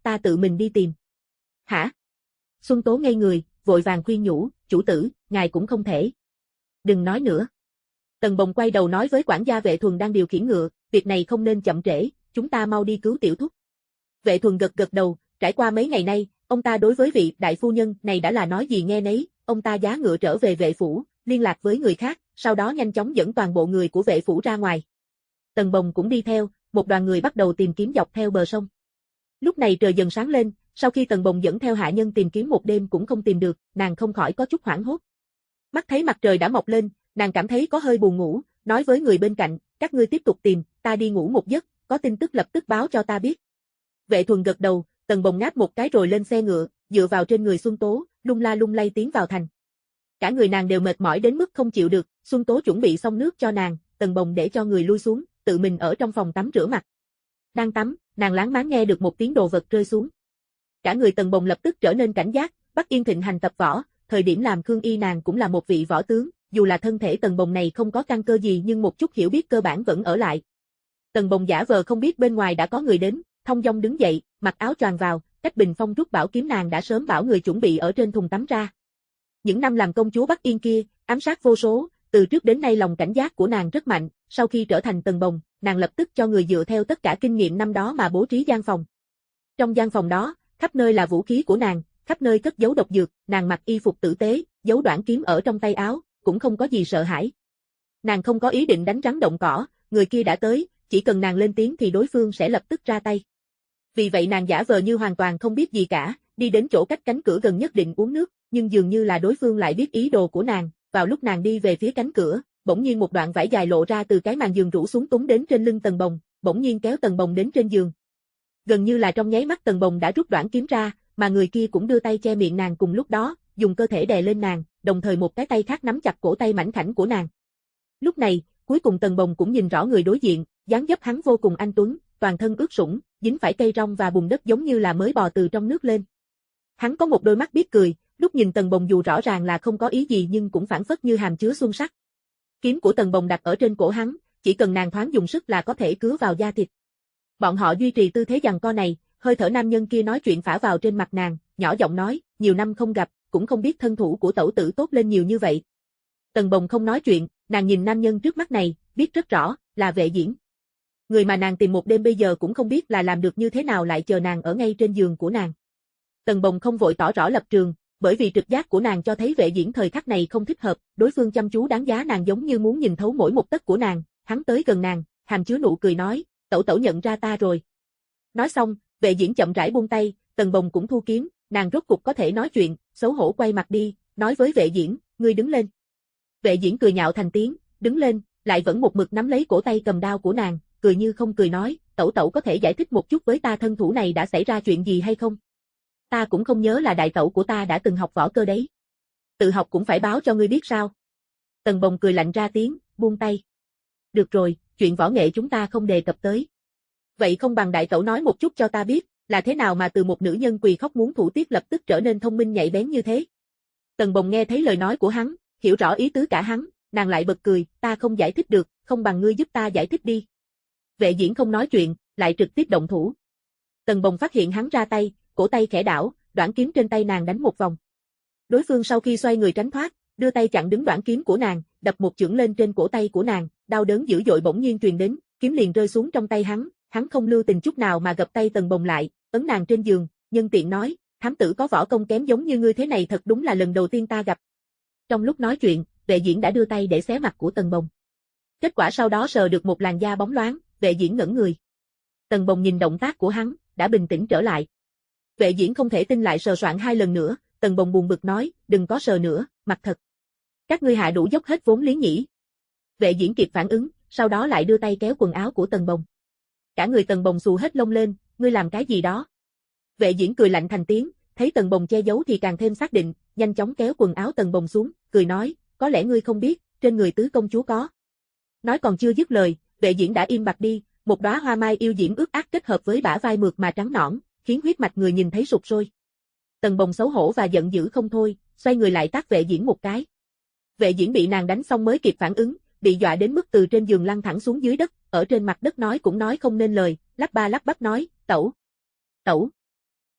ta tự mình đi tìm. Hả? Xuân Tố ngây người, vội vàng khuyên nhủ, chủ tử, ngài cũng không thể. Đừng nói nữa. Tần Bồng quay đầu nói với quản gia Vệ Thuần đang điều khiển ngựa, việc này không nên chậm trễ, chúng ta mau đi cứu tiểu thúc. Vệ Thuần gật gật đầu, trải qua mấy ngày nay, ông ta đối với vị đại phu nhân này đã là nói gì nghe nấy, ông ta giá ngựa trở về vệ phủ, liên lạc với người khác, sau đó nhanh chóng dẫn toàn bộ người của vệ phủ ra ngoài. Tần Bồng cũng đi theo, một đoàn người bắt đầu tìm kiếm dọc theo bờ sông. Lúc này trời dần sáng lên, sau khi Tần Bồng dẫn theo hạ nhân tìm kiếm một đêm cũng không tìm được, nàng không khỏi có chút hoảng hốt. Mắt thấy mặt trời đã mọc lên, nàng cảm thấy có hơi buồn ngủ, nói với người bên cạnh, các ngươi tiếp tục tìm, ta đi ngủ một giấc, có tin tức lập tức báo cho ta biết. Vệ Thuần gật đầu, Tần Bồng ngáp một cái rồi lên xe ngựa, dựa vào trên người Xuân Tố, lung la lung lay tiến vào thành. Cả người nàng đều mệt mỏi đến mức không chịu được, Xuân Tố chuẩn bị xong nước cho nàng, Tần Bồng để cho người lui xuống, tự mình ở trong phòng tắm rửa mặt. Đang tắm, nàng láng máng nghe được một tiếng đồ vật rơi xuống. Cả người Tần Bồng lập tức trở nên cảnh giác, Bắc Yên thịnh hành tập võ, thời điểm làm Khương Y nàng cũng là một vị võ tướng, dù là thân thể Tần Bồng này không có căn cơ gì nhưng một chút hiểu biết cơ bản vẫn ở lại. Tần Bồng giả vờ không biết bên ngoài đã có người đến, thong dong đứng dậy, mặc áo choàng vào, cách bình phong rút bảo kiếm nàng đã sớm bảo người chuẩn bị ở trên thùng tắm ra. Những năm làm công chúa Bắc Yên kia, ám sát vô số, từ trước đến nay lòng cảnh giác của nàng rất mạnh, sau khi trở thành Tần Bồng, nàng lập tức cho người dựa theo tất cả kinh nghiệm năm đó mà bố trí gian phòng. Trong gian phòng đó, khắp nơi là vũ khí của nàng, khắp nơi cất giấu độc dược, nàng mặc y phục tử tế, giấu đoạn kiếm ở trong tay áo, cũng không có gì sợ hãi. Nàng không có ý định đánh rắn động cỏ, người kia đã tới, chỉ cần nàng lên tiếng thì đối phương sẽ lập tức ra tay. Vì vậy nàng giả vờ như hoàn toàn không biết gì cả, đi đến chỗ cách cánh cửa gần nhất định uống nước, nhưng dường như là đối phương lại biết ý đồ của nàng, vào lúc nàng đi về phía cánh cửa, bỗng nhiên một đoạn vải dài lộ ra từ cái màn giường rủ xuống túng đến trên lưng Tần Bồng, bỗng nhiên kéo Tần Bồng đến trên giường. Gần như là trong nháy mắt Tần Bồng đã rút đoạn kiếm ra, mà người kia cũng đưa tay che miệng nàng cùng lúc đó, dùng cơ thể đè lên nàng, đồng thời một cái tay khác nắm chặt cổ tay mảnh khảnh của nàng. Lúc này, cuối cùng Tần Bồng cũng nhìn rõ người đối diện, dáng dấp hắn vô cùng anh tuấn, toàn thân ướt sũng, dính phải cây rong và bùn đất giống như là mới bò từ trong nước lên. Hắn có một đôi mắt biết cười, lúc nhìn Tần Bồng dù rõ ràng là không có ý gì nhưng cũng phảng phất như hàm chứa xuân sắc. Kiếm của Tần Bồng đặt ở trên cổ hắn, chỉ cần nàng thoáng dùng sức là có thể cứa vào da thịt. Bọn họ duy trì tư thế giằng co này, hơi thở nam nhân kia nói chuyện phả vào trên mặt nàng, nhỏ giọng nói, nhiều năm không gặp, cũng không biết thân thủ của tẩu tử tốt lên nhiều như vậy. Tần Bồng không nói chuyện, nàng nhìn nam nhân trước mắt này, biết rất rõ, là Vệ Diễn. Người mà nàng tìm một đêm bây giờ cũng không biết là làm được như thế nào lại chờ nàng ở ngay trên giường của nàng. Tần Bồng không vội tỏ rõ lập trường, bởi vì trực giác của nàng cho thấy Vệ Diễn thời khắc này không thích hợp, đối phương chăm chú đánh giá nàng giống như muốn nhìn thấu mỗi một tấc của nàng, hắn tới gần nàng, hàm chứa nụ cười nói, tẩu tẩu nhận ra ta rồi. Nói xong, Vệ Diễn chậm rãi buông tay, Tần Bồng cũng thu kiếm, nàng rốt cục có thể nói chuyện, xấu hổ quay mặt đi, nói với Vệ Diễn, ngươi đứng lên. Vệ Diễn cười nhạo thành tiếng, đứng lên, lại vẫn một mực nắm lấy cổ tay cầm đao của nàng, cười như không cười nói, tẩu tẩu có thể giải thích một chút với ta thân thủ này đã xảy ra chuyện gì hay không? Ta cũng không nhớ là đại tẩu của ta đã từng học võ cơ đấy. Tự học cũng phải báo cho ngươi biết sao? Tần Bồng cười lạnh ra tiếng, buông tay. Được rồi, chuyện võ nghệ chúng ta không đề cập tới. Vậy không bằng đại tẩu nói một chút cho ta biết, là thế nào mà từ một nữ nhân quỳ khóc muốn thủ tiết lập tức trở nên thông minh nhạy bén như thế? Tần Bồng nghe thấy lời nói của hắn, hiểu rõ ý tứ cả hắn, nàng lại bật cười, ta không giải thích được, không bằng ngươi giúp ta giải thích đi. Vệ Diễn không nói chuyện, lại trực tiếp động thủ. Tần Bồng phát hiện hắn ra tay, cổ tay khẽ đảo, đoạn kiếm trên tay nàng đánh một vòng. Đối phương sau khi xoay người tránh thoát, đưa tay chặn đứng đoạn kiếm của nàng, đập một chưởng lên trên cổ tay của nàng, đau đớn dữ dội bỗng nhiên truyền đến, kiếm liền rơi xuống trong tay hắn không lưu tình chút nào mà gập tay Tần Bồng lại, ấn nàng trên giường, nhân tiện nói, thám tử có võ công kém giống như ngươi thế này thật đúng là lần đầu tiên ta gặp. Trong lúc nói chuyện, Vệ Diễn đã đưa tay để xé mặt của Tần Bồng. Kết quả sau đó sờ được một làn da bóng loáng, Vệ Diễn ngẩn người. Tần Bồng nhìn động tác của hắn, đã bình tĩnh trở lại. Vệ Diễn không thể tin lại sờ soạn 2 lần nữa, Tần Bồng buồn bực nói, đừng có sờ nữa, mặt thật. Các ngươi hạ đủ dốc hết vốn liếng nhỉ. Vệ Diễn kịp phản ứng, sau đó lại đưa tay kéo quần áo của Tần Bồng. Cả người Tần Bồng xù hết lông lên, ngươi làm cái gì đó? Vệ Diễn cười lạnh thành tiếng, thấy Tần Bồng che giấu thì càng thêm xác định, nhanh chóng kéo quần áo Tần Bồng xuống, cười nói, có lẽ ngươi không biết, trên người tứ công chúa có. Nói còn chưa dứt lời, Vệ Diễn đã im bặt đi, một đóa hoa mai yêu diễm ướt át kết hợp với bả vai mượt mà trắng nõn, khiến huyết mạch người nhìn thấy sụp sôi. Tần Bồng xấu hổ và giận dữ không thôi, xoay người lại tát Vệ Diễn một cái. Vệ Diễn bị nàng đánh xong mới kịp phản ứng, bị dọa đến mức từ trên giường lăn thẳng xuống dưới đất, ở trên mặt đất nói cũng nói không nên lời, lắp ba lắp bắp nói, tẩu, tẩu.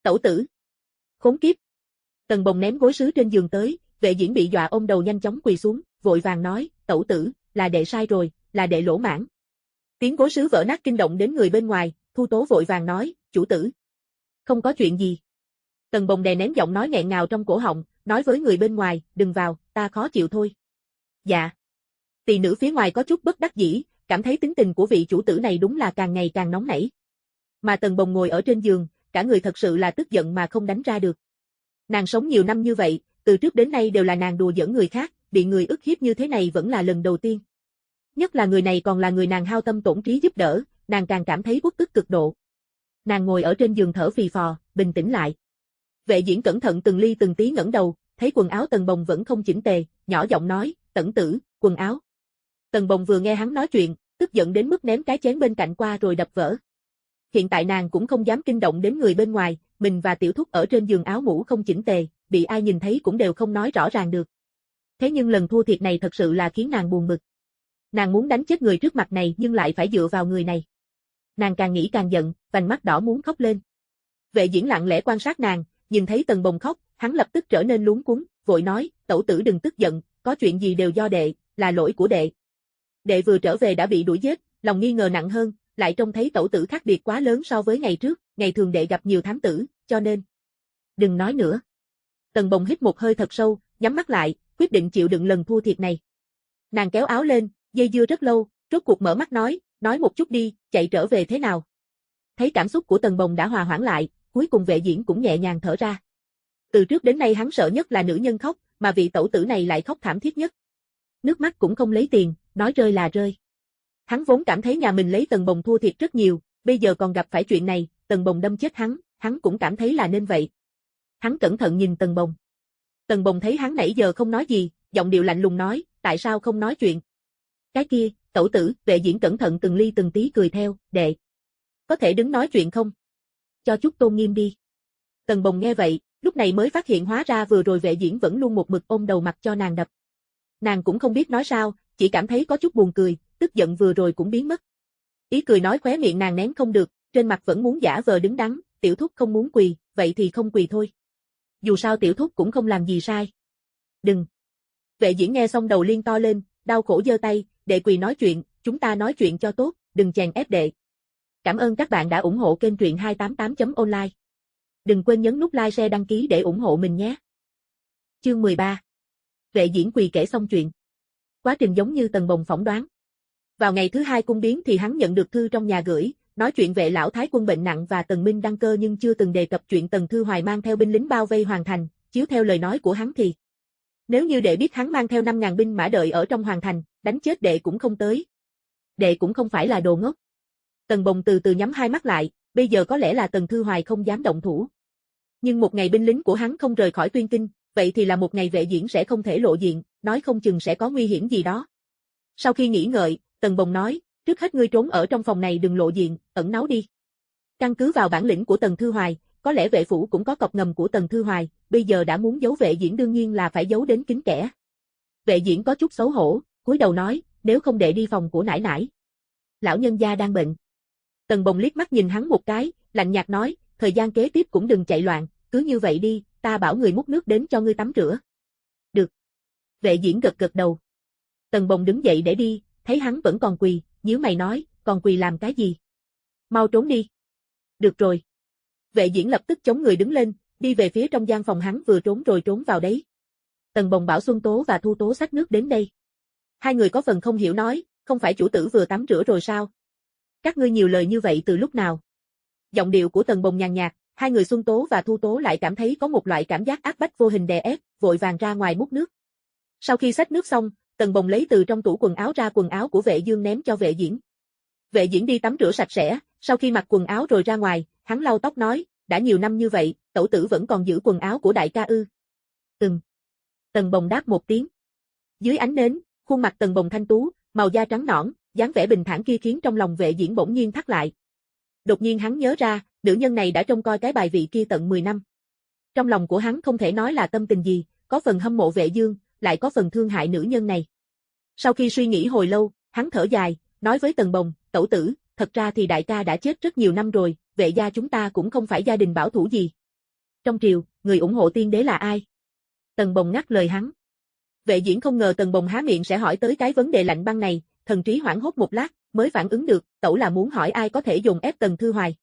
Tẩu tử. Khốn kiếp. Tần Bồng ném gối sứ trên giường tới, Vệ Diễn bị dọa ôm đầu nhanh chóng quỳ xuống, vội vàng nói, tẩu tử, là đệ sai rồi, là đệ lỗ mãn. Tiếng gối sứ vỡ nát kinh động đến người bên ngoài, Thu Tố vội vàng nói, chủ tử. Không có chuyện gì. Tần Bồng đè nén giọng nói nghẹn ngào trong cổ họng, nói với người bên ngoài, đừng vào, ta khó chịu thôi. Dạ. Tỳ nữ phía ngoài có chút bất đắc dĩ, cảm thấy tính tình của vị chủ tử này đúng là càng ngày càng nóng nảy. Mà Tần Bồng ngồi ở trên giường, cả người thật sự là tức giận mà không đánh ra được. Nàng sống nhiều năm như vậy, từ trước đến nay đều là nàng đùa giỡn người khác, bị người ức hiếp như thế này vẫn là lần đầu tiên. Nhất là người này còn là người nàng hao tâm tổn trí giúp đỡ, nàng càng cảm thấy uất ức cực độ. Nàng ngồi ở trên giường thở phì phò, bình tĩnh lại. Vệ Diễn cẩn thận từng ly từng tí ngẩng đầu, thấy quần áo Tần Bồng vẫn không chỉnh tề, nhỏ giọng nói, Tẩn tử, quần áo. Tần Bồng vừa nghe hắn nói chuyện, tức giận đến mức ném cái chén bên cạnh qua rồi đập vỡ. Hiện tại nàng cũng không dám kinh động đến người bên ngoài, mình và Tiểu Thúc ở trên giường áo mũ không chỉnh tề, bị ai nhìn thấy cũng đều không nói rõ ràng được. Thế nhưng lần thua thiệt này thật sự là khiến nàng buồn bực. Nàng muốn đánh chết người trước mặt này nhưng lại phải dựa vào người này. Nàng càng nghĩ càng giận, vành mắt đỏ muốn khóc lên. Vệ Diễn lặng lẽ quan sát nàng, nhìn thấy Tần Bồng khóc, hắn lập tức trở nên luống cuống, vội nói, tẩu tử đừng tức giận, có chuyện gì đều do đệ, là lỗi của đệ. Đệ vừa trở về đã bị đuổi giết, lòng nghi ngờ nặng hơn, lại trông thấy tẩu tử khác biệt quá lớn so với ngày trước, ngày thường đệ gặp nhiều thám tử, cho nên. Đừng nói nữa. Tần Bồng hít một hơi thật sâu, nhắm mắt lại, quyết định chịu đựng lần thua thiệt này. Nàng kéo áo lên, dây dưa rất lâu, rốt cuộc mở mắt nói một chút đi, chạy trở về thế nào. Thấy cảm xúc của Tần Bồng đã hòa hoãn lại, cuối cùng Vệ Diễn cũng nhẹ nhàng thở ra. Từ trước đến nay hắn sợ nhất là nữ nhân khóc, mà vị tẩu tử này lại khóc thảm thiết nhất. Nước mắt cũng không lấy tiền, nói rơi là rơi. Hắn vốn cảm thấy nhà mình lấy Tần Bồng thua thiệt rất nhiều, bây giờ còn gặp phải chuyện này, Tần Bồng đâm chết hắn cũng cảm thấy là nên vậy. Hắn cẩn thận nhìn Tần Bồng. Tần Bồng thấy hắn nãy giờ không nói gì, giọng điệu lạnh lùng nói, tại sao không nói chuyện? Cái kia, tẩu tử, Vệ Diễn cẩn thận từng ly từng tí cười theo, đệ. Có thể đứng nói chuyện không? Cho chút tôn nghiêm đi. Tần Bồng nghe vậy, lúc này mới phát hiện hóa ra vừa rồi Vệ Diễn vẫn luôn một mực ôm đầu mặt cho nàng đập. Nàng cũng không biết nói sao, chỉ cảm thấy có chút buồn cười, tức giận vừa rồi cũng biến mất. Ý cười nói khóe miệng nàng nén không được, trên mặt vẫn muốn giả vờ đứng đắn, Tiểu Thúc không muốn quỳ, vậy thì không quỳ thôi. Dù sao Tiểu Thúc cũng không làm gì sai. Đừng. Vệ Diễn nghe xong đầu liên to lên, đau khổ giơ tay, đệ quỳ nói chuyện, chúng ta nói chuyện cho tốt, đừng chèn ép đệ. Cảm ơn các bạn đã ủng hộ kênh truyện 288.online. Đừng quên nhấn nút like share đăng ký để ủng hộ mình nhé. Chương 13. Vệ Diễn quỳ kể xong chuyện. Quá trình giống như Tần Bồng phỏng đoán. Vào ngày thứ hai cung biến thì hắn nhận được thư trong nhà gửi, nói chuyện Vệ lão thái quân bệnh nặng và Tần Minh đăng cơ nhưng chưa từng đề cập chuyện Tần Thư Hoài mang theo binh lính bao vây hoàng thành, chiếu theo lời nói của hắn thì nếu như đệ biết hắn mang theo 5.000 binh mã đợi ở trong hoàng thành, đánh chết đệ cũng không tới. Đệ cũng không phải là đồ ngốc. Tần Bồng từ từ nhắm hai mắt lại, bây giờ có lẽ là Tần Thư Hoài không dám động thủ. Nhưng một ngày binh lính của hắn không rời khỏi Tuyên Kinh, vậy thì là một ngày Vệ Diễn sẽ không thể lộ diện, nói không chừng sẽ có nguy hiểm gì đó. Sau khi nghĩ ngợi, Tần Bồng nói, trước hết ngươi trốn ở trong phòng này đừng lộ diện, ẩn náu đi. Căn cứ vào bản lĩnh của Tần Thư Hoài, có lẽ vệ phủ cũng có cọc ngầm của Tần Thư Hoài, bây giờ đã muốn giấu Vệ Diễn đương nhiên là phải giấu đến kín kẽ. Vệ Diễn có chút xấu hổ, cúi đầu nói, nếu không đệ đi phòng của nải nải. Lão nhân gia đang bệnh. Tần Bồng liếc mắt nhìn hắn một cái, lạnh nhạt nói, thời gian kế tiếp cũng đừng chạy loạn, cứ như vậy đi, ta bảo người múc nước đến cho ngươi tắm rửa. Được. Vệ Diễn gật gật đầu. Tần Bồng đứng dậy để đi, thấy hắn vẫn còn quỳ, nhíu mày nói, còn quỳ làm cái gì? Mau trốn đi. Được rồi. Vệ Diễn lập tức chống người đứng lên, đi về phía trong gian phòng hắn vừa trốn rồi trốn vào đấy. Tần Bồng bảo Xuân Tố và Thu Tố xách nước đến đây. Hai người có phần không hiểu nói, không phải chủ tử vừa tắm rửa rồi sao? Các ngươi nhiều lời như vậy từ lúc nào? Giọng điệu của Tần Bồng nhàn nhạt, hai người Xuân Tố và Thu Tố lại cảm thấy có một loại cảm giác áp bách vô hình đè ép, vội vàng ra ngoài múc nước. Sau khi xách nước xong, Tần Bồng lấy từ trong tủ quần áo ra quần áo của Vệ Dương ném cho Vệ Diễn. Vệ Diễn đi tắm rửa sạch sẽ, sau khi mặc quần áo rồi ra ngoài, hắn lau tóc nói, đã nhiều năm như vậy, tẩu tử vẫn còn giữ quần áo của đại ca ư? Tần Bồng đáp một tiếng. Dưới ánh nến, khuôn mặt Tần Bồng thanh tú, màu da trắng nõn, dáng vẻ bình thản kia khiến trong lòng Vệ Diễn bỗng nhiên thắt lại. Đột nhiên hắn nhớ ra, nữ nhân này đã trông coi cái bài vị kia tận 10 năm. Trong lòng của hắn không thể nói là tâm tình gì, có phần hâm mộ Vệ Dương, lại có phần thương hại nữ nhân này. Sau khi suy nghĩ hồi lâu, hắn thở dài, nói với Tần Bồng, tẩu tử, thật ra thì đại ca đã chết rất nhiều năm rồi, Vệ gia chúng ta cũng không phải gia đình bảo thủ gì. Trong triều, người ủng hộ tiên đế là ai? Tần Bồng ngắt lời hắn. Vệ Diễn không ngờ Tần Bồng há miệng sẽ hỏi tới cái vấn đề lạnh băng này, thần trí hoảng hốt một lát, mới phản ứng được, tẩu là muốn hỏi ai có thể dồn ép Tần Thư Hoài.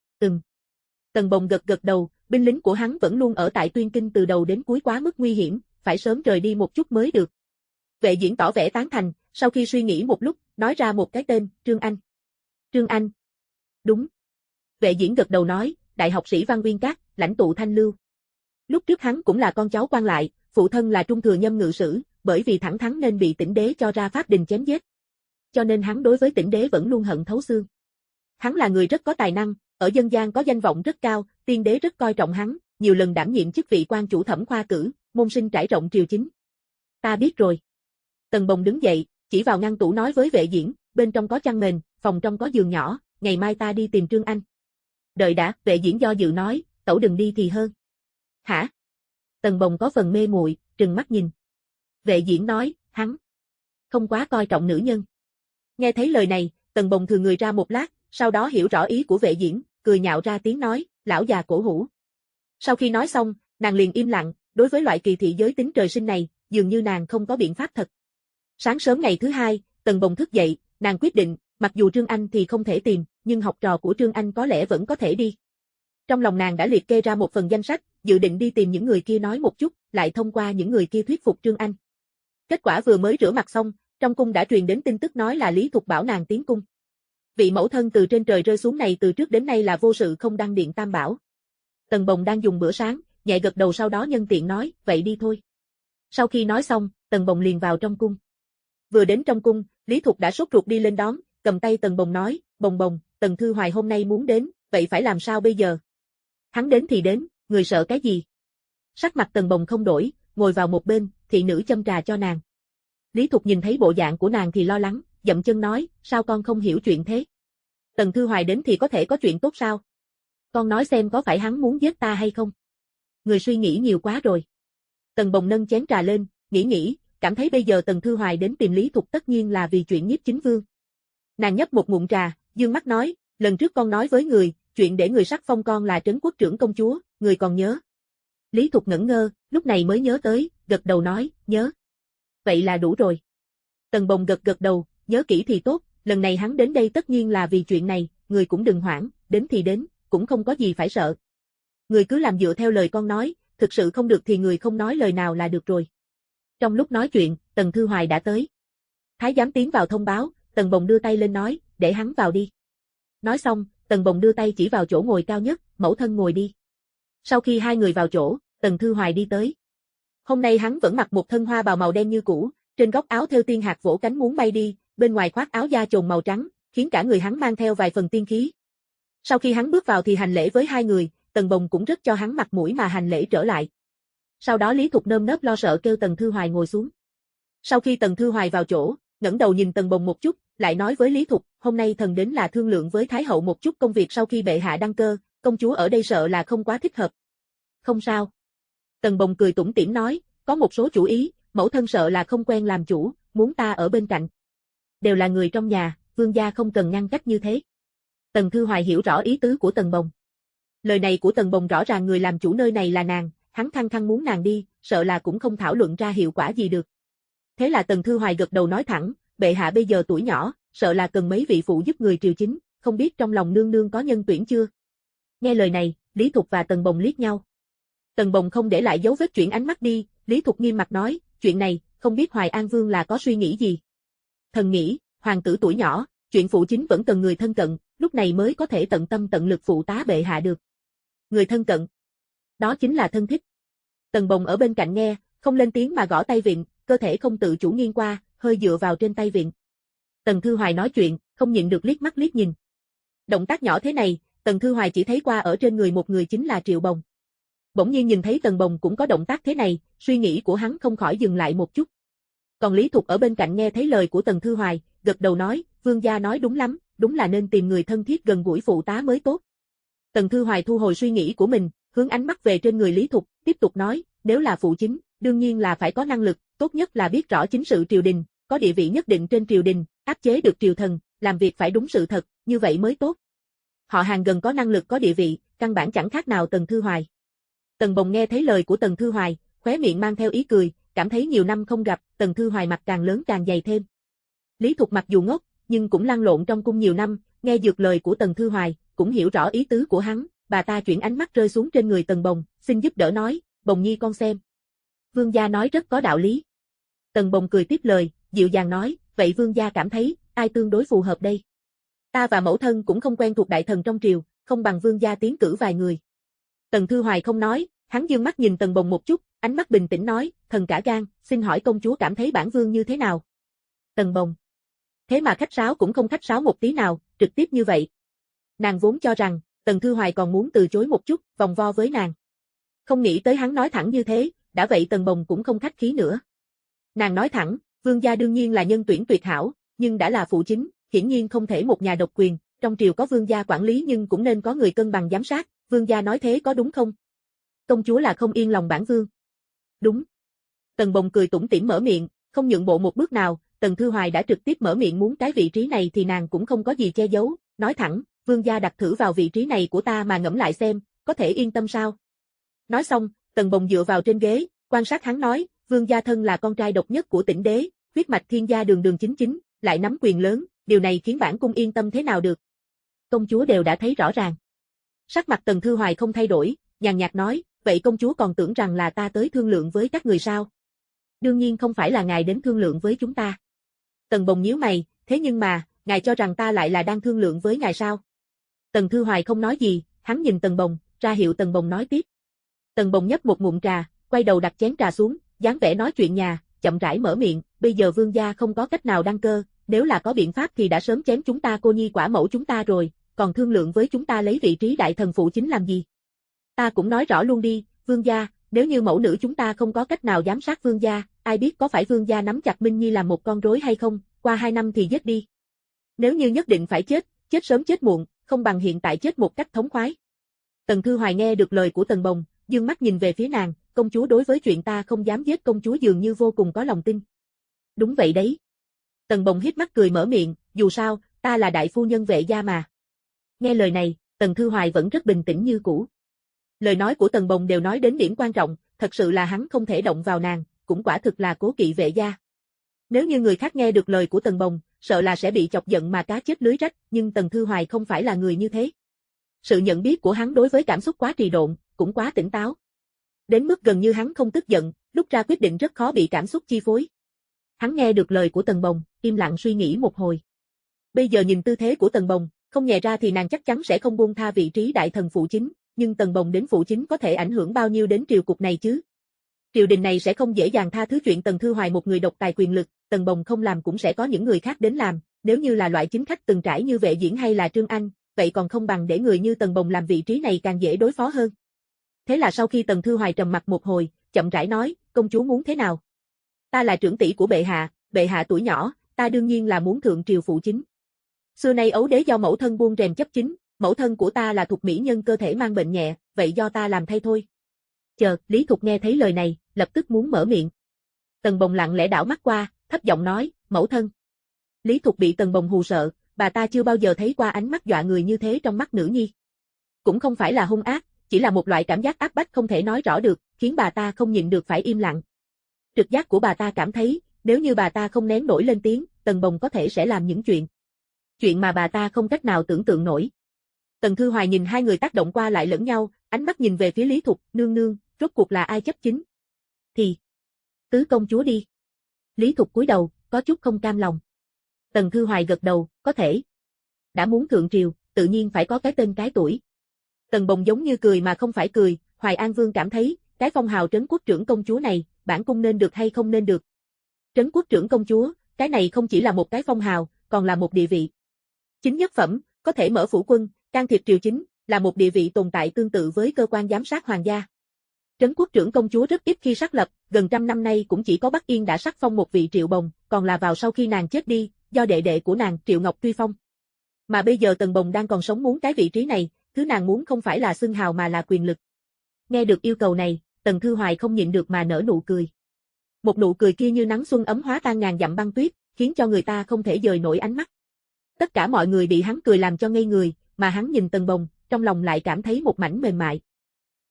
Tần Bồng gật gật đầu, binh lính của hắn vẫn luôn ở tại Tuyên Kinh từ đầu đến cuối quá mức nguy hiểm, phải sớm rời đi một chút mới được. Vệ Diễn tỏ vẻ tán thành, sau khi suy nghĩ một lúc, nói ra một cái tên, Trương Anh. Trương Anh. Đúng. Vệ Diễn gật đầu nói, đại học sĩ Văn Uyên Các, lãnh tụ Thanh Lưu. Lúc trước hắn cũng là con cháu quan lại, phụ thân là trung thừa nhâm ngự sử, bởi vì thẳng thắn nên bị Tĩnh đế cho ra pháp đình chém giết. Cho nên hắn đối với Tĩnh đế vẫn luôn hận thấu xương. Hắn là người rất có tài năng, ở dân gian có danh vọng rất cao, tiên đế rất coi trọng hắn, nhiều lần đảm nhiệm chức vị quan chủ thẩm khoa cử, môn sinh trải rộng triều chính. Ta biết rồi. Tần Bồng đứng dậy, chỉ vào ngăn tủ nói với Vệ Diễn, bên trong có chăn mền, phòng trong có giường nhỏ, ngày mai ta đi tìm Trương Anh. Đợi đã, Vệ Diễn do dự nói, tẩu đừng đi thì hơn. Hả? Tần Bồng có phần mê muội, trừng mắt nhìn. Vệ Diễn nói, hắn không quá coi trọng nữ nhân. Nghe thấy lời này, Tần Bồng thừa người ra một lát, sau đó hiểu rõ ý của Vệ Diễn, cười nhạo ra tiếng nói, lão già cổ hủ. Sau khi nói xong, nàng liền im lặng, đối với loại kỳ thị giới tính trời sinh này, dường như nàng không có biện pháp thật. Sáng sớm ngày thứ hai, Tần Bồng thức dậy, nàng quyết định, mặc dù Trương Anh thì không thể tìm, nhưng học trò của Trương Anh có lẽ vẫn có thể đi. Trong lòng nàng đã liệt kê ra một phần danh sách, dự định đi tìm những người kia nói một chút, lại thông qua những người kia thuyết phục Trương Anh. Kết quả vừa mới rửa mặt xong, trong cung đã truyền đến tin tức nói là Lý Thục bảo nàng tiến cung. Vị mẫu thân từ trên trời rơi xuống này từ trước đến nay là vô sự không đăng điện tam bảo. Tần Bồng đang dùng bữa sáng, nhẹ gật đầu sau đó nhân tiện nói, vậy đi thôi. Sau khi nói xong, Tần Bồng liền vào trong cung. Vừa đến trong cung, Lý Thục đã sốt ruột đi lên đón, cầm tay Tần Bồng nói, Bồng Bồng, Tần Thư Hoài hôm nay muốn đến, vậy phải làm sao bây giờ? Hắn đến thì đến, người sợ cái gì? Sắc mặt Tần Bồng không đổi, ngồi vào một bên, thị nữ châm trà cho nàng. Lý Thục nhìn thấy bộ dạng của nàng thì lo lắng, dậm chân nói, sao con không hiểu chuyện thế? Tần Thư Hoài đến thì có thể có chuyện tốt sao? Con nói xem có phải hắn muốn giết ta hay không? Người suy nghĩ nhiều quá rồi. Tần Bồng nâng chén trà lên, nghĩ, cảm thấy bây giờ Tần Thư Hoài đến tìm Lý Thục tất nhiên là vì chuyện Nhiếp Chính Vương. Nàng nhấp một ngụm trà, dương mắt nói, lần trước con nói với người, chuyện để người sắc phong con là trấn quốc trưởng công chúa, người còn nhớ. Lý Thục ngẩn ngơ, lúc này mới nhớ tới, gật đầu nói, nhớ. Vậy là đủ rồi. Tần Bồng gật đầu, nhớ kỹ thì tốt, lần này hắn đến đây tất nhiên là vì chuyện này, người cũng đừng hoảng, đến thì đến, cũng không có gì phải sợ. Người cứ làm dựa theo lời con nói, thực sự không được thì người không nói lời nào là được rồi. Trong lúc nói chuyện, Tần Thư Hoài đã tới. Thái giám tiến vào thông báo, Tần Bồng đưa tay lên nói, để hắn vào đi. Nói xong, Tần Bồng đưa tay chỉ vào chỗ ngồi cao nhất, mẫu thân ngồi đi. Sau khi hai người vào chỗ, Tần Thư Hoài đi tới. Hôm nay hắn vẫn mặc một thân hoa bào màu đen như cũ, trên góc áo thêu tiên hạt vỗ cánh muốn bay đi, bên ngoài khoác áo da chồn màu trắng, khiến cả người hắn mang theo vài phần tiên khí. Sau khi hắn bước vào thì hành lễ với hai người, Tần Bồng cũng rất cho hắn mặt mũi mà hành lễ trở lại. Sau đó Lý Thục nơm nớp lo sợ kêu Tần Thư Hoài ngồi xuống. Sau khi Tần Thư Hoài vào chỗ, ngẩng đầu nhìn Tần Bồng một chút, lại nói với Lý Thục, hôm nay thần đến là thương lượng với Thái hậu một chút công việc sau khi bệ hạ đăng cơ, công chúa ở đây sợ là không quá thích hợp. Không sao. Tần Bồng cười tủm tỉm nói, có một số chủ ý, mẫu thân sợ là không quen làm chủ, muốn ta ở bên cạnh. Đều là người trong nhà, vương gia không cần ngăn cách như thế. Tần Thư Hoài hiểu rõ ý tứ của Tần Bồng. Lời này của Tần Bồng rõ ràng người làm chủ nơi này là nàng, hắn khăng khăng muốn nàng đi, sợ là cũng không thảo luận ra hiệu quả gì được. Thế là Tần Thư Hoài gật đầu nói thẳng, bệ hạ bây giờ tuổi nhỏ, sợ là cần mấy vị phụ giúp người triều chính, không biết trong lòng nương nương có nhân tuyển chưa? Nghe lời này, Lý Thục và Tần Bồng liếc nhau. Tần Bồng không để lại dấu vết chuyển ánh mắt đi, Lý Thục nghiêm mặt nói, chuyện này, không biết Hoài An Vương là có suy nghĩ gì? Thần nghĩ, hoàng tử tuổi nhỏ, chuyện phụ chính vẫn cần người thân cận, lúc này mới có thể tận tâm tận lực phụ tá bệ hạ được. Người thân cận. Đó chính là thân thích. Tần Bồng ở bên cạnh nghe, không lên tiếng mà gõ tay vịn, cơ thể không tự chủ nghiêng qua, hơi dựa vào trên tay vịn. Tần Thư Hoài nói chuyện, không nhịn được liếc mắt liếc nhìn. Động tác nhỏ thế này, Tần Thư Hoài chỉ thấy qua ở trên người một người chính là Triệu Bồng. Bỗng nhiên nhìn thấy Tần Bồng cũng có động tác thế này, suy nghĩ của hắn không khỏi dừng lại một chút. Còn Lý Thục ở bên cạnh nghe thấy lời của Tần Thư Hoài, gật đầu nói, vương gia nói đúng lắm, đúng là nên tìm người thân thiết gần gũi phụ tá mới tốt. Tần Thư Hoài thu hồi suy nghĩ của mình, hướng ánh mắt về trên người Lý Thục, tiếp tục nói, nếu là phụ chính, đương nhiên là phải có năng lực, tốt nhất là biết rõ chính sự triều đình, có địa vị nhất định trên triều đình, áp chế được triều thần, làm việc phải đúng sự thật, như vậy mới tốt. Họ hàng gần có năng lực có địa vị, căn bản chẳng khác nào Tần Thư Hoài. Tần Bồng nghe thấy lời của Tần Thư Hoài, khóe miệng mang theo ý cười, cảm thấy nhiều năm không gặp, Tần Thư Hoài mặt càng lớn càng dày thêm. Lý Thục mặc dù ngốc, nhưng cũng lăn lộn trong cung nhiều năm, nghe dược lời của Tần Thư Hoài, cũng hiểu rõ ý tứ của hắn, bà ta chuyển ánh mắt rơi xuống trên người Tần Bồng, xin giúp đỡ nói, Bồng Nhi con xem. Vương gia nói rất có đạo lý. Tần Bồng cười tiếp lời, dịu dàng nói, vậy vương gia cảm thấy, ai tương đối phù hợp đây? Ta và mẫu thân cũng không quen thuộc đại thần trong triều, không bằng vương gia tiến cử vài người. Tần Thư Hoài không nói, hắn dương mắt nhìn Tần Bồng một chút, ánh mắt bình tĩnh nói, thần cả gan, xin hỏi công chúa cảm thấy bản vương như thế nào? Tần Bồng. Thế mà khách sáo cũng không khách sáo một tí nào, trực tiếp như vậy. Nàng vốn cho rằng, Tần Thư Hoài còn muốn từ chối một chút, vòng vo với nàng. Không nghĩ tới hắn nói thẳng như thế, đã vậy Tần Bồng cũng không khách khí nữa. Nàng nói thẳng, vương gia đương nhiên là nhân tuyển tuyệt hảo, nhưng đã là phụ chính, hiển nhiên không thể một nhà độc quyền, trong triều có vương gia quản lý nhưng cũng nên có người cân bằng giám sát, vương gia nói thế có đúng không? Công chúa là không yên lòng bản vương. Đúng. Tần Bồng cười tủm tỉm mở miệng, không nhượng bộ một bước nào, Tần Thư Hoài đã trực tiếp mở miệng muốn cái vị trí này thì nàng cũng không có gì che giấu, nói thẳng, vương gia đặt thử vào vị trí này của ta mà ngẫm lại xem, có thể yên tâm sao? Nói xong, Tần Bồng dựa vào trên ghế, quan sát hắn nói, vương gia thân là con trai độc nhất của Tĩnh đế, huyết mạch thiên gia đường đường chính chính, lại nắm quyền lớn, điều này khiến bản cung yên tâm thế nào được? Công chúa đều đã thấy rõ ràng. Sắc mặt Tần Thư Hoài không thay đổi, nhàn nhạt nói, vậy công chúa còn tưởng rằng là ta tới thương lượng với các người sao? Đương nhiên không phải là ngài đến thương lượng với chúng ta. Tần Bồng nhíu mày, thế nhưng mà, ngài cho rằng ta lại là đang thương lượng với ngài sao? Tần Thư Hoài không nói gì, hắn nhìn Tần Bồng, ra hiệu Tần Bồng nói tiếp. Tần Bồng nhấp một ngụm trà, quay đầu đặt chén trà xuống, dáng vẻ nói chuyện nhà, chậm rãi mở miệng, bây giờ vương gia không có cách nào đăng cơ, nếu là có biện pháp thì đã sớm chém chúng ta cô nhi quả mẫu chúng ta rồi, còn thương lượng với chúng ta lấy vị trí đại thần phụ chính làm gì? Ta cũng nói rõ luôn đi, vương gia, nếu như mẫu nữ chúng ta không có cách nào giám sát vương gia, ai biết có phải vương gia nắm chặt Minh Nhi làm một con rối hay không, qua 2 năm thì giết đi. Nếu như nhất định phải chết, chết sớm chết muộn, không bằng hiện tại chết một cách thống khoái. Tần Thư Hoài nghe được lời của Tần Bồng, dương mắt nhìn về phía nàng, công chúa đối với chuyện ta không dám giết công chúa dường như vô cùng có lòng tin. Đúng vậy đấy. Tần Bồng hít mắt cười mở miệng, dù sao, ta là đại phu nhân Vệ gia mà. Nghe lời này, Tần Thư Hoài vẫn rất bình tĩnh như cũ. Lời nói của Tần Bồng đều nói đến điểm quan trọng, thật sự là hắn không thể động vào nàng, cũng quả thực là cố kỵ Vệ gia. Nếu như người khác nghe được lời của Tần Bồng, sợ là sẽ bị chọc giận mà cá chết lưới rách, nhưng Tần Thư Hoài không phải là người như thế. Sự nhận biết của hắn đối với cảm xúc quá trì độn, cũng quá tỉnh táo. Đến mức gần như hắn không tức giận, lúc ra quyết định rất khó bị cảm xúc chi phối. Hắn nghe được lời của Tần Bồng, im lặng suy nghĩ một hồi. Bây giờ nhìn tư thế của Tần Bồng, không nhè ra thì nàng chắc chắn sẽ không buông tha vị trí đại thần phụ chính, nhưng Tần Bồng đến phụ chính có thể ảnh hưởng bao nhiêu đến triều cục này chứ? Triều đình này sẽ không dễ dàng tha thứ chuyện Tần Thư Hoài một người độc tài quyền lực, Tần Bồng không làm cũng sẽ có những người khác đến làm, nếu như là loại chính khách từng trải như Vệ Diễn hay là Trương Anh, vậy còn không bằng để người như Tần Bồng làm vị trí này càng dễ đối phó hơn. Thế là sau khi Tần Thư Hoài trầm mặc một hồi, chậm rãi nói, công chúa muốn thế nào? Ta là trưởng tỷ của bệ hạ tuổi nhỏ, ta đương nhiên là muốn thượng triều phụ chính. Xưa nay ấu đế do mẫu thân buông rèm chấp chính, mẫu thân của ta là thuộc mỹ nhân cơ thể mang bệnh nhẹ, vậy do ta làm thay thôi. Chợt, Lý Thục nghe thấy lời này, lập tức muốn mở miệng. Tần Bồng lặng lẽ đảo mắt qua, thấp giọng nói, mẫu thân. Lý Thục bị Tần Bồng hù sợ, bà ta chưa bao giờ thấy qua ánh mắt dọa người như thế trong mắt nữ nhi. Cũng không phải là hung ác, chỉ là một loại cảm giác áp bách không thể nói rõ được, khiến bà ta không nhịn được phải im lặng. Trực giác của bà ta cảm thấy, nếu như bà ta không nén nổi lên tiếng, Tần Bồng có thể sẽ làm những chuyện mà bà ta không cách nào tưởng tượng nổi. Tần Thư Hoài nhìn hai người tác động qua lại lẫn nhau, ánh mắt nhìn về phía Lý Thục, nương nương, rốt cuộc là ai chấp chính? Thì, tứ công chúa đi. Lý Thục cúi đầu, có chút không cam lòng. Tần Thư Hoài gật đầu, có thể. Đã muốn thượng triều, tự nhiên phải có cái tên cái tuổi. Tần Bồng giống như cười mà không phải cười, Hoài An Vương cảm thấy, cái phong hào trấn quốc trưởng công chúa này, bản cung nên được hay không nên được. Trấn quốc trưởng công chúa, cái này không chỉ là một cái phong hào, còn là một địa vị. Chính nhất phẩm, có thể mở phủ quân, can thiệp triều chính, là một địa vị tồn tại tương tự với cơ quan giám sát hoàng gia. Trấn quốc trưởng công chúa rất ít khi xác lập, gần 100 năm nay cũng chỉ có Bắc Yên đã sắc phong một vị Triệu Bồng, còn là vào sau khi nàng chết đi, do đệ đệ của nàng Triệu Ngọc Truy phong. Mà bây giờ Tần Bồng đang còn sống muốn cái vị trí này, thứ nàng muốn không phải là xưng hào mà là quyền lực. Nghe được yêu cầu này, Tần Thư Hoài không nhịn được mà nở nụ cười. Một nụ cười kia như nắng xuân ấm hóa tan ngàn dặm băng tuyết, khiến cho người ta không thể dời nổi ánh mắt. Tất cả mọi người bị hắn cười làm cho ngây người, mà hắn nhìn Tần Bồng, trong lòng lại cảm thấy một mảnh mềm mại.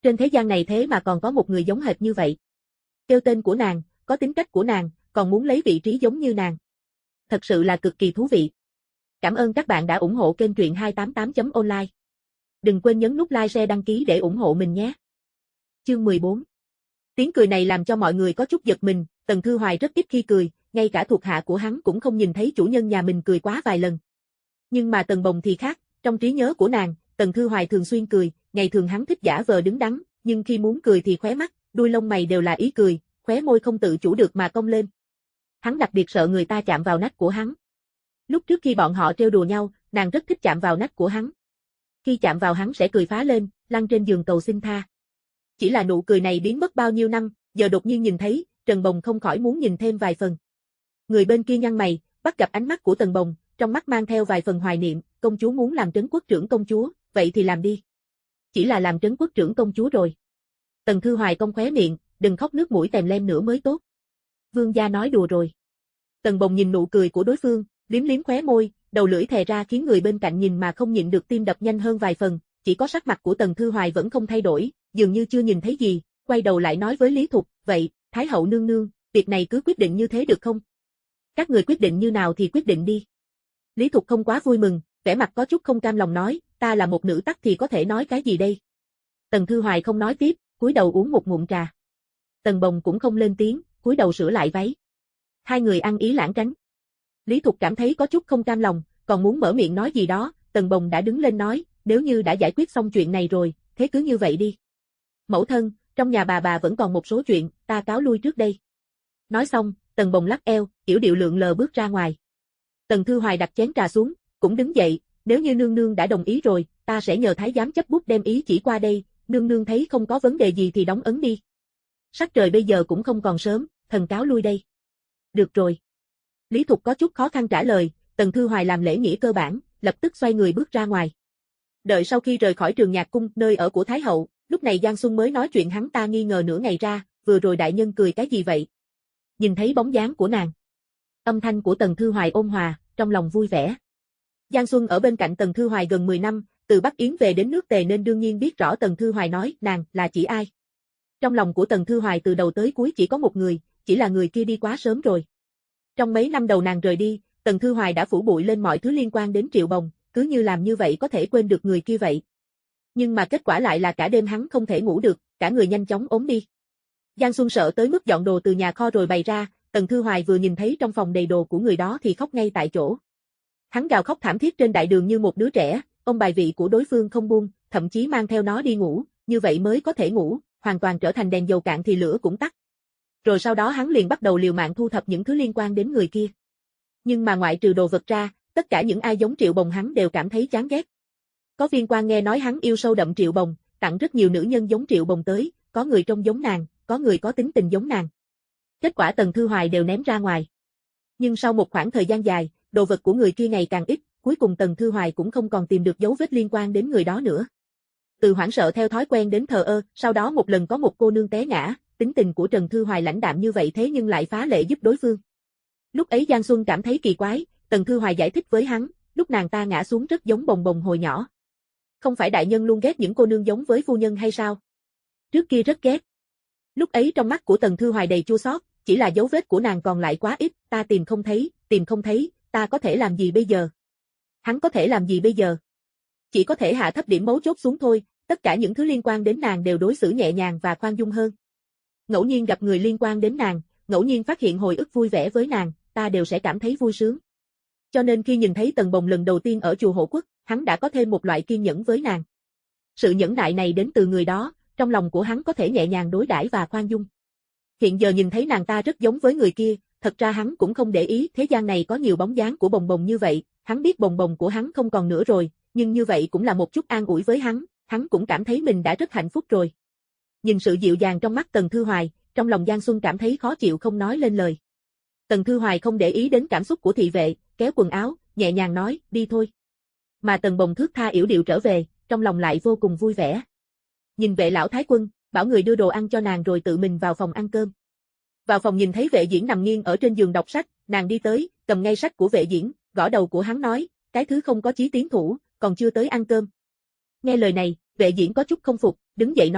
Trên thế gian này thế mà còn có một người giống hệt như vậy. Kêu tên của nàng, có tính cách của nàng, còn muốn lấy vị trí giống như nàng. Thật sự là cực kỳ thú vị. Cảm ơn các bạn đã ủng hộ kênh truyện 288.online. Đừng quên nhấn nút like, share, đăng ký để ủng hộ mình nhé. Chương 14. Tiếng cười này làm cho mọi người có chút giật mình, Tần Thư Hoài rất ít khi cười, ngay cả thuộc hạ của hắn cũng không nhìn thấy chủ nhân nhà mình cười quá vài lần. Nhưng mà Tần Bồng thì khác, trong trí nhớ của nàng, Tần Thư Hoài thường xuyên cười, ngày thường hắn thích giả vờ đứng đắn, nhưng khi muốn cười thì khóe mắt, đuôi lông mày đều là ý cười, khóe môi không tự chủ được mà cong lên. Hắn đặc biệt sợ người ta chạm vào nách của hắn. Lúc trước khi bọn họ trêu đùa nhau, nàng rất thích chạm vào nách của hắn. Khi chạm vào hắn sẽ cười phá lên, lăn trên giường cầu xin tha. Chỉ là nụ cười này biến mất bao nhiêu năm, giờ đột nhiên nhìn thấy, Trần Bồng không khỏi muốn nhìn thêm vài phần. Người bên kia nhăn mày, bắt gặp ánh mắt của Tần Bồng, trong mắt mang theo vài phần hoài niệm, công chúa muốn làm trấn quốc trưởng công chúa, vậy thì làm đi. Chỉ là làm trấn quốc trưởng công chúa rồi. Tần Thư Hoài cong khóe miệng, đừng khóc nước mũi tèm lem nữa mới tốt. Vương gia nói đùa rồi. Tần Bồng nhìn nụ cười của đối phương, liếm liếm khóe môi, đầu lưỡi thè ra khiến người bên cạnh nhìn mà không nhịn được tim đập nhanh hơn vài phần, chỉ có sắc mặt của Tần Thư Hoài vẫn không thay đổi, dường như chưa nhìn thấy gì, quay đầu lại nói với Lý Thục, vậy, Thái hậu nương nương, việc này cứ quyết định như thế được không? Các người quyết định như nào thì quyết định đi. Lý Thục không quá vui mừng, vẻ mặt có chút không cam lòng nói, ta là một nữ tắc thì có thể nói cái gì đây? Tần Thư Hoài không nói tiếp, cúi đầu uống một ngụm trà. Tần Bồng cũng không lên tiếng, cúi đầu sửa lại váy. Hai người ăn ý lãng tránh. Lý Thục cảm thấy có chút không cam lòng, còn muốn mở miệng nói gì đó, Tần Bồng đã đứng lên nói, nếu như đã giải quyết xong chuyện này rồi, thế cứ như vậy đi. Mẫu thân, trong nhà bà vẫn còn một số chuyện, ta cáo lui trước đây. Nói xong, Tần Bồng lắc eo, yểu điệu lượn lờ bước ra ngoài. Tần Thư Hoài đặt chén trà xuống, cũng đứng dậy, nếu như nương nương đã đồng ý rồi, ta sẽ nhờ thái giám chấp bút đem ý chỉ qua đây, nương nương thấy không có vấn đề gì thì đóng ấn đi. Sắc trời bây giờ cũng không còn sớm, thần cáo lui đây. Được rồi. Lý Thục có chút khó khăn trả lời, Tần Thư Hoài làm lễ nghĩa cơ bản, lập tức xoay người bước ra ngoài. Đợi sau khi rời khỏi Trường Nhạc Cung, nơi ở của Thái hậu, lúc này Giang Xuân mới nói chuyện hắn ta nghi ngờ nửa ngày ra, vừa rồi đại nhân cười cái gì vậy? Nhìn thấy bóng dáng của nàng. Âm thanh của Tần Thư Hoài ôn hòa, trong lòng vui vẻ. Giang Xuân ở bên cạnh Tần Thư Hoài gần 10 năm, từ Bắc Yến về đến nước Tề nên đương nhiên biết rõ Tần Thư Hoài nói nàng là chỉ ai. Trong lòng của Tần Thư Hoài từ đầu tới cuối chỉ có một người, chỉ là người kia đi quá sớm rồi. Trong mấy năm đầu nàng rời đi, Tần Thư Hoài đã phủ bụi lên mọi thứ liên quan đến Triệu Bồng, cứ như làm như vậy có thể quên được người kia vậy. Nhưng mà kết quả lại là cả đêm hắn không thể ngủ được, cả người nhanh chóng ốm đi. Giang Xuân sợ tới mức dọn đồ từ nhà kho rồi bày ra, Tần Thư Hoài vừa nhìn thấy trong phòng đầy đồ của người đó thì khóc ngay tại chỗ. Hắn gào khóc thảm thiết trên đại đường như một đứa trẻ, ôm bài vị của đối phương không buông, thậm chí mang theo nó đi ngủ, như vậy mới có thể ngủ, hoàn toàn trở thành đèn dầu cạn thì lửa cũng tắt. Rồi sau đó hắn liền bắt đầu liều mạng thu thập những thứ liên quan đến người kia. Nhưng mà ngoại trừ đồ vật ra, tất cả những ai giống Triệu Bồng hắn đều cảm thấy chán ghét. Có viên quan nghe nói hắn yêu sâu đậm Triệu Bồng, tặng rất nhiều nữ nhân giống Triệu Bồng tới, có người trông giống nàng, có người có tính tình giống nàng. Kết quả Tần Thư Hoài đều ném ra ngoài. Nhưng sau một khoảng thời gian dài, đồ vật của người kia ngày càng ít, cuối cùng Tần Thư Hoài cũng không còn tìm được dấu vết liên quan đến người đó nữa. Từ hoảng sợ theo thói quen đến thờ ơ, sau đó một lần có một cô nương té ngã, tính tình của Trần Thư Hoài lãnh đạm như vậy thế nhưng lại phá lệ giúp đối phương. Lúc ấy Giang Xuân cảm thấy kỳ quái, Tần Thư Hoài giải thích với hắn, lúc nàng ta ngã xuống rất giống Bồng Bồng hồi nhỏ. Không phải đại nhân luôn ghét những cô nương giống với phu nhân hay sao? Trước kia rất ghét. Lúc ấy trong mắt của Tần Thư Hoài đầy chua xót, chỉ là dấu vết của nàng còn lại quá ít, ta tìm không thấy, ta có thể làm gì bây giờ? Hắn có thể làm gì bây giờ? Chỉ có thể hạ thấp điểm mấu chốt xuống thôi, tất cả những thứ liên quan đến nàng đều đối xử nhẹ nhàng và khoan dung hơn. Ngẫu nhiên gặp người liên quan đến nàng, ngẫu nhiên phát hiện hồi ức vui vẻ với nàng, ta đều sẽ cảm thấy vui sướng. Cho nên khi nhìn thấy Tần Bồng lần đầu tiên ở chùa Hộ Quốc, hắn đã có thêm một loại kiên nhẫn với nàng. Sự nhẫn nại này đến từ người đó, trong lòng của hắn có thể nhẹ nhàng đối đãi và khoan dung. Hiện giờ nhìn thấy nàng ta rất giống với người kia, thật ra hắn cũng không để ý thế gian này có nhiều bóng dáng của Bồng Bồng như vậy, hắn biết Bồng Bồng của hắn không còn nữa rồi, nhưng như vậy cũng là một chút an ủi với hắn cũng cảm thấy mình đã rất hạnh phúc rồi. Nhìn sự dịu dàng trong mắt Tần Thư Hoài, trong lòng Giang Xuân cảm thấy khó chịu không nói lên lời. Tần Thư Hoài không để ý đến cảm xúc của thị vệ, kéo quần áo, nhẹ nhàng nói, đi thôi. Mà Tần Bồng thước tha yểu điệu trở về, trong lòng lại vô cùng vui vẻ. Nhìn vệ lão thái quân, bảo người đưa đồ ăn cho nàng rồi tự mình vào phòng ăn cơm. Vào phòng nhìn thấy Vệ Diễn nằm nghiêng ở trên giường đọc sách, nàng đi tới, cầm ngay sách của Vệ Diễn, gõ đầu của hắn nói, cái thứ không có chí tiến thủ, còn chưa tới ăn cơm. Nghe lời này, Vệ Diễn có chút không phục, đứng dậy nói,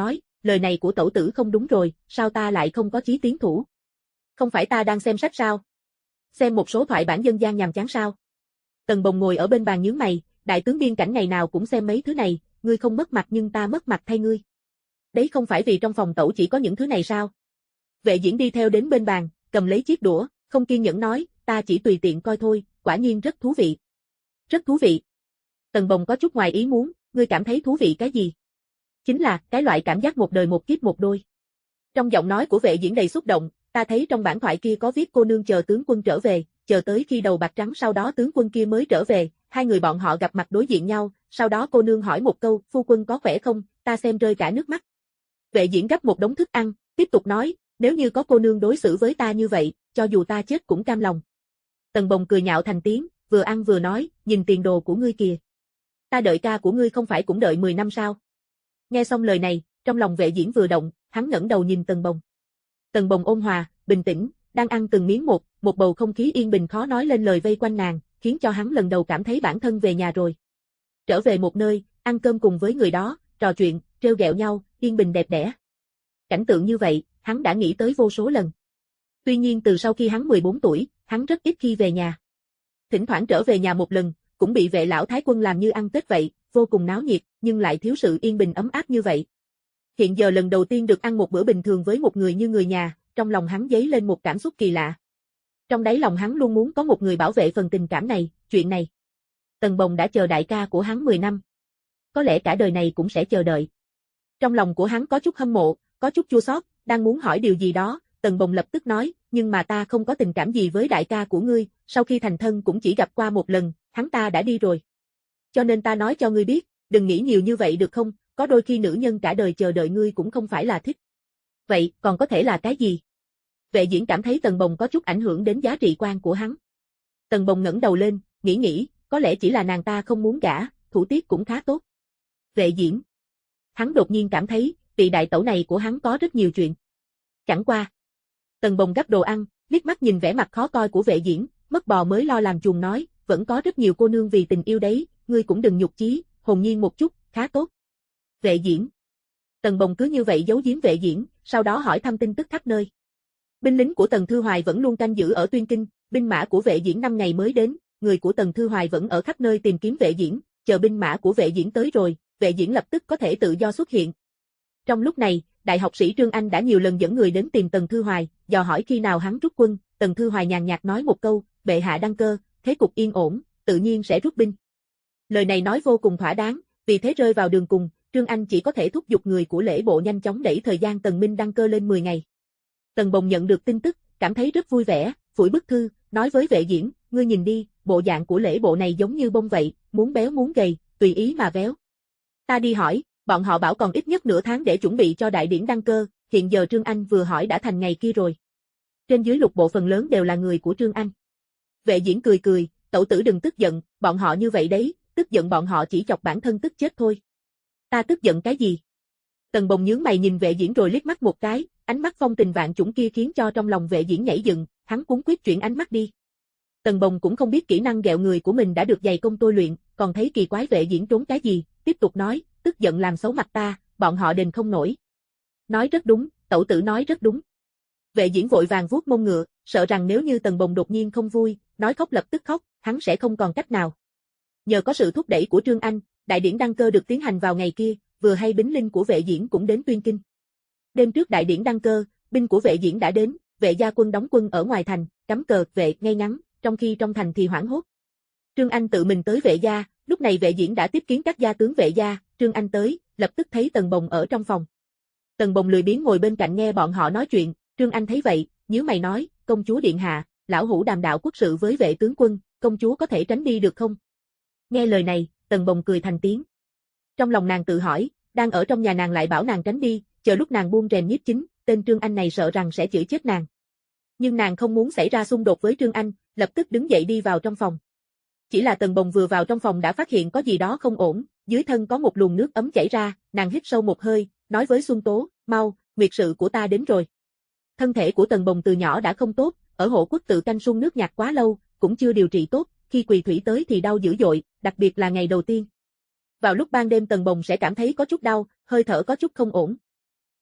lời này của tẩu tử không đúng rồi, sao ta lại không có chí tiến thủ? Không phải ta đang xem sách sao? Xem một số thoại bản dân gian nhàm chán sao? Tần Bồng ngồi ở bên bàn nhướng mày, đại tướng biên cảnh ngày nào cũng xem mấy thứ này, ngươi không mất mặt nhưng ta mất mặt thay ngươi. Đấy không phải vì trong phòng tẩu chỉ có những thứ này sao? Vệ Diễn đi theo đến bên bàn, cầm lấy chiếc đũa, không kiên nhẫn nói, ta chỉ tùy tiện coi thôi, quả nhiên rất thú vị. Rất thú vị. Tần Bồng có chút ngoài ý muốn, ngươi cảm thấy thú vị cái gì? Chính là, cái loại cảm giác một đời một kiếp một đôi. Trong giọng nói của Vệ Diễn đầy xúc động, ta thấy trong bản thoại kia có viết cô nương chờ tướng quân trở về, chờ tới khi đầu bạc trắng sau đó tướng quân kia mới trở về, hai người bọn họ gặp mặt đối diện nhau, sau đó cô nương hỏi một câu, phu quân có khỏe không, ta xem rơi cả nước mắt. Vệ Diễn gấp một đống thức ăn, tiếp tục nói, nếu như có cô nương đối xử với ta như vậy, cho dù ta chết cũng cam lòng. Tần Bồng cười nhạo thành tiếng, vừa ăn vừa nói, nhìn tiền đồ của ngươi kìa. Ta đợi ca của ngươi không phải cũng đợi 10 năm sao? Nghe xong lời này, trong lòng Vệ Diễn vừa động, hắn ngẩng đầu nhìn Tần Bồng. Tần Bồng ôn hòa, bình tĩnh, đang ăn từng miếng một bầu không khí yên bình khó nói lên lời vây quanh nàng, khiến cho hắn lần đầu cảm thấy bản thân về nhà rồi. Trở về một nơi, ăn cơm cùng với người đó, trò chuyện, trêu ghẹo nhau, yên bình đẹp đẽ. Cảnh tượng như vậy, hắn đã nghĩ tới vô số lần. Tuy nhiên từ sau khi hắn 14 tuổi, hắn rất ít khi về nhà. Thỉnh thoảng trở về nhà một lần, cũng bị Vệ lão thái quân làm như ăn Tết vậy, vô cùng náo nhiệt, nhưng lại thiếu sự yên bình ấm áp như vậy. Hiện giờ lần đầu tiên được ăn một bữa bình thường với một người như người nhà, trong lòng hắn dấy lên một cảm xúc kỳ lạ. Trong đáy lòng hắn luôn muốn có một người bảo vệ phần tình cảm này, chuyện này. Tần Bồng đã chờ đại ca của hắn 10 năm. Có lẽ cả đời này cũng sẽ chờ đợi. Trong lòng của hắn có chút hâm mộ, có chút chua xót, đang muốn hỏi điều gì đó, Tần Bồng lập tức nói, nhưng mà ta không có tình cảm gì với đại ca của ngươi, sau khi thành thân cũng chỉ gặp qua một lần, hắn ta đã đi rồi. Cho nên ta nói cho ngươi biết, đừng nghĩ nhiều như vậy được không, có đôi khi nữ nhân cả đời chờ đợi ngươi cũng không phải là thích. Vậy, còn có thể là cái gì? Vệ Diễn cảm thấy Tần Bồng có chút ảnh hưởng đến giá trị quan của hắn. Tần Bồng ngẩng đầu lên, nghĩ, có lẽ chỉ là nàng ta không muốn gả, thủ tiết cũng khá tốt. Vệ Diễn. Hắn đột nhiên cảm thấy, vị đại tẩu này của hắn có rất nhiều chuyện. Chẳng qua. Tần Bồng gắp đồ ăn, liếc mắt nhìn vẻ mặt khó coi của Vệ Diễn, mất bò mới lo làm chuồng nói, vẫn có rất nhiều cô nương vì tình yêu đấy, ngươi cũng đừng nhục chí, hồn nhiên một chút, khá tốt. Vệ Diễn. Tần Bồng cứ như vậy giấu giếm Vệ Diễn, sau đó hỏi thăm tin tức khắp nơi. Binh lính của Tần Thư Hoài vẫn luôn canh giữ ở Tuyên Kinh, binh mã của Vệ Diễn 5 ngày mới đến, người của Tần Thư Hoài vẫn ở khắp nơi tìm kiếm Vệ Diễn, chờ binh mã của Vệ Diễn tới rồi, Vệ Diễn lập tức có thể tự do xuất hiện. Trong lúc này, đại học sĩ Trương Anh đã nhiều lần dẫn người đến tìm Tần Thư Hoài, dò hỏi khi nào hắn rút quân, Tần Thư Hoài nhàn nhạt nói một câu, bệ hạ đăng cơ, thế cục yên ổn, tự nhiên sẽ rút binh. Lời này nói vô cùng thỏa đáng, vì thế rơi vào đường cùng, Trương Anh chỉ có thể thúc giục người của lễ bộ nhanh chóng đẩy thời gian Tần Minh đăng cơ lên 10 ngày. Tần Bồng nhận được tin tức, cảm thấy rất vui vẻ, phủi bức thư, nói với Vệ Diễn, ngươi nhìn đi, bộ dạng của lễ bộ này giống như bông vậy, muốn béo muốn gầy, tùy ý mà véo. Ta đi hỏi, bọn họ bảo còn ít nhất nửa tháng để chuẩn bị cho đại điển đăng cơ, hiện giờ Trương Anh vừa hỏi đã thành ngày kia rồi. Trên dưới lục bộ phần lớn đều là người của Trương Anh. Vệ Diễn cười, tẩu tử đừng tức giận, bọn họ như vậy đấy, tức giận bọn họ chỉ chọc bản thân tức chết thôi. Ta tức giận cái gì? Tần Bồng nhướng mày nhìn Vệ Diễn rồi liếc mắt một cái, ánh mắt phong tình vạn chủng kia khiến cho trong lòng Vệ Diễn nhảy dựng, hắn cuống quyết chuyển ánh mắt đi. Tần Bồng cũng không biết kỹ năng ghẹo người của mình đã được dày công tôi luyện, còn thấy kỳ quái Vệ Diễn trốn cái gì, tiếp tục nói, tức giận làm xấu mặt ta, bọn họ đền không nổi. Nói rất đúng, tẩu tử nói rất đúng. Vệ Diễn vội vàng vuốt mông ngựa, sợ rằng nếu như Tần Bồng đột nhiên không vui, nói khóc lập tức khóc, hắn sẽ không còn cách nào. Nhờ có sự thúc đẩy của Trương Anh, đại điển đăng cơ được tiến hành vào ngày kia, vừa hay binh linh của Vệ Diễn cũng đến Tuyên Kinh. Đêm trước đại điển đăng cơ, binh của Vệ Diễn đã đến, Vệ gia quân đóng quân ở ngoài thành, cắm cờ vệ ngay ngắn, trong khi trong thành thì hoảng hốt. Trương Anh tự mình tới Vệ gia, lúc này Vệ Diễn đã tiếp kiến các gia tướng Vệ gia, Trương Anh tới, lập tức thấy Tần Bồng ở trong phòng. Tần Bồng lười biếng ngồi bên cạnh nghe bọn họ nói chuyện, Trương Anh thấy vậy, nhíu mày nói, công chúa điện hạ, lão hủ đàm đạo quốc sự với Vệ tướng quân, công chúa có thể tránh đi được không? Nghe lời này, Tần Bồng cười thành tiếng. Trong lòng nàng tự hỏi, đang ở trong nhà nàng lại bảo nàng tránh đi, chờ lúc nàng buông rèm nhiếp chính, tên Trương Anh này sợ rằng sẽ chửi chết nàng. Nhưng nàng không muốn xảy ra xung đột với Trương Anh, lập tức đứng dậy đi vào trong phòng. Chỉ là Tần Bồng vừa vào trong phòng đã phát hiện có gì đó không ổn, dưới thân có một luồng nước ấm chảy ra, nàng hít sâu một hơi, nói với Xuân Tố, mau, nguyệt sự của ta đến rồi. Thân thể của Tần Bồng từ nhỏ đã không tốt, ở Hộ Quốc tự canh sung nước nhạt quá lâu, cũng chưa điều trị tốt, khi quỳ thủy tới thì đau dữ dội, đặc biệt là ngày đầu tiên. Vào lúc ban đêm Tần Bồng sẽ cảm thấy có chút đau, hơi thở có chút không ổn.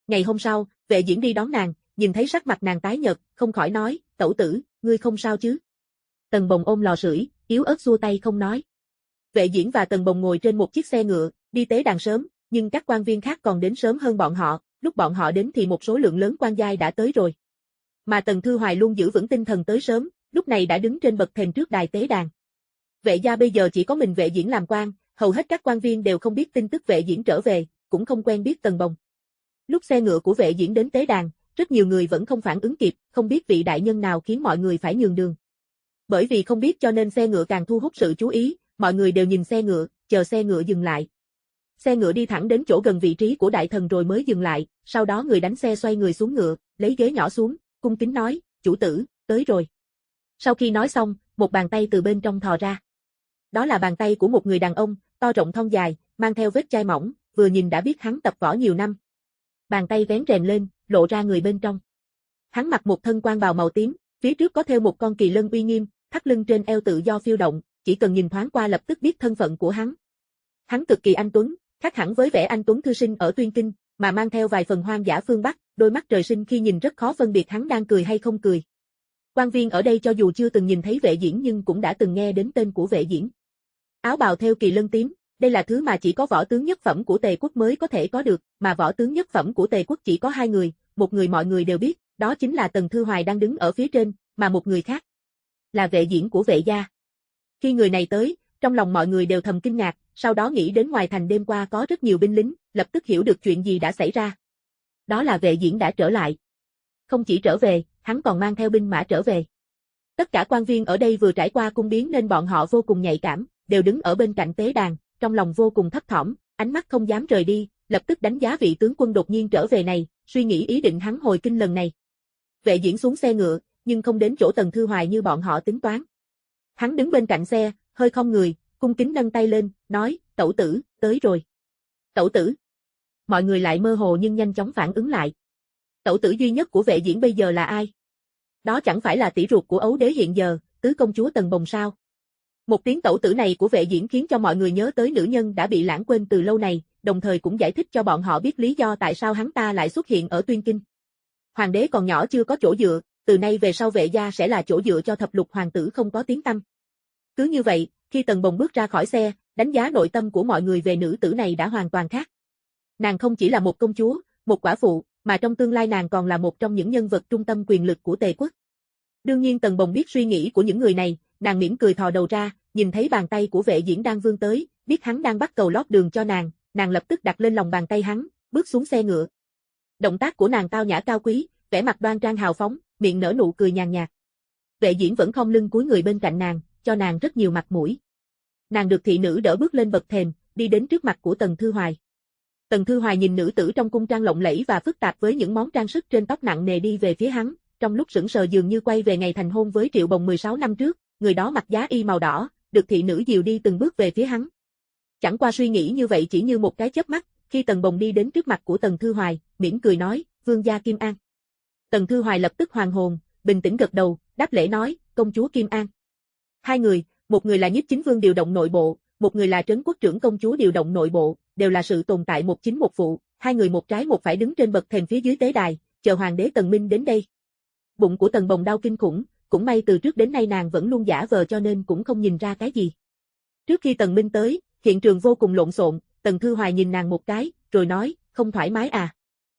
Ngày hôm sau, Vệ Diễn đi đón nàng, nhìn thấy sắc mặt nàng tái nhợt, không khỏi nói, tẩu tử, ngươi không sao chứ? Tần Bồng ôm lò sưởi, yếu ớt xua tay không nói. Vệ Diễn và Tần Bồng ngồi trên một chiếc xe ngựa, đi tế đàn sớm, nhưng các quan viên khác còn đến sớm hơn bọn họ, lúc bọn họ đến thì một số lượng lớn quan giai đã tới rồi. Mà Tần Thư Hoài luôn giữ vững tinh thần tới sớm, lúc này đã đứng trên bậc thềm trước đài tế đàn. Vệ gia bây giờ chỉ có mình Vệ Diễn làm quan, hầu hết các quan viên đều không biết tin tức Vệ Diễn trở về, cũng không quen biết Tần Bồng. Lúc xe ngựa của Vệ Diễn đến tế đàn, rất nhiều người vẫn không phản ứng kịp, không biết vị đại nhân nào khiến mọi người phải nhường đường. Bởi vì không biết cho nên xe ngựa càng thu hút sự chú ý, mọi người đều nhìn xe ngựa, chờ xe ngựa dừng lại. Xe ngựa đi thẳng đến chỗ gần vị trí của đại thần rồi mới dừng lại, sau đó người đánh xe xoay người xuống ngựa, lấy ghế nhỏ xuống, cung kính nói, chủ tử, tới rồi. Sau khi nói xong, một bàn tay từ bên trong thò ra. Đó là bàn tay của một người đàn ông, to rộng thon dài, mang theo vết chai mỏng, vừa nhìn đã biết hắn tập võ nhiều năm. Bàn tay vén rèm lên, lộ ra người bên trong. Hắn mặc một thân quan bào màu tím, phía trước có thêu một con kỳ lân uy nghiêm, thắt lưng trên eo tự do phiêu động, chỉ cần nhìn thoáng qua lập tức biết thân phận của hắn. Hắn cực kỳ anh tuấn, khác hẳn với vẻ anh tuấn thư sinh ở Tuyên Kinh, mà mang theo vài phần hoang dã phương Bắc, đôi mắt trời sinh khi nhìn rất khó phân biệt hắn đang cười hay không cười. Quan viên ở đây cho dù chưa từng nhìn thấy Vệ Diễn nhưng cũng đã từng nghe đến tên của Vệ Diễn. Áo bào thêu kỳ lân tím, đây là thứ mà chỉ có võ tướng nhất phẩm của Tề quốc mới có thể có được, mà võ tướng nhất phẩm của Tề quốc chỉ có hai người, một người mọi người đều biết, đó chính là Tần Thư Hoài đang đứng ở phía trên, mà một người khác là Vệ Diễn của Vệ gia. Khi người này tới, trong lòng mọi người đều thầm kinh ngạc, sau đó nghĩ đến ngoài thành đêm qua có rất nhiều binh lính, lập tức hiểu được chuyện gì đã xảy ra. Đó là Vệ Diễn đã trở lại. Không chỉ trở về, hắn còn mang theo binh mã trở về. Tất cả quan viên ở đây vừa trải qua cung biến nên bọn họ vô cùng nhạy cảm, đều đứng ở bên cạnh tế đàn, trong lòng vô cùng thấp thỏm, ánh mắt không dám rời đi, lập tức đánh giá vị tướng quân đột nhiên trở về này, suy nghĩ ý định hắn hồi kinh lần này. Vệ Diễn xuống xe ngựa, nhưng không đến chỗ Tần Thư Hoài như bọn họ tính toán. Hắn đứng bên cạnh xe, hơi khom người, cung kính nâng tay lên, nói, tẩu tử, tới rồi. Tẩu tử. Mọi người lại mơ hồ nhưng nhanh chóng phản ứng lại. Tẩu tử duy nhất của Vệ Diễn bây giờ là ai? Đó chẳng phải là tỷ ruột của Ấu đế hiện giờ, tứ công chúa Tần Bồng sao? Một tiếng tẩu tử này của Vệ Diễn khiến cho mọi người nhớ tới nữ nhân đã bị lãng quên từ lâu này, đồng thời cũng giải thích cho bọn họ biết lý do tại sao hắn ta lại xuất hiện ở Tuyên Kinh. Hoàng đế còn nhỏ chưa có chỗ dựa, từ nay về sau Vệ gia sẽ là chỗ dựa cho thập lục hoàng tử không có tiếng tăm. Cứ như vậy, khi Tần Bồng bước ra khỏi xe, đánh giá nội tâm của mọi người về nữ tử này đã hoàn toàn khác. Nàng không chỉ là một công chúa, một quả phụ, mà trong tương lai nàng còn là một trong những nhân vật trung tâm quyền lực của Tề quốc. Đương nhiên Tần Bồng biết suy nghĩ của những người này, nàng mỉm cười thò đầu ra, nhìn thấy bàn tay của Vệ Diễn đang vươn tới, biết hắn đang bắt cầu lót đường cho nàng, nàng lập tức đặt lên lòng bàn tay hắn, bước xuống xe ngựa. Động tác của nàng tao nhã cao quý, vẻ mặt đoan trang hào phóng, miệng nở nụ cười nhàn nhạt. Vệ Diễn vẫn khom lưng cúi người bên cạnh nàng, cho nàng rất nhiều mặt mũi. Nàng được thị nữ đỡ bước lên bậc thềm, đi đến trước mặt của Tần Thư Hoài. Tần Thư Hoài nhìn nữ tử trong cung trang lộng lẫy và phức tạp với những món trang sức trên tóc nặng nề đi về phía hắn, trong lúc sững sờ dường như quay về ngày thành hôn với Triệu Bồng 16 năm trước, người đó mặc giá y màu đỏ, được thị nữ dìu đi từng bước về phía hắn. Chẳng qua suy nghĩ như vậy chỉ như một cái chớp mắt, khi Tần Bồng đi đến trước mặt của Tần Thư Hoài, mỉm cười nói, vương gia Kim An. Tần Thư Hoài lập tức hoàn hồn, bình tĩnh gật đầu, đáp lễ nói, công chúa Kim An. Hai người, một người là Nhiếp Chính Vương điều động nội bộ, một người là Trấn Quốc trưởng công chúa điều động nội bộ, đều là sự tồn tại một chính một phụ, hai người một trái một phải đứng trên bậc thềm phía dưới tế đài, chờ hoàng đế Tần Minh đến đây. Bụng của Tần Bồng đau kinh khủng, cũng may từ trước đến nay nàng vẫn luôn giả vờ cho nên cũng không nhìn ra cái gì. Trước khi Tần Minh tới, hiện trường vô cùng lộn xộn, Tần Thư Hoài nhìn nàng một cái, rồi nói, không thoải mái à?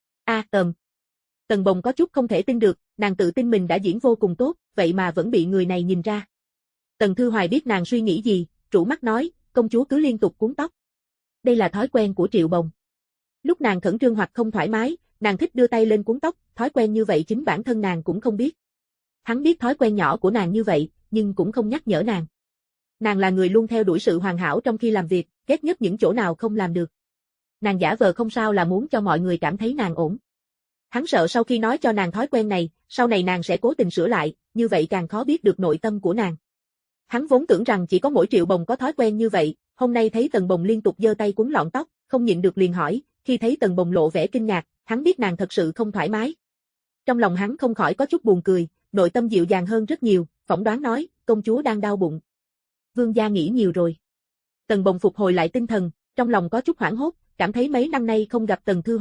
Tần Bồng có chút không thể tin được, nàng tự tin mình đã diễn vô cùng tốt, vậy mà vẫn bị người này nhìn ra. Tần Thư Hoài biết nàng suy nghĩ gì, rũ mắt nói, công chúa cứ liên tục cuốn tóc. Đây là thói quen của Triệu Bồng. Lúc nàng khẩn trương hoặc không thoải mái, nàng thích đưa tay lên cuốn tóc, thói quen như vậy chính bản thân nàng cũng không biết. Hắn biết thói quen nhỏ của nàng như vậy, nhưng cũng không nhắc nhở nàng. Nàng là người luôn theo đuổi sự hoàn hảo trong khi làm việc, ghét nhất những chỗ nào không làm được. Nàng giả vờ không sao là muốn cho mọi người cảm thấy nàng ổn. Hắn sợ sau khi nói cho nàng thói quen này, sau này nàng sẽ cố tình sửa lại, như vậy càng khó biết được nội tâm của nàng. Hắn vốn tưởng rằng chỉ có mỗi Triệu Bồng có thói quen như vậy, hôm nay thấy Tần Bồng liên tục giơ tay quấn lọn tóc, không nhịn được liền hỏi, khi thấy Tần Bồng lộ vẻ kinh ngạc, hắn biết nàng thật sự không thoải mái. Trong lòng hắn không khỏi có chút buồn cười, nội tâm dịu dàng hơn rất nhiều, phỏng đoán nói, công chúa đang đau bụng. Vương gia nghĩ nhiều rồi. Tần Bồng phục hồi lại tinh thần, trong lòng có chút hoảng hốt, cảm thấy mấy năm nay không gặp Tần Thư Hoài,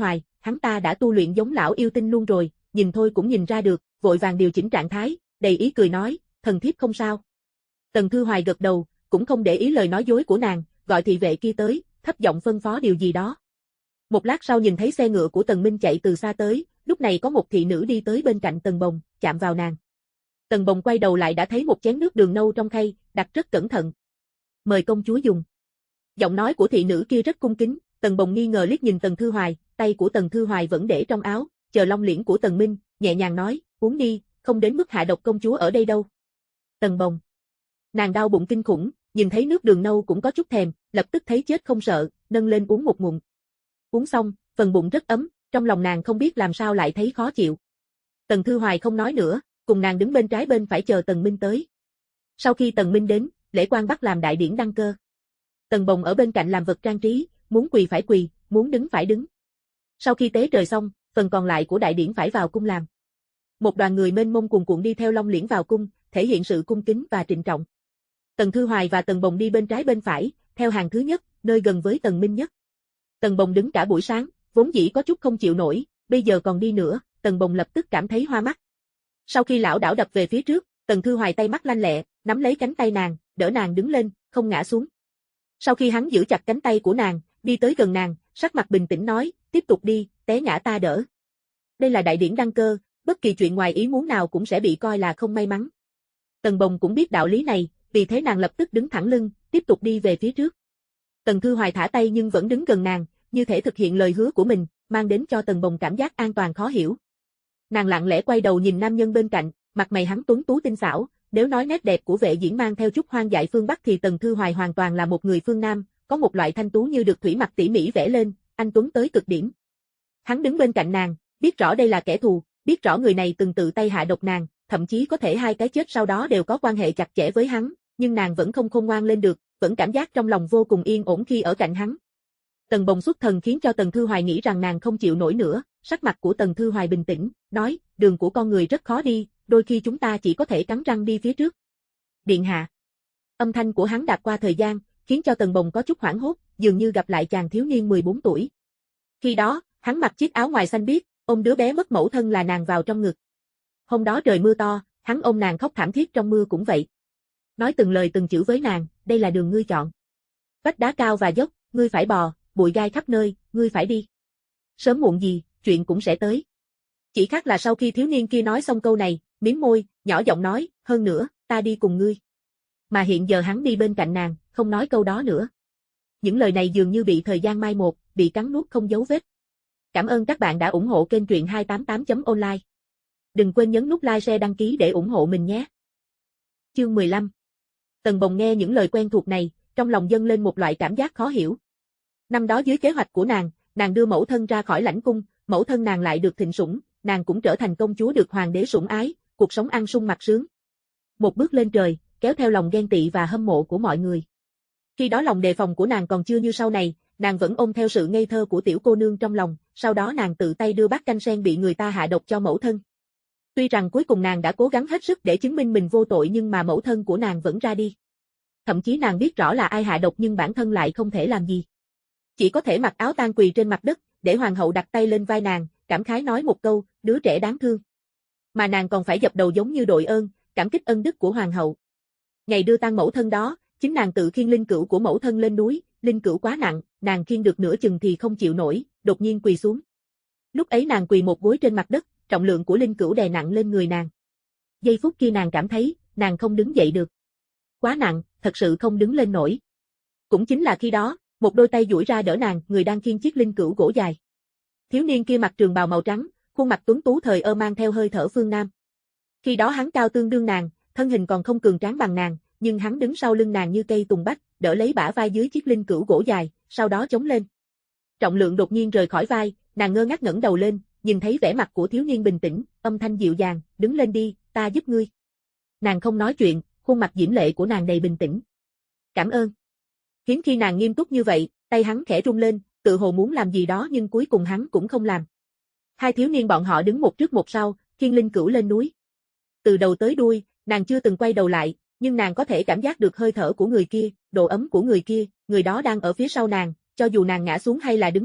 hắn ta đã tu luyện giống lão yêu tinh luôn rồi, nhìn thôi cũng nhìn ra được, vội vàng điều chỉnh trạng thái, đầy ý cười nói, thần thiếp không sao. Tần Thư Hoài gật đầu, cũng không để ý lời nói dối của nàng, gọi thị vệ kia tới, thấp giọng phân phó điều gì đó. Một lát sau nhìn thấy xe ngựa của Tần Minh chạy từ xa tới, lúc này có một thị nữ đi tới bên cạnh Tần Bồng, chạm vào nàng. Tần Bồng quay đầu lại đã thấy một chén nước đường nâu trong khay, đặt rất cẩn thận. Mời công chúa dùng. Giọng nói của thị nữ kia rất cung kính, Tần Bồng nghi ngờ liếc nhìn Tần Thư Hoài, tay của Tần Thư Hoài vẫn để trong áo, chờ long liễn của Tần Minh, nhẹ nhàng nói, uống đi, không đến mức hạ độc công chúa ở đây đâu. Tần Bồng. Nàng đau bụng kinh khủng, nhìn thấy nước đường nâu cũng có chút thèm, lập tức thấy chết không sợ, nâng lên uống một ngụm. Uống xong, phần bụng rất ấm, trong lòng nàng không biết làm sao lại thấy khó chịu. Tần Thư Hoài không nói nữa, cùng nàng đứng bên trái bên phải chờ Tần Minh tới. Sau khi Tần Minh đến, lễ quan bắt làm đại điển đăng cơ. Tần Bồng ở bên cạnh làm vật trang trí, muốn quỳ phải quỳ, muốn đứng phải đứng. Sau khi tế trời xong, phần còn lại của đại điển phải vào cung làm. Một đoàn người mênh mông cuồn cuộn đi theo long liễn vào cung, thể hiện sự cung kính và trịnh trọng. Tần Thư Hoài và Tần Bồng đi bên trái bên phải, theo hàng thứ nhất, nơi gần với Tần Minh nhất. Tần Bồng đứng cả buổi sáng, vốn dĩ có chút không chịu nổi, bây giờ còn đi nữa, Tần Bồng lập tức cảm thấy hoa mắt. Sau khi lão đảo đập về phía trước, Tần Thư Hoài tay mắt lanh lẹ, nắm lấy cánh tay nàng, đỡ nàng đứng lên, không ngã xuống. Sau khi hắn giữ chặt cánh tay của nàng, đi tới gần nàng, sắc mặt bình tĩnh nói, tiếp tục đi, té ngã ta đỡ. Đây là đại điển đăng cơ, bất kỳ chuyện ngoài ý muốn nào cũng sẽ bị coi là không may mắn. Tần Bồng cũng biết đạo lý này, vì thế nàng lập tức đứng thẳng lưng, tiếp tục đi về phía trước. Tần Thư Hoài thả tay nhưng vẫn đứng gần nàng, như thể thực hiện lời hứa của mình, mang đến cho Tần Bồng cảm giác an toàn khó hiểu. Nàng lặng lẽ quay đầu nhìn nam nhân bên cạnh, mặt mày hắn tuấn tú tinh xảo, nếu nói nét đẹp của Vệ Diễn mang theo chút hoang dại phương Bắc thì Tần Thư Hoài hoàn toàn là một người phương Nam, có một loại thanh tú như được thủy mặc tỉ mỉ vẽ lên, anh tuấn tới cực điểm. Hắn đứng bên cạnh nàng, biết rõ đây là kẻ thù, biết rõ người này từng tự tay hạ độc nàng, thậm chí có thể hai cái chết sau đó đều có quan hệ chặt chẽ với hắn, nhưng nàng vẫn không khôn ngoan lên được, vẫn cảm giác trong lòng vô cùng yên ổn khi ở cạnh hắn. Tần Bồng xuất thần khiến cho Tần Thư Hoài nghĩ rằng nàng không chịu nổi nữa, sắc mặt của Tần Thư Hoài bình tĩnh, nói, đường của con người rất khó đi, đôi khi chúng ta chỉ có thể cắn răng đi phía trước. Điện hạ. Âm thanh của hắn đạp qua thời gian, khiến cho Tần Bồng có chút hoảng hốt, dường như gặp lại chàng thiếu niên 14 tuổi. Khi đó, hắn mặc chiếc áo ngoài xanh biếc, ôm đứa bé mất mẫu thân là nàng vào trong ngực. Hôm đó trời mưa to, hắn ôm nàng khóc thảm thiết trong mưa cũng vậy. Nói từng lời từng chữ với nàng, đây là đường ngươi chọn. Vách đá cao và dốc, ngươi phải bò, bụi gai khắp nơi, ngươi phải đi. Sớm muộn gì, chuyện cũng sẽ tới. Chỉ khác là sau khi thiếu niên kia nói xong câu này, mím môi, nhỏ giọng nói, hơn nữa, ta đi cùng ngươi. Mà hiện giờ hắn đi bên cạnh nàng, không nói câu đó nữa. Những lời này dường như bị thời gian mai một, bị cắn nuốt không dấu vết. Cảm ơn các bạn đã ủng hộ kênh truyện 288.online. Đừng quên nhấn nút like share đăng ký để ủng hộ mình nhé. Chương 15. Tần Bồng nghe những lời quen thuộc này, trong lòng dâng lên một loại cảm giác khó hiểu. Năm đó dưới kế hoạch của nàng đưa mẫu thân ra khỏi lãnh cung, mẫu thân nàng lại được thịnh sủng, nàng cũng trở thành công chúa được hoàng đế sủng ái, cuộc sống ăn sung mặc sướng. Một bước lên trời, kéo theo lòng ghen tị và hâm mộ của mọi người. Khi đó lòng đề phòng của nàng còn chưa như sau này, nàng vẫn ôm theo sự ngây thơ của tiểu cô nương trong lòng, sau đó nàng tự tay đưa bát canh sen bị người ta hạ độc cho mẫu thân. Tuy rằng cuối cùng nàng đã cố gắng hết sức để chứng minh mình vô tội nhưng mà mẫu thân của nàng vẫn ra đi. Thậm chí nàng biết rõ là ai hạ độc nhưng bản thân lại không thể làm gì. Chỉ có thể mặc áo tang quỳ trên mặt đất, để hoàng hậu đặt tay lên vai nàng, cảm khái nói một câu, đứa trẻ đáng thương. Mà nàng còn phải dập đầu giống như đội ơn, cảm kích ân đức của hoàng hậu. Ngày đưa tang mẫu thân đó, chính nàng tự khiêng linh cữu của mẫu thân lên núi, linh cữu quá nặng, nàng khiêng được nửa chừng thì không chịu nổi, đột nhiên quỳ xuống. Lúc ấy nàng quỳ một gối trên mặt đất, trọng lượng của linh cữu đè nặng lên người nàng. Giây phút kia nàng cảm thấy, nàng không đứng dậy được. Quá nặng, thật sự không đứng lên nổi. Cũng chính là khi đó, một đôi tay duỗi ra đỡ nàng, người đang khiêng chiếc linh cữu gỗ dài. Thiếu niên kia mặc trường bào màu trắng, khuôn mặt tuấn tú thời ơ mang theo hơi thở phương Nam. Khi đó hắn cao tương đương nàng, thân hình còn không cường tráng bằng nàng, nhưng hắn đứng sau lưng nàng như cây tùng bách, đỡ lấy bả vai dưới chiếc linh cữu gỗ dài, sau đó chống lên. Trọng lượng đột nhiên rời khỏi vai, nàng ngơ ngác ngẩng đầu lên, nhìn thấy vẻ mặt của thiếu niên bình tĩnh, âm thanh dịu dàng, đứng lên đi, ta giúp ngươi. Nàng không nói chuyện, khuôn mặt diễm lệ của nàng đầy bình tĩnh. Cảm ơn. Hiếm khi nàng nghiêm túc như vậy, tay hắn khẽ rung lên, tự hồ muốn làm gì đó nhưng cuối cùng hắn cũng không làm. Hai thiếu niên bọn họ đứng một trước một sau, khiêng linh cữu lên núi. Từ đầu tới đuôi, nàng chưa từng quay đầu lại, nhưng nàng có thể cảm giác được hơi thở của người kia, độ ấm của người kia, người đó đang ở phía sau nàng, cho dù nàng ngã xuống hay là đứng lên,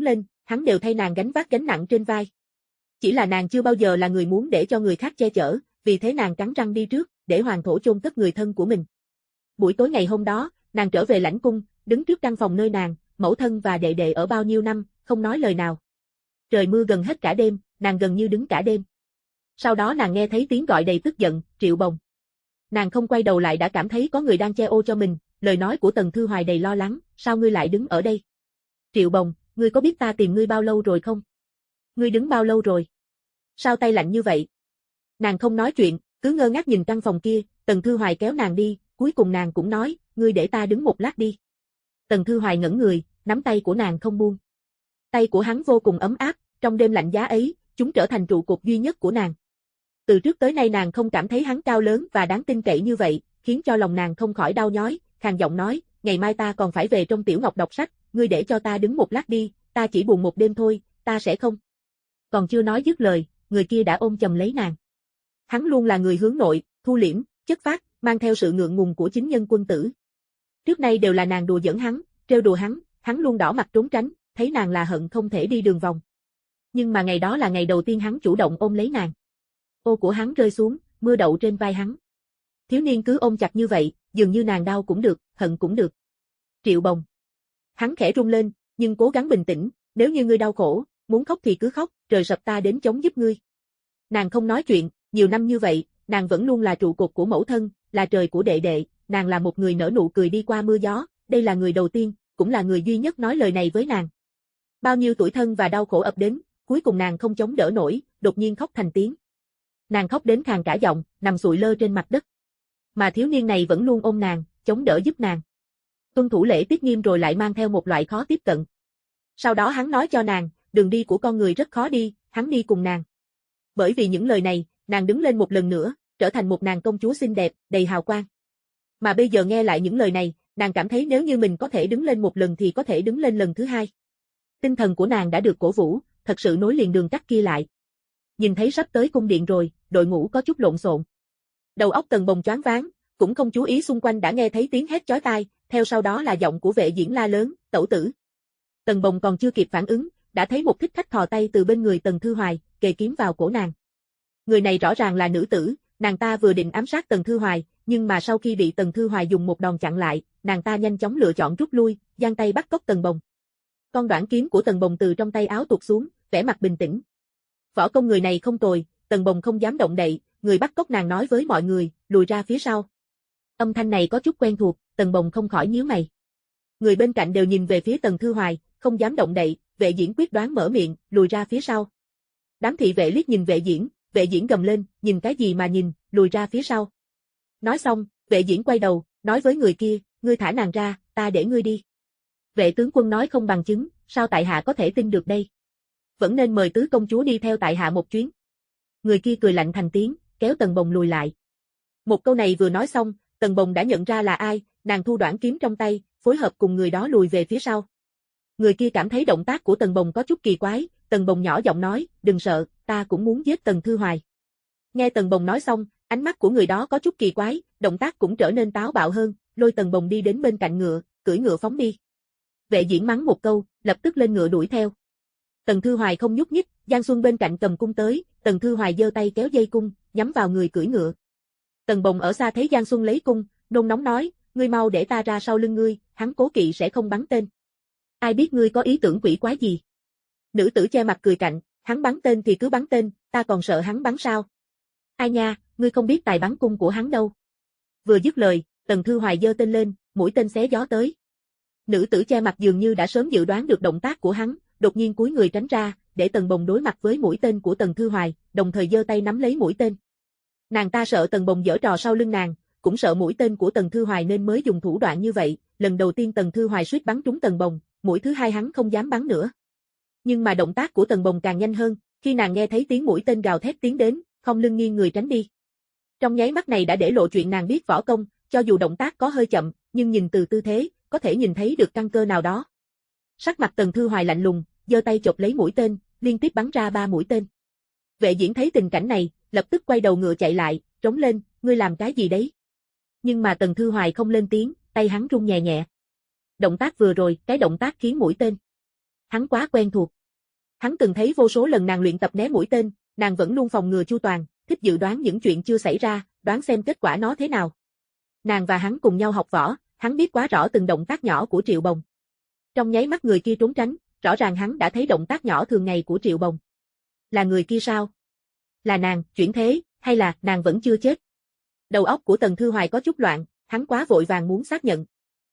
hắn đều thay nàng gánh vác gánh nặng trên vai. Chỉ là nàng chưa bao giờ là người muốn để cho người khác che chở, vì thế nàng cắn răng đi trước, để hoàng thổ chôn cất người thân của mình. Buổi tối ngày hôm đó, nàng trở về lãnh cung, đứng trước căn phòng nơi nàng, mẫu thân và đệ đệ ở bao nhiêu năm, không nói lời nào. Trời mưa gần hết cả đêm, nàng gần như đứng cả đêm. Sau đó nàng nghe thấy tiếng gọi đầy tức giận, Triệu Bồng. Nàng không quay đầu lại đã cảm thấy có người đang che ô cho mình, lời nói của Tần Thư Hoài đầy lo lắng, sao ngươi lại đứng ở đây? Triệu Bồng, ngươi có biết ta tìm ngươi bao lâu rồi không? Ngươi đứng bao lâu rồi? Sao tay lạnh như vậy? Nàng không nói chuyện, cứ ngơ ngác nhìn căn phòng kia, Tần Thư Hoài kéo nàng đi, cuối cùng nàng cũng nói, ngươi để ta đứng một lát đi. Tần Thư Hoài ngẩn người, nắm tay của nàng không buông. Tay của hắn vô cùng ấm áp, trong đêm lạnh giá ấy, chúng trở thành trụ cột duy nhất của nàng. Từ trước tới nay nàng không cảm thấy hắn cao lớn và đáng tin cậy như vậy, khiến cho lòng nàng không khỏi đau nhói, khàn giọng nói, ngày mai ta còn phải về trong Tiểu Ngọc đọc sách, ngươi để cho ta đứng một lát đi, ta chỉ buồn một đêm thôi, ta sẽ không. Còn chưa nói dứt lời, người kia đã ôm chầm lấy nàng. Hắn luôn là người hướng nội, thu liễm, chất phác, mang theo sự ngượng ngùng của chính nhân quân tử. Trước nay đều là nàng đùa giỡn hắn, trêu đùa hắn luôn đỏ mặt trốn tránh, thấy nàng là hận không thể đi đường vòng. Nhưng mà ngày đó là ngày đầu tiên hắn chủ động ôm lấy nàng. Ô của hắn rơi xuống, mưa đậu trên vai hắn. Thiếu niên cứ ôm chặt như vậy, dường như nàng đau cũng được, hận cũng được. Triệu Bồng. Hắn khẽ run lên, nhưng cố gắng bình tĩnh, nếu như ngươi đau khổ, muốn khóc thì cứ khóc, trời sập ta đến chống giúp ngươi. Nàng không nói chuyện, nhiều năm như vậy, nàng vẫn luôn là trụ cột của mẫu thân, là trời của đệ đệ, nàng là một người nở nụ cười đi qua mưa gió, đây là người đầu tiên, cũng là người duy nhất nói lời này với nàng. Bao nhiêu tủi thân và đau khổ ập đến, cuối cùng nàng không chống đỡ nổi, đột nhiên khóc thành tiếng. Nàng khóc đến khàn cả giọng, nằm sụi lơ trên mặt đất. Mà thiếu niên này vẫn luôn ôm nàng, chống đỡ giúp nàng. Tuân thủ lễ tiết nghiêm rồi lại mang theo một loại khó tiếp cận. Sau đó hắn nói cho nàng, đường đi của con người rất khó đi, hắn đi cùng nàng. Bởi vì những lời này, nàng đứng lên một lần nữa, trở thành một nàng công chúa xinh đẹp, đầy hào quang. Mà bây giờ nghe lại những lời này, nàng cảm thấy nếu như mình có thể đứng lên một lần thì có thể đứng lên lần thứ hai. Tinh thần của nàng đã được cổ vũ, thật sự nối liền đường cắt kia lại. Nhìn thấy sắp tới cung điện rồi, đội ngũ có chút lộn xộn. Đầu óc Tần Bồng choáng váng, cũng không chú ý xung quanh đã nghe thấy tiếng hét chói tai, theo sau đó là giọng của Vệ Diễn la lớn, tẩu tử. Tần Bồng còn chưa kịp phản ứng, đã thấy một thích khách thò tay từ bên người Tần Thư Hoài, kề kiếm vào cổ nàng. Người này rõ ràng là nữ tử, nàng ta vừa định ám sát Tần Thư Hoài, nhưng mà sau khi bị Tần Thư Hoài dùng một đòn chặn lại, nàng ta nhanh chóng lựa chọn rút lui, giang tay bắt cóc Tần Bồng. Con đoạn kiếm của Tần Bồng từ trong tay áo tuột xuống, vẻ mặt bình tĩnh. Võ công người này không tồi, Tần Bồng không dám động đậy, người bắt cóc nàng nói với mọi người, lùi ra phía sau. Âm thanh này có chút quen thuộc, Tần Bồng không khỏi nhíu mày. Người bên cạnh đều nhìn về phía Tần Thư Hoài, không dám động đậy, Vệ Diễn quyết đoán mở miệng, lùi ra phía sau. Đám thị vệ liếc nhìn Vệ Diễn gầm lên, nhìn cái gì mà nhìn, lùi ra phía sau. Nói xong, Vệ Diễn quay đầu, nói với người kia, ngươi thả nàng ra, ta để ngươi đi. Vệ tướng quân nói không bằng chứng, sao tại hạ có thể tin được đây? Vẫn nên mời tứ công chúa đi theo tại hạ một chuyến. Người kia cười lạnh thành tiếng, kéo Tần Bồng lùi lại. Một câu này vừa nói xong, Tần Bồng đã nhận ra là ai, nàng thu đoạn kiếm trong tay, phối hợp cùng người đó lùi về phía sau. Người kia cảm thấy động tác của Tần Bồng có chút kỳ quái, Tần Bồng nhỏ giọng nói, đừng sợ, ta cũng muốn giết Tần Thư Hoài. Nghe Tần Bồng nói xong, ánh mắt của người đó có chút kỳ quái, động tác cũng trở nên táo bạo hơn, lôi Tần Bồng đi đến bên cạnh ngựa, cưỡi ngựa phóng đi. Vệ Diễn mắng một câu, lập tức lên ngựa đuổi theo. Tần Thư Hoài không nhúc nhích, Giang Xuân bên cạnh cầm cung tới, Tần Thư Hoài giơ tay kéo dây cung, nhắm vào người cưỡi ngựa. Tần Bồng ở xa thấy Giang Xuân lấy cung, nôn nóng nói, ngươi mau để ta ra sau lưng ngươi, hắn cố kỵ sẽ không bắn tên. Ai biết ngươi có ý tưởng quỷ quái gì? Nữ tử che mặt cười cạnh, hắn bắn tên thì cứ bắn tên, ta còn sợ hắn bắn sao? Ai nha, ngươi không biết tài bắn cung của hắn đâu. Vừa dứt lời, Tần Thư Hoài giơ tên lên, mũi tên xé gió tới. Nữ tử che mặt dường như đã sớm dự đoán được động tác của hắn, đột nhiên cúi người tránh ra, để Tần Bồng đối mặt với mũi tên của Tần Thư Hoài, đồng thời giơ tay nắm lấy mũi tên. Nàng ta sợ Tần Bồng giở trò sau lưng nàng, cũng sợ mũi tên của Tần Thư Hoài nên mới dùng thủ đoạn như vậy, lần đầu tiên Tần Thư Hoài suýt bắn trúng Tần Bồng, mũi thứ hai hắn không dám bắn nữa. Nhưng mà động tác của Tần Bồng càng nhanh hơn, khi nàng nghe thấy tiếng mũi tên gào thét tiến đến, không lưng nghiêng người tránh đi. Trong nháy mắt này đã để lộ chuyện nàng biết võ công, cho dù động tác có hơi chậm, nhưng nhìn từ tư thế, có thể nhìn thấy được căn cơ nào đó. Sắc mặt Tần Thư Hoài lạnh lùng, giơ tay chộp lấy mũi tên, liên tiếp bắn ra 3 mũi tên. Vệ Diễn thấy tình cảnh này, lập tức quay đầu ngựa chạy lại, trống lên, ngươi làm cái gì đấy? Nhưng mà Tần Thư Hoài không lên tiếng, tay hắn run nhẹ nhẹ. Động tác vừa rồi, cái động tác khiến mũi tên. Hắn quá quen thuộc. Hắn từng thấy vô số lần nàng luyện tập né mũi tên, nàng vẫn luôn phòng ngừa chu toàn, thích dự đoán những chuyện chưa xảy ra, đoán xem kết quả nó thế nào. Nàng và hắn cùng nhau học võ, hắn biết quá rõ từng động tác nhỏ của Triệu Bồng. Trong nháy mắt người kia trốn tránh, rõ ràng hắn đã thấy động tác nhỏ thường ngày của Triệu Bồng. Là người kia sao? Là nàng, chuyển thế, hay là nàng vẫn chưa chết? Đầu óc của Tần Thư Hoài có chút loạn, hắn quá vội vàng muốn xác nhận.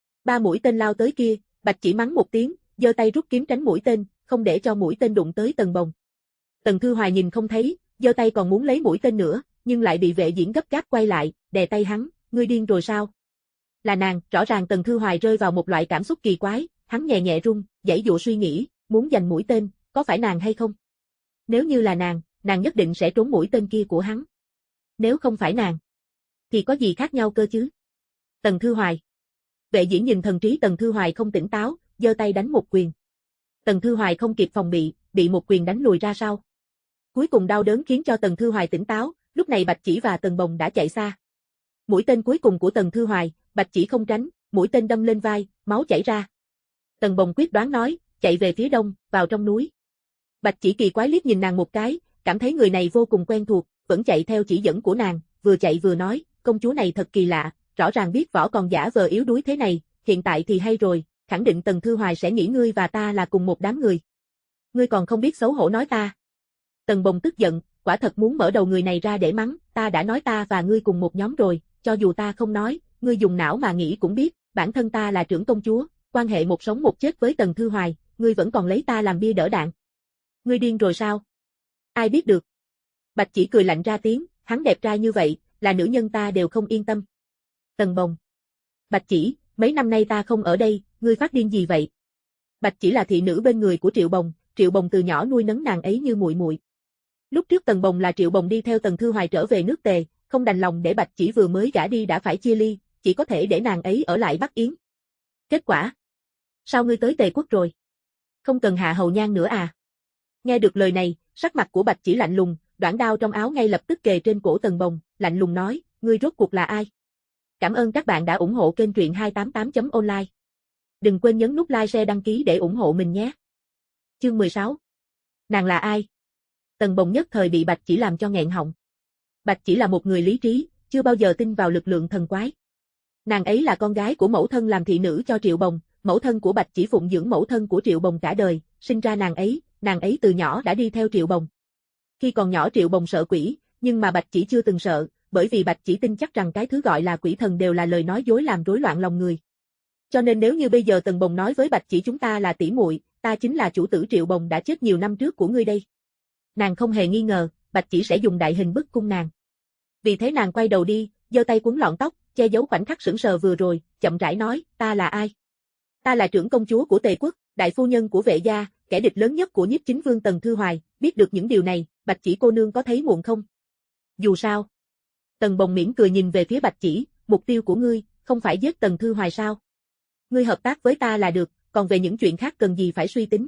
3 mũi tên lao tới kia, Bạch Chỉ mắng một tiếng, giơ tay rút kiếm tránh mũi tên, không để cho mũi tên đụng tới Tần Bồng. Tần Thư Hoài nhìn không thấy, giơ tay còn muốn lấy mũi tên nữa, nhưng lại bị vệ diễn gấp gáp quay lại, đè tay hắn, ngươi điên rồi sao? Là nàng, rõ ràng Tần Thư Hoài rơi vào một loại cảm xúc kỳ quái, hắn nhẹ nhẹ run, giãy giụa suy nghĩ, muốn giành mũi tên, có phải nàng hay không? Nếu như là nàng nhất định sẽ trốn mũi tên kia của hắn. Nếu không phải nàng, thì có gì khác nhau cơ chứ? Tần Thư Hoài. Vệ diễn nhìn thần trí Tần Thư Hoài không tỉnh táo, giơ tay đánh một quyền. Tần Thư Hoài không kịp phòng bị một quyền đánh lùi ra sau. Cuối cùng đau đớn khiến cho Tần Thư Hoài tỉnh táo, lúc này Bạch Chỉ và Tần Bồng đã chạy xa. Mũi tên cuối cùng của Tần Thư Hoài, Bạch Chỉ không tránh, mũi tên đâm lên vai, máu chảy ra. Tần Bồng quyết đoán nói, chạy về phía đông, vào trong núi. Bạch Chỉ kỳ quái liếc nhìn nàng một cái, cảm thấy người này vô cùng quen thuộc, vẫn chạy theo chỉ dẫn của nàng, vừa chạy vừa nói, công chúa này thật kỳ lạ, rõ ràng biết võ còn giả vờ yếu đuối thế này, hiện tại thì hay rồi, khẳng định Tần Thư Hoài sẽ nghĩ ngươi và ta là cùng một đám người. Ngươi còn không biết xấu hổ nói ta. Tần Bồng tức giận, quả thật muốn mở đầu người này ra để mắng, ta đã nói ta và ngươi cùng một nhóm rồi, cho dù ta không nói, ngươi dùng não mà nghĩ cũng biết, bản thân ta là trưởng công chúa, quan hệ một sống một chết với Tần Thư Hoài, ngươi vẫn còn lấy ta làm bia đỡ đạn. Ngươi điên rồi sao? Ai biết được? Bạch Chỉ cười lạnh ra tiếng, hắn đẹp trai như vậy, là nữ nhân ta đều không yên tâm. Tần Bồng. Bạch Chỉ, mấy năm nay ta không ở đây, ngươi phát điên gì vậy? Bạch Chỉ là thị nữ bên người của Triệu Bồng từ nhỏ nuôi nấng nàng ấy như muội muội. Lúc trước Tần Bồng là Triệu Bồng đi theo Tần Thư Hoài trở về nước Tề, không đành lòng để Bạch Chỉ vừa mới gả đi đã phải chia ly, chỉ có thể để nàng ấy ở lại Bắc Yến. Kết quả? Sao ngươi tới Tề quốc rồi? Không cần hạ hầu nhan nữa à? Nghe được lời này, sắc mặt của Bạch Chỉ lạnh lùng, đoạn đao trong áo ngay lập tức kề trên cổ Tần Bồng, lạnh lùng nói, ngươi rốt cuộc là ai? Cảm ơn các bạn đã ủng hộ kênh truyện 288.online. Đừng quên nhấn nút like share đăng ký để ủng hộ mình nhé. Chương 16. Nàng là ai? Tần Bồng nhất thời bị Bạch Chỉ làm cho nghẹn họng. Bạch Chỉ là một người lý trí, chưa bao giờ tin vào lực lượng thần quái. Nàng ấy là con gái của mẫu thân làm thị nữ cho Triệu Bồng, mẫu thân của Bạch Chỉ phụng dưỡng mẫu thân của Triệu Bồng cả đời, sinh ra nàng ấy từ nhỏ đã đi theo Triệu Bồng. Khi còn nhỏ Triệu Bồng sợ quỷ, nhưng mà Bạch Chỉ chưa từng sợ, bởi vì Bạch Chỉ tin chắc rằng cái thứ gọi là quỷ thần đều là lời nói dối làm rối loạn lòng người. Cho nên nếu như bây giờ Tần Bồng nói với Bạch Chỉ chúng ta là tỷ muội, ta chính là chủ tử Triệu Bồng đã chết nhiều năm trước của ngươi đây. Nàng không hề nghi ngờ, Bạch Chỉ sẽ dùng đại hình bức cung nàng. Vì thế nàng quay đầu đi, giơ tay quấn lọn tóc, che giấu khoảnh khắc sững sờ vừa rồi, chậm rãi nói, ta là ai? Ta là trưởng công chúa của Tề quốc, đại phu nhân của Vệ gia, kẻ địch lớn nhất của Nhiếp Chính Vương Tần Thư Hoài, biết được những điều này, Bạch Chỉ cô nương có thấy muộn không? Dù sao. Tần Bồng mỉm cười nhìn về phía Bạch Chỉ, mục tiêu của ngươi, không phải giết Tần Thư Hoài sao? Ngươi hợp tác với ta là được, còn về những chuyện khác cần gì phải suy tính.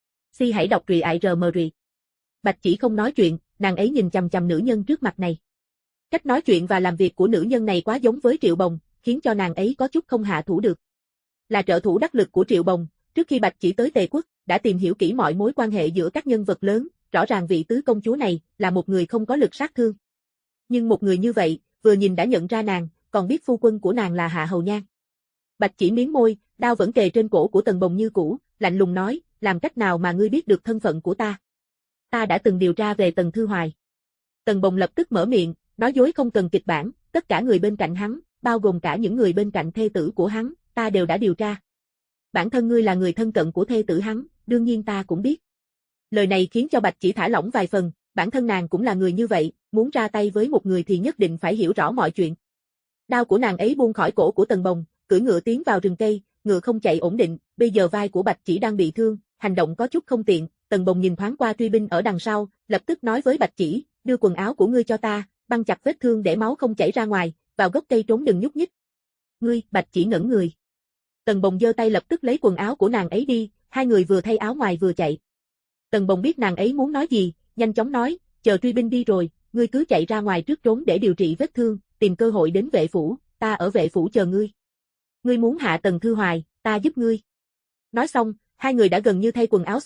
Si hãy đọc truyện IRM. Bạch Chỉ không nói chuyện, nàng ấy nhìn chằm chằm nữ nhân trước mặt này. Cách nói chuyện và làm việc của nữ nhân này quá giống với Triệu Bồng, khiến cho nàng ấy có chút không hạ thủ được. Là trợ thủ đắc lực của Triệu Bồng, trước khi Bạch Chỉ tới Tề quốc, đã tìm hiểu kỹ mọi mối quan hệ giữa các nhân vật lớn, rõ ràng vị tứ công chúa này là một người không có lực sát thương. Nhưng một người như vậy, vừa nhìn đã nhận ra nàng, còn biết phu quân của nàng là Hạ Hầu Nhan. Bạch Chỉ miếm môi, đao vẫn kề trên cổ của Tần Bồng như cũ, lạnh lùng nói, làm cách nào mà ngươi biết được thân phận của ta? Ta đã từng điều tra về Tần Thư Hoài. Tần Bồng lập tức mở miệng, nói dối không cần kịch bản, tất cả người bên cạnh hắn, bao gồm cả những người bên cạnh thê tử của hắn, ta đều đã điều tra. Bản thân ngươi là người thân cận của thê tử hắn, đương nhiên ta cũng biết. Lời này khiến cho Bạch Chỉ thả lỏng vài phần, bản thân nàng cũng là người như vậy, muốn ra tay với một người thì nhất định phải hiểu rõ mọi chuyện. Đao của nàng ấy buông khỏi cổ của Tần Bồng, cưỡi ngựa tiến vào rừng cây, ngựa không chạy ổn định, bây giờ vai của Bạch Chỉ đang bị thương, hành động có chút không tiện, Tần Bồng nhìn thoáng qua truy binh ở đằng sau, lập tức nói với Bạch Chỉ, đưa quần áo của ngươi cho ta, băng chặt vết thương để máu không chảy ra ngoài, vào gốc cây trốn đừng nhúc nhích. Ngươi, Bạch Chỉ ngẩn người. Tần Bồng giơ tay lập tức lấy quần áo của nàng ấy đi, hai người vừa thay áo ngoài vừa chạy. Tần Bồng biết nàng ấy muốn nói gì, nhanh chóng nói, chờ truy binh đi rồi, ngươi cứ chạy ra ngoài trước trốn để điều trị vết thương, tìm cơ hội đến vệ phủ, ta ở vệ phủ chờ ngươi. Ngươi muốn hạ Tần Thư Hoài, ta giúp ngươi. Nói xong, hai người đã gần như thay quần áo xong,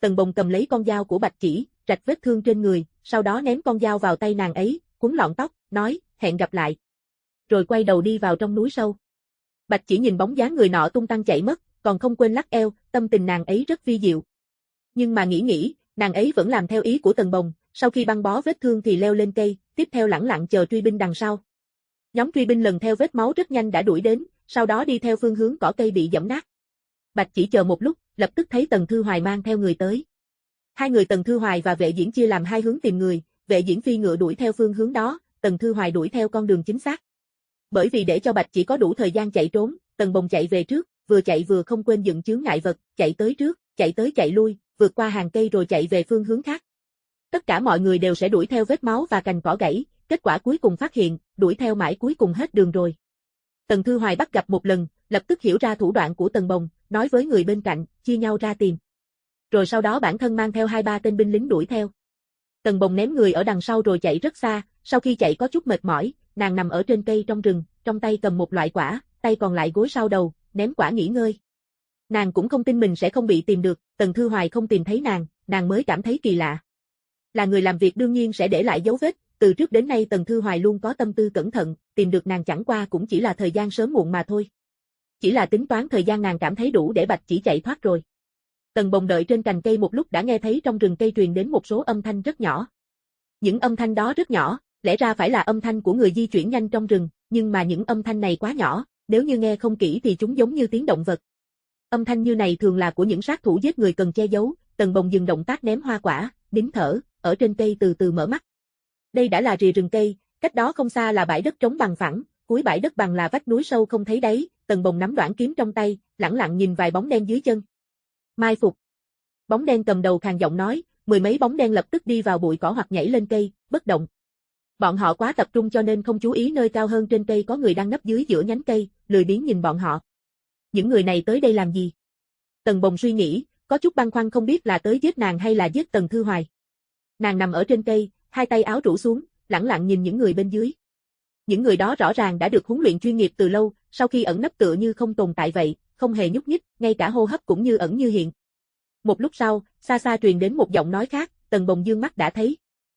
Tần Bồng cầm lấy con dao của Bạch Chỉ, rạch vết thương trên người, sau đó ném con dao vào tay nàng ấy, cuốn lọn tóc, nói, hẹn gặp lại. Rồi quay đầu đi vào trong núi sâu. Bạch Chỉ nhìn bóng dáng người nọ tung tăng chạy mất, còn không quên lắc eo, tâm tình nàng ấy rất vi diệu. Nhưng mà nghĩ, nàng ấy vẫn làm theo ý của Tần Bồng, sau khi băng bó vết thương thì leo lên cây, tiếp theo lẳng lặng chờ truy binh đằng sau. Nhóm truy binh lần theo vết máu rất nhanh đã đuổi đến, sau đó đi theo phương hướng cỏ cây bị giẫm nát. Bạch Chỉ chờ một lúc, lập tức thấy Tần Thư Hoài mang theo người tới. Hai người Tần Thư Hoài và Vệ Diễn chia làm hai hướng tìm người, Vệ Diễn phi ngựa đuổi theo phương hướng đó, Tần Thư Hoài đuổi theo con đường chính xác. Bởi vì để cho Bạch Chỉ có đủ thời gian chạy trốn, Tần Bồng chạy về trước, vừa chạy vừa không quên dựng chướng ngại vật, chạy tới trước, chạy tới chạy lui, vượt qua hàng cây rồi chạy về phương hướng khác. Tất cả mọi người đều sẽ đuổi theo vết máu và cành cỏ gãy, kết quả cuối cùng phát hiện, đuổi theo mãi cuối cùng hết đường rồi. Tần Thư Hoài bắt gặp một lần, lập tức hiểu ra thủ đoạn của Tần Bồng, nói với người bên cạnh, chia nhau ra tìm. Rồi sau đó bản thân mang theo 2-3 tên binh lính đuổi theo. Tần Bồng ném người ở đằng sau rồi chạy rất xa, sau khi chạy có chút mệt mỏi, nàng nằm ở trên cây trong rừng, trong tay cầm một loại quả, tay còn lại gối sau đầu, ném quả nghỉ ngơi. Nàng cũng không tin mình sẽ không bị tìm được, Tần Thư Hoài không tìm thấy nàng mới cảm thấy kỳ lạ. Là người làm việc đương nhiên sẽ để lại dấu vết, từ trước đến nay Tần Thư Hoài luôn có tâm tư cẩn thận, tìm được nàng chẳng qua cũng chỉ là thời gian sớm muộn mà thôi. Chỉ là tính toán thời gian nàng cảm thấy đủ để Bạch Chỉ chạy thoát rồi. Tần Bồng đợi trên cành cây một lúc đã nghe thấy trong rừng cây truyền đến một số âm thanh rất nhỏ. Những âm thanh đó rất nhỏ, lẽ ra phải là âm thanh của người di chuyển nhanh trong rừng, nhưng mà những âm thanh này quá nhỏ, nếu như nghe không kỹ thì chúng giống như tiếng động vật. Âm thanh như này thường là của những sát thủ giết người cần che giấu, Tần Bồng dừng động tác ném hoa quả, nín thở, ở trên cây từ từ mở mắt. Đây đã là rìa rừng cây, cách đó không xa là bãi đất trống bằng phẳng, cuối bãi đất bằng là vách núi sâu không thấy đáy, Tần Bồng nắm đoạn kiếm trong tay, lẳng lặng nhìn vài bóng đen dưới chân. Mai phục. Bóng đen cầm đầu khàn giọng nói, 10 mấy bóng đen lập tức đi vào bụi cỏ hoặc nhảy lên cây, bất động. Bọn họ quá tập trung cho nên không chú ý nơi cao hơn trên cây có người đang nấp dưới giữa nhánh cây, lười biếng nhìn bọn họ. Những người này tới đây làm gì? Tần Bồng suy nghĩ, có chút băn khoăn không biết là tới giết nàng hay là giết Tần Thư Hoài. Nàng nằm ở trên cây, hai tay áo rũ xuống, lẳng lặng nhìn những người bên dưới. Những người đó rõ ràng đã được huấn luyện chuyên nghiệp từ lâu, sau khi ẩn nấp tựa như không tồn tại vậy, không hề nhúc nhích, ngay cả hô hấp cũng như ẩn như hiện. Một lúc sau, xa xa truyền đến một giọng nói khác, Tần Bồng dương mắt đã thấy.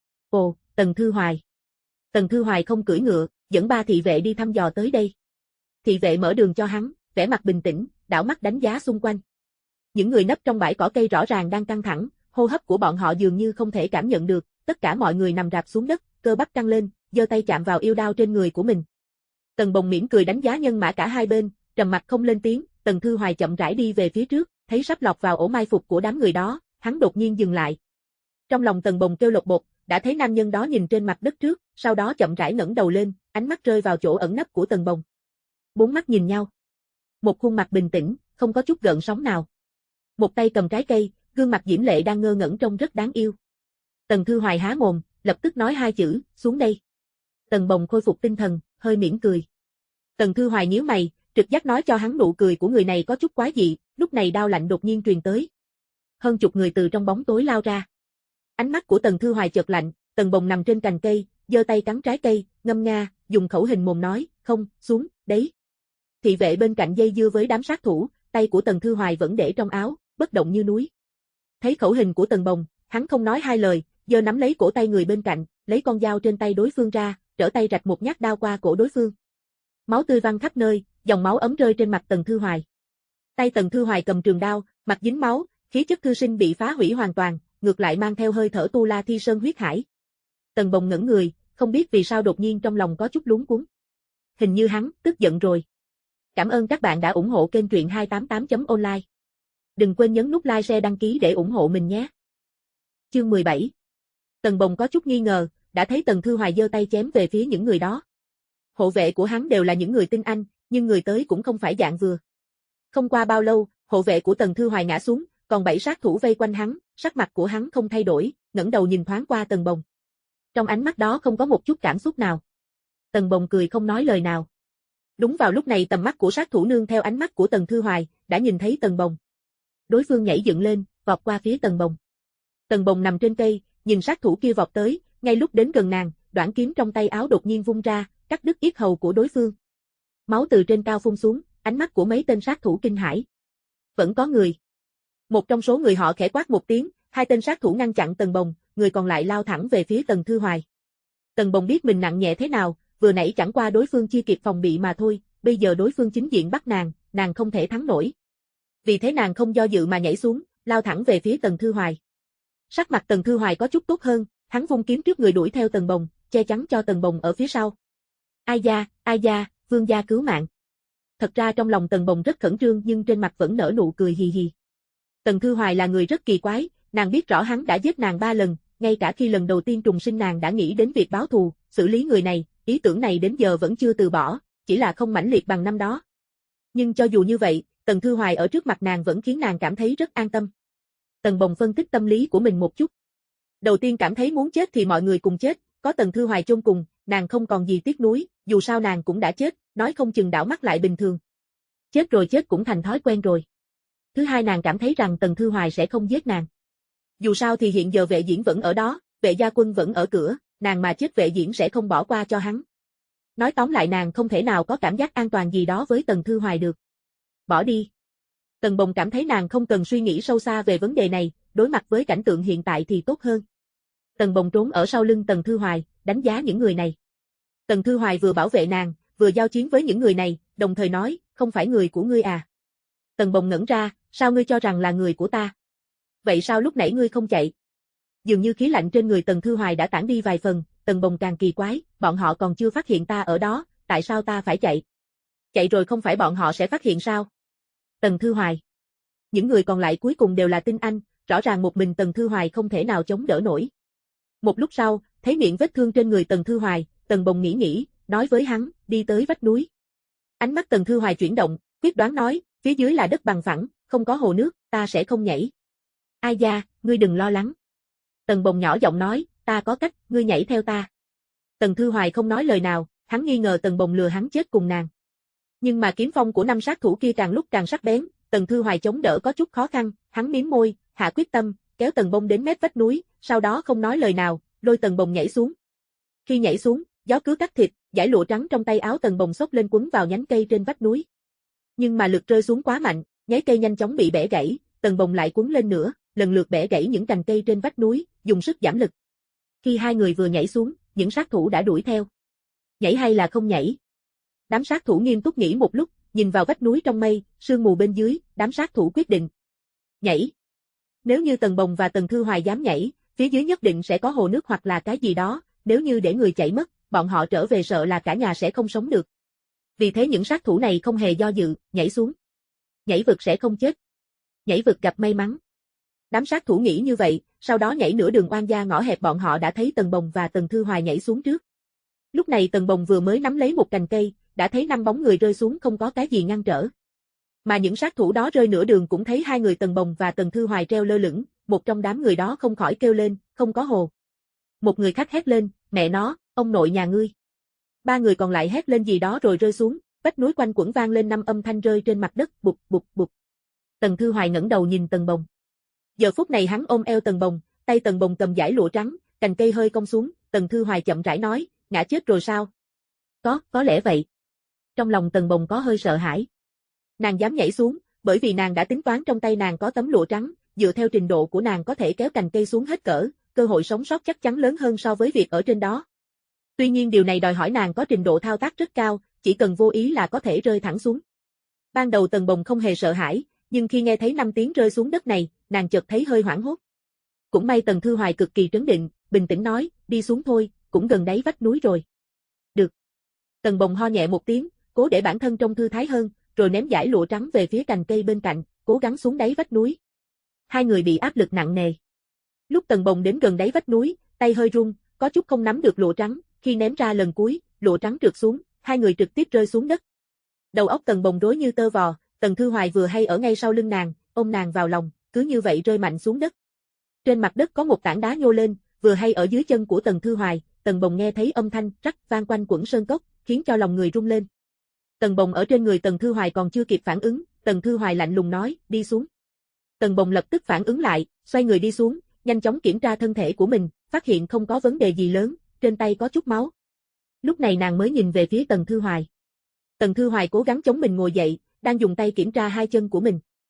Ồ, Tần Thư Hoài. Tần Thư Hoài không cưỡi ngựa, dẫn 3 thị vệ đi thăm dò tới đây. Thị vệ mở đường cho hắn, vẻ mặt bình tĩnh, đảo mắt đánh giá xung quanh. Những người nấp trong bãi cỏ cây rõ ràng đang căng thẳng, hô hấp của bọn họ dường như không thể cảm nhận được, tất cả mọi người nằm rạp xuống đất, cơ bắp căng lên, giơ tay chạm vào yêu đao trên người của mình. Tần Bồng mỉm cười đánh giá nhân mã cả hai bên, trầm mặc không lên tiếng, Tần Thư Hoài chậm rãi đi về phía trước, thấy sắp lọt vào ổ mai phục của đám người đó, hắn đột nhiên dừng lại. Trong lòng Tần Bồng kêu lột bột, đã thấy nam nhân đó nhìn trên mặt đất trước, sau đó chậm rãi ngẩng đầu lên, ánh mắt rơi vào chỗ ẩn nấp của Tần Bồng. 4 mắt nhìn nhau. Một khuôn mặt bình tĩnh, không có chút gợn sóng nào. Một tay cầm trái cây, gương mặt diễm lệ đang ngơ ngẩn trông rất đáng yêu. Tần Thư Hoài há mồm, lập tức nói 2 chữ, xuống đây. Tần Bồng khôi phục tinh thần, hơi mỉm cười. Tần Thư Hoài nhíu mày, trực giác nói cho hắn nụ cười của người này có chút quái dị, lúc này đao lạnh đột nhiên truyền tới. Hơn chục người từ trong bóng tối lao ra. Ánh mắt của Tần Thư Hoài chợt lạnh, Tần Bồng nằm trên cành cây, giơ tay cắn trái cây, ngâm nga, dùng khẩu hình mồm nói, không, xuống, đấy. Thị vệ bên cạnh dây dưa với đám sát thủ, tay của Tần Thư Hoài vẫn để trong áo, bất động như núi. Thấy khẩu hình của Tần Bồng, hắn không nói hai lời, giơ nắm lấy cổ tay người bên cạnh, lấy con dao trên tay đối phương ra, trở tay rạch một nhát đao qua cổ đối phương. Máu tươi văng khắp nơi, dòng máu ấm rơi trên mặt Tần Thư Hoài. Tay Tần Thư Hoài cầm trường đao, mặt dính máu, khí chất thư sinh bị phá hủy hoàn toàn, ngược lại mang theo hơi thở tu la thi sơn huyết hải. Tần Bồng ngẩn người, không biết vì sao đột nhiên trong lòng có chút luống cuống. Hình như hắn tức giận rồi. Cảm ơn các bạn đã ủng hộ kênh truyện 288.online. Đừng quên nhấn nút like share đăng ký để ủng hộ mình nhé. Chương 17. Tần Bồng có chút nghi ngờ, đã thấy Tần Thư Hoài giơ tay chém về phía những người đó. Hộ vệ của hắn đều là những người tinh anh, nhưng người tới cũng không phải dạng vừa. Không qua bao lâu, hộ vệ của Tần Thư Hoài ngã xuống, còn 7 sát thủ vây quanh hắn, sắc mặt của hắn không thay đổi, ngẩng đầu nhìn thoáng qua Tần Bồng. Trong ánh mắt đó không có một chút cảm xúc nào. Tần Bồng cười không nói lời nào. Đúng vào lúc này tầm mắt của sát thủ nương theo ánh mắt của Tần Thư Hoài, đã nhìn thấy Tần Bồng. Đối phương nhảy dựng lên, vọt qua phía Tần Bồng. Tần Bồng nằm trên cây, nhìn sát thủ kia vọt tới, ngay lúc đến gần nàng, đoạn kiếm trong tay áo đột nhiên vung ra, cắt đứt yết hầu của đối phương. Máu từ trên cao phun xuống, ánh mắt của mấy tên sát thủ kinh hãi. Vẫn có người. Một trong số người họ khẽ quát một tiếng, hai tên sát thủ ngăn chặn Tần Bồng, người còn lại lao thẳng về phía Tần Thư Hoài. Tần Bồng biết mình nặng nhẹ thế nào, vừa nãy chẳng qua đối phương chưa kịp phòng bị mà thôi, bây giờ đối phương chính diện bắt nàng không thể thắng nổi. Vì thế nàng không do dự mà nhảy xuống, lao thẳng về phía Tần Thư Hoài. Sắc mặt Tần Thư Hoài có chút tốt hơn, hắn vung kiếm trước người đuổi theo Tần Bồng, che chắn cho Tần Bồng ở phía sau. Ai da, vương gia cứu mạng. Thật ra trong lòng Tần Bồng rất khẩn trương nhưng trên mặt vẫn nở nụ cười hì hì. Tần Thư Hoài là người rất kỳ quái, nàng biết rõ hắn đã giết nàng 3 lần, ngay cả khi lần đầu tiên trùng sinh nàng đã nghĩ đến việc báo thù, xử lý người này, ý tưởng này đến giờ vẫn chưa từ bỏ, chỉ là không mãnh liệt bằng năm đó. Nhưng cho dù như vậy, Tần Thư Hoài ở trước mặt nàng vẫn khiến nàng cảm thấy rất an tâm. Tần Bồng phân tích tâm lý của mình một chút. Đầu tiên cảm thấy muốn chết thì mọi người cùng chết, có Tần Thư Hoài chôn cùng, nàng không còn gì tiếc nuối, dù sao nàng cũng đã chết, nói không chừng đảo mắt lại bình thường. Chết rồi chết cũng thành thói quen rồi. Thứ hai nàng cảm thấy rằng Tần Thư Hoài sẽ không giết nàng. Dù sao thì hiện giờ Vệ Diễn vẫn ở đó, Vệ gia quân vẫn ở cửa, nàng mà chết Vệ Diễn sẽ không bỏ qua cho hắn. Nói tóm lại nàng không thể nào có cảm giác an toàn gì đó với Tần Thư Hoài được. Bỏ đi. Tần Bồng cảm thấy nàng không cần suy nghĩ sâu xa về vấn đề này, đối mặt với cảnh tượng hiện tại thì tốt hơn. Tần Bồng trốn ở sau lưng Tần Thư Hoài, đánh giá những người này. Tần Thư Hoài vừa bảo vệ nàng, vừa giao chiến với những người này, đồng thời nói, không phải người của ngươi à. Tần Bồng ngẩn ra, sao ngươi cho rằng là người của ta? Vậy sao lúc nãy ngươi không chạy? Dường như khí lạnh trên người Tần Thư Hoài đã tản đi vài phần, Tần Bồng càng kỳ quái, bọn họ còn chưa phát hiện ta ở đó, tại sao ta phải chạy? Chạy rồi không phải bọn họ sẽ phát hiện sao? Tần Thư Hoài. Những người còn lại cuối cùng đều là tinh anh, rõ ràng một mình Tần Thư Hoài không thể nào chống đỡ nổi. Một lúc sau, thấy miệng vết thương trên người Tần Thư Hoài, Tần Bồng nghĩ, nói với hắn, đi tới vách núi. Ánh mắt Tần Thư Hoài chuyển động, quyết đoán nói, phía dưới là đất bằng phẳng, không có hồ nước, ta sẽ không nhảy. Ai da, ngươi đừng lo lắng. Tần Bồng nhỏ giọng nói, ta có cách, ngươi nhảy theo ta. Tần Thư Hoài không nói lời nào, hắn nghi ngờ Tần Bồng lừa hắn chết cùng nàng. Nhưng mà kiếm phong của năm sát thủ kia càng lúc càng sắc bén, Tần Thư Hoài chống đỡ có chút khó khăn, hắn mím môi, hạ quyết tâm, kéo Tần Bồng đến mép vách núi, sau đó không nói lời nào, lôi Tần Bồng nhảy xuống. Khi nhảy xuống, gió cứ cắt thịt, dải lụa trắng trong tay áo Tần Bồng xốc lên quấn vào nhánh cây trên vách núi. Nhưng mà lực rơi xuống quá mạnh, nhánh cây nhanh chóng bị bẻ gãy, Tần Bồng lại quấn lên nữa, lần lượt bẻ gãy những cành cây trên vách núi, dùng sức giảm lực. Khi hai người vừa nhảy xuống, những sát thủ đã đuổi theo. Nhảy hay là không nhảy? Đám sát thủ nghiêm túc nghĩ một lúc, nhìn vào vách núi trong mây, sương mù bên dưới, đám sát thủ quyết định. Nhảy. Nếu như Tần Bồng và Tần Thư Hoài dám nhảy, phía dưới nhất định sẽ có hồ nước hoặc là cái gì đó, nếu như để người chạy mất, bọn họ trở về sợ là cả nhà sẽ không sống được. Vì thế những sát thủ này không hề do dự, nhảy xuống. Nhảy vực sẽ không chết. Nhảy vực gặp may mắn. Đám sát thủ nghĩ như vậy, sau đó nhảy nửa đường oan gia ngõ hẹp bọn họ đã thấy Tần Bồng và Tần Thư Hoài nhảy xuống trước. Lúc này Tần Bồng vừa mới nắm lấy một cành cây, đã thấy 5 bóng người rơi xuống không có cái gì ngăn trở. Mà những sát thủ đó rơi nửa đường cũng thấy hai người Tần Bồng và Tần Thư Hoài treo lơ lửng, một trong đám người đó không khỏi kêu lên, không có hồ. Một người khác hét lên, mẹ nó, ông nội nhà ngươi. 3 người còn lại hét lên gì đó rồi rơi xuống, vách núi quanh quẩn vang lên 5 âm thanh rơi trên mặt đất, bụp bụp bụp. Tần Thư Hoài ngẩng đầu nhìn Tần Bồng. Giờ phút này hắn ôm eo Tần Bồng, tay Tần Bồng cầm dải lụa trắng, cành cây hơi cong xuống, Tần Thư Hoài chậm rãi nói, ngã chết rồi sao? Có lẽ vậy. Trong lòng Tần Bồng có hơi sợ hãi. Nàng dám nhảy xuống, bởi vì nàng đã tính toán trong tay nàng có tấm lụa trắng, dựa theo trình độ của nàng có thể kéo cành cây xuống hết cỡ, cơ hội sống sót chắc chắn lớn hơn so với việc ở trên đó. Tuy nhiên điều này đòi hỏi nàng có trình độ thao tác rất cao, chỉ cần vô ý là có thể rơi thẳng xuống. Ban đầu Tần Bồng không hề sợ hãi, nhưng khi nghe thấy 5 tiếng rơi xuống đất này, nàng chợt thấy hơi hoảng hốt. Cũng may Tần Thư Hoài cực kỳ trấn định, bình tĩnh nói, đi xuống thôi, cũng gần đáy vách núi rồi. Được. Tần Bồng ho nhẹ một tiếng, cố để bản thân trông thư thái hơn, rồi ném dải lụa trắng về phía cành cây bên cạnh, cố gắng xuống đáy vách núi. Hai người bị áp lực nặng nề. Lúc Tần Bồng đến gần đáy vách núi, tay hơi run, có chút không nắm được lụa trắng, khi ném ra lần cuối, lụa trắng trượt xuống, hai người trực tiếp rơi xuống đất. Đầu óc Tần Bồng rối như tơ vò, Tần Thư Hoài vừa hay ở ngay sau lưng nàng, ôm nàng vào lòng, cứ như vậy rơi mạnh xuống đất. Trên mặt đất có một tảng đá nhô lên, vừa hay ở dưới chân của Tần Thư Hoài, Tần Bồng nghe thấy âm thanh rắc vang quanh quẩn sơn cốc, khiến cho lòng người rung lên. Tần Bồng ở trên người Tần Thư Hoài còn chưa kịp phản ứng, Tần Thư Hoài lạnh lùng nói, đi xuống. Tần Bồng lập tức phản ứng lại, xoay người đi xuống, nhanh chóng kiểm tra thân thể của mình, phát hiện không có vấn đề gì lớn, trên tay có chút máu. Lúc này nàng mới nhìn về phía Tần Thư Hoài. Tần Thư Hoài cố gắng chống mình ngồi dậy, đang dùng tay kiểm tra hai chân của mình.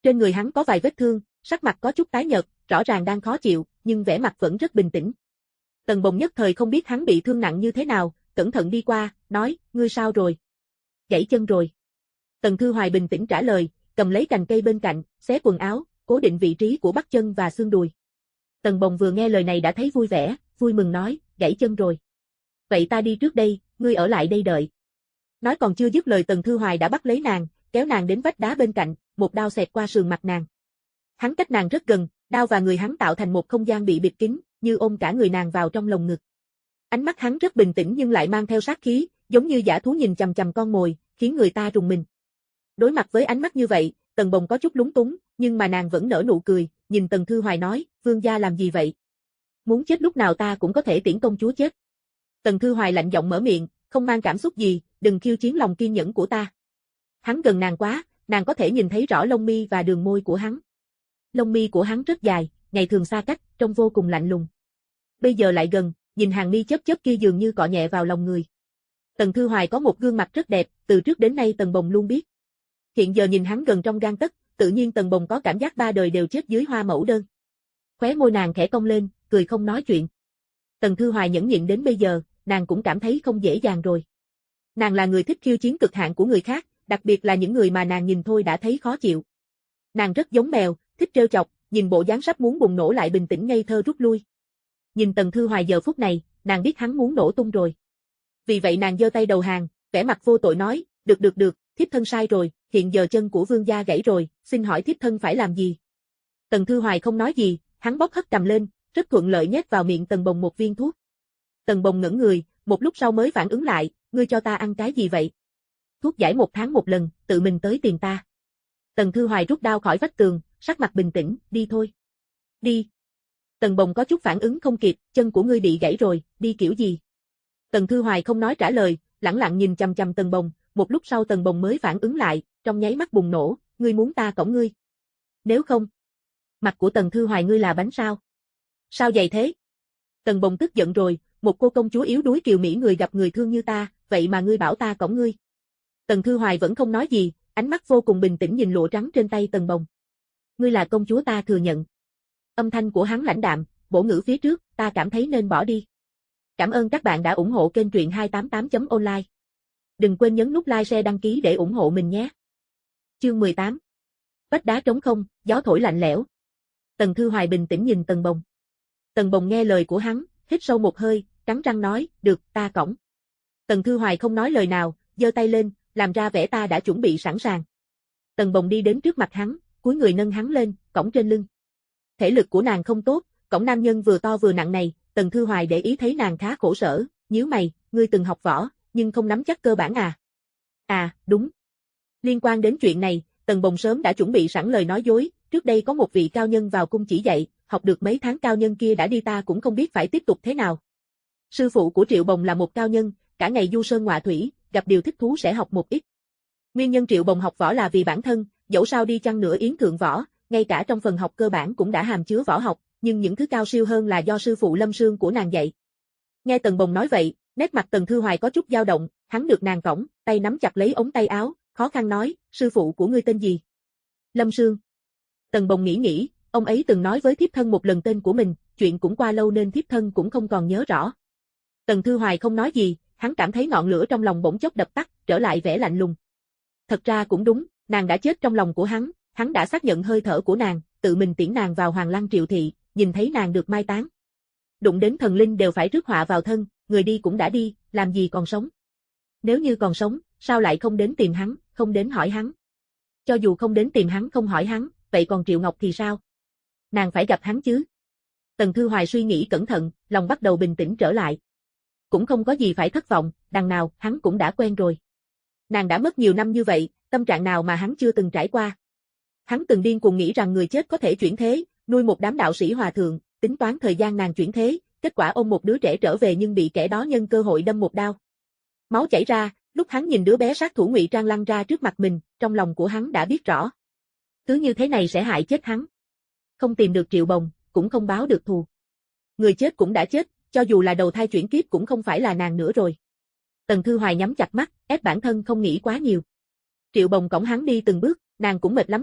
Trên người hắn có vài vết thương, sắc mặt có chút tái nhợt, rõ ràng đang khó chịu, nhưng vẻ mặt vẫn rất bình tĩnh. Tần Bồng nhất thời không biết hắn bị thương nặng như thế nào, cẩn thận đi qua, nói, ngươi sao rồi? Gãy chân rồi. Tần Thư Hoài bình tĩnh trả lời, cầm lấy cành cây bên cạnh, xé quần áo, cố định vị trí của bắp chân và xương đùi. Tần Bồng vừa nghe lời này đã thấy vui vẻ, vui mừng nói, gãy chân rồi. Vậy ta đi trước đây, ngươi ở lại đây đợi. Nói còn chưa dứt lời Tần Thư Hoài đã bắt lấy nàng, kéo nàng đến vách đá bên cạnh, một đao xẹt qua sườn mặt nàng. Hắn cách nàng rất gần, đao và người hắn tạo thành một không gian bị bịt kín, như ôm cả người nàng vào trong lồng ngực. Ánh mắt hắn rất bình tĩnh nhưng lại mang theo sát khí, giống như dã thú nhìn chằm chằm con mồi, khiến người ta rùng mình. Đối mặt với ánh mắt như vậy, Tần Bồng có chút lúng túng, nhưng mà nàng vẫn nở nụ cười, nhìn Tần Thư Hoài nói, vương gia làm gì vậy? Muốn chết lúc nào ta cũng có thể tiễn công chúa chết. Tần Thư Hoài lạnh giọng mở miệng, không mang cảm xúc gì, đừng khiêu chiến lòng kiên nhẫn của ta. Hắn gần nàng quá, nàng có thể nhìn thấy rõ lông mi và đường môi của hắn. Lông mi của hắn rất dài, ngày thường xa cách, trông vô cùng lạnh lùng. Bây giờ lại gần, nhìn hàng mi chớp chớp kia dường như cọ nhẹ vào lòng người. Tần Thư Hoài có một gương mặt rất đẹp, từ trước đến nay Tần Bồng luôn biết. Hiện giờ nhìn hắn gần trong gang tấc, tự nhiên Tần Bồng có cảm giác ba đời đều chết dưới hoa mẫu đơn. Khóe môi nàng khẽ cong lên, cười không nói chuyện. Tần Thư Hoài nhẫn nhịn đến bây giờ, nàng cũng cảm thấy không dễ dàng rồi. Nàng là người thích khiêu chiến cực hạn của người khác, đặc biệt là những người mà nàng nhìn thôi đã thấy khó chịu. Nàng rất giống mèo, thích trêu chọc, nhìn bộ dáng sắp muốn bùng nổ lại bình tĩnh ngây thơ rút lui. Nhìn Tần Thư Hoài giờ phút này, nàng biết hắn muốn nổ tung rồi. Vì vậy nàng giơ tay đầu hàng, vẻ mặt vô tội nói, được, thiếp thân sai rồi, hiện giờ chân của vương gia gãy rồi, xin hỏi thiếp thân phải làm gì? Tần Thư Hoài không nói gì, hắn bóp hất cầm lên, rất thuận lợi nhét vào miệng Tần Bồng một viên thuốc. Tần Bồng ngẩn người, một lúc sau mới phản ứng lại, ngươi cho ta ăn cái gì vậy? Thuốc giải 1 tháng một lần, tự mình tới tìm ta. Tần Thư Hoài rút đao khỏi vách tường, sắc mặt bình tĩnh, đi thôi. Đi. Tần Bồng có chút phản ứng không kịp, chân của ngươi bị gãy rồi, đi kiểu gì? Tần Thư Hoài không nói trả lời, lẳng lặng nhìn chằm chằm Tần Bồng, một lúc sau Tần Bồng mới phản ứng lại, trong nháy mắt bùng nổ, ngươi muốn ta cõng ngươi? Nếu không, mặt của Tần Thư Hoài ngươi là bánh sao? Sao vậy thế? Tần Bồng tức giận rồi, một cô công chúa yếu đuối kiều mỹ người gặp người thương như ta, vậy mà ngươi bảo ta cõng ngươi? Tần Thư Hoài vẫn không nói gì, ánh mắt vô cùng bình tĩnh nhìn lụa trắng trên tay Tần Bồng. Ngươi là công chúa ta thừa nhận. Âm thanh của hắn lãnh đạm, bổ ngữ phía trước, ta cảm thấy nên bỏ đi. Cảm ơn các bạn đã ủng hộ kênh truyện 288.online. Đừng quên nhấn nút like share đăng ký để ủng hộ mình nhé. Chương 18. Vách đá trống không, gió thổi lạnh lẽo. Tần Thư Hoài bình tĩnh nhìn Tần Bồng. Tần Bồng nghe lời của hắn, hít sâu một hơi, cắn răng nói, được, ta cõng. Tần Thư Hoài không nói lời nào, giơ tay lên, làm ra vẻ ta đã chuẩn bị sẵn sàng. Tần Bồng đi đến trước mặt hắn, cúi người nâng hắn lên, cõng trên lưng. Thể lực của nàng không tốt, cõng nam nhân vừa to vừa nặng này, Tần Thư Hoài để ý thấy nàng khá khổ sở, nhíu mày, ngươi từng học võ, nhưng không nắm chắc cơ bản à? À, đúng. Liên quan đến chuyện này, Tần Bồng sớm đã chuẩn bị sẵn lời nói dối, trước đây có một vị cao nhân vào cung chỉ dạy, học được mấy tháng cao nhân kia đã đi ta cũng không biết phải tiếp tục thế nào. Sư phụ của Triệu Bồng là một cao nhân, cả ngày du sơn ngoại thủy, gặp điều thích thú sẽ học một ít. Nguyên nhân Triệu Bồng học võ là vì bản thân, dẫu sao đi chăng nữa yến thượng võ, ngay cả trong phần học cơ bản cũng đã hàm chứa võ học, nhưng những thứ cao siêu hơn là do sư phụ Lâm Sương của nàng dạy. Nghe Tần Bồng nói vậy, nét mặt Tần Thư Hoài có chút dao động, hắn được nàng cõng, tay nắm chặt lấy ống tay áo, khó khăn nói, sư phụ của ngươi tên gì? Lâm Sương. Tần Bồng nghĩ, ông ấy từng nói với thiếp thân một lần tên của mình, chuyện cũng qua lâu nên thiếp thân cũng không còn nhớ rõ. Tần Thư Hoài không nói gì, hắn cảm thấy ngọn lửa trong lòng bỗng chốc đập tắt, trở lại vẻ lạnh lùng. Thật ra cũng đúng, nàng đã chết trong lòng của hắn đã xác nhận hơi thở của nàng, tự mình tiễn nàng vào Hoàng Lăng Triệu Thị, nhìn thấy nàng được mai táng. Đụng đến thần linh đều phải rước họa vào thân, người đi cũng đã đi, làm gì còn sống. Nếu như còn sống, sao lại không đến tìm hắn, không đến hỏi hắn? Cho dù không đến tìm hắn không hỏi hắn, vậy còn Triệu Ngọc thì sao? Nàng phải gặp hắn chứ? Tần Thư Hoài suy nghĩ cẩn thận, lòng bắt đầu bình tĩnh trở lại. Cũng không có gì phải thất vọng, đằng nào hắn cũng đã quen rồi. Nàng đã mất nhiều năm như vậy, tâm trạng nào mà hắn chưa từng trải qua. Hắn từng điên cuồng nghĩ rằng người chết có thể chuyển thế, nuôi một đám đạo sĩ hòa thượng, tính toán thời gian nàng chuyển thế, kết quả ôm một đứa trẻ trở về nhưng bị kẻ đó nhân cơ hội đâm một đao. Máu chảy ra, lúc hắn nhìn đứa bé sát thủ ngụy trang lăn ra trước mặt mình, trong lòng của hắn đã biết rõ. Cứ như thế này sẽ hại chết hắn. Không tìm được Triệu Bồng, cũng không báo được thù. Người chết cũng đã chết, cho dù là đầu thai chuyển kiếp cũng không phải là nàng nữa rồi. Tần Thư Hoài nhắm chặt mắt, ép bản thân không nghĩ quá nhiều. Triệu Bồng cõng hắn đi từng bước, nàng cũng mệt lắm rồi,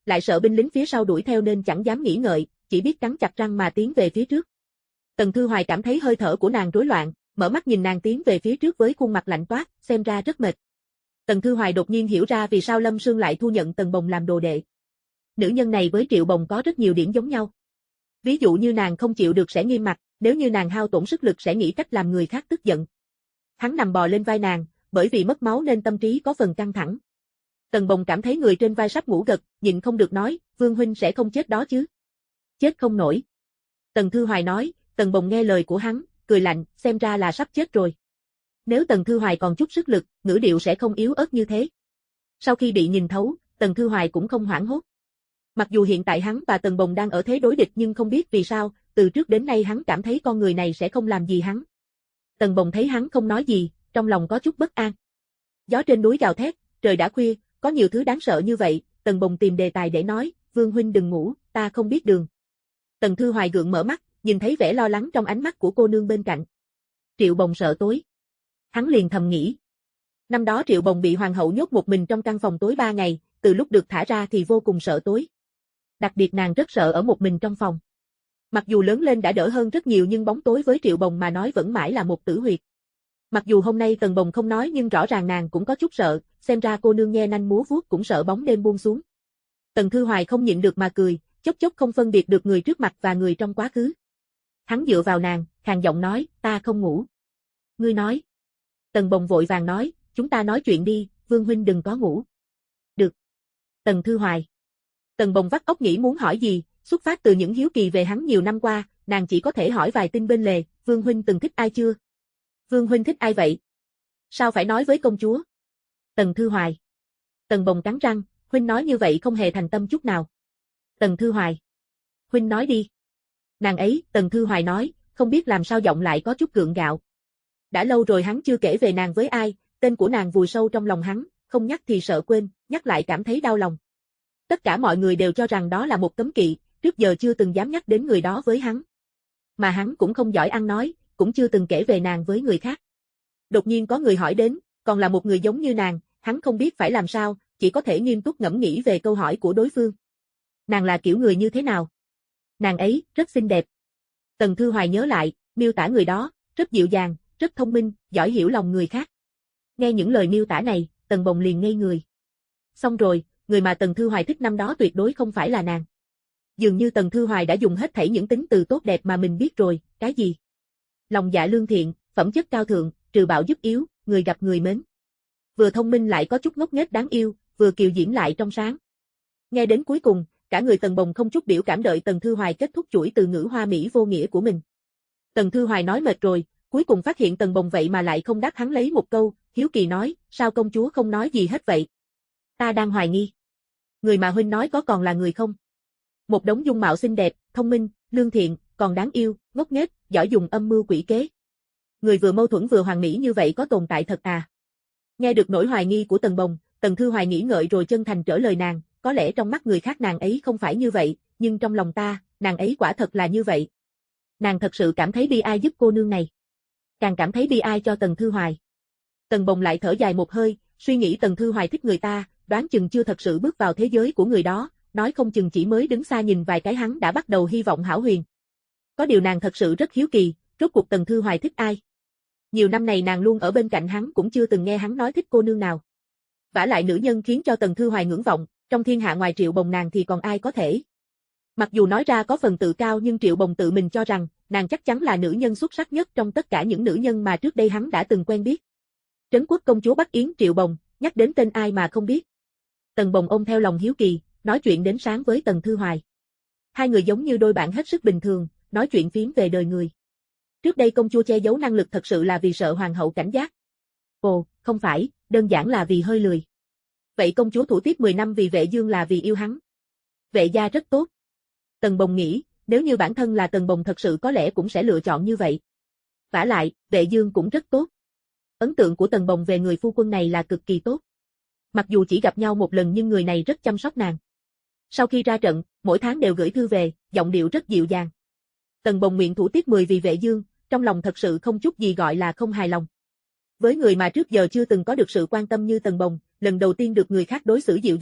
lại sợ binh lính phía sau đuổi theo nên chẳng dám nghĩ ngợi, chỉ biết cắn chặt răng mà tiến về phía trước. Tần Thư Hoài cảm thấy hơi thở của nàng rối loạn, mở mắt nhìn nàng tiến về phía trước với khuôn mặt lạnh toát, xem ra rất mệt. Tần Thư Hoài đột nhiên hiểu ra vì sao Lâm Sương lại thu nhận Tần Bồng làm đồ đệ. Nữ nhân này với Triệu Bồng có rất nhiều điểm giống nhau. Ví dụ như nàng không chịu được sẽ nghiêm mặt, nếu như nàng hao tổn sức lực sẽ nghĩ cách làm người khác tức giận. Hắn nằm bò lên vai nàng, bởi vì mất máu nên tâm trí có phần căng thẳng. Tần Bồng cảm thấy người trên vai sắp ngủ gật, nhịn không được nói, Vương huynh sẽ không chết đó chứ? Chết không nổi. Tần Thư Hoài nói. Tần Bồng nghe lời của hắn, cười lạnh, xem ra là sắp chết rồi. Nếu Tần Thư Hoài còn chút sức lực, ngữ điệu sẽ không yếu ớt như thế. Sau khi bị nhìn thấu, Tần Thư Hoài cũng không hoảng hốt. Mặc dù hiện tại hắn và Tần Bồng đang ở thế đối địch nhưng không biết vì sao, từ trước đến nay hắn cảm thấy con người này sẽ không làm gì hắn. Tần Bồng thấy hắn không nói gì, trong lòng có chút bất an. Gió trên núi gào thét, trời đã khuya, có nhiều thứ đáng sợ như vậy, Tần Bồng tìm đề tài để nói, Vương huynh đừng ngủ, ta không biết đường. Tần Thư Hoài gượng mở mắt, nhìn thấy vẻ lo lắng trong ánh mắt của cô nương bên cạnh. Triệu Bồng sợ tối. Hắn liền thầm nghĩ. Năm đó Triệu Bồng bị hoàng hậu nhốt một mình trong căn phòng tối 3 ngày, từ lúc được thả ra thì vô cùng sợ tối. Đặc biệt nàng rất sợ ở một mình trong phòng. Mặc dù lớn lên đã đỡ hơn rất nhiều nhưng bóng tối với Triệu Bồng mà nói vẫn mãi là một tử huyệt. Mặc dù hôm nay Tần Bồng không nói nhưng rõ ràng nàng cũng có chút sợ, xem ra cô nương nhe nanh múa vuốt cũng sợ bóng đêm buông xuống. Tần Thư Hoài không nhịn được mà cười, chốc chốc không phân biệt được người trước mặt và người trong quá khứ. Hắn dựa vào nàng, khàn giọng nói, ta không ngủ. Ngươi nói. Tần Bồng vội vàng nói, chúng ta nói chuyện đi, Vương huynh đừng có ngủ. Được. Tần Thư Hoài. Tần Bồng vắt óc nghĩ muốn hỏi gì, xuất phát từ những hiếu kỳ về hắn nhiều năm qua, nàng chỉ có thể hỏi vài tin bên lề, Vương huynh từng thích ai chưa? Vương huynh thích ai vậy? Sao phải nói với công chúa? Tần Thư Hoài. Tần Bồng cắn răng, huynh nói như vậy không hề thành tâm chút nào. Tần Thư Hoài. Huynh nói đi. Nàng ấy, Tần Thư Hoài nói, không biết làm sao giọng lại có chút gượng gạo. Đã lâu rồi hắn chưa kể về nàng với ai, tên của nàng vùi sâu trong lòng hắn, không nhắc thì sợ quên, nhắc lại cảm thấy đau lòng. Tất cả mọi người đều cho rằng đó là một cấm kỵ, trước giờ chưa từng dám nhắc đến người đó với hắn. Mà hắn cũng không giỏi ăn nói, cũng chưa từng kể về nàng với người khác. Đột nhiên có người hỏi đến, còn là một người giống như nàng, hắn không biết phải làm sao, chỉ có thể nghiêm túc ngẫm nghĩ về câu hỏi của đối phương. Nàng là kiểu người như thế nào? Nàng ấy, rất xinh đẹp. Tần Thư Hoài nhớ lại, miêu tả người đó, rất dịu dàng, rất thông minh, giỏi hiểu lòng người khác. Nghe những lời miêu tả này, Tần Bồng liền ngây người. Xong rồi, người mà Tần Thư Hoài thích năm đó tuyệt đối không phải là nàng. Dường như Tần Thư Hoài đã dùng hết thảy những tính từ tốt đẹp mà mình biết rồi, cái gì? Lòng dạ lương thiện, phẩm chất cao thượng, trừ bạo giúp yếu, người gặp người mến. Vừa thông minh lại có chút ngốc nghếch đáng yêu, vừa kiều diễm lại trong sáng. Nghe đến cuối cùng, cả người Tần Bồng không chút biểu cảm đợi Tần Thư Hoài kết thúc chuỗi từ ngữ hoa mỹ vô nghĩa của mình. Tần Thư Hoài nói mệt rồi, cuối cùng phát hiện Tần Bồng vậy mà lại không đáp hắn lấy một câu, hiếu kỳ nói, sao công chúa không nói gì hết vậy? Ta đang hoài nghi. Người mà huynh nói có còn là người không? Một đống dung mạo xinh đẹp, thông minh, lương thiện, còn đáng yêu, ngốc nghếch, giỏi dùng âm mưu quỷ kế. Người vừa mâu thuẫn vừa hoàn mỹ như vậy có tồn tại thật à? Nghe được nỗi hoài nghi của Tần Bồng, Tần Thư Hoài nghĩ ngợi rồi chân thành trở lời nàng, có lẽ trong mắt người khác nàng ấy không phải như vậy, nhưng trong lòng ta, nàng ấy quả thật là như vậy. Nàng thật sự cảm thấy bi ai giúp cô nương này. Càng cảm thấy bi ai cho Tần Thư Hoài. Tần Bồng lại thở dài một hơi, suy nghĩ Tần Thư Hoài thích người ta, đoán chừng chưa thật sự bước vào thế giới của người đó, nói không chừng chỉ mới đứng xa nhìn vài cái hắn đã bắt đầu hy vọng hão huyền. Có điều nàng thật sự rất hiếu kỳ, rốt cuộc Tần Thư Hoài thích ai? Nhiều năm này nàng luôn ở bên cạnh hắn cũng chưa từng nghe hắn nói thích cô nương nào. Vả lại nữ nhân khiến cho Tần Thư Hoài ngưỡng vọng, trong thiên hạ ngoài Triệu Bồng nàng thì còn ai có thể. Mặc dù nói ra có phần tự cao nhưng Triệu Bồng tự mình cho rằng, nàng chắc chắn là nữ nhân xuất sắc nhất trong tất cả những nữ nhân mà trước đây hắn đã từng quen biết. Trấn Quốc công chúa Bắc Yến Triệu Bồng, nhắc đến tên ai mà không biết. Tần Bồng ôm theo lòng hiếu kỳ, nói chuyện đến sáng với Tần Thư Hoài. Hai người giống như đôi bạn hết sức bình thường, nói chuyện phím về đời người. Trước đây công chúa che giấu năng lực thật sự là vì sợ hoàng hậu cảnh giác. Ồ, không phải, đơn giản là vì hơi lười. Vậy công chúa thủ tiếp 10 năm vì Vệ Dương là vì yêu hắn. Vệ gia rất tốt. Tần Bồng nghĩ, nếu như bản thân là Tần Bồng thật sự có lẽ cũng sẽ lựa chọn như vậy. Vả lại, Vệ Dương cũng rất tốt. Ấn tượng của Tần Bồng về người phu quân này là cực kỳ tốt. Mặc dù chỉ gặp nhau một lần nhưng người này rất chăm sóc nàng. Sau khi ra trận, mỗi tháng đều gửi thư về, giọng điệu rất dịu dàng. Tần Bồng nguyện thủ tiếp 10 vì Vệ Dương, trong lòng thật sự không chút gì gọi là không hài lòng. Với người mà trước giờ chưa từng có được sự quan tâm như Tần Bồng, lần đầu tiên được người khác đối xử dịu dàng,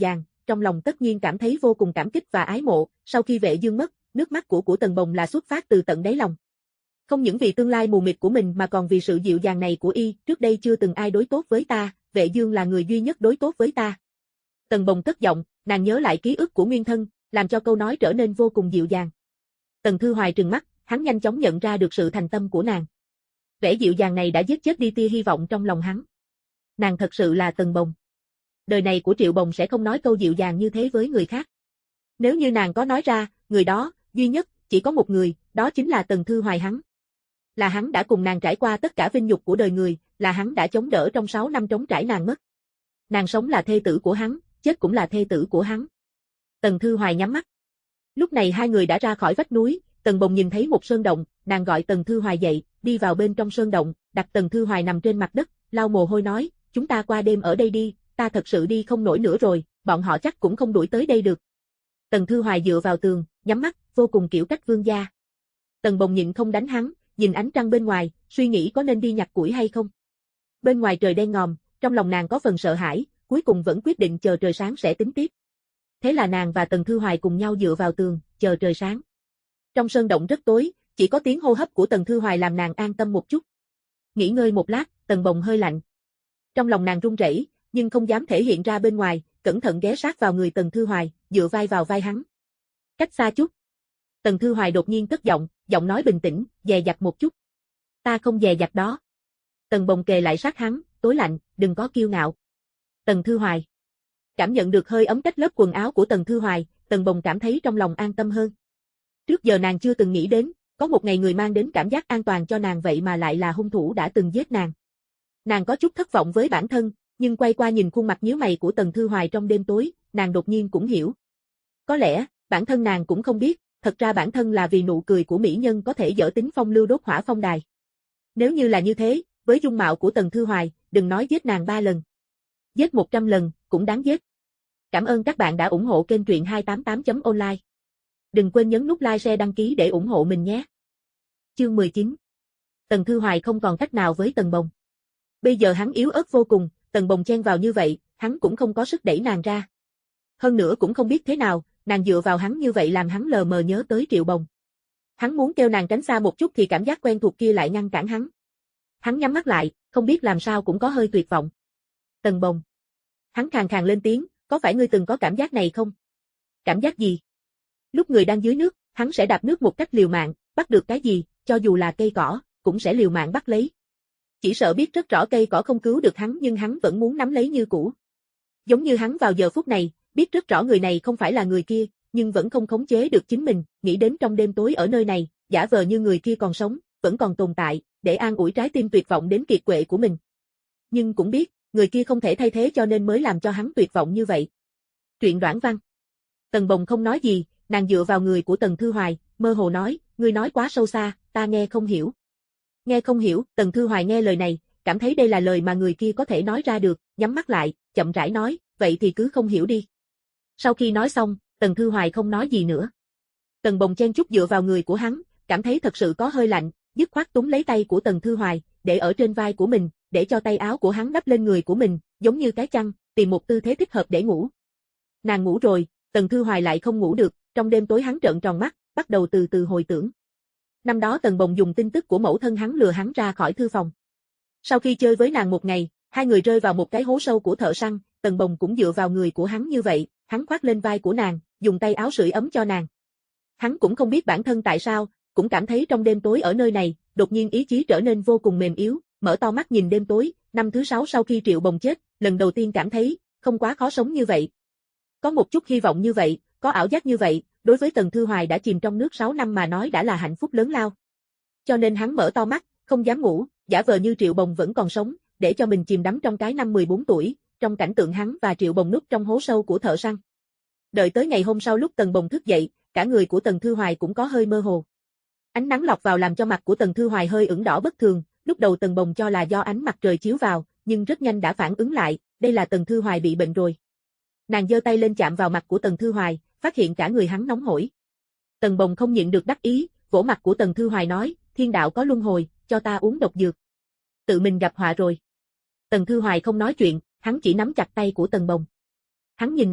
trong lòng tất nhiên cảm thấy vô cùng cảm kích và ái mộ, sau khi Vệ Dương mất, nước mắt của Tần Bồng là xuất phát từ tận đáy lòng. Không những vì tương lai mù mịt của mình mà còn vì sự dịu dàng này của y, trước đây chưa từng ai đối tốt với ta, Vệ Dương là người duy nhất đối tốt với ta. Tần Bồng cất giọng, nàng nhớ lại ký ức của nguyên thân, làm cho câu nói trở nên vô cùng dịu dàng. Tần Thư Hoài trừng mắt, hắn nhanh chóng nhận ra được sự thành tâm của nàng. Vẻ dịu dàng này đã giết chết đi tia hy vọng trong lòng hắn. Nàng thật sự là Tần Bồng. Đời này của Triệu Bồng sẽ không nói câu dịu dàng như thế với người khác. Nếu như nàng có nói ra, người đó, duy nhất, chỉ có một người, đó chính là Tần Thư Hoài hắn. Là hắn đã cùng nàng trải qua tất cả vinh nhục của đời người, là hắn đã chống đỡ trong 6 năm trống trải nàng mất. Nàng sống là thê tử của hắn, chết cũng là thê tử của hắn. Tần Thư Hoài nhắm mắt. Lúc này hai người đã ra khỏi vách núi, Tần Bồng nhìn thấy một sơn động, nàng gọi Tần Thư Hoài dậy, đi vào bên trong sơn động, đặt Tần Thư Hoài nằm trên mặt đất, lau mồ hôi nói, chúng ta qua đêm ở đây đi, ta thật sự đi không nổi nữa rồi, bọn họ chắc cũng không đuổi tới đây được. Tần Thư Hoài dựa vào tường, nhắm mắt, vô cùng kiểu cách vương gia. Tần Bồng nhịn không đánh hắn, nhìn ánh trăng bên ngoài, suy nghĩ có nên đi nhặt củi hay không. Bên ngoài trời đen ngòm, trong lòng nàng có phần sợ hãi, cuối cùng vẫn quyết định chờ trời sáng sẽ tính tiếp. Thế là nàng và Tần Thư Hoài cùng nhau dựa vào tường, chờ trời sáng. Trong sơn động rất tối, chỉ có tiếng hô hấp của Tần Thư Hoài làm nàng an tâm một chút. Nghỉ ngơi một lát, Tần Bồng hơi lạnh. Trong lòng nàng run rẩy, nhưng không dám thể hiện ra bên ngoài, cẩn thận ghé sát vào người Tần Thư Hoài, dựa vai vào vai hắn. Cách xa chút. Tần Thư Hoài đột nhiên cất giọng, giọng nói bình tĩnh, dè dặt một chút. Ta không dè dặt đó. Tần Bồng kề lại sát hắn, tối lạnh, đừng có kiêu ngạo. Tần Thư Hoài. Cảm nhận được hơi ấm cách lớp quần áo của Tần Thư Hoài, Tần Bồng cảm thấy trong lòng an tâm hơn. Trước giờ nàng chưa từng nghĩ đến, có một ngày người mang đến cảm giác an toàn cho nàng vậy mà lại là hung thủ đã từng giết nàng. Nàng có chút thất vọng với bản thân, nhưng quay qua nhìn khuôn mặt nhíu mày của Tần Thư Hoài trong đêm tối, nàng đột nhiên cũng hiểu. Có lẽ, bản thân nàng cũng không biết, thật ra bản thân là vì nụ cười của mỹ nhân có thể dở tính phong lưu đốt hỏa phong đài. Nếu như là như thế, với dung mạo của Tần Thư Hoài, đừng nói giết nàng 3 lần. Giết 100 lần, cũng đáng giết. Cảm ơn các bạn đã ủng hộ kênh truyện 288.online. Đừng quên nhấn nút like, share, đăng ký để ủng hộ mình nhé. Chương 19. Tần Thư Hoài không còn cách nào với Tần Bồng. Bây giờ hắn yếu ớt vô cùng, Tần Bồng chen vào như vậy, hắn cũng không có sức đẩy nàng ra. Hơn nữa cũng không biết thế nào, nàng dựa vào hắn như vậy làm hắn lờ mờ nhớ tới Triệu Bồng. Hắn muốn kêu nàng tránh xa một chút thì cảm giác quen thuộc kia lại ngăn cản hắn. Hắn nhắm mắt lại, không biết làm sao cũng có hơi tuyệt vọng. Tần Bồng. Hắn khàn khàn lên tiếng, có phải ngươi từng có cảm giác này không? Cảm giác gì? Lúc người đang dưới nước, hắn sẽ đạp nước một cách liều mạng, bắt được cái gì, cho dù là cây cỏ, cũng sẽ liều mạng bắt lấy. Chỉ sợ biết rất rõ cây cỏ không cứu được hắn nhưng hắn vẫn muốn nắm lấy như cũ. Giống như hắn vào giờ phút này, biết rất rõ người này không phải là người kia, nhưng vẫn không khống chế được chính mình, nghĩ đến trong đêm tối ở nơi này, giả vờ như người kia còn sống, vẫn còn tồn tại, để an ủi trái tim tuyệt vọng đến kiệt quệ của mình. Nhưng cũng biết, người kia không thể thay thế cho nên mới làm cho hắn tuyệt vọng như vậy. Truyện Đoạn Văn. Tần Bồng không nói gì, nàng dựa vào người của Tần Thư Hoài, mơ hồ nói, ngươi nói quá sâu xa, ta nghe không hiểu. Nghe không hiểu, Tần Thư Hoài nghe lời này, cảm thấy đây là lời mà người kia có thể nói ra được, nhắm mắt lại, chậm rãi nói, vậy thì cứ không hiểu đi. Sau khi nói xong, Tần Thư Hoài không nói gì nữa. Tần Bồng chen chút dựa vào người của hắn, cảm thấy thật sự có hơi lạnh, dứt khoát túm lấy tay của Tần Thư Hoài, để ở trên vai của mình, để cho tay áo của hắn đắp lên người của mình, giống như cái chăn, tìm một tư thế thích hợp để ngủ. Nàng ngủ rồi, Tần Thư Hoài lại không ngủ được, trong đêm tối hắn trợn tròn mắt, bắt đầu từ từ hồi tưởng. Năm đó Tần Bồng dùng tin tức của mẫu thân hắn lừa hắn ra khỏi thư phòng. Sau khi chơi với nàng một ngày, hai người rơi vào một cái hố sâu của thợ săn, Tần Bồng cũng dựa vào người của hắn như vậy, hắn khoác lên vai của nàng, dùng tay áo sưởi ấm cho nàng. Hắn cũng không biết bản thân tại sao, cũng cảm thấy trong đêm tối ở nơi này, đột nhiên ý chí trở nên vô cùng mềm yếu, mở to mắt nhìn đêm tối, năm thứ 6 sau khi Triệu Bồng chết, lần đầu tiên cảm thấy, không quá khó sống như vậy. Có một chút hy vọng như vậy, có ảo giác như vậy, đối với Tần Thư Hoài đã chìm trong nước 6 năm mà nói đã là hạnh phúc lớn lao. Cho nên hắn mở to mắt, không dám ngủ, giả vờ như Triệu Bồng vẫn còn sống, để cho mình chìm đắm trong cái năm 14 tuổi, trong cảnh tượng hắn và Triệu Bồng núp trong hố sâu của thợ săn. Đợi tới ngày hôm sau lúc Tần Bồng thức dậy, cả người của Tần Thư Hoài cũng có hơi mơ hồ. Ánh nắng lọt vào làm cho mặt của Tần Thư Hoài hơi ửng đỏ bất thường, lúc đầu Tần Bồng cho là do ánh mặt trời chiếu vào, nhưng rất nhanh đã phản ứng lại, đây là Tần Thư Hoài bị bệnh rồi. Nàng giơ tay lên chạm vào mặt của Tần Thư Hoài, phát hiện cả người hắn nóng hổi. Tần Bồng không nhịn được đắc ý, vỗ mặt của Tần Thư Hoài nói, thiên đạo có luân hồi, cho ta uống độc dược. Tự mình gặp họa rồi. Tần Thư Hoài không nói chuyện, hắn chỉ nắm chặt tay của Tần Bồng. Hắn nhìn nàng,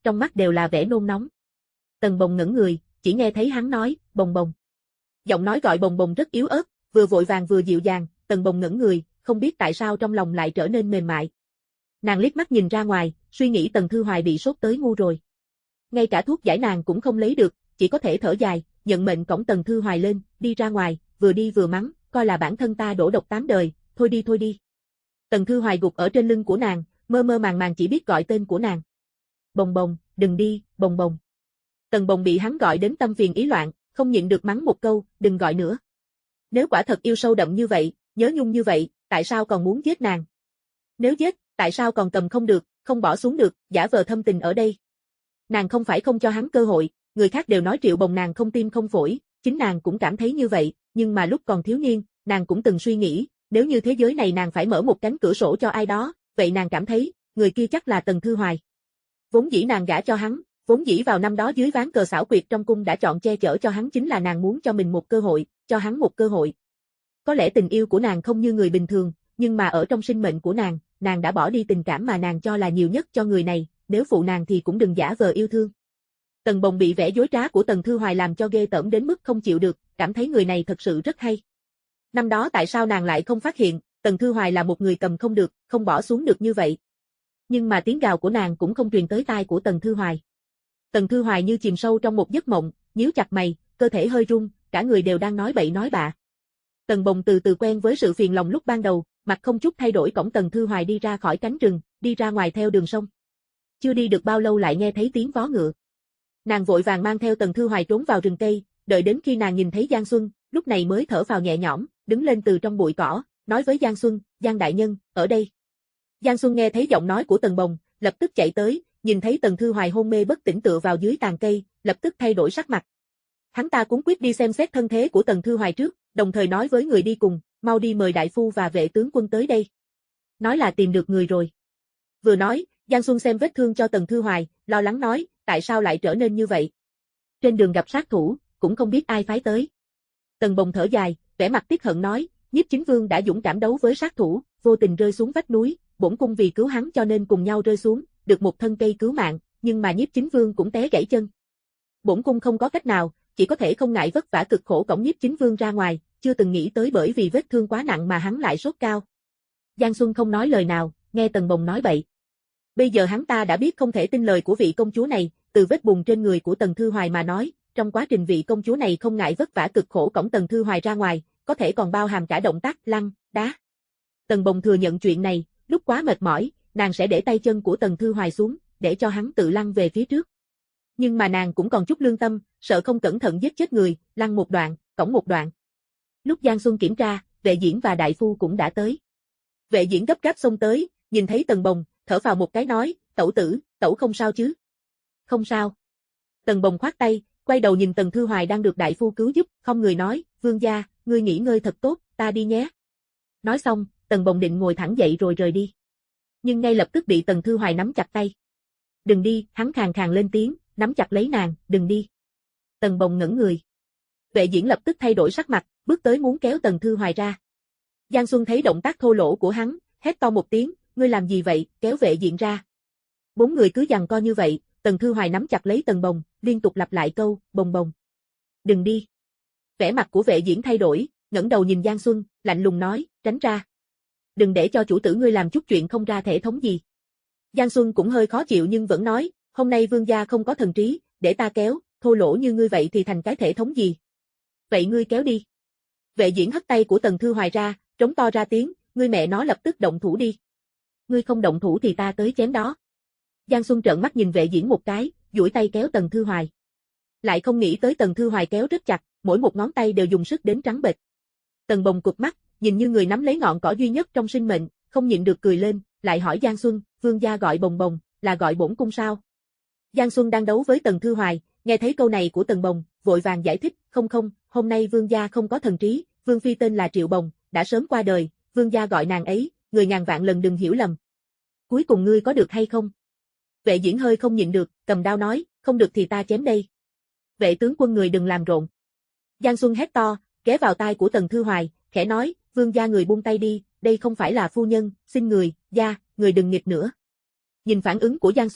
trong mắt đều là vẻ nôn nóng. Tần Bồng ngẩn người, chỉ nghe thấy hắn nói, Bồng Bồng. Giọng nói gọi Bồng Bồng rất yếu ớt, vừa vội vàng vừa dịu dàng, Tần Bồng ngẩn người, không biết tại sao trong lòng lại trở nên mềm mại. Nàng liếc mắt nhìn ra ngoài, suy nghĩ Tần Thư Hoài bị sốt tới ngu rồi. Ngay cả thuốc giải nàng cũng không lấy được, chỉ có thể thở dài, nhận mệnh cõng Tần Thư Hoài lên, đi ra ngoài, vừa đi vừa mắng, coi là bản thân ta đổ độc 8 đời, thôi đi thôi đi. Tần Thư Hoài gục ở trên lưng của nàng, mơ mơ màng màng chỉ biết gọi tên của nàng. Bồng Bồng, đừng đi, Bồng Bồng. Tần Bồng bị hắn gọi đến tâm phiền ý loạn, không nhịn được mắng một câu, đừng gọi nữa. Nếu quả thật yêu sâu đậm như vậy, nhớ nhung như vậy, tại sao còn muốn giết nàng? Nếu giết, tại sao còn cầm không được, không bỏ xuống được, giả vờ thâm tình ở đây? Nàng không phải không cho hắn cơ hội, người khác đều nói Triệu Bồng nàng không tim không phổi, chính nàng cũng cảm thấy như vậy, nhưng mà lúc còn thiếu niên, nàng cũng từng suy nghĩ, nếu như thế giới này nàng phải mở một cánh cửa sổ cho ai đó, vậy nàng cảm thấy, người kia chắc là Tần Thư Hoài. Vốn dĩ nàng gả cho hắn, vốn dĩ vào năm đó dưới ván cờ xảo quyệt trong cung đã chọn che chở cho hắn chính là nàng muốn cho mình một cơ hội, cho hắn một cơ hội. Có lẽ tình yêu của nàng không như người bình thường, nhưng mà ở trong sinh mệnh của nàng đã bỏ đi tình cảm mà nàng cho là nhiều nhất cho người này, nếu phụ nàng thì cũng đừng giả vờ yêu thương. Tần Bồng bị vẻ dối trá của Tần Thư Hoài làm cho ghê tởm đến mức không chịu được, cảm thấy người này thật sự rất hay. Năm đó tại sao nàng lại không phát hiện, Tần Thư Hoài là một người cầm không được, không bỏ xuống được như vậy. Nhưng mà tiếng gào của nàng cũng không truyền tới tai của Tần Thư Hoài. Tần Thư Hoài như chìm sâu trong một giấc mộng, nhíu chặt mày, cơ thể hơi run, cả người đều đang nói bậy nói bạ. Tần Bồng từ từ quen với sự phiền lòng lúc ban đầu, mặt không chút thay đổi cõng Tần Thư Hoài đi ra khỏi cánh rừng, đi ra ngoài theo đường sông. Chưa đi được bao lâu lại nghe thấy tiếng vó ngựa. Nàng vội vàng mang theo Tần Thư Hoài trốn vào rừng cây, đợi đến khi nàng nhìn thấy Giang Xuân, lúc này mới thở phào nhẹ nhõm, đứng lên từ trong bụi cỏ, nói với Giang Xuân, Giang đại nhân, ở đây. Giang Xuân nghe thấy giọng nói của Tần Bồng, lập tức chạy tới, nhìn thấy Tần Thư Hoài hôn mê bất tỉnh tựa vào dưới tàn cây, lập tức thay đổi sắc mặt. Hắn ta cuống quýt đi xem xét thân thế của Tần Thư Hoài trước, đồng thời nói với người đi cùng, mau đi mời đại phu và vệ tướng quân tới đây. Nói là tìm được người rồi. Vừa nói, Giang Xuân xem vết thương cho Tần Thư Hoài, lo lắng nói, tại sao lại trở nên như vậy? Trên đường gặp sát thủ, cũng không biết ai phái tới. Tần Bồng thở dài, vẻ mặt tiếc hận nói, Nhiếp Chính Vương đã dũng cảm đấu với sát thủ, vô tình rơi xuống vách núi, bổn cung vì cứu hắn cho nên cùng nhau rơi xuống, được một thân cây cứu mạng, nhưng mà Nhiếp Chính Vương cũng té gãy chân. Bổn cung không có cách nào, chỉ có thể không ngại vất vả cực khổ cõng Nhiếp Chính Vương ra ngoài, chưa từng nghĩ tới bởi vì vết thương quá nặng mà hắn lại sốt cao. Giang Xuân không nói lời nào, nghe Tần Bồng nói bậy. Bây giờ hắn ta đã biết không thể tin lời của vị công chúa này, từ vết bùn trên người của Tần Thư Hoài mà nói, trong quá trình vị công chúa này không ngại vất vả cực khổ cõng Tần Thư Hoài ra ngoài, có thể còn bao hàm cả động tác lăn, đá. Tần Bồng thừa nhận chuyện này, lúc quá mệt mỏi, nàng sẽ để tay chân của Tần Thư Hoài xuống, để cho hắn tự lăn về phía trước. Nhưng mà nàng cũng còn chút lương tâm, sợ không cẩn thận giết chết người, lăn một đoạn, cõng một đoạn. Lúc Giang Xuân kiểm tra, Vệ Diễn và đại phu cũng đã tới. Vệ Diễn gấp gáp xông tới, nhìn thấy Tần Bồng, thở phào một cái nói, tẩu tử, tẩu không sao chứ? Không sao. Tần Bồng khoát tay, quay đầu nhìn Tần Thư Hoài đang được đại phu cứu giúp, không người nói, vương gia, ngươi nghỉ ngơi thật tốt, ta đi nhé. Nói xong, Tần Bồng định ngồi thẳng dậy rồi rời đi. Nhưng ngay lập tức bị Tần Thư Hoài nắm chặt tay. Đừng đi, hắn khàn khàn lên tiếng, nắm chặt lấy nàng, đừng đi. Tần Bồng ngẩn người. Vệ Diễn lập tức thay đổi sắc mặt, bước tới muốn kéo Tần Thư Hoài ra. Giang Xuân thấy động tác thô lỗ của hắn, hét to một tiếng, ngươi làm gì vậy, kéo Vệ Diễn ra. Bốn người cứ giằng co như vậy, Tần Thư Hoài nắm chặt lấy Tần Bồng, liên tục lặp lại câu, Bồng Bồng. Đừng đi. Vẻ mặt của Vệ Diễn thay đổi, ngẩng đầu nhìn Giang Xuân, lạnh lùng nói, tránh ra. Đừng để cho chủ tử ngươi làm chút chuyện không ra thể thống gì. Giang Xuân cũng hơi khó chịu nhưng vẫn nói, hôm nay vương gia không có thần trí, để ta kéo, thô lỗ như ngươi vậy thì thành cái thể thống gì. Vậy ngươi kéo đi. Vệ Diễn hất tay của Tần Thư Hoài ra, trống to ra tiếng, ngươi mẹ nó lập tức động thủ đi. Ngươi không động thủ thì ta tới chém đó. Giang Xuân trợn mắt nhìn Vệ Diễn một cái, duỗi tay kéo Tần Thư Hoài. Lại không nghĩ tới Tần Thư Hoài kéo rất chặt, mỗi một ngón tay đều dùng sức đến trắng bệch. Tần Bồng cụp mắt, nhìn như người nắm lấy ngọn cỏ duy nhất trong sinh mệnh, không nhịn được cười lên, lại hỏi Giang Xuân, vương gia gọi Bồng Bồng, là gọi bổn cung sao? Giang Xuân đang đấu với Tần Thư Hoài, nghe thấy câu này của Tần Bồng, vội vàng giải thích, không, hôm nay vương gia không có thần trí, vương phi tên là Triệu Bồng, đã sớm qua đời, vương gia gọi nàng ấy, người ngàn vạn lần đừng hiểu lầm. Cuối cùng ngươi có được hay không? Vệ Diễn hơi không nhịn được, cầm đao nói, không được thì ta chém đây. Vệ tướng quân người đừng làm rộn. Giang Xuân hét to, ghé vào tai của Tần Thư Hoài, khẽ nói, vương gia người buông tay đi, đây không phải là phu nhân, xin người, gia, người đừng nghịch nữa. Nhìn phản ứng của Giang Xuân,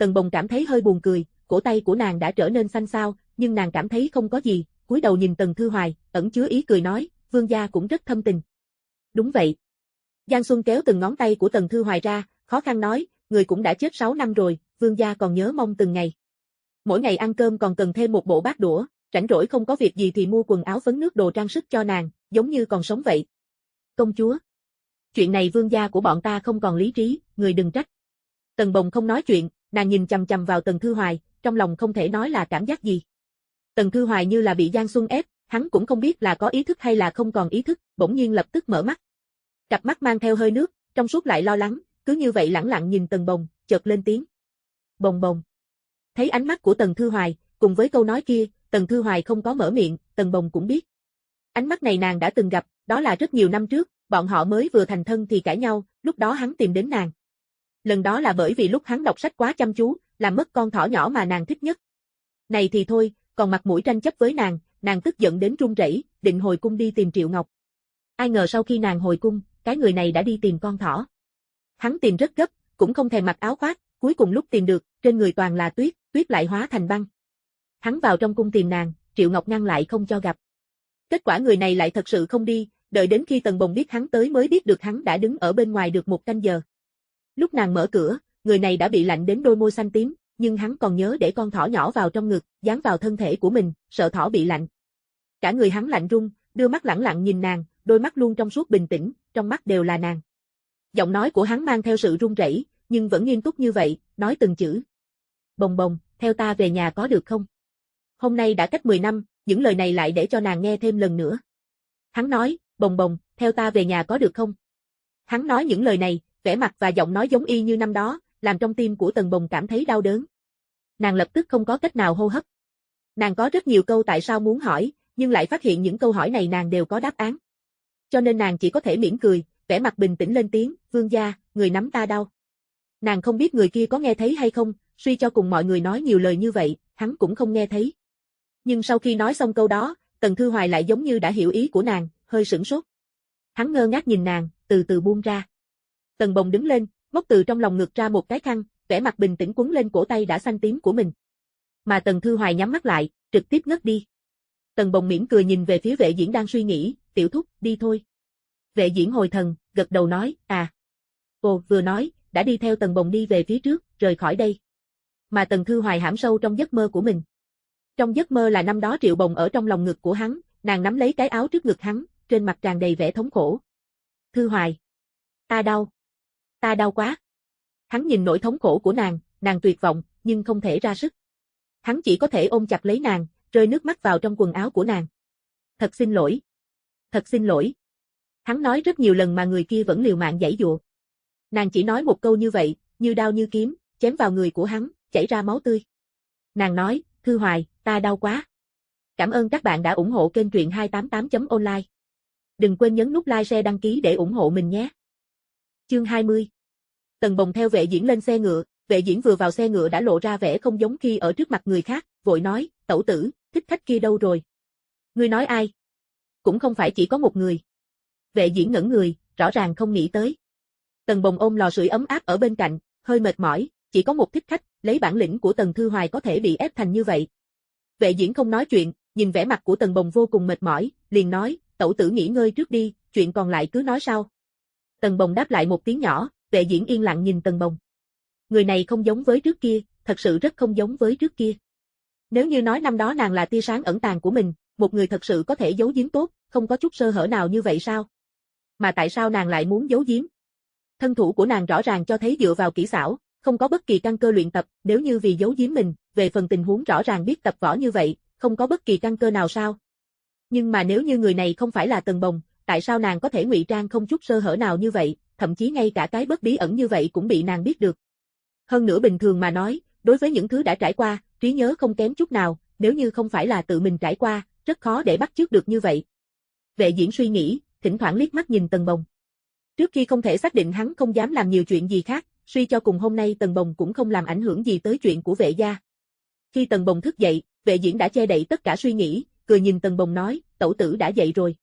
Tần Bồng cảm thấy hơi buồn cười, cổ tay của nàng đã trở nên xanh xao, nhưng nàng cảm thấy không có gì, cúi đầu nhìn Tần Thư Hoài, ẩn chứa ý cười nói, vương gia cũng rất thâm tình. Đúng vậy. Giang Xuân kéo từng ngón tay của Tần Thư Hoài ra, khó khăn nói, người cũng đã chết 6 năm rồi, vương gia còn nhớ mong từng ngày. Mỗi ngày ăn cơm còn cần thêm một bộ bát đũa, rảnh rỗi không có việc gì thì mua quần áo phấn nước đồ trang sức cho nàng, giống như còn sống vậy. Công chúa. Chuyện này vương gia của bọn ta không còn lý trí, người đừng trách. Tần Bồng không nói chuyện, nàng nhìn chằm chằm vào Tần Thư Hoài, trong lòng không thể nói là cảm giác gì. Tần Thư Hoài như là bị Giang Xuân ép, hắn cũng không biết là có ý thức hay là không còn ý thức, bỗng nhiên lập tức mở mắt. Cặp mắt mang theo hơi nước, trong suốt lại lo lắng, cứ như vậy lẳng lặng nhìn Tần Bồng, chợt lên tiếng. Bồng bồng. Thấy ánh mắt của Tần Thư Hoài, cùng với câu nói kia, Tần Thư Hoài không có mở miệng, Tần Bồng cũng biết. Ánh mắt này nàng đã từng gặp, đó là rất nhiều năm trước, bọn họ mới vừa thành thân thì cãi nhau, lúc đó hắn tìm đến nàng. Lần đó là bởi vì lúc hắn đọc sách quá chăm chú, làm mất con thỏ nhỏ mà nàng thích nhất. Này thì thôi, còn mặt mũi tranh chấp với nàng tức giận đến run rẩy, định hồi cung đi tìm Triệu Ngọc. Ai ngờ sau khi nàng hồi cung, cái người này đã đi tìm con thỏ. Hắn tìm rất gấp, cũng không thèm mặc áo khoác, cuối cùng lúc tìm được, trên người toàn là tuyết, tuyết lại hóa thành băng. Hắn vào trong cung tìm nàng, Triệu Ngọc ngăn lại không cho gặp. Kết quả người này lại thật sự không đi, đợi đến khi Tần Bồng biết hắn tới mới biết được hắn đã đứng ở bên ngoài được một canh giờ. Lúc nàng mở cửa, người này đã bị lạnh đến đôi môi xanh tím, nhưng hắn còn nhớ để con thỏ nhỏ vào trong ngực, dán vào thân thể của mình, sợ thỏ bị lạnh. Cả người hắn lạnh run, đưa mắt lẳng lặng nhìn nàng, đôi mắt luôn trong suốt bình tĩnh, trong mắt đều là nàng. Giọng nói của hắn mang theo sự run rẩy, nhưng vẫn nghiêm túc như vậy, nói từng chữ. Bồng bồng, theo ta về nhà có được không? Hôm nay đã cách 10 năm, những lời này lại để cho nàng nghe thêm lần nữa. Hắn nói, bồng bồng, theo ta về nhà có được không? Hắn nói những lời này, vẻ mặt và giọng nói giống y như năm đó, làm trong tim của Tần Bồng cảm thấy đau đớn. Nàng lập tức không có cách nào hô hấp. Nàng có rất nhiều câu tại sao muốn hỏi, nhưng lại phát hiện những câu hỏi này nàng đều có đáp án. Cho nên nàng chỉ có thể mỉm cười, vẻ mặt bình tĩnh lên tiếng, vương gia, người nắm ta đau. Nàng không biết người kia có nghe thấy hay không, suy cho cùng mọi người nói nhiều lời như vậy, hắn cũng không nghe thấy. Nhưng sau khi nói xong câu đó, Tần Thư Hoài lại giống như đã hiểu ý của nàng, hơi sửng sốt. Hắn ngơ ngác nhìn nàng, từ từ buông ra. Tần Bồng đứng lên, móc từ trong lòng ngực ra một cái khăn, vẻ mặt bình tĩnh quấn lên cổ tay đã xanh tím của mình. Mà Tần Thư Hoài nhắm mắt lại, trực tiếp ngất đi. Tần Bồng mỉm cười nhìn về phía Vệ Diễn đang suy nghĩ, tiểu thúc, đi thôi. Vệ Diễn hồi thần, gật đầu nói, à. Ồ, vừa nói, đã đi theo Tần Bồng đi về phía trước, rời khỏi đây. Mà Tần Thư Hoài hãm sâu trong giấc mơ của mình. Trong giấc mơ là năm đó Triệu Bồng ở trong lòng ngực của hắn, nàng nắm lấy cái áo trước ngực hắn, trên mặt tràn đầy vẻ thống khổ. Thư Hoài. Ta đau. Ta đau quá. Hắn nhìn nỗi thống khổ của nàng tuyệt vọng, nhưng không thể ra sức. Hắn chỉ có thể ôm chặt lấy nàng, rơi nước mắt vào trong quần áo của nàng. Thật xin lỗi. Thật xin lỗi. Hắn nói rất nhiều lần mà người kia vẫn liều mạng giãy giụa. Nàng chỉ nói một câu như vậy, như đao như kiếm, chém vào người của hắn, chảy ra máu tươi. Nàng nói, Thư Hoài, ta đau quá. Cảm ơn các bạn đã ủng hộ kênh truyện 288.online. Đừng quên nhấn nút like share đăng ký để ủng hộ mình nhé. Chương 20. Tần Bồng theo Vệ Diễn lên xe ngựa, Vệ Diễn vừa vào xe ngựa đã lộ ra vẻ không giống khi ở trước mặt người khác, vội nói, tẩu tử, thích khách kia đâu rồi? Ngươi nói ai? Cũng không phải chỉ có một người. Vệ Diễn ngẩn người, rõ ràng không nghĩ tới. Tần Bồng ôm lò sưởi ấm áp ở bên cạnh, hơi mệt mỏi, chỉ có một thích khách, lấy bản lĩnh của Tần Thư Hoài có thể bị ép thành như vậy. Vệ Diễn không nói chuyện, nhìn vẻ mặt của Tần Bồng vô cùng mệt mỏi, liền nói, tẩu tử nghỉ ngơi trước đi, chuyện còn lại cứ nói sau. Tần Bồng đáp lại một tiếng nhỏ, Vệ Diễn yên lặng nhìn Tần Bồng. Người này không giống với trước kia, thật sự rất không giống với trước kia. Nếu như nói năm đó nàng là tia sáng ẩn tàng của mình, một người thật sự có thể giấu giếm tốt, không có chút sơ hở nào như vậy sao? Mà tại sao nàng lại muốn giấu giếm? Thân thủ của nàng rõ ràng cho thấy dựa vào kỹ xảo, không có bất kỳ căn cơ luyện tập, nếu như vì giấu giếm mình, về phần tình huống rõ ràng biết tập võ như vậy, không có bất kỳ căn cơ nào sao? Nhưng mà nếu như người này không phải là Tần Bồng, tại sao nàng có thể ngụy trang không chút sơ hở nào như vậy, thậm chí ngay cả cái bất bí ẩn như vậy cũng bị nàng biết được. Hơn nữa bình thường mà nói, đối với những thứ đã trải qua, trí nhớ không kém chút nào, nếu như không phải là tự mình trải qua, rất khó để bắt chước được như vậy. Vệ Diễn suy nghĩ, thỉnh thoảng liếc mắt nhìn Tần Bồng. Trước khi không thể xác định hắn không dám làm nhiều chuyện gì khác, suy cho cùng hôm nay Tần Bồng cũng không làm ảnh hưởng gì tới chuyện của Vệ gia. Khi Tần Bồng thức dậy, Vệ Diễn đã che đậy tất cả suy nghĩ, cười nhìn Tần Bồng nói, tẩu tử đã dậy rồi.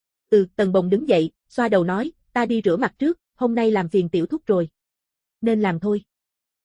Tần Bồng đứng dậy, xoa đầu nói, ta đi rửa mặt trước, hôm nay làm phiền tiểu thúc rồi. Nên làm thôi.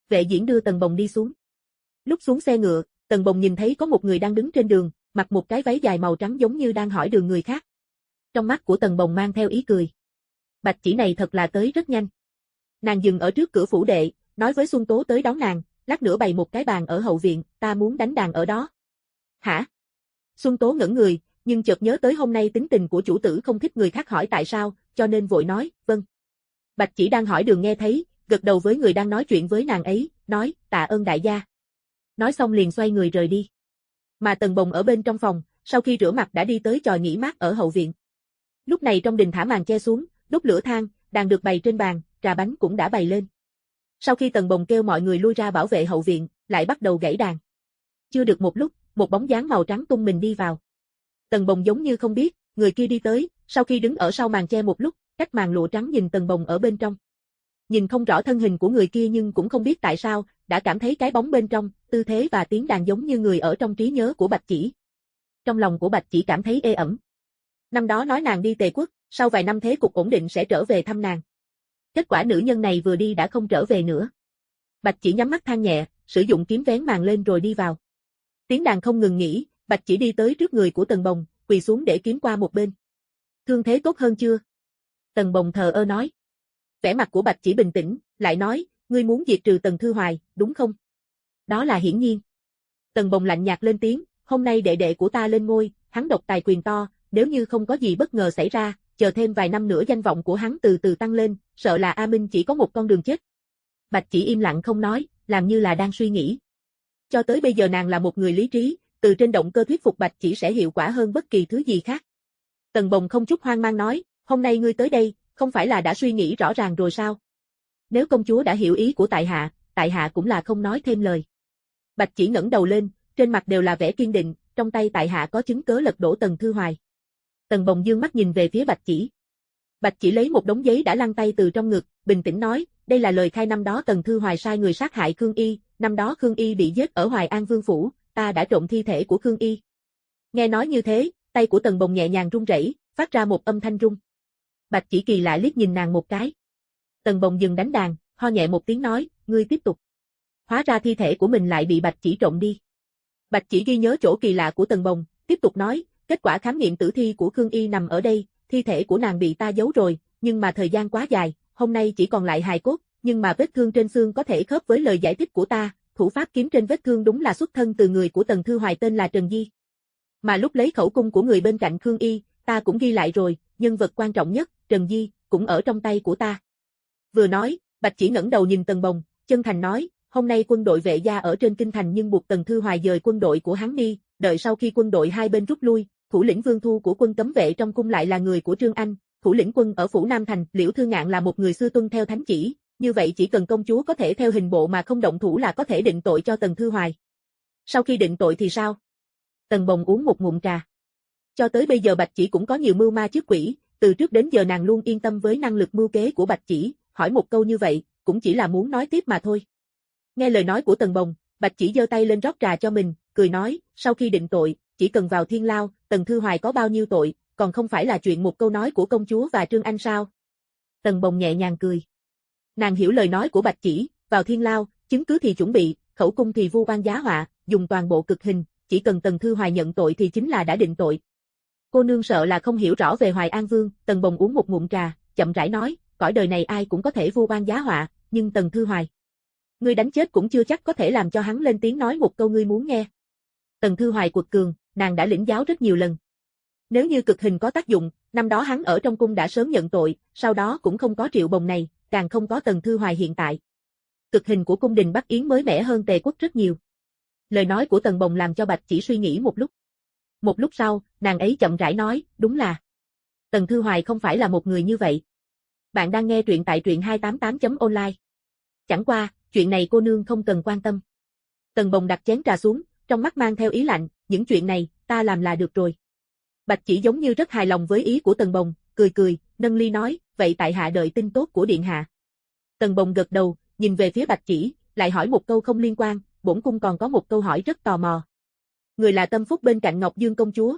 Vệ Diễn đưa Tần Bồng đi xuống. Lúc xuống xe ngựa, Tần Bồng nhìn thấy có một người đang đứng trên đường, mặc một cái váy dài màu trắng giống như đang hỏi đường người khác. Trong mắt của Tần Bồng mang theo ý cười. Bạch Chỉ này thật là tới rất nhanh. Nàng dừng ở trước cửa phủ đệ, nói với Xuân Tố tới đón nàng, lát nữa bày một cái bàn ở hậu viện, ta muốn đánh đàn ở đó. Hả? Xuân Tố ngẩn người, nhưng chợt nhớ tới hôm nay tính tình của chủ tử không thích người khác hỏi tại sao, cho nên vội nói, vâng. Bạch Chỉ đang hỏi đường nghe thấy, gật đầu với người đang nói chuyện với nàng ấy, nói, tạ ơn đại gia. Nói xong liền xoay người rời đi. Mà Tần Bồng ở bên trong phòng, sau khi rửa mặt đã đi tới chòi nghỉ mát ở hậu viện. Lúc này trong đình thả màn che xuống, đốt lửa than, đàn được bày trên bàn, trà bánh cũng đã bày lên. Sau khi Tần Bồng kêu mọi người lui ra bảo vệ hậu viện, lại bắt đầu gảy đàn. Chưa được một lúc, một bóng dáng màu trắng tung mình đi vào. Tần Bồng giống như không biết, người kia đi tới, sau khi đứng ở sau màn che một lúc, cách màn lụa trắng nhìn Tần Bồng ở bên trong. Nhìn không rõ thân hình của người kia nhưng cũng không biết tại sao, đã cảm thấy cái bóng bên trong, tư thế và tiếng đàn giống như người ở trong trí nhớ của Bạch Chỉ. Trong lòng của Bạch Chỉ cảm thấy ê ẩm. Năm đó nói nàng đi Tề Quốc, sau vài năm thế cục ổn định sẽ trở về thăm nàng. Kết quả nữ nhân này vừa đi đã không trở về nữa. Bạch Chỉ nhắm mắt than nhẹ, sử dụng kiếm vén màn lên rồi đi vào. Tiếng đàn không ngừng nghỉ, Bạch Chỉ đi tới trước người của Tần Bồng, quỳ xuống để kiếm qua một bên. Thương thế tốt hơn chưa? Tần Bồng thờ ơ nói. Vẻ mặt của Bạch Chỉ bình tĩnh, lại nói, ngươi muốn diệt trừ Tần Thư Hoài, đúng không? Đó là hiển nhiên. Tần Bồng lạnh nhạt lên tiếng, hôm nay đệ đệ của ta lên ngôi, hắn độc tài quyền to, nếu như không có gì bất ngờ xảy ra, chờ thêm vài năm nữa danh vọng của hắn từ từ tăng lên, sợ là A Minh chỉ có một con đường chết. Bạch Chỉ im lặng không nói, làm như là đang suy nghĩ. Cho tới bây giờ nàng là một người lý trí, từ trên động cơ thuyết phục Bạch Chỉ sẽ hiệu quả hơn bất kỳ thứ gì khác. Tần Bồng không chút hoang mang nói, hôm nay ngươi tới đây, không phải là đã suy nghĩ rõ ràng rồi sao? Nếu công chúa đã hiểu ý của tại hạ cũng là không nói thêm lời. Bạch Chỉ ngẩng đầu lên, trên mặt đều là vẻ kiên định, trong tay tại hạ có chứng cớ lật đổ Tần Thư Hoài. Tần Bồng dương mắt nhìn về phía Bạch Chỉ. Bạch Chỉ lấy một đống giấy đã lăn tay từ trong ngực, bình tĩnh nói, đây là lời khai năm đó Tần Thư Hoài sai người sát hại Khương Y, năm đó Khương Y bị giết ở Hoài An Vương Phủ, ta đã trộm thi thể của Khương Y. Nghe nói như thế, tay của Tần Bồng nhẹ nhàng run rẩy, phát ra một âm thanh rung. Bạch Chỉ kỳ lạ liếc nhìn nàng một cái. Tần Bồng dừng đánh đàn, ho nhẹ một tiếng nói, ngươi tiếp tục. Hóa ra thi thể của mình lại bị Bạch Chỉ trộm đi. Bạch Chỉ ghi nhớ chỗ kỳ lạ của Tần Bồng, tiếp tục nói, kết quả khám nghiệm tử thi của Khương Y nằm ở đây, thi thể của nàng bị ta giấu rồi, nhưng mà thời gian quá dài, hôm nay chỉ còn lại hài cốt, nhưng mà vết thương trên xương có thể khớp với lời giải thích của ta, thủ pháp kiếm trên vết thương đúng là xuất thân từ người của Tần Thư Hoài tên là Trần Di. Mà lúc lấy khẩu cung của người bên cạnh Khương Y, ta cũng ghi lại rồi, nhân vật quan trọng nhất, Trần Di, cũng ở trong tay của ta. Vừa nói, Bạch Chỉ ngẩng đầu nhìn Tần Bồng, chân thành nói, hôm nay quân đội Vệ gia ở trên kinh thành nhưng buộc Tần Thư Hoài dời quân đội của hắn đi, đợi sau khi quân đội hai bên rút lui, thủ lĩnh Vương Thu của quân cấm vệ trong cung lại là người của Trương Anh, thủ lĩnh quân ở phủ Nam Thành, Liễu Thư Ngạn là một người xưa tuân theo thánh chỉ, như vậy chỉ cần công chúa có thể theo hình bộ mà không động thủ là có thể định tội cho Tần Thư Hoài. Sau khi định tội thì sao? Tần Bồng uống một ngụm trà. Cho tới bây giờ Bạch Chỉ cũng có nhiều mưu ma trước quỷ, từ trước đến giờ nàng luôn yên tâm với năng lực mưu kế của Bạch Chỉ, hỏi một câu như vậy, cũng chỉ là muốn nói tiếp mà thôi. Nghe lời nói của Tần Bồng, Bạch Chỉ giơ tay lên rót trà cho mình, cười nói, sau khi định tội, chỉ cần vào thiên lao, Tần Thư Hoài có bao nhiêu tội, còn không phải là chuyện một câu nói của công chúa và Trương Anh sao? Tần Bồng nhẹ nhàng cười. Nàng hiểu lời nói của Bạch Chỉ, vào thiên lao, chứng cứ thì chuẩn bị, khẩu cung thì vu oan giá họa, dùng toàn bộ cực hình, chỉ cần Tần Thư Hoài nhận tội thì chính là đã định tội. Cô nương sợ là không hiểu rõ về Hoài An Vương, Tần Bồng uống một ngụm trà, chậm rãi nói, cõi đời này ai cũng có thể vu oan giá họa, nhưng Tần Thư Hoài, ngươi đánh chết cũng chưa chắc có thể làm cho hắn lên tiếng nói một câu ngươi muốn nghe. Tần Thư Hoài quật cường, nàng đã lĩnh giáo rất nhiều lần. Nếu như cực hình có tác dụng, năm đó hắn ở trong cung đã sớm nhận tội, sau đó cũng không có Triệu Bồng này, càng không có Tần Thư Hoài hiện tại. Cực hình của cung đình Bắc Yến mới mẻ hơn Tề Quốc rất nhiều. Lời nói của Tần Bồng làm cho Bạch Chỉ suy nghĩ một lúc. Một lúc sau, nàng ấy chậm rãi nói, đúng là Tần Thư Hoài không phải là một người như vậy. Bạn đang nghe truyện tại truyện 288.online. Chẳng qua, chuyện này cô nương không cần quan tâm. Tần Bồng đặt chén trà xuống, trong mắt mang theo ý lạnh, những chuyện này, ta làm là được rồi. Bạch Chỉ giống như rất hài lòng với ý của Tần Bồng, cười, nâng ly nói, vậy tại hạ đợi tin tốt của điện hạ. Tần Bồng gật đầu, nhìn về phía Bạch Chỉ, lại hỏi một câu không liên quan, bổn cung còn có một câu hỏi rất tò mò. Người là tâm phúc bên cạnh Ngọc Dương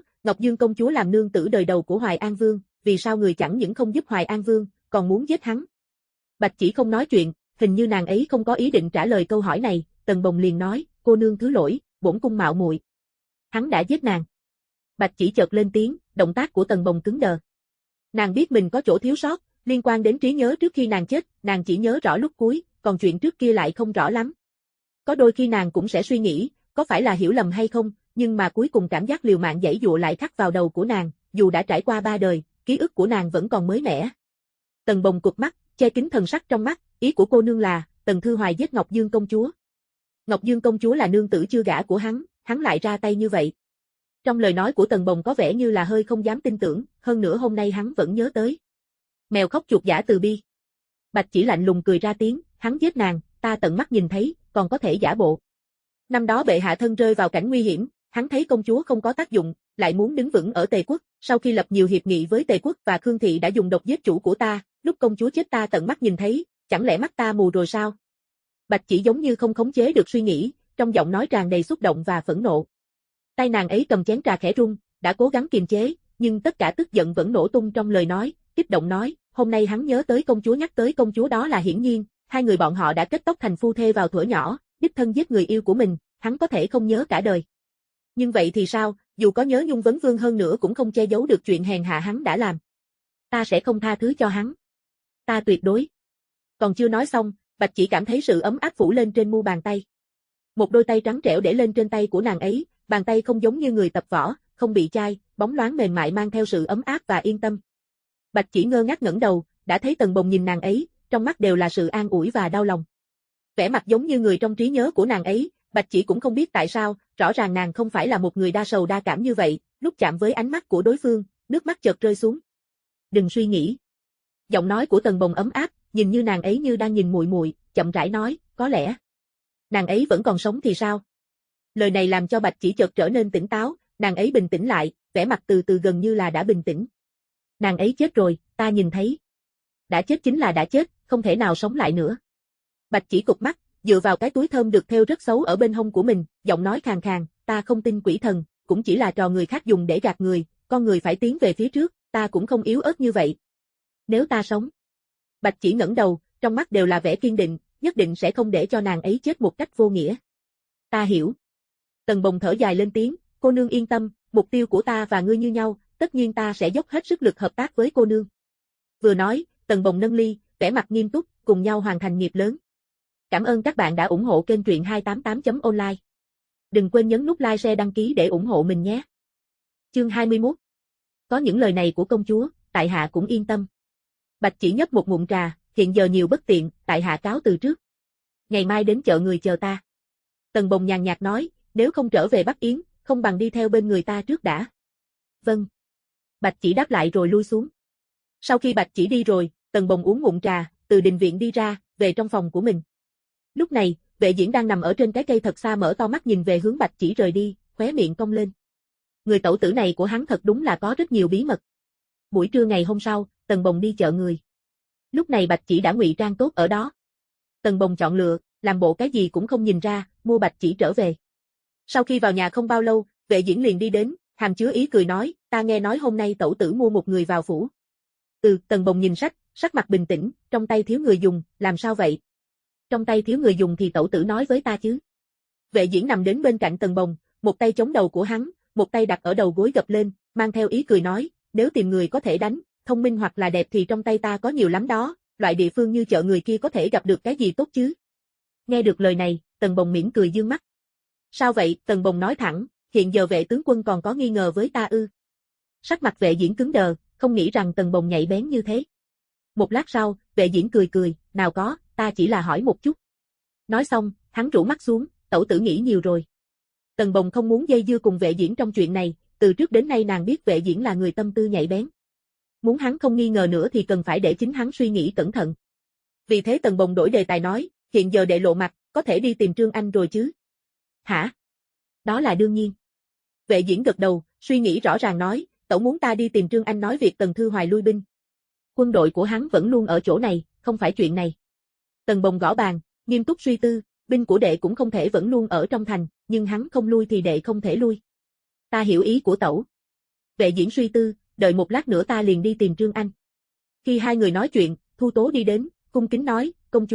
công chúa làm nương tử đời đầu của Hoài An Vương, vì sao người chẳng những không giúp Hoài An Vương, còn muốn giết hắn? Bạch Chỉ không nói chuyện, hình như nàng ấy không có ý định trả lời câu hỏi này, Tần Bồng liền nói, cô nương thứ lỗi, bổn cung mạo muội. Hắn đã giết nàng. Bạch Chỉ chợt lên tiếng, động tác của Tần Bồng cứng đờ. Nàng biết mình có chỗ thiếu sót, liên quan đến trí nhớ trước khi nàng chết, nàng chỉ nhớ rõ lúc cuối, còn chuyện trước kia lại không rõ lắm. Có đôi khi nàng cũng sẽ suy nghĩ, có phải là hiểu lầm hay không, nhưng mà cuối cùng cảm giác liều mạng giãy dụa lại khắc vào đầu của nàng, dù đã trải qua 3 đời, ký ức của nàng vẫn còn mới mẻ. Tần Bồng cụp mắt, che kín thần sắc trong mắt, ý của cô nương là, Tần Thư Hoài giết Ngọc Dương công chúa. Ngọc Dương công chúa là nương tử chưa gả của hắn lại ra tay như vậy. Trong lời nói của Tần Bồng có vẻ như là hơi không dám tin tưởng, hơn nữa hôm nay hắn vẫn nhớ tới. Mèo khóc chuột giả từ bi. Bạch Chỉ lạnh lùng cười ra tiếng, hắn giết nàng, ta tận mắt nhìn thấy, còn có thể giả bộ. Năm đó bệ hạ thân rơi vào cảnh nguy hiểm, hắn thấy công chúa không có tác dụng, lại muốn đứng vững ở Tề quốc, sau khi lập nhiều hiệp nghị với Tề quốc và Khương thị đã dùng độc giết chủ của ta, lúc công chúa chết ta tận mắt nhìn thấy, chẳng lẽ mắt ta mù rồi sao? Bạch Chỉ giống như không khống chế được suy nghĩ, trong giọng nói tràn đầy xúc động và phẫn nộ. Tay nàng ấy cầm chén trà khẽ rung, đã cố gắng kiềm chế, nhưng tất cả tức giận vẫn nổ tung trong lời nói, kích động nói, hôm nay hắn nhớ tới công chúa, nhắc tới công chúa đó là hiển nhiên, hai người bọn họ đã kết tóc thành phu thê vào thuở nhỏ, đích thân giết người yêu của mình, hắn có thể không nhớ cả đời. Nhưng vậy thì sao, dù có nhớ nhung vấn vương hơn nữa cũng không che giấu được chuyện hèn hạ hắn đã làm. Ta sẽ không tha thứ cho hắn. Ta tuyệt đối. Còn chưa nói xong, Bạch Chỉ cảm thấy sự ấm áp phủ lên trên mu bàn tay. Một đôi tay trắng trẻo để lên trên tay của nàng ấy, bàn tay không giống như người tập võ, không bị chai, bóng loáng mềm mại mang theo sự ấm áp và yên tâm. Bạch Chỉ ngơ ngác ngẩng đầu, đã thấy Tần Bồng nhìn nàng ấy, trong mắt đều là sự an ủi và đau lòng. Vẻ mặt giống như người trong trí nhớ của nàng ấy, Bạch Chỉ cũng không biết tại sao, rõ ràng nàng không phải là một người đa sầu đa cảm như vậy, lúc chạm với ánh mắt của đối phương, nước mắt chợt rơi xuống. Đừng suy nghĩ. Giọng nói của Tần Bồng ấm áp, nhìn như nàng ấy như đang nhìn muội muội, chậm rãi nói, có lẽ nàng ấy vẫn còn sống thì sao? Lời này làm cho Bạch Chỉ chợt trở nên tỉnh táo, nàng ấy bình tĩnh lại, vẻ mặt từ từ gần như là đã bình tĩnh. Nàng ấy chết rồi, ta nhìn thấy. Đã chết chính là đã chết, không thể nào sống lại nữa. Bạch Chỉ cụp mắt, dựa vào cái túi thơm được thêu rất xấu ở bên hông của mình, giọng nói khàn khàn, ta không tin quỷ thần, cũng chỉ là trò người khác dùng để gạt người, con người phải tiến về phía trước, ta cũng không yếu ớt như vậy. Nếu ta sống. Bạch Chỉ ngẩng đầu, trong mắt đều là vẻ kiên định, nhất định sẽ không để cho nàng ấy chết một cách vô nghĩa. Ta hiểu. Tần Bồng thở dài lên tiếng, cô nương yên tâm, mục tiêu của ta và ngươi như nhau, tất nhiên ta sẽ dốc hết sức lực hợp tác với cô nương. Vừa nói, Tần Bồng nâng ly, vẻ mặt nghiêm túc, cùng nhau hoàn thành nghiệp lớn. Cảm ơn các bạn đã ủng hộ kênh truyện 288.online. Đừng quên nhấn nút like, share, đăng ký để ủng hộ mình nhé. Chương 21. Có những lời này của công chúa, tại hạ cũng yên tâm. Bạch Chỉ nhấp một ngụm trà, hiện giờ nhiều bất tiện, tại hạ cáo từ trước. Ngày mai đến chợ người chờ ta. Tần Bồng nhàn nhạt nói, nếu không trở về Bắc Yến, không bằng đi theo bên người ta trước đã. Vâng. Bạch Chỉ đáp lại rồi lui xuống. Sau khi Bạch Chỉ đi rồi, Tần Bồng uống ngụm trà, từ đình viện đi ra, về trong phòng của mình. Lúc này, Vệ Diễn đang nằm ở trên cái cây thật xa mở to mắt nhìn về hướng Bạch Chỉ rời đi, khóe miệng cong lên. Người tẩu tử này của hắn thật đúng là có rất nhiều bí mật. Buổi trưa ngày hôm sau, Tần Bồng đi chợ người. Lúc này Bạch Chỉ đã ngụy trang tốt ở đó. Tần Bồng chọn lựa, làm bộ cái gì cũng không nhìn ra, mua Bạch Chỉ trở về. Sau khi vào nhà không bao lâu, Vệ Diễn liền đi đến, hàm chứa ý cười nói, ta nghe nói hôm nay tẩu tử mua một người vào phủ. Tần Bồng nhìn sách, sắc mặt bình tĩnh, trong tay thiếu người dùng, làm sao vậy? Trong tay thiếu người dùng thì tẩu tử nói với ta chứ. Vệ Diễn nằm đến bên cạnh Tần Bồng, một tay chống đầu của hắn, một tay đặt ở đầu gối gập lên, mang theo ý cười nói, nếu tìm người có thể đánh, thông minh hoặc là đẹp thì trong tay ta có nhiều lắm đó, loại địa phương như chợ người kia có thể gặp được cái gì tốt chứ? Nghe được lời này, Tần Bồng mỉm cười dương mắt. Sao vậy? Tần Bồng nói thẳng, hiện giờ Vệ tướng quân còn có nghi ngờ với ta ư? Sắc mặt Vệ Diễn cứng đờ, không nghĩ rằng Tần Bồng nhạy bén như thế. Một lát sau, Vệ Diễn cười cười, nào có, ta chỉ là hỏi một chút. Nói xong, hắn rũ mắt xuống, tẩu tử nghĩ nhiều rồi. Tần Bồng không muốn dây dưa cùng Vệ Diễn trong chuyện này, từ trước đến nay nàng biết Vệ Diễn là người tâm tư nhạy bén. Muốn hắn không nghi ngờ nữa thì cần phải để chính hắn suy nghĩ cẩn thận. Vì thế Tần Bồng đổi đề tài nói, hiện giờ đệ lộ mặt, có thể đi tìm Trương Anh rồi chứ? Hả? Đó là đương nhiên. Vệ Diễn gật đầu, suy nghĩ rõ ràng nói, tẩu muốn ta đi tìm Trương Anh nói việc Tần Thư Hoài lui binh. Quân đội của hắn vẫn luôn ở chỗ này, không phải chuyện này. Tần Bồng gõ bàn, nghiêm túc suy tư, binh của đệ cũng không thể vẫn luôn ở trong thành, nhưng hắn không lui thì đệ không thể lui. Ta hiểu ý của tẩu. Vệ Diễn suy tư, đợi một lát nữa ta liền đi tìm Trương Anh. Khi hai người nói chuyện, Thu Tố đi đến, cung kính nói, công chúa,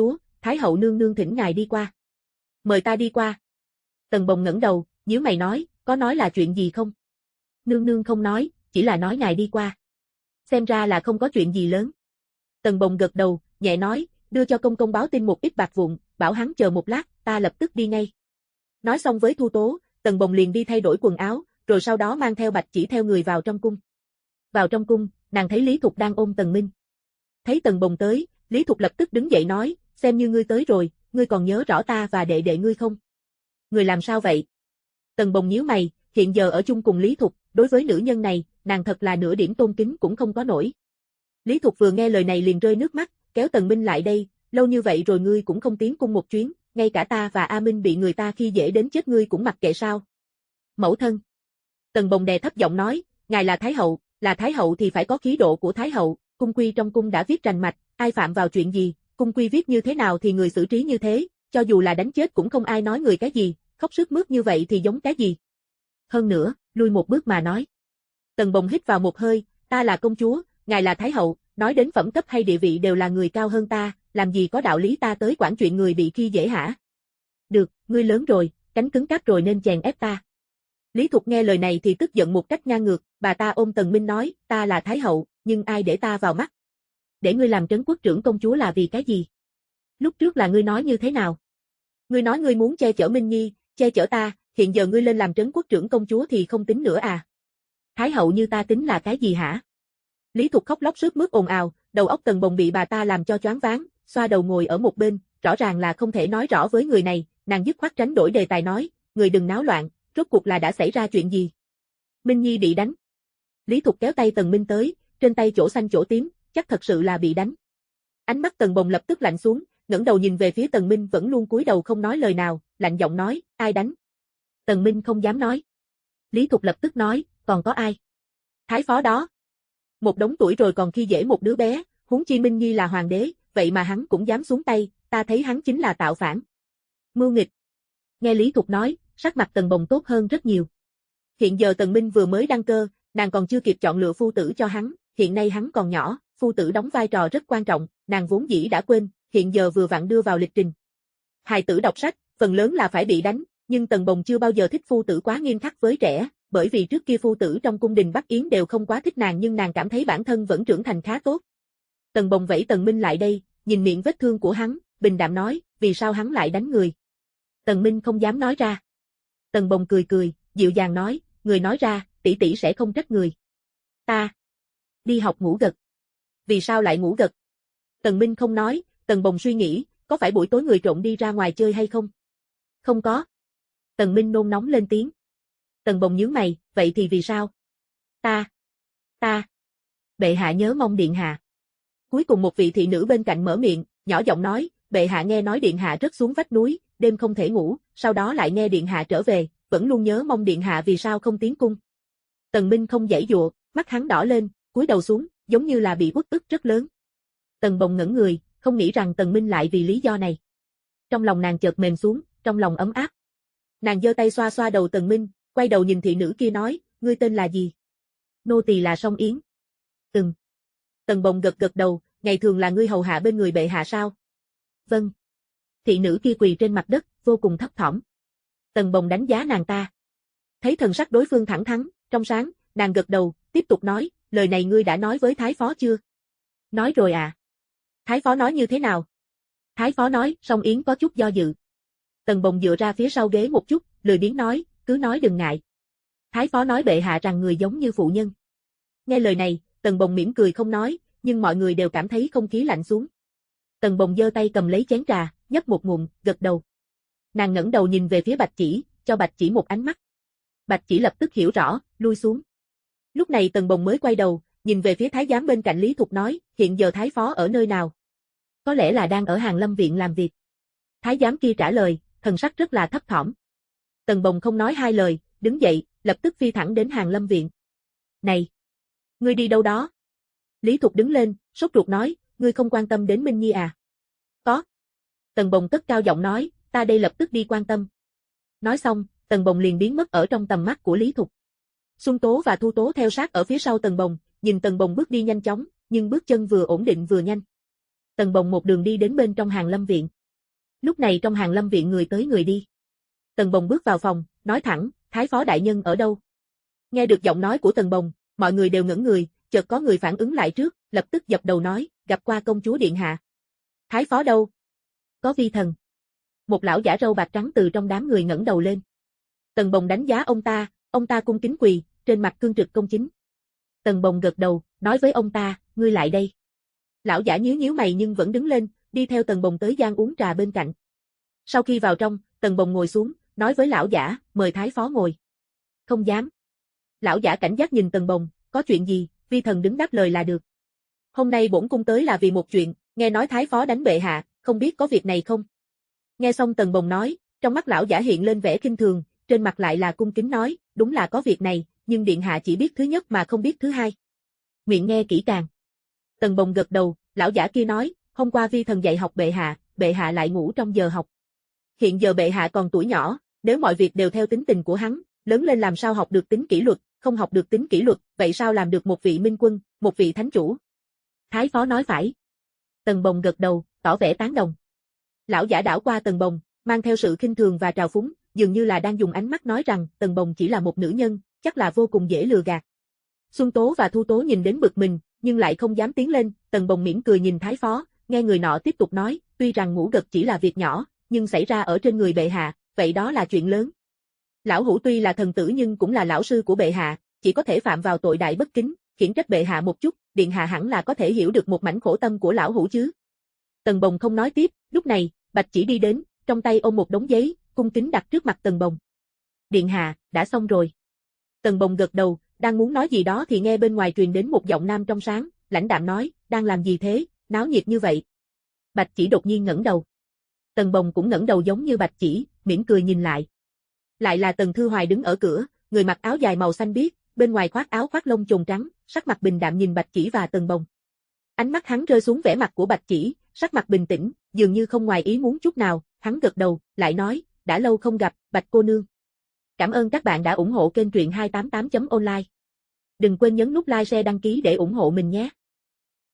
Thái hậu nương nương thỉnh ngài đi qua. Mời ta đi qua. Tần Bồng ngẩng đầu, nhíu mày nói, có nói là chuyện gì không? Nương nương không nói, chỉ là nói ngài đi qua. Xem ra là không có chuyện gì lớn. Tần Bồng gật đầu, nhẹ nói, đưa cho công công báo tin một ít bạc vụn, bảo hắn chờ một lát, ta lập tức đi ngay. Nói xong với Thu Tố, Tần Bồng liền đi thay đổi quần áo, rồi sau đó mang theo Bạch Chỉ theo người vào trong cung. Vào trong cung, nàng thấy Lý Thục đang ôm Tần Minh. Thấy Tần Bồng tới, Lý Thục lập tức đứng dậy nói, xem như ngươi tới rồi, ngươi còn nhớ rõ ta và đệ đệ ngươi không? Người làm sao vậy? Tần Bồng nhíu mày, hiện giờ ở chung cùng Lý Thục, đối với nữ nhân này, nàng thật là nửa điểm tôn kính cũng không có nổi. Lý Thục vừa nghe lời này liền rơi nước mắt, kéo Tần Minh lại đây, lâu như vậy rồi ngươi cũng không tiến cung một chuyến, ngay cả ta và A Minh bị người ta khi dễ đến chết ngươi cũng mặc kệ sao? Mẫu thân. Tần Bồng đè thấp giọng nói, ngài là Thái hậu thì phải có khí độ của Thái hậu, cung quy trong cung đã viết rành mạch, ai phạm vào chuyện gì, cung quy viết như thế nào thì người xử trí như thế, cho dù là đánh chết cũng không ai nói người cái gì, khóc sướt mướt như vậy thì giống cái gì. Hơn nữa, lui một bước mà nói. Tần Bồng hít vào một hơi, ta là công chúa, ngài là Thái hậu, nói đến phẩm cấp hay địa vị đều là người cao hơn ta, làm gì có đạo lý ta tới quản chuyện người bị khi dễ hả? Được, ngươi lớn rồi, cánh cứng cáp rồi nên chèn ép ta. Lý Thục nghe lời này thì tức giận một cách ngang ngược, bà ta ôm Tần Minh nói, ta là Thái hậu, nhưng ai để ta vào mắt? Để ngươi làm trấn quốc trưởng công chúa là vì cái gì? Lúc trước là ngươi nói như thế nào? Ngươi nói ngươi muốn che chở Minh Nhi, che chở ta, hiện giờ ngươi lên làm trấn quốc trưởng công chúa thì không tính nữa à? Thái hậu như ta tính là cái gì hả? Lý Thục khóc lóc sướt mướt ồn ào, đầu óc Tần Bồng bị bà ta làm cho choáng váng, xoa đầu ngồi ở một bên, rõ ràng là không thể nói rõ với người này, nàng dứt khoát tránh đổi đề tài nói, người đừng náo loạn, rốt cuộc là đã xảy ra chuyện gì? Minh Nhi bị đánh. Lý Thục kéo tay Tần Minh tới, trên tay chỗ xanh chỗ tím, chắc thật sự là bị đánh. Ánh mắt Tần Bồng lập tức lạnh xuống, ngẩng đầu nhìn về phía Tần Minh vẫn luôn cúi đầu không nói lời nào, lạnh giọng nói, ai đánh? Tần Minh không dám nói. Lý Thục lập tức nói, còn có ai? Thái phó đó. Một đống tuổi rồi còn khi dễ một đứa bé, huống chi Minh Nhi là hoàng đế, vậy mà hắn cũng dám xuống tay, ta thấy hắn chính là tạo phản. Mưu nghịch. Nghe Lý Thục nói, sắc mặt Tần Bồng tốt hơn rất nhiều. Hiện giờ Tần Minh vừa mới đăng cơ, nàng còn chưa kịp chọn lựa phu tử cho hắn, hiện nay hắn còn nhỏ, phu tử đóng vai trò rất quan trọng, nàng vốn dĩ đã quên, hiện giờ vừa vặn đưa vào lịch trình. Hài tử đọc sách, phần lớn là phải bị đánh, nhưng Tần Bồng chưa bao giờ thích phu tử quá nghiêm khắc với trẻ, bởi vì trước kia phu tử trong cung đình Bắc Yến đều không quá thích nàng nhưng nàng cảm thấy bản thân vẫn trưởng thành khá tốt. Tần Bồng vẫy Tần Minh lại đây, nhìn miệng vết thương của hắn, bình đạm nói, vì sao hắn lại đánh người? Tần Minh không dám nói ra. Tần Bồng cười cười, dịu dàng nói, người nói ra, tỷ tỷ sẽ không trách người. Ta đi học ngủ gật. Vì sao lại ngủ gật? Tần Minh không nói, Tần Bồng suy nghĩ, có phải buổi tối người trộm đi ra ngoài chơi hay không? Không có. Tần Minh nôn nóng lên tiếng. Tần Bồng nhướng mày, vậy thì vì sao? Ta. Bệ hạ nhớ mong điện hạ. Cuối cùng một vị thị nữ bên cạnh mở miệng, nhỏ giọng nói, bệ hạ nghe nói điện hạ rớt xuống vách núi, đêm không thể ngủ, sau đó lại nghe điện hạ trở về, vẫn luôn nhớ mong điện hạ vì sao không tiến cung. Tần Minh không giãy giụa, mắt hắn đỏ lên, cúi đầu xuống, giống như là bị uất ức rất lớn. Tần Bồng ngẩn người, không nghĩ rằng Tần Minh lại vì lý do này. Trong lòng nàng chợt mềm xuống, trong lòng ấm áp. Nàng giơ tay xoa xoa đầu Tần Minh, quay đầu nhìn thị nữ kia nói, ngươi tên là gì? Nô tỳ là Song Yến. Tần Bồng gật gật đầu, ngày thường là ngươi hầu hạ bên người bệ hạ sao? Vâng. Thị nữ kia quỳ trên mặt đất, vô cùng thấp thỏm. Tần Bồng đánh giá nàng ta. Thấy thần sắc đối phương thẳng thắn, trong sáng, nàng gật đầu, tiếp tục nói, lời này ngươi đã nói với Thái phó chưa? Nói rồi à? Thái phó nói như thế nào? Thái phó nói, Song Yến có chút do dự. Tần Bồng dựa ra phía sau ghế một chút, lười biếng nói, cứ nói đừng ngại. Thái phó nói bệ hạ rằng người giống như phụ nhân. Nghe lời này, Tần Bồng mỉm cười không nói, nhưng mọi người đều cảm thấy không khí lạnh xuống. Tần Bồng giơ tay cầm lấy chén trà, nhấp một ngụm, gật đầu. Nàng ngẩng đầu nhìn về phía Bạch Chỉ, cho Bạch Chỉ một ánh mắt. Bạch Chỉ lập tức hiểu rõ, lui xuống. Lúc này Tần Bồng mới quay đầu, nhìn về phía thái giám bên cạnh Lý Thục nói, hiện giờ thái phó ở nơi nào? Có lẽ là đang ở Hàn Lâm viện làm việc. Thái giám kia trả lời, thần sắc rất là thấp thỏm. Tần Bồng không nói hai lời, đứng dậy, lập tức phi thẳng đến Hàn Lâm viện. Này! Ngươi đi đâu đó? Lý Thục đứng lên, sốt ruột nói, ngươi không quan tâm đến Minh Nhi à? Có. Tần Bồng cất cao giọng nói, ta đây lập tức đi quan tâm. Nói xong, Tần Bồng liền biến mất ở trong tầm mắt của Lý Thục. Xuân Tố và Thu Tố theo sát ở phía sau Tần Bồng, nhìn Tần Bồng bước đi nhanh chóng, nhưng bước chân vừa ổn định vừa nhanh. Tần Bồng một đường đi đến bên trong Hàn Lâm viện. Lúc này trong Hàn Lâm viện người tới người đi. Tần Bồng bước vào phòng, nói thẳng, Thái phó đại nhân ở đâu? Nghe được giọng nói của Tần Bồng, mọi người đều ngẩn người, chợt có người phản ứng lại trước, lập tức dập đầu nói, gặp qua công chúa điện hạ. Thái phó đâu? Có vi thần. Một lão giả râu bạc trắng từ trong đám người ngẩng đầu lên. Tần Bồng đánh giá ông ta cung kính quỳ, trên mặt cương trực công chính. Tần Bồng gật đầu, nói với ông ta, ngươi lại đây. Lão giả nhíu mày nhưng vẫn đứng lên, đi theo Tần Bồng tới gian uống trà bên cạnh. Sau khi vào trong, Tần Bồng ngồi xuống, nói với lão giả, mời Thái phó ngồi. Không dám. Lão giả cảnh giác nhìn Tần Bồng, có chuyện gì, vi thần đứng đáp lời là được. Hôm nay bổn cung tới là vì một chuyện, nghe nói Thái phó đánh bệ hạ, không biết có việc này không? Nghe xong Tần Bồng nói, trong mắt lão giả hiện lên vẻ khinh thường, trên mặt lại là cung kính nói, đúng là có việc này, nhưng điện hạ chỉ biết thứ nhất mà không biết thứ hai. Nguyện nghe kỹ càng. Tần Bồng gật đầu, lão giả kia nói, hôm qua vi thần dạy học bệ hạ lại ngủ trong giờ học. Hiện giờ bệ hạ còn tuổi nhỏ, nếu mọi việc đều theo tính tình của hắn, lớn lên làm sao học được tính kỷ luật, không học được tính kỷ luật, vậy sao làm được một vị minh quân, một vị thánh chủ? Thái phó nói phải. Tần Bồng gật đầu, tỏ vẻ tán đồng. Lão giả đảo qua Tần Bồng, mang theo sự khinh thường và trào phúng, dường như là đang dùng ánh mắt nói rằng Tần Bồng chỉ là một nữ nhân, chắc là vô cùng dễ lừa gạt. Xuân Tố và Thu Tố nhìn đến bực mình, nhưng lại không dám tiến lên, Tần Bồng mỉm cười nhìn Thái phó, nghe người nọ tiếp tục nói, tuy rằng ngủ gật chỉ là việc nhỏ, nhưng xảy ra ở trên người bệ hạ, vậy đó là chuyện lớn. Lão hủ tuy là thần tử nhưng cũng là lão sư của bệ hạ, chỉ có thể phạm vào tội đại bất kính, khiển trách bệ hạ một chút, điện hạ hẳn là có thể hiểu được một mảnh khổ tâm của lão hủ chứ. Tần Bồng không nói tiếp, lúc này, Bạch Chỉ đi đến, trong tay ôm một đống giấy, cung kính đặt trước mặt Tần Bồng. Điện hạ, đã xong rồi. Tần Bồng gật đầu, đang muốn nói gì đó thì nghe bên ngoài truyền đến một giọng nam trong sáng, lãnh đạm nói, đang làm gì thế, náo nhiệt như vậy. Bạch Chỉ đột nhiên ngẩng đầu. Tần Bồng cũng ngẩng đầu giống như Bạch Chỉ, mỉm cười nhìn lại. Lại là Tần Thư Hoài đứng ở cửa, người mặc áo dài màu xanh biếc, bên ngoài khoác áo khoác lông chồn trắng, sắc mặt bình đạm nhìn Bạch Chỉ và Tần Bồng. Ánh mắt hắn rơi xuống vẻ mặt của Bạch Chỉ, sắc mặt bình tĩnh, dường như không ngoài ý muốn chút nào, hắn gật đầu, lại nói, đã lâu không gặp, Bạch cô nương. Cảm ơn các bạn đã ủng hộ kênh truyện 288.online. Đừng quên nhấn nút like share đăng ký để ủng hộ mình nhé.